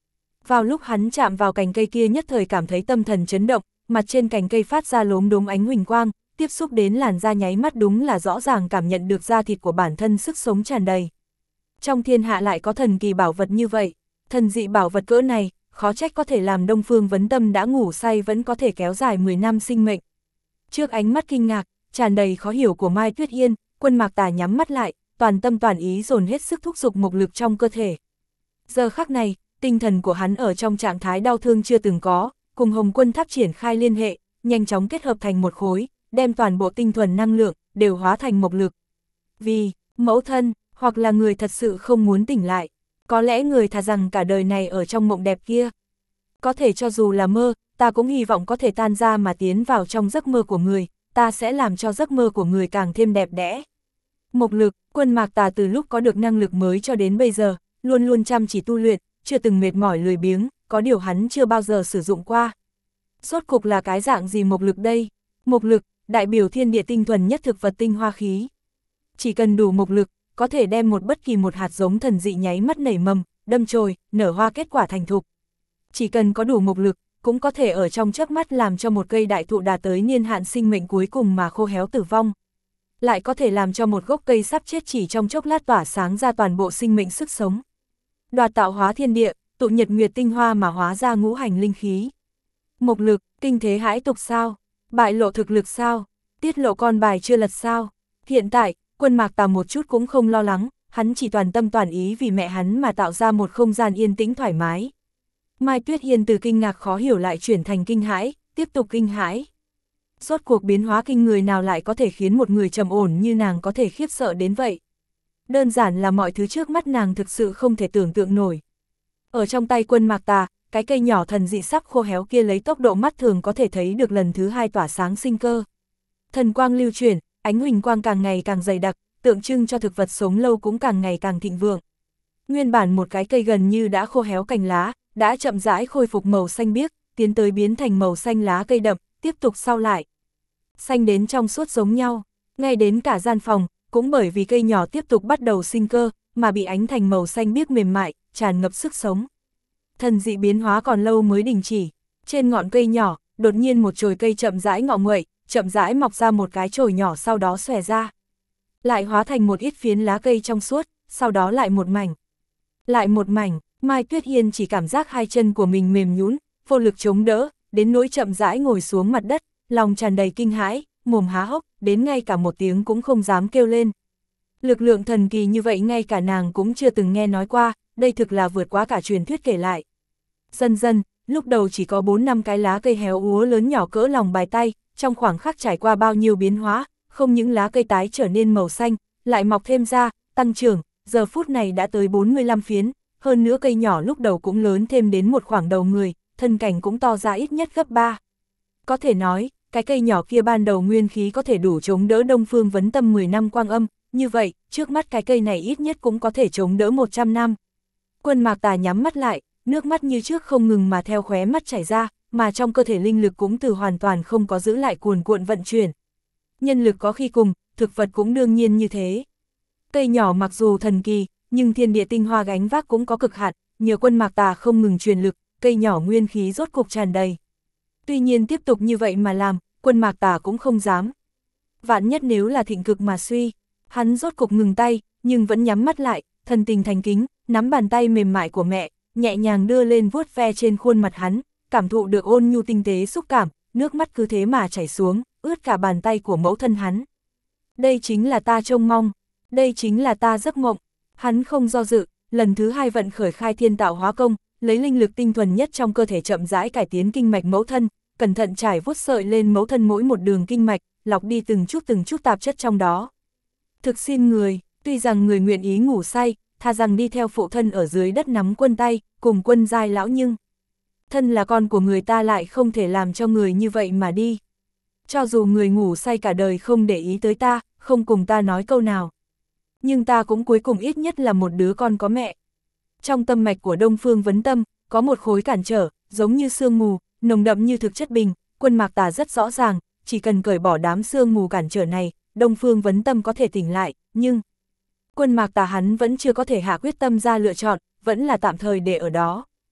Vào lúc hắn chạm vào cành cây kia nhất thời cảm thấy tâm thần chấn động, mặt trên cành cây phát ra lốm đốm ánh huỳnh quang, tiếp xúc đến làn da nháy mắt đúng là rõ ràng cảm nhận được da thịt của bản thân sức sống tràn đầy. Trong thiên hạ lại có thần kỳ bảo vật như vậy, thần dị bảo vật cỡ này, khó trách có thể làm Đông Phương Vấn Tâm đã ngủ say vẫn có thể kéo dài 10 năm sinh mệnh. Trước ánh mắt kinh ngạc, tràn đầy khó hiểu của Mai Tuyết Yên, Quân Mạc Tà nhắm mắt lại, toàn tâm toàn ý dồn hết sức thúc giục mộc lực trong cơ thể. Giờ khắc này, tinh thần của hắn ở trong trạng thái đau thương chưa từng có, cùng Hồng Quân Tháp triển khai liên hệ, nhanh chóng kết hợp thành một khối, đem toàn bộ tinh thuần năng lượng đều hóa thành mộc lực. Vì mẫu thân, hoặc là người thật sự không muốn tỉnh lại, có lẽ người thà rằng cả đời này ở trong mộng đẹp kia. Có thể cho dù là mơ, ta cũng hy vọng có thể tan ra mà tiến vào trong giấc mơ của người, ta sẽ làm cho giấc mơ của người càng thêm đẹp đẽ. Mộc lực, Quân Mạc Tà từ lúc có được năng lực mới cho đến bây giờ, luôn luôn chăm chỉ tu luyện, chưa từng mệt mỏi lười biếng, có điều hắn chưa bao giờ sử dụng qua. Rốt cục là cái dạng gì mộc lực đây? Mộc lực, đại biểu thiên địa tinh thuần nhất thực vật tinh hoa khí. Chỉ cần đủ mộc lực, có thể đem bất kỳ một hạt giống thần dị nháy mắt nảy mầm, đâm chồi, nở hoa kết quả thành thục. Chỉ cần có đủ mộc lực, cũng có thể ở trong chớp mắt làm cho một cây đại thụ đạt tới niên hạn sinh mệnh cuối cùng mà khô héo tử vong. Lại có thể làm cho một gốc cây sắp chết chỉ trong chốc lát tỏa sáng ra toàn bộ sinh mệnh sức sống. Đoạt tạo hóa thiên địa, tụ nhật nguyệt tinh hoa mà hóa ra ngũ hành linh khí. Mộc lực, kinh thế hãi tục sao? Bại lộ thực lực sao? Tiết lộ con bài chưa lật sao? Hiện tại, Quân Mạc Tà một chút cũng không lo lắng, hắn chỉ toàn tâm toàn ý vì mẹ hắn mà tạo ra một không gian yên tĩnh thoải mái. Mai Tuyết Yên từ kinh ngạc khó hiểu lại chuyển thành kinh hãi, tiếp tục kinh hãi. Rốt cuộc biến hóa kinh người nào lại có thể khiến một người trầm ổn như nàng có thể khiếp sợ đến vậy? Đơn giản là mọi thứ trước mắt nàng thực sự không thể tưởng tượng nổi. Ở trong tay Quân Mạc Tà, cái cây nhỏ thần dị sắc khô héo kia lấy tốc độ mắt thường có thể thấy được lần thứ hai tỏa sáng sinh cơ. Thần quang lưu chuyển, ánh huỳnh quang càng ngày càng dày đặc, tượng trưng cho thực vật sống lâu cũng càng ngày càng thịnh vượng. Nguyên bản một cái cây gần như đã khô héo cành lá, đã chậm rãi khôi phục màu xanh biếc, tiến tới biến thành màu xanh lá cây đậm, tiếp tục sau lại. Xanh đến trong suốt giống nhau, ngay đến cả gian phòng, cũng bởi vì cây nhỏ tiếp tục bắt đầu sinh cơ, mà bị ánh thành màu xanh biếc mềm mại, tràn ngập sức sống. Thần dị biến hóa còn lâu mới đình chỉ, trên ngọn cây nhỏ, đột nhiên một chồi cây chậm rãi ngọ nguậy, chậm rãi mọc ra một cái chồi nhỏ sau đó xòe ra. Lại hóa thành một ít phiến lá cây trong suốt, sau đó lại một mảnh. Lại một mảnh, Mai Tuyết Yên chỉ cảm giác hai chân của mình mềm nhũn, vô lực chống đỡ, đến nỗi chậm rãi ngồi xuống mặt đất, lòng tràn đầy kinh hãi, mồm há hốc, đến ngay cả một tiếng cũng không dám kêu lên. Lực lượng thần kỳ như vậy ngay cả nàng cũng chưa từng nghe nói qua, đây thực là vượt quá cả truyền thuyết kể lại. Dần dần, lúc đầu chỉ có 4-5 cái lá cây héo úa lớn nhỏ cỡ lòng bàn tay, trong khoảng khắc trải qua bao nhiêu biến hóa, không những lá cây tái trở nên màu xanh, lại mọc thêm ra, tăng trưởng, giờ phút này đã tới 45 phiến, hơn nữa cây nhỏ lúc đầu cũng lớn thêm đến một khoảng đầu người, thân cảnh cũng to ra ít nhất gấp 3. Có thể nói, cái cây nhỏ kia ban đầu nguyên khí có thể đủ chống đỡ Đông Phương Vấn Tâm 10 năm quang âm, như vậy, trước mắt cái cây này ít nhất cũng có thể chống đỡ 100 năm. Quân Mạc Tà nhắm mắt lại, nước mắt như trước không ngừng mà theo khóe mắt chảy ra, mà trong cơ thể linh lực cũng từ hoàn toàn không có giữ lại cuồn cuộn vận chuyển. Nhân lực có khi cùng, thực vật cũng đương nhiên như thế. Cây nhỏ mặc dù thần kỳ, nhưng thiên địa tinh hoa gánh vác cũng có cực hạn, nhờ Quân Mạc Tà không ngừng truyền lực, cây nhỏ nguyên khí rốt cục tràn đầy. Tuy nhiên tiếp tục như vậy mà làm, Quân Mạc Tà cũng không dám. Vạn nhất nếu là thịnh cực mà suy, hắn rốt cục ngừng tay, nhưng vẫn nhắm mắt lại, thần tình thành kính, nắm bàn tay mềm mại của mẹ, nhẹ nhàng đưa lên vuốt ve trên khuôn mặt hắn, cảm thụ được ôn nhu tinh tế xúc cảm, nước mắt cứ thế mà chảy xuống, ướt cả bàn tay của mẫu thân hắn. Đây chính là ta trông mong, đây chính là ta giấc mộng. Hắn không do dự, lần thứ hai vận khởi khai thiên tạo hóa công, lấy linh lực tinh thuần nhất trong cơ thể chậm rãi cải tiến kinh mạch mẫu thân, cẩn thận trải vuốt sợi lên mẫu thân mỗi một đường kinh mạch, lọc đi từng chút tạp chất trong đó. Thực xin người, tuy rằng người nguyện ý ngủ say, thà rằng đi theo phụ thân ở dưới đất nắm quân tay, cùng Quân giai lão, nhưng thân là con của người ta lại không thể làm cho người như vậy mà đi. Cho dù người ngủ say cả đời không để ý tới ta, không cùng ta nói câu nào, nhưng ta cũng cuối cùng ít nhất là một đứa con có mẹ. Trong tâm mạch của Đông Phương Vấn Tâm, có một khối cản trở, giống như sương mù, nồng đậm như thực chất bình, Quân Mạc Tà rất rõ ràng, chỉ cần cởi bỏ đám sương mù cản trở này, Đông Phương Vấn Tâm có thể tỉnh lại, nhưng Quân Mạc Tà hắn vẫn chưa có thể hạ quyết tâm ra lựa chọn, vẫn là tạm thời để ở đó.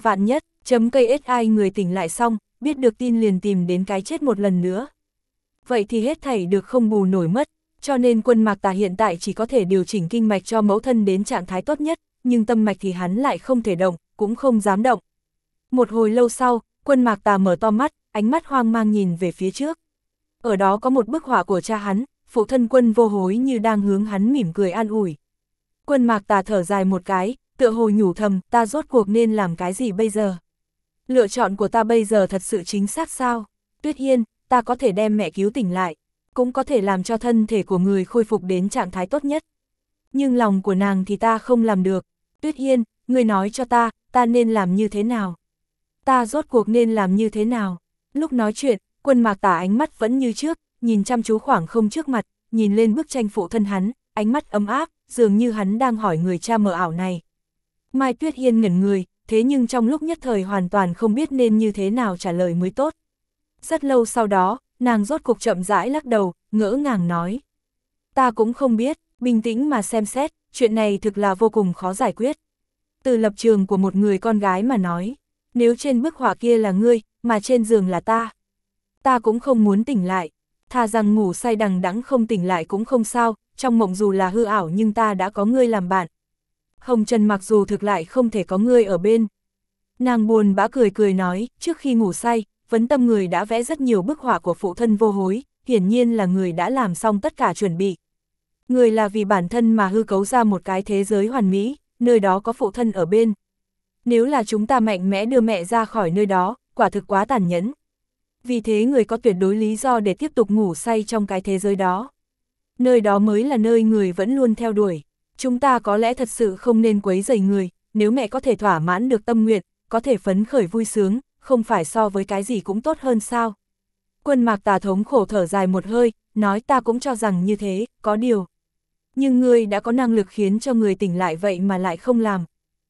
Vạn nhất, cây SI người tỉnh lại xong, biết được tin liền tìm đến cái chết một lần nữa. Vậy thì hết thảy được không bù nổi mất, cho nên Quân Mạc Tà hiện tại chỉ có thể điều chỉnh kinh mạch cho mẫu thân đến trạng thái tốt nhất, nhưng tâm mạch thì hắn lại không thể động, cũng không dám động. Một hồi lâu sau, Quân Mạc Tà mở to mắt, ánh mắt hoang mang nhìn về phía trước. Ở đó có một bức họa của cha hắn, phụ thân Quân Vô Hối như đang hướng hắn mỉm cười an ủi. Quân Mạc Tà thở dài một cái, tựa hồ nhủ thầm, ta rốt cuộc nên làm cái gì bây giờ? Lựa chọn của ta bây giờ thật sự chính xác sao? Tuyết Hiên, ta có thể đem mẹ cứu tỉnh lại, cũng có thể làm cho thân thể của người khôi phục đến trạng thái tốt nhất. Nhưng lòng của nàng thì ta không làm được. Tuyết Hiên, ngươi nói cho ta nên làm như thế nào? Ta rốt cuộc nên làm như thế nào? Lúc nói chuyện, Quân Mạc Tà ánh mắt vẫn như trước, nhìn chăm chú khoảng không trước mặt, nhìn lên bức tranh phụ thân hắn, ánh mắt ấm áp, dường như hắn đang hỏi người cha mờ ảo này. Mai Tuyết Hiên ngẩn người, thế nhưng trong lúc nhất thời hoàn toàn không biết nên như thế nào trả lời mới tốt. Rất lâu sau đó, nàng rốt cục chậm rãi lắc đầu, ngỡ ngàng nói. Ta cũng không biết, bình tĩnh mà xem xét, chuyện này thực là vô cùng khó giải quyết. Từ lập trường của một người con gái mà nói, nếu trên bức họa kia là ngươi, mà trên giường là ta cũng không muốn tỉnh lại. Thà rằng ngủ say đằng đẵng không tỉnh lại cũng không sao, trong mộng dù là hư ảo nhưng ta đã có ngươi làm bạn. Hồng Trần mặc dù thực lại không thể có ngươi ở bên. Nàng buồn bã cười cười nói, trước khi ngủ say, Vấn Tâm người đã vẽ rất nhiều bức họa của phụ thân Vô Hối, hiển nhiên là người đã làm xong tất cả chuẩn bị. Người là vì bản thân mà hư cấu ra một cái thế giới hoàn mỹ, nơi đó có phụ thân ở bên. Nếu là chúng ta mạnh mẽ đưa mẹ ra khỏi nơi đó, quả thực quá tàn nhẫn. Vì thế người có tuyệt đối lý do để tiếp tục ngủ say trong cái thế giới đó. Nơi đó mới là nơi người vẫn luôn theo đuổi. Chúng ta có lẽ thật sự không nên quấy rầy người, nếu mẹ có thể thỏa mãn được tâm nguyện, có thể phấn khởi vui sướng, không phải so với cái gì cũng tốt hơn sao. Quân Mạc Tà thống khổ thở dài một hơi, nói ta cũng cho rằng như thế, có điều. Nhưng ngươi đã có năng lực khiến cho người tỉnh lại vậy mà lại không làm.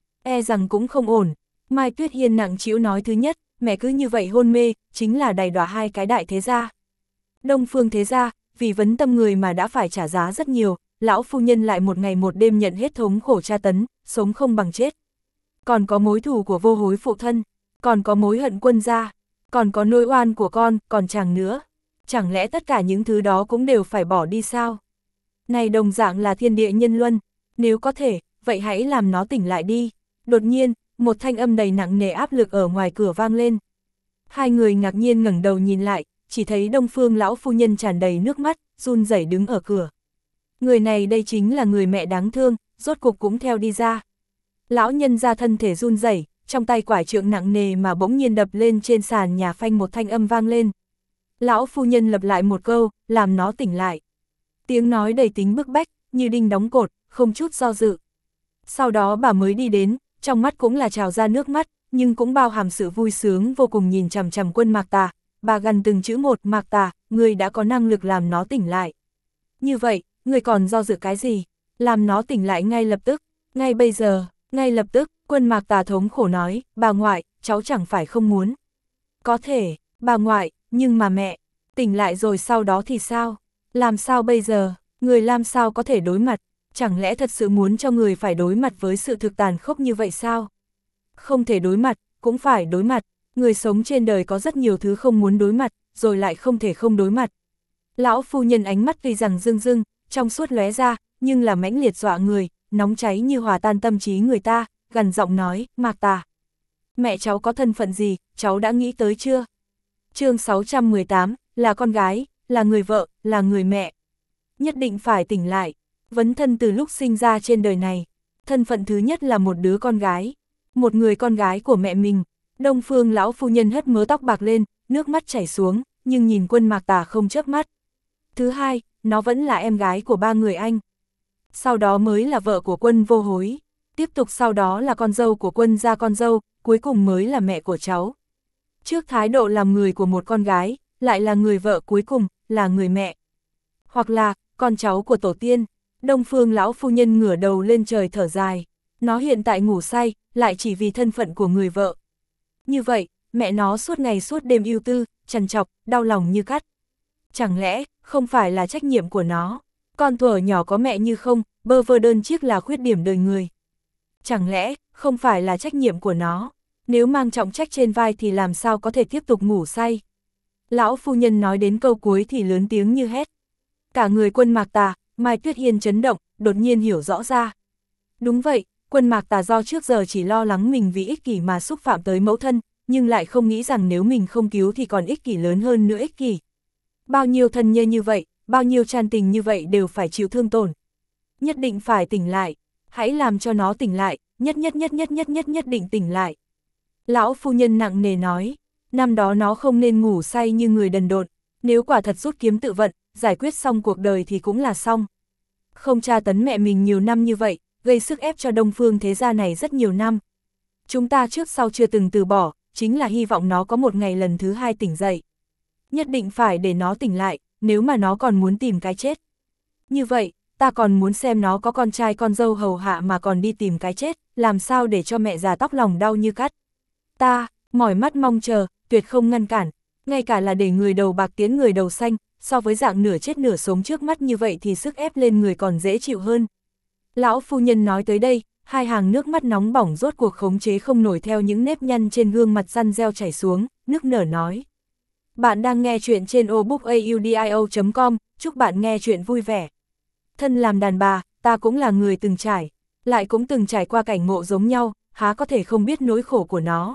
E rằng cũng không ổn. Mai Tuyết Hiên nặng trĩu nói thứ nhất, mẹ cứ như vậy hôn mê, chính là đầy đọa hai cái đại thế gia. Đông Phương thế gia, vì Vấn Tâm người mà đã phải trả giá rất nhiều, lão phu nhân lại một ngày một đêm nhận hết thống khổ tra tấn, sống không bằng chết. Còn có mối thù của Vô Hối phụ thân, còn có mối hận Quân gia, còn có nỗi oan của con, còn chàng nữa. Chẳng lẽ tất cả những thứ đó cũng đều phải bỏ đi sao? Này đồng dạng là thiên địa nhân luân, nếu có thể, vậy hãy làm nó tỉnh lại đi. Đột nhiên, một thanh âm đầy nặng nề áp lực ở ngoài cửa vang lên. Hai người ngạc nhiên ngẩng đầu nhìn lại, chỉ thấy Đông Phương lão phu nhân tràn đầy nước mắt, run rẩy đứng ở cửa. Người này đây chính là người mẹ đáng thương, rốt cục cũng theo đi ra. Lão nhân ra thân thể run rẩy, trong tay quải trượng nặng nề mà bỗng nhiên đập lên trên sàn nhà, phanh một thanh âm vang lên. Lão phu nhân lặp lại một câu, làm nó tỉnh lại. Tiếng nói đầy tính bức bách, như đinh đóng cột, không chút do dự. Sau đó bà mới đi đến, trong mắt cũng là trào ra nước mắt, nhưng cũng bao hàm sự vui sướng vô cùng, nhìn chằm chằm Quân Mạc Tà. Bà gằn từng chữ một, Mạc Tà, ngươi đã có năng lực làm nó tỉnh lại. Như vậy, ngươi còn do dự cái gì? Làm nó tỉnh lại ngay lập tức, ngay bây giờ, ngay lập tức. Quân Mạc Tà thống khổ nói, bà ngoại, cháu chẳng phải không muốn. Có thể, bà ngoại, nhưng mà mẹ, tỉnh lại rồi sau đó thì sao? Làm sao bây giờ, người làm sao có thể đối mặt? Chẳng lẽ thật sự muốn cho người phải đối mặt với sự thực tàn khốc như vậy sao? Không thể đối mặt, cũng phải đối mặt. Người sống trên đời có rất nhiều thứ không muốn đối mặt, rồi lại không thể không đối mặt. Lão phu nhân ánh mắt tuy rằng rưng rưng, trong suốt lóe ra, nhưng là mãnh liệt dọa người, nóng cháy như hòa tan tâm trí người ta, gằn giọng nói, Mạc Tà. Mẹ cháu có thân phận gì, cháu đã nghĩ tới chưa? Chương 618, là con gái, là người vợ, là người mẹ. Nhất định phải tỉnh lại. Vấn Thân từ lúc sinh ra trên đời này, thân phận thứ nhất là một đứa con gái. Một người con gái của mẹ mình. Đông Phương lão phu nhân hất mớ tóc bạc lên, nước mắt chảy xuống, nhưng nhìn Quân Mạc Tà không chớp mắt. Thứ hai, nó vẫn là em gái của ba người anh. Sau đó mới là vợ của Quân Vô Hối. Tiếp tục sau đó là con dâu của Quân gia con dâu, cuối cùng mới là mẹ của cháu. Trước thái độ làm người của một con gái, lại là người vợ, cuối cùng là người mẹ. Hoặc là con cháu của tổ tiên. Đông Phương lão phu nhân ngửa đầu lên trời thở dài. Nó hiện tại ngủ say, lại chỉ vì thân phận của người vợ. Như vậy, mẹ nó suốt ngày suốt đêm ưu tư, trằn trọc, đau lòng như cắt. Chẳng lẽ không phải là trách nhiệm của nó? Con thuở nhỏ có mẹ như không, bơ vơ đơn chiếc là khuyết điểm đời người. Chẳng lẽ không phải là trách nhiệm của nó? Nếu mang trọng trách trên vai thì làm sao có thể tiếp tục ngủ say. Lão phu nhân nói đến câu cuối thì lớn tiếng như hét. Cả người Quân Mạc Tà, Mai Tuyết Hiên chấn động, đột nhiên hiểu rõ ra. Đúng vậy, Quân Mạc Tà do trước giờ chỉ lo lắng mình vì ích kỷ mà xúc phạm tới mẫu thân, nhưng lại không nghĩ rằng nếu mình không cứu thì còn ích kỷ lớn hơn nữa ích kỷ. Bao nhiêu thân nhân như vậy, bao nhiêu tràn tình như vậy đều phải chịu thương tổn. Nhất định phải tỉnh lại, hãy làm cho nó tỉnh lại, nhất định tỉnh lại. Lão phu nhân nặng nề nói, năm đó nó không nên ngủ say như người đần độn, nếu quả thật rút kiếm tự vận, giải quyết xong cuộc đời thì cũng là xong. Không tra tấn mẹ mình nhiều năm như vậy, gây sức ép cho Đông Phương thế gia này rất nhiều năm. Chúng ta trước sau chưa từng từ bỏ, chính là hy vọng nó có một ngày lần thứ hai tỉnh dậy. Nhất định phải để nó tỉnh lại, nếu mà nó còn muốn tìm cái chết. Như vậy, ta còn muốn xem nó có con trai con dâu hầu hạ mà còn đi tìm cái chết, làm sao để cho mẹ già tóc lòng đau như cắt. Ta, mỏi mắt mong chờ, tuyệt không ngăn cản, ngay cả là để người đầu bạc tiến người đầu xanh, so với dạng nửa chết nửa sống trước mắt như vậy thì sức ép lên người còn dễ chịu hơn. Lão phu nhân nói tới đây, hai hàng nước mắt nóng bỏng rốt cuộc khống chế không nổi theo những nếp nhăn trên gương mặt răn reo chảy xuống, nức nở nói. Bạn đang nghe chuyện trên obookaudio.com, chúc bạn nghe chuyện vui vẻ. Thân làm đàn bà, ta cũng là người từng trải, lại cũng từng trải qua cảnh ngộ giống nhau, há có thể không biết nỗi khổ của nó.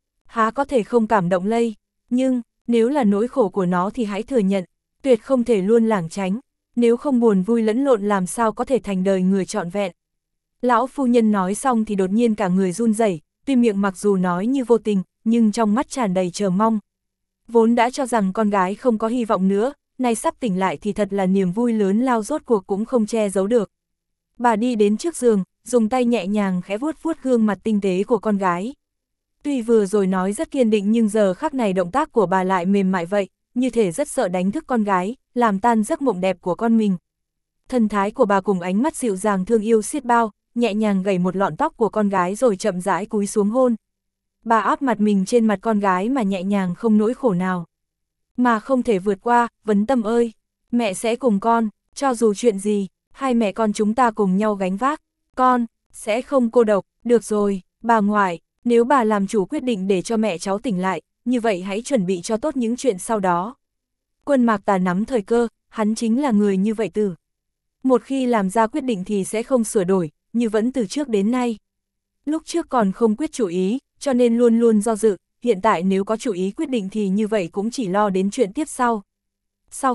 Há có thể không cảm động lây, nhưng, nếu là nỗi khổ của nó thì hãy thừa nhận, tuyệt không thể luôn lảng tránh, nếu không buồn vui lẫn lộn làm sao có thể thành đời người trọn vẹn. Lão phu nhân nói xong thì đột nhiên cả người run rẩy, tuy miệng mặc dù nói như vô tình, nhưng trong mắt tràn đầy chờ mong. Vốn đã cho rằng con gái không có hy vọng nữa, nay sắp tỉnh lại thì thật là niềm vui lớn lao rốt cuộc cũng không che giấu được. Bà đi đến trước giường, dùng tay nhẹ nhàng khẽ vuốt vuốt gương mặt tinh tế của con gái. Tuy vừa rồi nói rất kiên định nhưng giờ khắc này động tác của bà lại mềm mại vậy, như thể rất sợ đánh thức con gái, làm tan giấc mộng đẹp của con mình. Thần thái của bà cùng ánh mắt dịu dàng thương yêu xiết bao, nhẹ nhàng gẩy một lọn tóc của con gái rồi chậm rãi cúi xuống hôn. Bà áp mặt mình trên mặt con gái mà nhẹ nhàng không nỗi khổ nào. Mà không thể vượt qua, Vấn Tâm ơi, mẹ sẽ cùng con, cho dù chuyện gì, hai mẹ con chúng ta cùng nhau gánh vác, con sẽ không cô độc, được rồi, bà ngoại, nếu bà làm chủ quyết định để cho mẹ cháu tỉnh lại, như vậy hãy chuẩn bị cho tốt những chuyện sau đó. Quân Mạc Tà nắm thời cơ, hắn chính là người như vậy từ. Một khi làm ra quyết định thì sẽ không sửa đổi, như vẫn từ trước đến nay. Lúc trước còn không quyết chủ ý, cho nên luôn luôn do dự, hiện tại nếu có chủ ý quyết định thì như vậy cũng chỉ lo đến chuyện tiếp sau. Sau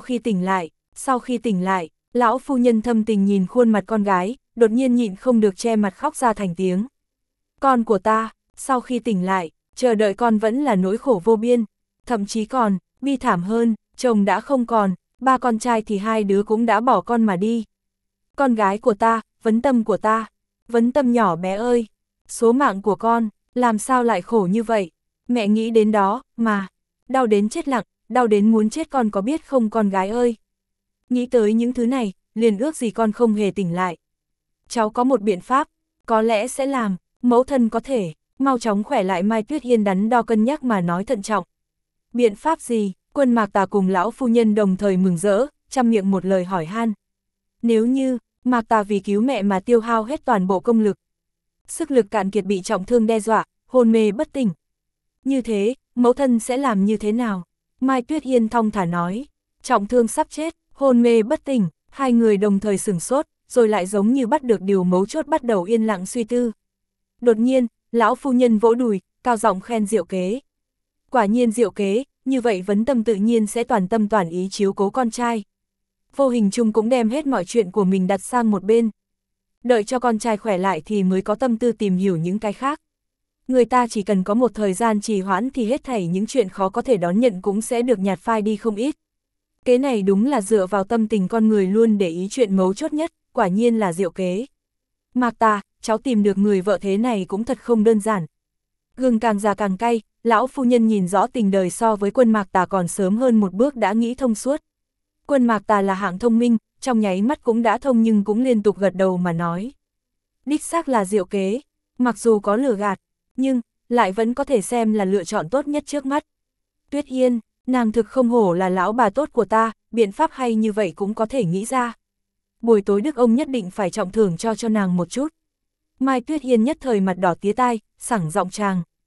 khi tỉnh lại, lão phu nhân thâm tình nhìn khuôn mặt con gái, đột nhiên nhịn không được che mặt khóc ra thành tiếng. Con của ta, sau khi tỉnh lại, chờ đợi con vẫn là nỗi khổ vô biên, thậm chí còn, bi thảm hơn, chồng đã không còn, ba con trai thì hai đứa cũng đã bỏ con mà đi. Con gái của ta, Vấn Tâm của ta, Vấn Tâm nhỏ bé ơi, số mạng của con, làm sao lại khổ như vậy, mẹ nghĩ đến đó, mà, đau đến chết lặng, đau đến muốn chết con có biết không con gái ơi. Nghĩ tới những thứ này, liền ước gì con không hề tỉnh lại. Cháu có một biện pháp, có lẽ sẽ làm, mẫu thân có thể, mau chóng khỏe lại. Mai Tuyết Hiên đắn đo cân nhắc mà nói thận trọng. Biện pháp gì? Quân Mạc Tà cùng lão phu nhân đồng thời mừng rỡ, trăm miệng một lời hỏi han. Nếu như, Mạc Tà vì cứu mẹ mà tiêu hao hết toàn bộ công lực, sức lực cạn kiệt bị trọng thương đe dọa, hôn mê bất tỉnh. Như thế, mẫu thân sẽ làm như thế nào? Mai Tuyết Hiên thong thả nói, trọng thương sắp chết, hôn mê bất tỉnh, hai người đồng thời sửng sốt, rồi lại giống như bắt được điều mấu chốt bắt đầu yên lặng suy tư. Đột nhiên, lão phu nhân vỗ đùi, cao giọng khen diệu kế. Quả nhiên diệu kế, như vậy Vấn Tâm tự nhiên sẽ toàn tâm toàn ý chiếu cố con trai. Vô hình chung cũng đem hết mọi chuyện của mình đặt sang một bên. Đợi cho con trai khỏe lại thì mới có tâm tư tìm hiểu những cái khác. Người ta chỉ cần có một thời gian trì hoãn thì hết thảy những chuyện khó có thể đón nhận cũng sẽ được nhạt phai đi không ít. Kế này đúng là dựa vào tâm tình con người luôn để ý chuyện mấu chốt nhất, quả nhiên là diệu kế. Mạc Tà, cháu tìm được người vợ thế này cũng thật không đơn giản. Gừng càng già càng cay, lão phu nhân nhìn rõ tình đời so với Quân Mạc Tà còn sớm hơn một bước đã nghĩ thông suốt. Quân Mạc Tà là hạng thông minh, trong nháy mắt cũng đã thông nhưng cũng liên tục gật đầu mà nói. Đích xác là diệu kế, mặc dù có lừa gạt, nhưng lại vẫn có thể xem là lựa chọn tốt nhất trước mắt. Tuyết Hiên, nàng thực không hổ là lão bà tốt của ta, biện pháp hay như vậy cũng có thể nghĩ ra. Buổi tối Đức ông nhất định phải trọng thưởng cho nàng một chút. Mai Tuyết Hiên nhất thời mặt đỏ tía tai, sẳng giọng chàng.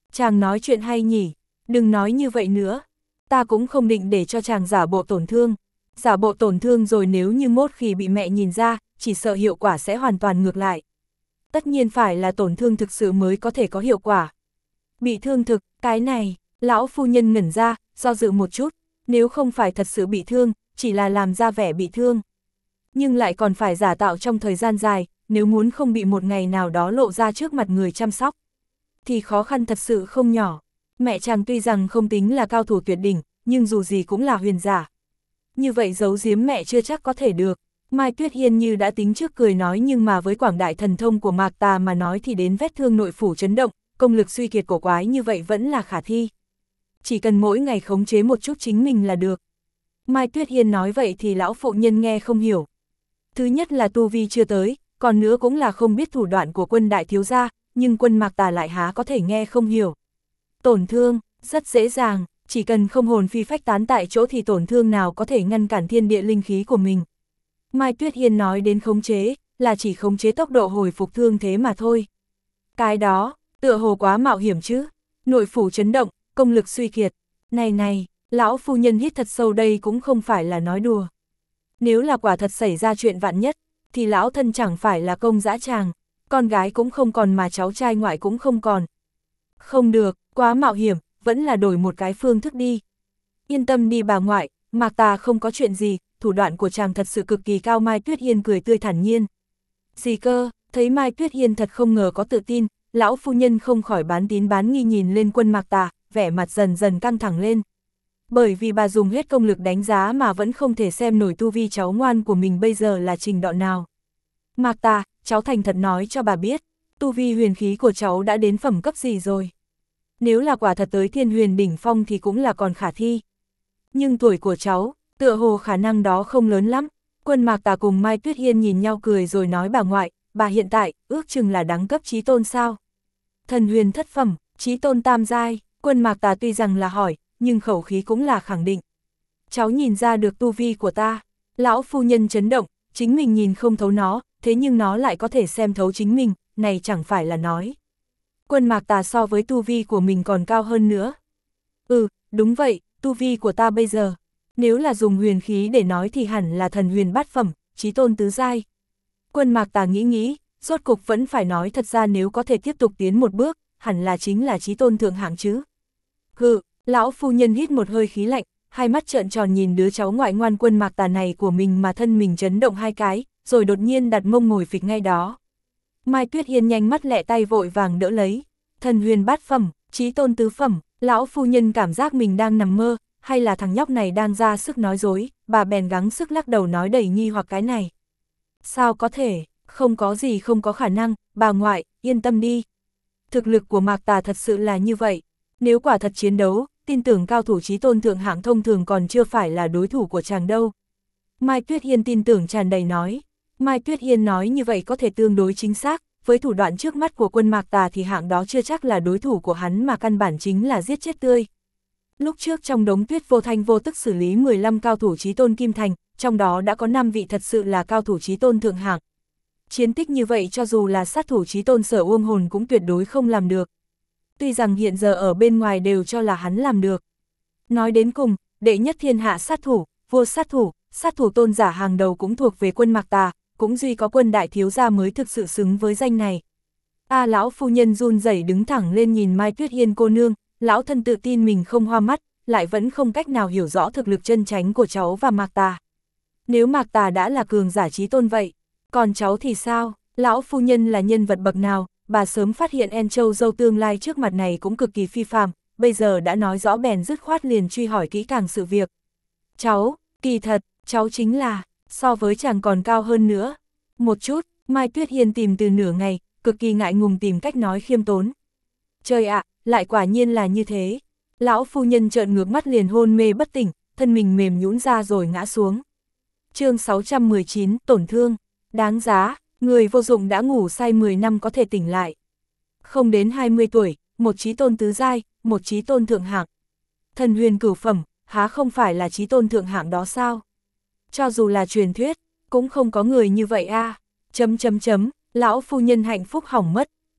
Chàng nói chuyện hay nhỉ, đừng nói như vậy nữa. Ta cũng không định để cho chàng giả bộ tổn thương. Giả bộ tổn thương rồi nếu như mốt khi bị mẹ nhìn ra, chỉ sợ hiệu quả sẽ hoàn toàn ngược lại. Tất nhiên phải là tổn thương thực sự mới có thể có hiệu quả. Bị thương thực, cái này, lão phu nhân ngẩn ra, do dự một chút, nếu không phải thật sự bị thương, chỉ là làm ra vẻ bị thương. Nhưng lại còn phải giả tạo trong thời gian dài, nếu muốn không bị một ngày nào đó lộ ra trước mặt người chăm sóc, thì khó khăn thật sự không nhỏ. Mẹ chàng tuy rằng không tính là cao thủ tuyệt đỉnh, nhưng dù gì cũng là huyền giả. Như vậy giấu giếm mẹ chưa chắc có thể được. Mai Tuyết Hiên như đã tính trước cười nói, nhưng mà với quảng đại thần thông của Mạc Tà mà nói thì đến vết thương nội phủ chấn động, công lực suy kiệt cổ quái như vậy vẫn là khả thi. Chỉ cần mỗi ngày khống chế một chút chính mình là được. Mai Tuyết Hiên nói vậy thì lão phụ nhân nghe không hiểu. Thứ nhất là tu vi chưa tới, còn nữa cũng là không biết thủ đoạn của Quân đại thiếu gia, nhưng Quân Mạc Tà lại há có thể nghe không hiểu. Tổn thương, rất dễ dàng, chỉ cần không hồn phi phách tán tại chỗ thì tổn thương nào có thể ngăn cản thiên địa linh khí của mình. Mai Tuyết Hiên nói đến khống chế, là chỉ khống chế tốc độ hồi phục thương thế mà thôi. Cái đó, tựa hồ quá mạo hiểm chứ. Nội phủ chấn động, công lực suy kiệt. Này, lão phu nhân hít thật sâu, đây cũng không phải là nói đùa. Nếu là quả thật xảy ra chuyện vạn nhất, thì lão thân chẳng phải là công dã tràng, con gái cũng không còn mà cháu trai ngoại cũng không còn. Không được, quá mạo hiểm, vẫn là đổi một cái phương thức đi. Yên tâm đi bà ngoại, Mạc Tà không có chuyện gì, thủ đoạn của chàng thật sự cực kỳ cao. Mai Tuyết Hiên cười tươi thản nhiên. Gì cơ, thấy Mai Tuyết Hiên thật không ngờ có tự tin, lão phu nhân không khỏi bán tín bán nghi nhìn lên Quân Mạc Tà, vẻ mặt dần dần căng thẳng lên. Bởi vì bà dùng hết công lực đánh giá mà vẫn không thể xem nổi tu vi cháu ngoan của mình bây giờ là trình độ nào. Mạc Tà, cháu thành thật nói cho bà biết, tu vi huyền khí của cháu đã đến phẩm cấp gì rồi? Nếu là quả thật tới thiên huyền đỉnh phong thì cũng là còn khả thi. Nhưng tuổi của cháu, tựa hồ khả năng đó không lớn lắm. Quân Mạc Tà cùng Mai Tuyết Hiên nhìn nhau cười rồi nói, bà ngoại, bà hiện tại, ước chừng là đẳng cấp chí tôn sao? Thần huyền thất phẩm, chí tôn tam giai. Quân Mạc Tà tuy rằng là hỏi, nhưng khẩu khí cũng là khẳng định. Cháu nhìn ra được tu vi của ta. Lão phu nhân chấn động, chính mình nhìn không thấu nó, thế nhưng nó lại có thể xem thấu chính mình, này chẳng phải là nói. Quân Mạc Tà so với tu vi của mình còn cao hơn nữa. Đúng vậy, tu vi của ta bây giờ, nếu là dùng huyền khí để nói thì hẳn là thần huyền bát phẩm, chí tôn tứ giai. Quân Mạc Tà nghĩ, rốt cục vẫn phải nói thật ra nếu có thể tiếp tục tiến một bước, hẳn là chính là chí tôn thượng hạng chứ. Lão phu nhân hít một hơi khí lạnh, hai mắt trợn tròn nhìn đứa cháu ngoại ngoan Quân Mạc Tà này của mình mà thân mình chấn động hai cái, rồi đột nhiên đặt mông ngồi phịch ngay đó. Mai Tuyết Hiên nhanh mắt lẹ tay vội vàng đỡ lấy. Thần huyền bát phẩm, chí tôn tứ phẩm, lão phu nhân cảm giác mình đang nằm mơ, hay là thằng nhóc này đang ra sức nói dối, bà bèn gắng sức lắc đầu nói đầy nghi hoặc cái này. Sao có thể, không có gì không có khả năng, bà ngoại, yên tâm đi. Thực lực của Mạc Tà thật sự là như vậy, nếu quả thật chiến đấu, tin tưởng cao thủ chí tôn thượng hạng thông thường còn chưa phải là đối thủ của chàng đâu. Mai Tuyết Hiên tin tưởng tràn đầy nói. Mai Tuyết Hiên nói như vậy có thể tương đối chính xác, với thủ đoạn trước mắt của Quân Mạc Tà thì hạng đó chưa chắc là đối thủ của hắn mà căn bản chính là giết chết tươi. Lúc trước trong đống tuyết vô thanh vô tức xử lý 15 cao thủ chí tôn kim thành, trong đó đã có 5 vị thật sự là cao thủ chí tôn thượng hạng. Chiến tích như vậy cho dù là sát thủ chí tôn Sở Uông Hồn cũng tuyệt đối không làm được. Tuy rằng hiện giờ ở bên ngoài đều cho là hắn làm được. Nói đến cùng, đệ nhất thiên hạ sát thủ, vua sát thủ tôn giả hàng đầu cũng thuộc về Quân Mạc Tà, cũng duy có Quân đại thiếu gia mới thực sự xứng với danh này. Lão phu nhân run rẩy đứng thẳng lên nhìn Mai Tuyết Hiên cô nương, lão thân tự tin mình không hoa mắt, lại vẫn không cách nào hiểu rõ thực lực chân chánh của cháu và Mạc Tà. Nếu Mạc Tà đã là cường giả chí tôn vậy, còn cháu thì sao? Lão phu nhân là nhân vật bậc nào? Bà sớm phát hiện En Châu dâu tương lai trước mặt này cũng cực kỳ phi phàm, bây giờ đã nói rõ bèn dứt khoát liền truy hỏi kỹ càng sự việc. Cháu, kỳ thật, cháu chính là, so với chàng còn cao hơn nữa. Một chút, Mai Tuyết Hiên tìm từ nửa ngày, cực kỳ ngại ngùng tìm cách nói khiêm tốn. Trời ạ, lại quả nhiên là như thế. Lão phu nhân trợn ngược mắt liền hôn mê bất tỉnh, thân mình mềm nhũn ra rồi ngã xuống. Chương 619, tổn thương, đáng giá. Người vô dụng đã ngủ say 10 năm có thể tỉnh lại. Không đến 20 tuổi, một chí tôn tứ giai, một chí tôn thượng hạng. Thần huyền cửu phẩm, há không phải là chí tôn thượng hạng đó sao? Cho dù là truyền thuyết, cũng không có người như vậy a. Lão phu nhân hạnh phúc hỏng mất,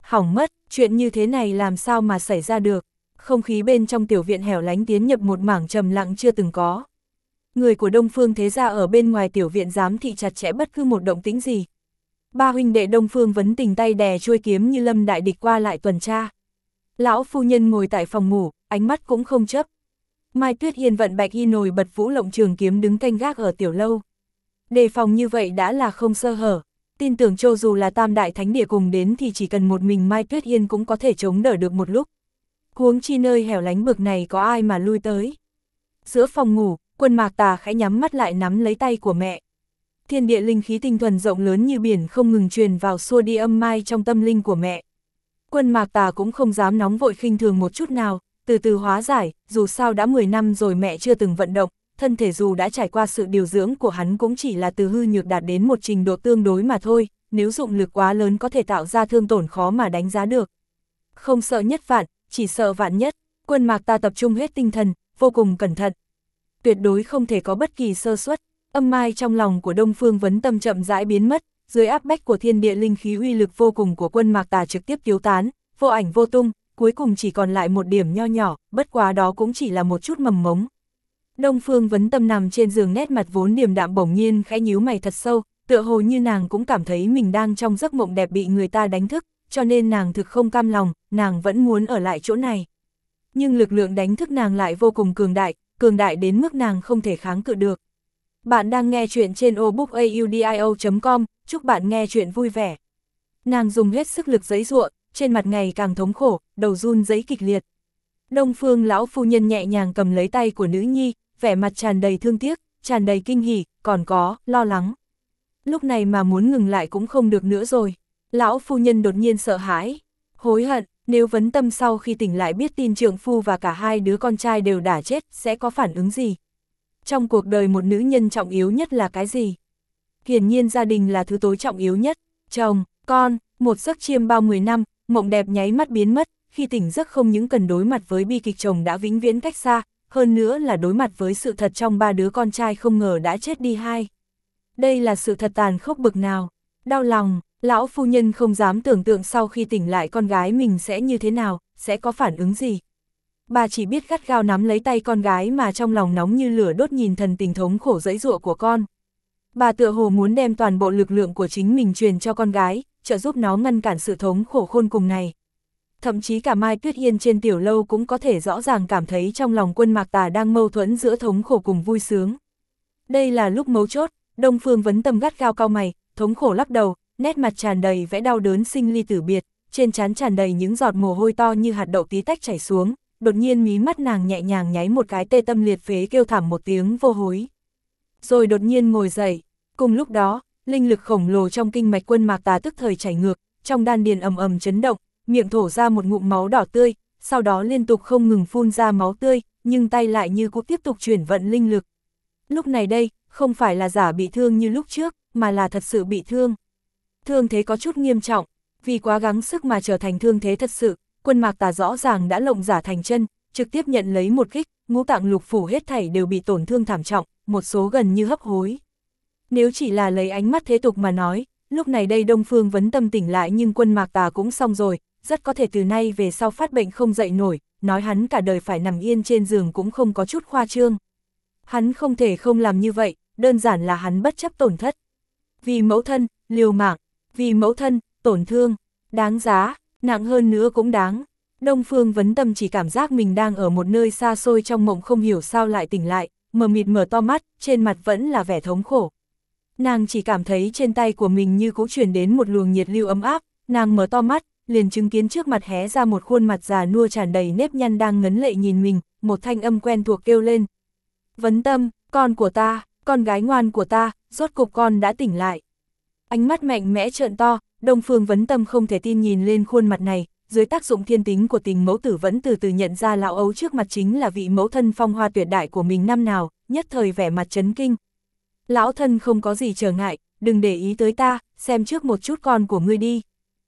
Hỏng mất, chuyện như thế này làm sao mà xảy ra được. Không khí bên trong tiểu viện hẻo lánh tiến nhập một mảng trầm lặng chưa từng có. Người của Đông Phương thế gia ở bên ngoài tiểu viện giám thị chặt chẽ bất cứ một động tĩnh gì. Ba huynh đệ Đông Phương Vấn Tình tay đè chuôi kiếm như lâm đại địch qua lại tuần tra. Lão phu nhân ngồi tại phòng ngủ, ánh mắt cũng không chớp. Mai Tuyết Hiên vận bạch y nổi bật vũ lộng trường kiếm đứng canh gác ở tiểu lâu. Đề phòng như vậy đã là không sơ hở. Tin tưởng cho dù là tam đại thánh địa cùng đến thì chỉ cần một mình Mai Tuyết Hiên cũng có thể chống đỡ được một lúc. Huống chi nơi hẻo lánh bực này có ai mà lui tới. Giữa phòng ngủ, Quân Mạc Tà khẽ nhắm mắt lại nắm lấy tay của mẹ. Thiên địa linh khí tinh thuần rộng lớn như biển không ngừng truyền vào xua đi âm mai trong tâm linh của mẹ. Quân Mạc Tà cũng không dám nóng vội khinh thường một chút nào, từ từ hóa giải, dù sao đã 10 năm rồi mẹ chưa từng vận động, thân thể dù đã trải qua sự điều dưỡng của hắn cũng chỉ là từ hư nhược đạt đến một trình độ tương đối mà thôi, nếu dụng lực quá lớn có thể tạo ra thương tổn khó mà đánh giá được. Không sợ nhất vạn, chỉ sợ vạn nhất, Quân Mạc Tà tập trung hết tinh thần, vô cùng cẩn thận. Tuyệt đối không thể có bất kỳ sơ suất. Âm mai trong lòng của Đông Phương Vấn Tâm chậm rãi biến mất, dưới áp bách của thiên địa linh khí uy lực vô cùng của Quân Mạc Tà trực tiếp tiêu tán, vô ảnh vô tung, cuối cùng chỉ còn lại một điểm nho nhỏ, bất quá đó cũng chỉ là một chút mầm mống. Đông Phương Vấn Tâm nằm trên giường, nét mặt vốn điềm đạm bỗng nhiên khẽ nhíu mày thật sâu, tựa hồ như nàng cũng cảm thấy mình đang trong giấc mộng đẹp bị người ta đánh thức, cho nên nàng thực không cam lòng, nàng vẫn muốn ở lại chỗ này. Nhưng lực lượng đánh thức nàng lại vô cùng cường đại đến mức nàng không thể kháng cự được. Bạn đang nghe chuyện trên obookaudio.com, chúc bạn nghe chuyện vui vẻ. Nàng dùng hết sức lực giãy giụa, trên mặt ngày càng thống khổ, đầu run rẩy kịch liệt. Đông Phương lão phu nhân nhẹ nhàng cầm lấy tay của nữ nhi, vẻ mặt tràn đầy thương tiếc, tràn đầy kinh hỉ, còn có lo lắng. Lúc này mà muốn ngừng lại cũng không được nữa rồi. Lão phu nhân đột nhiên sợ hãi, hối hận, nếu Vấn Tâm sau khi tỉnh lại biết tin trượng phu và cả hai đứa con trai đều đã chết, sẽ có phản ứng gì? Trong cuộc đời một nữ nhân trọng yếu nhất là cái gì? Hiển nhiên gia đình là thứ tối trọng yếu nhất. Chồng, con, một giấc chiêm bao 10 năm, mộng đẹp nháy mắt biến mất, khi tỉnh giấc không những cần đối mặt với bi kịch chồng đã vĩnh viễn cách xa, hơn nữa là đối mặt với sự thật trong ba đứa con trai không ngờ đã chết đi hai. Đây là sự thật tàn khốc bực nào. Đau lòng, lão phu nhân không dám tưởng tượng sau khi tỉnh lại con gái mình sẽ như thế nào, sẽ có phản ứng gì. Bà chỉ biết gắt gao nắm lấy tay con gái mà trong lòng nóng như lửa đốt nhìn thần tình thống khổ giãy giụa của con. Bà tựa hồ muốn đem toàn bộ lực lượng của chính mình truyền cho con gái, trợ giúp nó ngăn cản sự thống khổ khôn cùng này. Thậm chí cả Mai Tuyết Hiên trên tiểu lâu cũng có thể rõ ràng cảm thấy trong lòng Quân Mạc Tà đang mâu thuẫn giữa thống khổ cùng vui sướng. Đây là lúc mấu chốt, Đông Phương Vấn Tâm gắt gao cau mày, thống khổ lắc đầu, nét mặt tràn đầy vẻ đau đớn sinh ly tử biệt, trên trán tràn đầy những giọt mồ hôi to như hạt đậu tí tách chảy xuống. Đột nhiên mí mắt nàng nhẹ nhàng nháy một cái, tê tâm liệt phế kêu thảm một tiếng vô hối. Rồi đột nhiên ngồi dậy, cùng lúc đó, linh lực khổng lồ trong kinh mạch Quân Mạc Tà tức thời chảy ngược, trong đan điền ầm ầm chấn động, miệng thổ ra một ngụm máu đỏ tươi, sau đó liên tục không ngừng phun ra máu tươi, nhưng tay lại như cũng tiếp tục chuyển vận linh lực. Lúc này đây, không phải là giả bị thương như lúc trước, mà là thật sự bị thương. Thương thế có chút nghiêm trọng, vì quá gắng sức mà trở thành thương thế thật sự. Quân Mạc Tà rõ ràng đã lộng giả thành chân, trực tiếp nhận lấy một kích, ngũ tạng lục phủ hết thảy đều bị tổn thương thảm trọng, một số gần như hấp hối. Nếu chỉ là lấy ánh mắt thế tục mà nói, lúc này đây Đông Phương Vấn Tâm tỉnh lại nhưng Quân Mạc Tà cũng xong rồi, rất có thể từ nay về sau phát bệnh không dậy nổi, nói hắn cả đời phải nằm yên trên giường cũng không có chút khoa trương. Hắn không thể không làm như vậy, đơn giản là hắn bất chấp tổn thất. Vì mẫu thân, liều mạng, vì mẫu thân, tổn thương, đáng giá. Nặng hơn nữa cũng đáng. Đông Phương Vấn Tâm chỉ cảm giác mình đang ở một nơi xa xôi trong mộng, không hiểu sao lại tỉnh lại, mờ mịt mở to mắt, trên mặt vẫn là vẻ thống khổ. Nàng chỉ cảm thấy trên tay của mình như cũng truyền đến một luồng nhiệt lưu ấm áp, nàng mở to mắt, liền chứng kiến trước mặt hé ra một khuôn mặt già nua tràn đầy nếp nhăn đang ngấn lệ nhìn mình, một thanh âm quen thuộc kêu lên. Vấn Tâm, con của ta, con gái ngoan của ta, rốt cục con đã tỉnh lại. Ánh mắt mạnh mẽ trợn to, Đông Phương Vấn Tâm không thể tin nhìn lên khuôn mặt này, dưới tác dụng thiên tính của tình mẫu tử vẫn từ từ nhận ra lão ấu trước mặt chính là vị mẫu thân phong hoa tuyệt đại của mình năm nào, nhất thời vẻ mặt chấn kinh. Lão thân không có gì trở ngại, đừng để ý tới ta, xem trước một chút con của ngươi đi.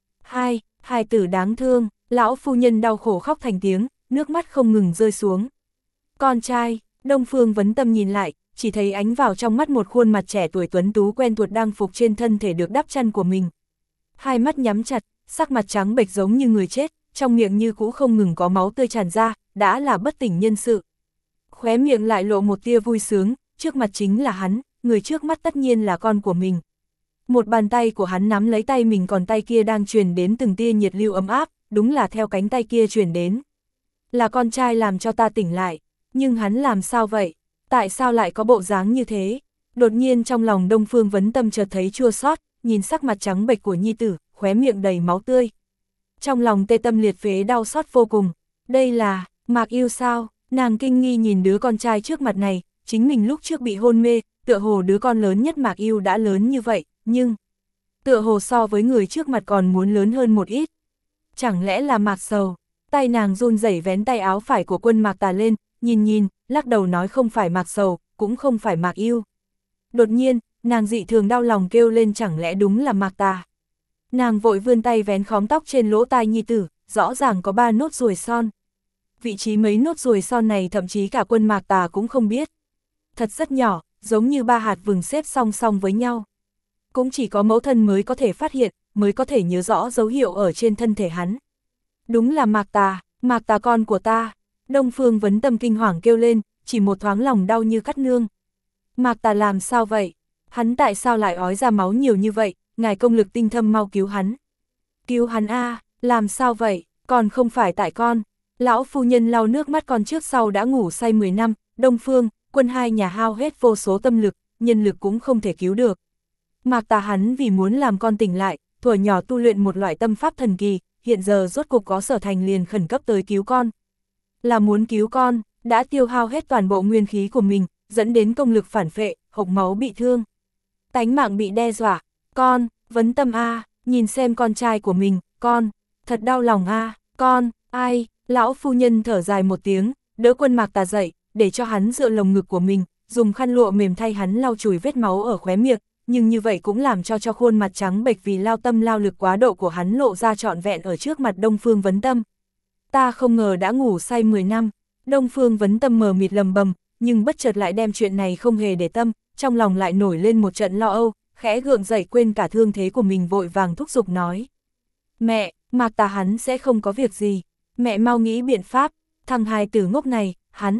Hai tử đáng thương, lão phu nhân đau khổ khóc thành tiếng, nước mắt không ngừng rơi xuống. Con trai, Đông Phương Vấn Tâm nhìn lại, chỉ thấy ánh vào trong mắt một khuôn mặt trẻ tuổi tuấn tú quen thuộc đang phục trên thân thể được đắp chăn của mình. Hai mắt nhắm chặt, sắc mặt trắng bệch giống như người chết, trong miệng như cũ không ngừng có máu tươi tràn ra, đã là bất tỉnh nhân sự. Khóe miệng lại lộ một tia vui sướng, trước mặt chính là hắn, người trước mắt tất nhiên là con của mình. Một bàn tay của hắn nắm lấy tay mình, còn tay kia đang truyền đến từng tia nhiệt lưu ấm áp, đúng là theo cánh tay kia truyền đến. Là con trai làm cho ta tỉnh lại, nhưng hắn làm sao vậy? Tại sao lại có bộ dáng như thế? Đột nhiên trong lòng Đông Phương Vấn Tâm chợt thấy chua xót, nhìn sắc mặt trắng bệch của nhi tử, khóe miệng đầy máu tươi. Trong lòng tê tâm liệt phế đau xót vô cùng. Đây là Mạc Yêu sao? Nàng kinh nghi nhìn đứa con trai trước mặt này, chính mình lúc trước bị hôn mê, tựa hồ đứa con lớn nhất Mạc Yêu đã lớn như vậy, nhưng tựa hồ so với người trước mặt còn muốn lớn hơn một ít. Chẳng lẽ là Mạc Sầu? Tay nàng run rẩy vén tay áo phải của Quân Mạc Tà lên, nhìn, lắc đầu nói không phải Mạc Sầu, cũng không phải Mạc Yêu. Đột nhiên, nàng dị thường đau lòng kêu lên, chẳng lẽ đúng là Mạc Tà. Nàng vội vươn tay vén khóm tóc trên lỗ tai nhi tử, rõ ràng có 3 nốt ruồi son. Vị trí mấy nốt ruồi son này thậm chí cả Quân Mạc Tà cũng không biết. Thật rất nhỏ, giống như 3 hạt vừng xếp song song với nhau. Cũng chỉ có mẫu thân mới có thể phát hiện, mới có thể nhớ rõ dấu hiệu ở trên thân thể hắn. Đúng là Mạc Tà con của ta. Đông Phương Vấn Tâm kinh hoàng kêu lên, chỉ một thoáng lòng đau như cắt nương. Mạc Tà làm sao vậy? Hắn tại sao lại ói ra máu nhiều như vậy? Ngài công lực tinh thâm mau cứu hắn. Cứu hắn a, làm sao vậy? Còn không phải tại con. Lão phu nhân lau nước mắt, con trước sau đã ngủ say 10 năm, Đông Phương, Quân hai nhà hao hết vô số tâm lực, nhân lực cũng không thể cứu được. Mạc Tà hắn vì muốn làm con tỉnh lại, thuở nhỏ tu luyện một loại tâm pháp thần kỳ, hiện giờ rốt cục có sở thành liền khẩn cấp tới cứu con. Là muốn cứu con, đã tiêu hao hết toàn bộ nguyên khí của mình, dẫn đến công lực phản phệ, hộc máu bị thương. Tánh mạng bị đe dọa, con, Vấn Tâm a, nhìn xem con trai của mình, con, thật đau lòng a, con, ai, lão phu nhân thở dài một tiếng, đỡ Quân Mạc Tà dậy, để cho hắn dựa lồng ngực của mình, dùng khăn lụa mềm thay hắn lau chùi vết máu ở khóe miệng, nhưng như vậy cũng làm cho khuôn mặt trắng bệch vì lao tâm lao lực quá độ của hắn lộ ra trọn vẹn ở trước mặt Đông Phương Vấn Tâm. Ta không ngờ đã ngủ say 10 năm, Đông Phương Vấn Tâm mờ mịt lầm bầm, nhưng bất chợt lại đem chuyện này không hề để tâm, trong lòng lại nổi lên một trận lo âu, khẽ gượng dậy quên cả thương thế của mình vội vàng thúc giục nói. Mẹ, Mạc Tà hắn sẽ không có việc gì, mẹ mau nghĩ biện pháp, thằng hài tử ngốc này,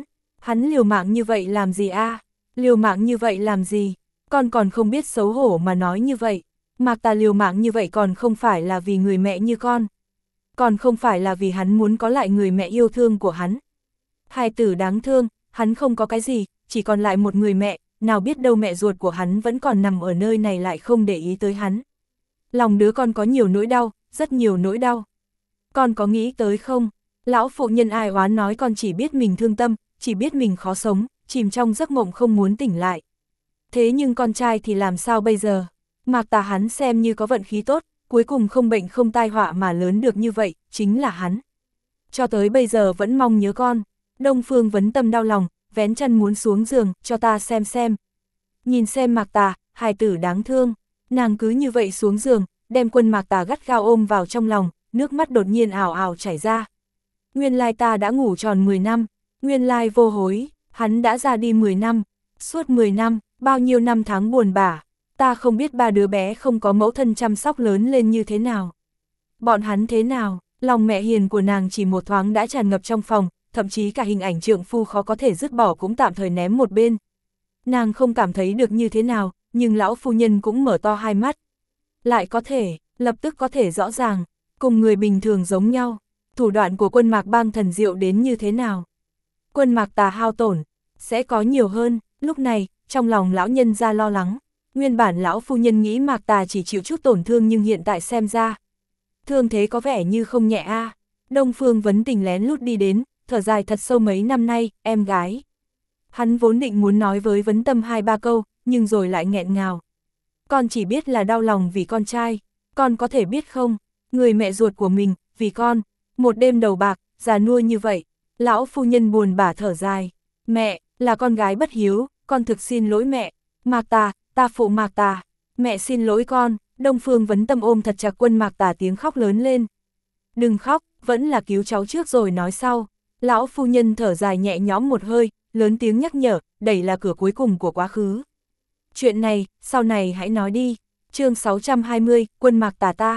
hắn liều mạng như vậy làm gì a? Liều mạng như vậy làm gì? Con còn không biết xấu hổ mà nói như vậy. Mạc Tà liều mạng như vậy còn không phải là vì người mẹ như con. Còn không phải là vì hắn muốn có lại người mẹ yêu thương của hắn. Hài tử đáng thương, hắn không có cái gì, chỉ còn lại một người mẹ, nào biết đâu mẹ ruột của hắn vẫn còn nằm ở nơi này lại không để ý tới hắn. Lòng đứa con có nhiều nỗi đau, rất nhiều nỗi đau. Con có nghĩ tới không? Lão phụ nhân ai oán nói con chỉ biết mình thương tâm, chỉ biết mình khó sống, chìm trong giấc mộng không muốn tỉnh lại. Thế nhưng con trai thì làm sao bây giờ? Mạc Tà hắn xem như có vận khí tốt, cuối cùng không bệnh không tai họa mà lớn được như vậy, chính là hắn. Cho tới bây giờ vẫn mong nhớ con. Đông Phương Vấn Tâm đau lòng, vén chân muốn xuống giường, cho ta xem. Nhìn xem Mạc Tà, hài tử đáng thương. Nàng cứ như vậy xuống giường, đem Quân Mạc Tà gắt gao ôm vào trong lòng, nước mắt đột nhiên ảo ảo chảy ra. Nguyên lai ta đã ngủ tròn 10 năm, nguyên lai vô hối, hắn đã ra đi 10 năm, suốt 10 năm, bao nhiêu năm tháng buồn bã, ta không biết 3 đứa bé không có mẫu thân chăm sóc lớn lên như thế nào. Bọn hắn thế nào, lòng mẹ hiền của nàng chỉ một thoáng đã tràn ngập trong phòng, thậm chí cả hình ảnh trượng phu khó có thể dứt bỏ cũng tạm thời ném một bên. Nàng không cảm thấy được như thế nào, nhưng lão phu nhân cũng mở to hai mắt. Lại có thể, lập tức có thể rõ ràng, cùng người bình thường giống nhau, thủ đoạn của Quân Mạc Bang thần diệu đến như thế nào. Quân Mạc Tà hao tổn, sẽ có nhiều hơn, lúc này, trong lòng lão nhân ra lo lắng. Nguyên bản lão phu nhân nghĩ Mạc Tà chỉ chịu chút tổn thương nhưng hiện tại xem ra. Thương thế có vẻ như không nhẹ a. Đông Phương Vấn Tình lén lút đi đến, thở dài thật sâu mấy năm nay, em gái. Hắn vốn định muốn nói với Vấn Tâm 2-3 câu, nhưng rồi lại nghẹn ngào. Con chỉ biết là đau lòng vì con trai, con có thể biết không, người mẹ ruột của mình, vì con, một đêm đầu bạc, già nua như vậy. Lão phu nhân buồn bã thở dài, mẹ, là con gái bất hiếu, con thực xin lỗi mẹ. Mạc Tà, ta phụ Mạc Tà, mẹ xin lỗi con. Đông Phương Vấn Tâm ôm thật chặt Quân Mạc Tà tiếng khóc lớn lên. Đừng khóc, vẫn là cứu cháu trước rồi nói sau. Lão phu nhân thở dài nhẹ nhõm một hơi, lớn tiếng nhắc nhở, đẩy là cửa cuối cùng của quá khứ. Chuyện này, sau này hãy nói đi. Chương 620, Quân Mạc Tà ta.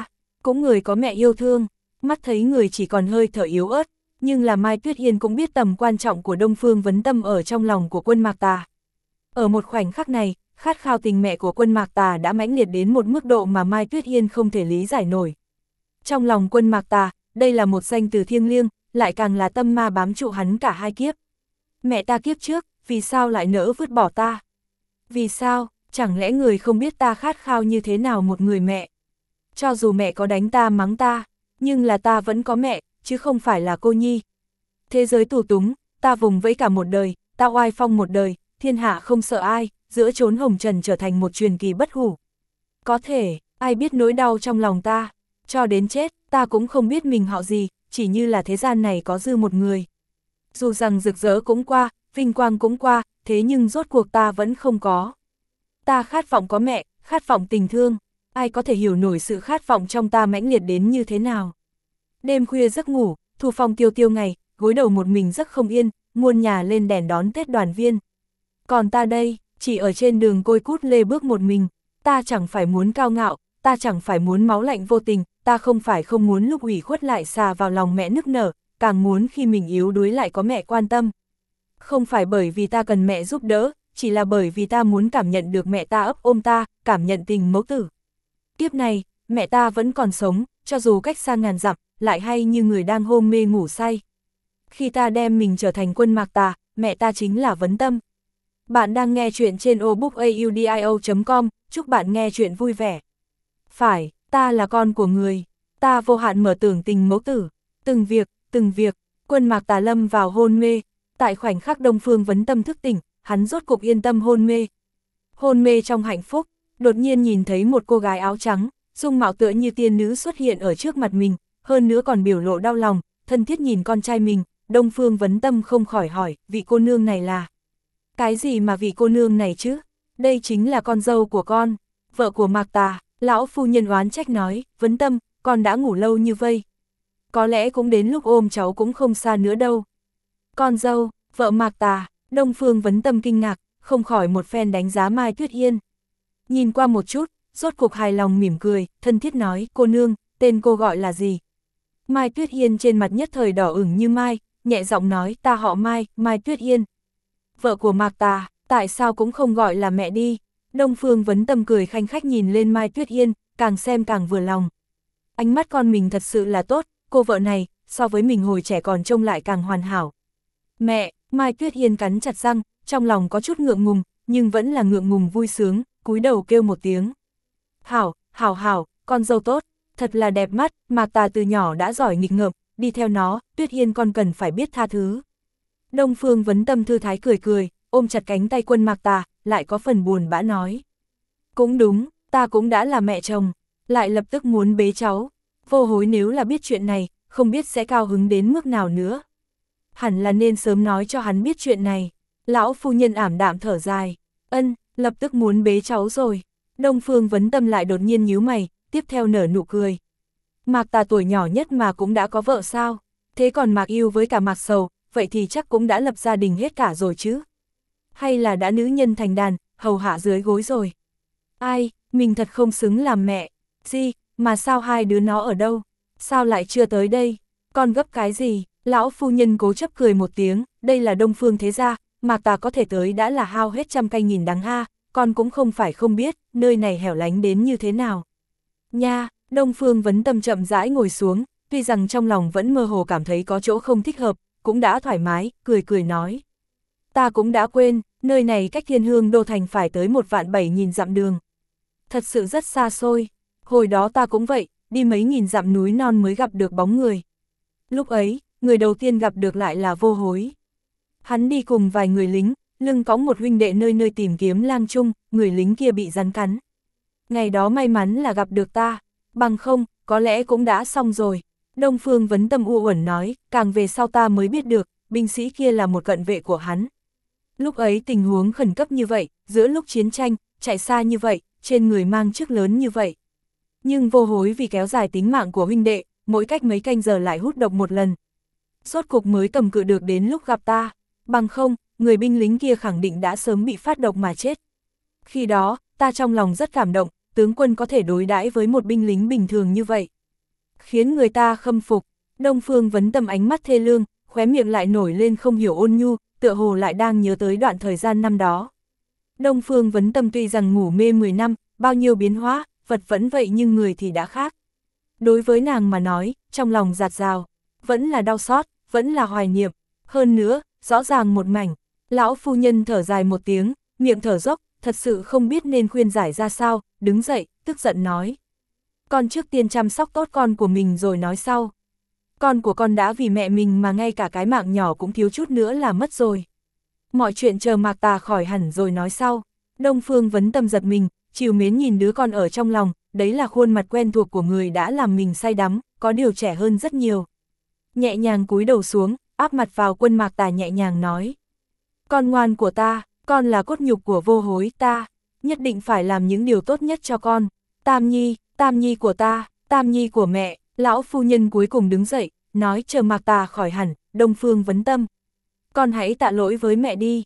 cũng người có mẹ yêu thương, mắt thấy người chỉ còn hơi thở yếu ớt, nhưng là Mai Tuyết Hiên cũng biết tầm quan trọng của Đông Phương Vấn Tâm ở trong lòng của Quân Mạc Tà. Ở một khoảnh khắc này, khát khao tình mẹ của Quân Mạc Tà đã mãnh liệt đến một mức độ mà Mai Tuyết Hiên không thể lý giải nổi. Trong lòng Quân Mạc Tà, đây là một danh từ thiêng liêng, lại càng là tâm ma bám trụ hắn cả hai kiếp. Mẹ ta kiếp trước, vì sao lại nỡ vứt bỏ ta? Vì sao, chẳng lẽ người không biết ta khát khao như thế nào một người mẹ? Cho dù mẹ có đánh ta mắng ta, nhưng là ta vẫn có mẹ, chứ không phải là cô nhi. Thế giới tù túng, ta vùng vẫy cả một đời, ta oai phong một đời, thiên hạ không sợ ai, giữa chốn hồng trần trở thành một truyền kỳ bất hủ. Có thể, ai biết nỗi đau trong lòng ta, cho đến chết, ta cũng không biết mình họ gì, chỉ như là thế gian này có dư một người. Dù rằng rực rỡ cũng qua, vinh quang cũng qua, thế nhưng rốt cuộc ta vẫn không có. Ta khát vọng có mẹ, khát vọng tình thương, ai có thể hiểu nổi sự khát vọng trong ta mãnh liệt đến như thế nào. Đêm khuya giấc ngủ, thu phong tiêu tiêu ngày, gối đầu một mình giấc không yên, muôn nhà lên đèn đón Tết đoàn viên. Còn ta đây, chỉ ở trên đường côi cút lê bước một mình, ta chẳng phải muốn cao ngạo, ta chẳng phải muốn máu lạnh vô tình, ta không phải không muốn lúc ủy khuất lại xà vào lòng mẹ nức nở, càng muốn khi mình yếu đuối lại có mẹ quan tâm. Không phải bởi vì ta cần mẹ giúp đỡ, chỉ là bởi vì ta muốn cảm nhận được mẹ ta ấp ôm ta, cảm nhận tình mẫu tử. Kiếp này, mẹ ta vẫn còn sống, cho dù cách xa ngàn dặm, lại hay như người đang hôn mê ngủ say. Khi ta đem mình trở thành Quân Mạc Tà, mẹ ta chính là Vấn Tâm. Bạn đang nghe chuyện trên obookaudio.com, chúc bạn nghe chuyện vui vẻ. Phải, ta là con của người, ta vô hạn mở tưởng tình mẫu tử, từng việc, Quân Mạc Tà lâm vào hôn mê, tại khoảnh khắc Đông Phương Vấn Tâm thức tỉnh, hắn rốt cục yên tâm hôn mê. Hôn mê trong hạnh phúc, đột nhiên nhìn thấy một cô gái áo trắng, dung mạo tựa như tiên nữ xuất hiện ở trước mặt mình, hơn nữa còn biểu lộ đau lòng, thân thiết nhìn con trai mình, Đông Phương Vấn Tâm không khỏi hỏi, vị cô nương này là... Cái gì mà vị cô nương này chứ? Đây chính là con dâu của con, vợ của Mạc Tà. Lão phu nhân oán trách nói, Vấn Tâm, con đã ngủ lâu như vây. Có lẽ cũng đến lúc ôm cháu cũng không xa nữa đâu. Con dâu, vợ Mạc Tà, Đông Phương Vấn Tâm kinh ngạc, không khỏi một phen đánh giá Mai Tuyết Hiên. Nhìn qua một chút, rốt cuộc hài lòng mỉm cười, thân thiết nói, cô nương, tên cô gọi là gì? Mai Tuyết Hiên trên mặt nhất thời đỏ ửng như mai, nhẹ giọng nói, ta họ Mai, Mai Tuyết Hiên. Vợ của Mạc Tà, tại sao cũng không gọi là mẹ đi? Đông Phương Vấn Tâm cười khanh khách nhìn lên Mai Tuyết Hiên, càng xem càng vừa lòng. Ánh mắt con mình thật sự là tốt, cô vợ này, so với mình hồi trẻ còn trông lại càng hoàn hảo. Mẹ, Mai Tuyết Hiên cắn chặt răng, trong lòng có chút ngượng ngùng, nhưng vẫn là ngượng ngùng vui sướng, cúi đầu kêu một tiếng. Hảo, con dâu tốt, thật là đẹp mắt, Mạc Tà từ nhỏ đã giỏi nghịch ngợm, đi theo nó, Tuyết Hiên con cần phải biết tha thứ. Đông Phương Vấn Tâm thư thái cười, ôm chặt cánh tay Quân Mạc Tà, lại có phần buồn bã nói. Cũng đúng, ta cũng đã là mẹ chồng, lại lập tức muốn bế cháu. Vô Hối nếu là biết chuyện này, không biết sẽ cao hứng đến mức nào nữa. Hẳn là nên sớm nói cho hắn biết chuyện này. Lão phu nhân ảm đạm thở dài. Lập tức muốn bế cháu rồi. Đông Phương Vấn Tâm lại đột nhiên nhíu mày, tiếp theo nở nụ cười. Mạc Tà tuổi nhỏ nhất mà cũng đã có vợ sao? Thế còn Mạc Yêu với cả Mạc Sầu, vậy thì chắc cũng đã lập gia đình hết cả rồi chứ? Hay là đã nữ nhân thành đàn, hầu hạ dưới gối rồi? Ai, mình thật không xứng làm mẹ. Gì, mà sao hai đứa nó ở đâu? Sao lại chưa tới đây? Con gấp cái gì? Lão phu nhân cố chấp cười một tiếng, đây là Đông Phương thế gia, Mạc Tà có thể tới đã là hao hết trăm cay nghìn đắng ha, con cũng không phải không biết, nơi này hẻo lánh đến như thế nào. Nha, Đông Phương Vấn Tâm chậm rãi ngồi xuống, tuy rằng trong lòng vẫn mơ hồ cảm thấy có chỗ không thích hợp, cũng đã thoải mái, cười nói. Ta cũng đã quên, nơi này cách Thiên Hương Đô Thành phải tới 1.700.000 dặm đường. Thật sự rất xa xôi, hồi đó ta cũng vậy, đi mấy nghìn dặm núi non mới gặp được bóng người. Lúc ấy, người đầu tiên gặp được lại là Vô Hối. Hắn đi cùng vài người lính, lưng cõng một huynh đệ nơi nơi tìm kiếm lang chung, người lính kia bị rắn cắn. Ngày đó may mắn là gặp được ta, bằng không, có lẽ cũng đã xong rồi. Đông Phương Vấn Tâm u uẩn nói, càng về sau ta mới biết được, binh sĩ kia là một cận vệ của hắn. Lúc ấy tình huống khẩn cấp như vậy, giữa lúc chiến tranh, chạy xa như vậy, trên người mang chức lớn như vậy. Nhưng Vô Hối vì kéo dài tính mạng của huynh đệ, mỗi cách mấy canh giờ lại hút độc một lần. Rốt cục mới cầm cự được đến lúc gặp ta, bằng không, người binh lính kia khẳng định đã sớm bị phát độc mà chết. Khi đó, ta trong lòng rất cảm động, tướng quân có thể đối đãi với một binh lính bình thường như vậy. khiến người ta khâm phục. Đông Phương Vấn Tâm ánh mắt thê lương, khóe miệng lại nổi lên không hiểu ôn nhu, tựa hồ lại đang nhớ tới đoạn thời gian năm đó. Đông Phương Vấn Tâm tuy rằng ngủ mê 10 năm, bao nhiêu biến hóa, vật vẫn vậy nhưng người thì đã khác. Đối với nàng mà nói, trong lòng dạt dào, vẫn là đau xót, vẫn là hoài niệm, hơn nữa, rõ ràng một mảnh. Lão phu nhân thở dài một tiếng, miệng thở dốc, thật sự không biết nên khuyên giải ra sao, đứng dậy, tức giận nói. Con trước tiên chăm sóc tốt con của mình rồi nói sau. Con của con đã vì mẹ mình mà ngay cả cái mạng nhỏ cũng thiếu chút nữa là mất rồi. Mọi chuyện chờ Mạc Tà khỏi hẳn rồi nói sau. Đông Phương Vấn Tâm giật mình, trìu mến nhìn đứa con ở trong lòng, đấy là khuôn mặt quen thuộc của người đã làm mình say đắm, có điều trẻ hơn rất nhiều. Nhẹ nhàng cúi đầu xuống, áp mặt vào Quân Mạc Tà nhẹ nhàng nói. Con ngoan của ta, con là cốt nhục của vô hối ta, nhất định phải làm những điều tốt nhất cho con. Tam nhi của ta, tam nhi của mẹ. Lão phu nhân cuối cùng đứng dậy, nói chờ Mạc Tà khỏi hẳn, Đông Phương Vấn Tâm. Con hãy tạ lỗi với mẹ đi,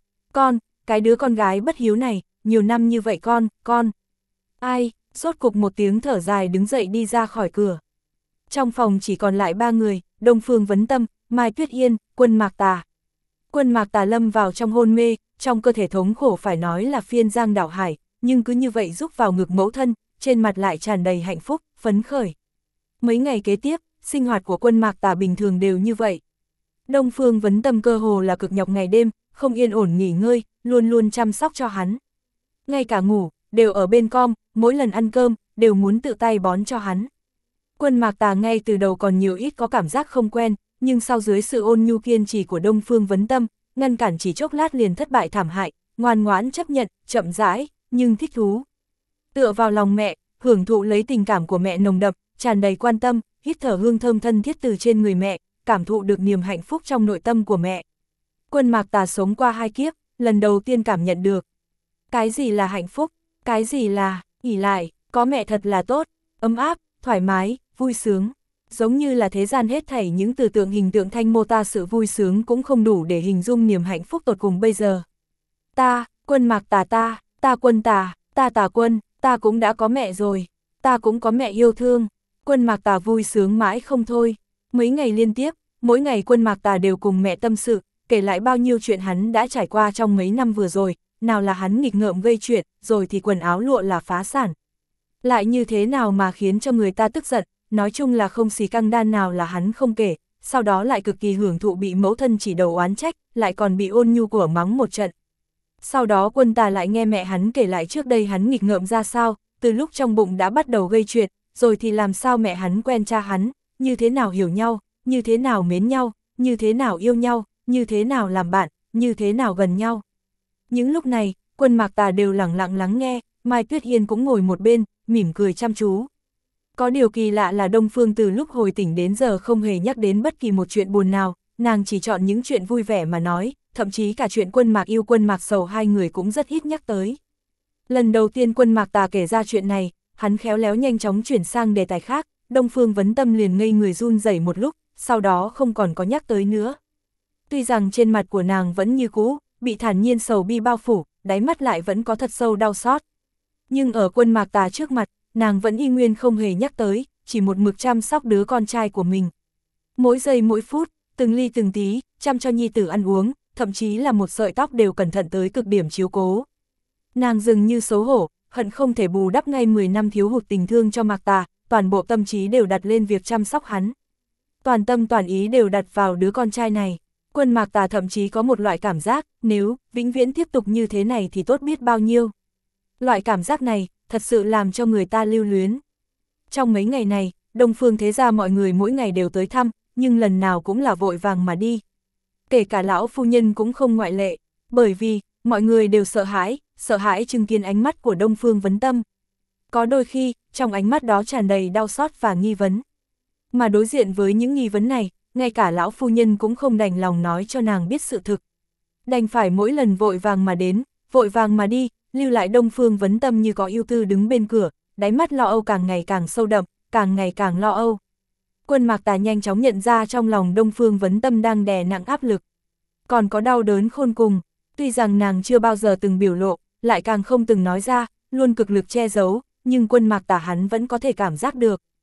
cái đứa con gái bất hiếu này, nhiều năm như vậy con. Ai, rốt cục một tiếng thở dài đứng dậy đi ra khỏi cửa. Trong phòng chỉ còn lại 3 người, Đông Phương Vấn Tâm, Mai Tuyết Yên, Quân Mạc Tà. Quân Mạc Tà lâm vào trong hôn mê, trong cơ thể thống khổ phải nói là phiên giang đảo hải, nhưng cứ như vậy rúc vào ngực mẫu thân, trên mặt lại tràn đầy hạnh phúc, phấn khởi. Mấy ngày kế tiếp, sinh hoạt của Quân Mạc Tà bình thường đều như vậy. Đông Phương Vấn Tâm cơ hồ là cực nhọc ngày đêm, không yên ổn nghỉ ngơi, luôn luôn chăm sóc cho hắn. Ngay cả ngủ, đều ở bên com, mỗi lần ăn cơm, đều muốn tự tay bón cho hắn. Quân Mạc Tà ngay từ đầu còn nhiều ít có cảm giác không quen, nhưng sau dưới sự ôn nhu kiên trì của Đông Phương Vấn Tâm, ngăn cản chỉ chốc lát liền thất bại thảm hại, ngoan ngoãn chấp nhận, chậm rãi, nhưng thích thú. Tựa vào lòng mẹ, hưởng thụ lấy tình cảm của mẹ nồng đậm, tràn đầy quan tâm, hít thở hương thơm thân thiết từ trên người mẹ, cảm thụ được niềm hạnh phúc trong nội tâm của mẹ. Quân Mạc Tà sống qua 2 kiếp, lần đầu tiên cảm nhận được. Cái gì là hạnh phúc, cái gì là ỷ lại, có mẹ thật là tốt, ấm áp, thoải mái, vui sướng. Giống như là thế gian hết thảy những từ tượng hình tượng thanh mô tả sự vui sướng cũng không đủ để hình dung niềm hạnh phúc tột cùng bây giờ. Ta, Quân Mạc Tà ta Quân Tà, ta Tà Quân, ta cũng đã có mẹ rồi, ta cũng có mẹ yêu thương. Quân Mạc Tà vui sướng mãi không thôi. Mấy ngày liên tiếp, mỗi ngày Quân Mạc Tà đều cùng mẹ tâm sự, kể lại bao nhiêu chuyện hắn đã trải qua trong mấy năm vừa rồi, nào là hắn nghịch ngợm gây chuyện, rồi thì quần áo lụa là phá sản. Lại như thế nào mà khiến cho người ta tức giận, nói chung là không xì căng đan nào là hắn không kể, sau đó lại cực kỳ hưởng thụ bị mẫu thân chỉ đầu oán trách, lại còn bị ôn nhu của mắng một trận. Sau đó Quân Tà lại nghe mẹ hắn kể lại trước đây hắn nghịch ngợm ra sao, từ lúc trong bụng đã bắt đầu gây chuyện, rồi thì làm sao mẹ hắn quen cha hắn, như thế nào hiểu nhau, như thế nào mến nhau, như thế nào yêu nhau, như thế nào làm bạn, như thế nào gần nhau. Những lúc này, Quân Mạc Tà đều lặng lặng lắng nghe, Mai Tuyết Yên cũng ngồi một bên, mỉm cười chăm chú. Có điều kỳ lạ là Đông Phương từ lúc hồi tỉnh đến giờ không hề nhắc đến bất kỳ một chuyện buồn nào, nàng chỉ chọn những chuyện vui vẻ mà nói, thậm chí cả chuyện Quân Mạc yêu Quân Mạc sầu hai người cũng rất ít nhắc tới. Lần đầu tiên Quân Mạc Tà kể ra chuyện này, hắn khéo léo nhanh chóng chuyển sang đề tài khác, Đông Phương Vấn Tâm liền ngây người run rẩy một lúc, sau đó không còn có nhắc tới nữa. Tuy rằng trên mặt của nàng vẫn như cũ, bị thản nhiên sầu bi bao phủ, đáy mắt lại vẫn có thật sâu đau xót. Nhưng ở Quân Mạc Tà trước mặt, nàng vẫn y nguyên không hề nhắc tới, chỉ một mực chăm sóc đứa con trai của mình. Mỗi giây mỗi phút, từng ly từng tí, chăm cho nhi tử ăn uống, thậm chí là một sợi tóc đều cẩn thận tới cực điểm chiếu cố. Nàng dường như xấu hổ, hận không thể bù đắp ngay 10 năm thiếu hụt tình thương cho Mạc Tà, toàn bộ tâm trí đều đặt lên việc chăm sóc hắn. Toàn tâm toàn ý đều đặt vào đứa con trai này. Quân Mạc Tà thậm chí có một loại cảm giác, nếu vĩnh viễn tiếp tục như thế này thì tốt biết bao nhiêu. Loại cảm giác này, thật sự làm cho người ta lưu luyến. Trong mấy ngày này, Đông Phương thế gia mọi người mỗi ngày đều tới thăm, nhưng lần nào cũng là vội vàng mà đi. Kể cả lão phu nhân cũng không ngoại lệ, bởi vì, mọi người đều sợ hãi chứng kiến ánh mắt của Đông Phương Vấn Tâm. Có đôi khi, trong ánh mắt đó tràn đầy đau xót và nghi vấn. Mà đối diện với những nghi vấn này, ngay cả lão phu nhân cũng không đành lòng nói cho nàng biết sự thực. Đành phải mỗi lần vội vàng mà đến, vội vàng mà đi, lưu lại Đông Phương Vấn Tâm như có ưu tư đứng bên cửa, đáy mắt lo âu càng ngày càng sâu đậm, càng ngày càng lo âu. Quân Mạc Tà nhanh chóng nhận ra trong lòng Đông Phương Vấn Tâm đang đè nặng áp lực. Còn có đau đớn khôn cùng, tuy rằng nàng chưa bao giờ từng biểu lộ, lại càng không từng nói ra, luôn cực lực che giấu, nhưng Quân Mạc Tà hắn vẫn có thể cảm giác được.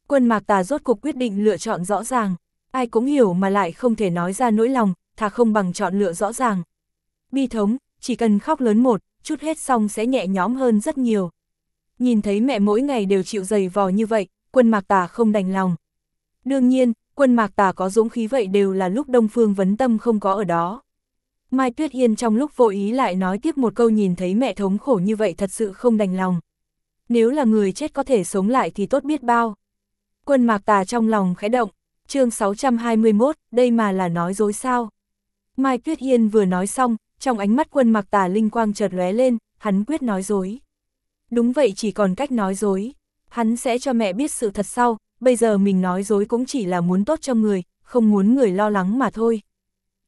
Quân Mạc Tà rốt cuộc quyết định lựa chọn rõ ràng, ai cũng hiểu mà lại không thể nói ra nỗi lòng, thà không bằng chọn lựa rõ ràng. Bi thống, chỉ cần khóc lớn một chút hết xong sẽ nhẹ nhõm hơn rất nhiều. Nhìn thấy mẹ mỗi ngày đều chịu giày vò như vậy, Quân Mạc Tà không đành lòng. Đương nhiên, Quân Mạc Tà có dũng khí vậy đều là lúc Đông Phương Vấn Tâm không có ở đó. Mai Tuyết Yên trong lúc vô ý lại nói tiếp một câu, nhìn thấy mẹ thống khổ như vậy thật sự không đành lòng. Nếu là người chết có thể sống lại thì tốt biết bao. Quân Mạc Tà trong lòng khẽ động, chương 621, đây mà là nói dối sao? Mai Tuyết Yên vừa nói xong, trong ánh mắt Quân Mạc Tà linh quang chợt lóe lên, hắn quyết nói dối. Đúng vậy, chỉ còn cách nói dối. Hắn sẽ cho mẹ biết sự thật sau, bây giờ mình nói dối cũng chỉ là muốn tốt cho người, không muốn người lo lắng mà thôi.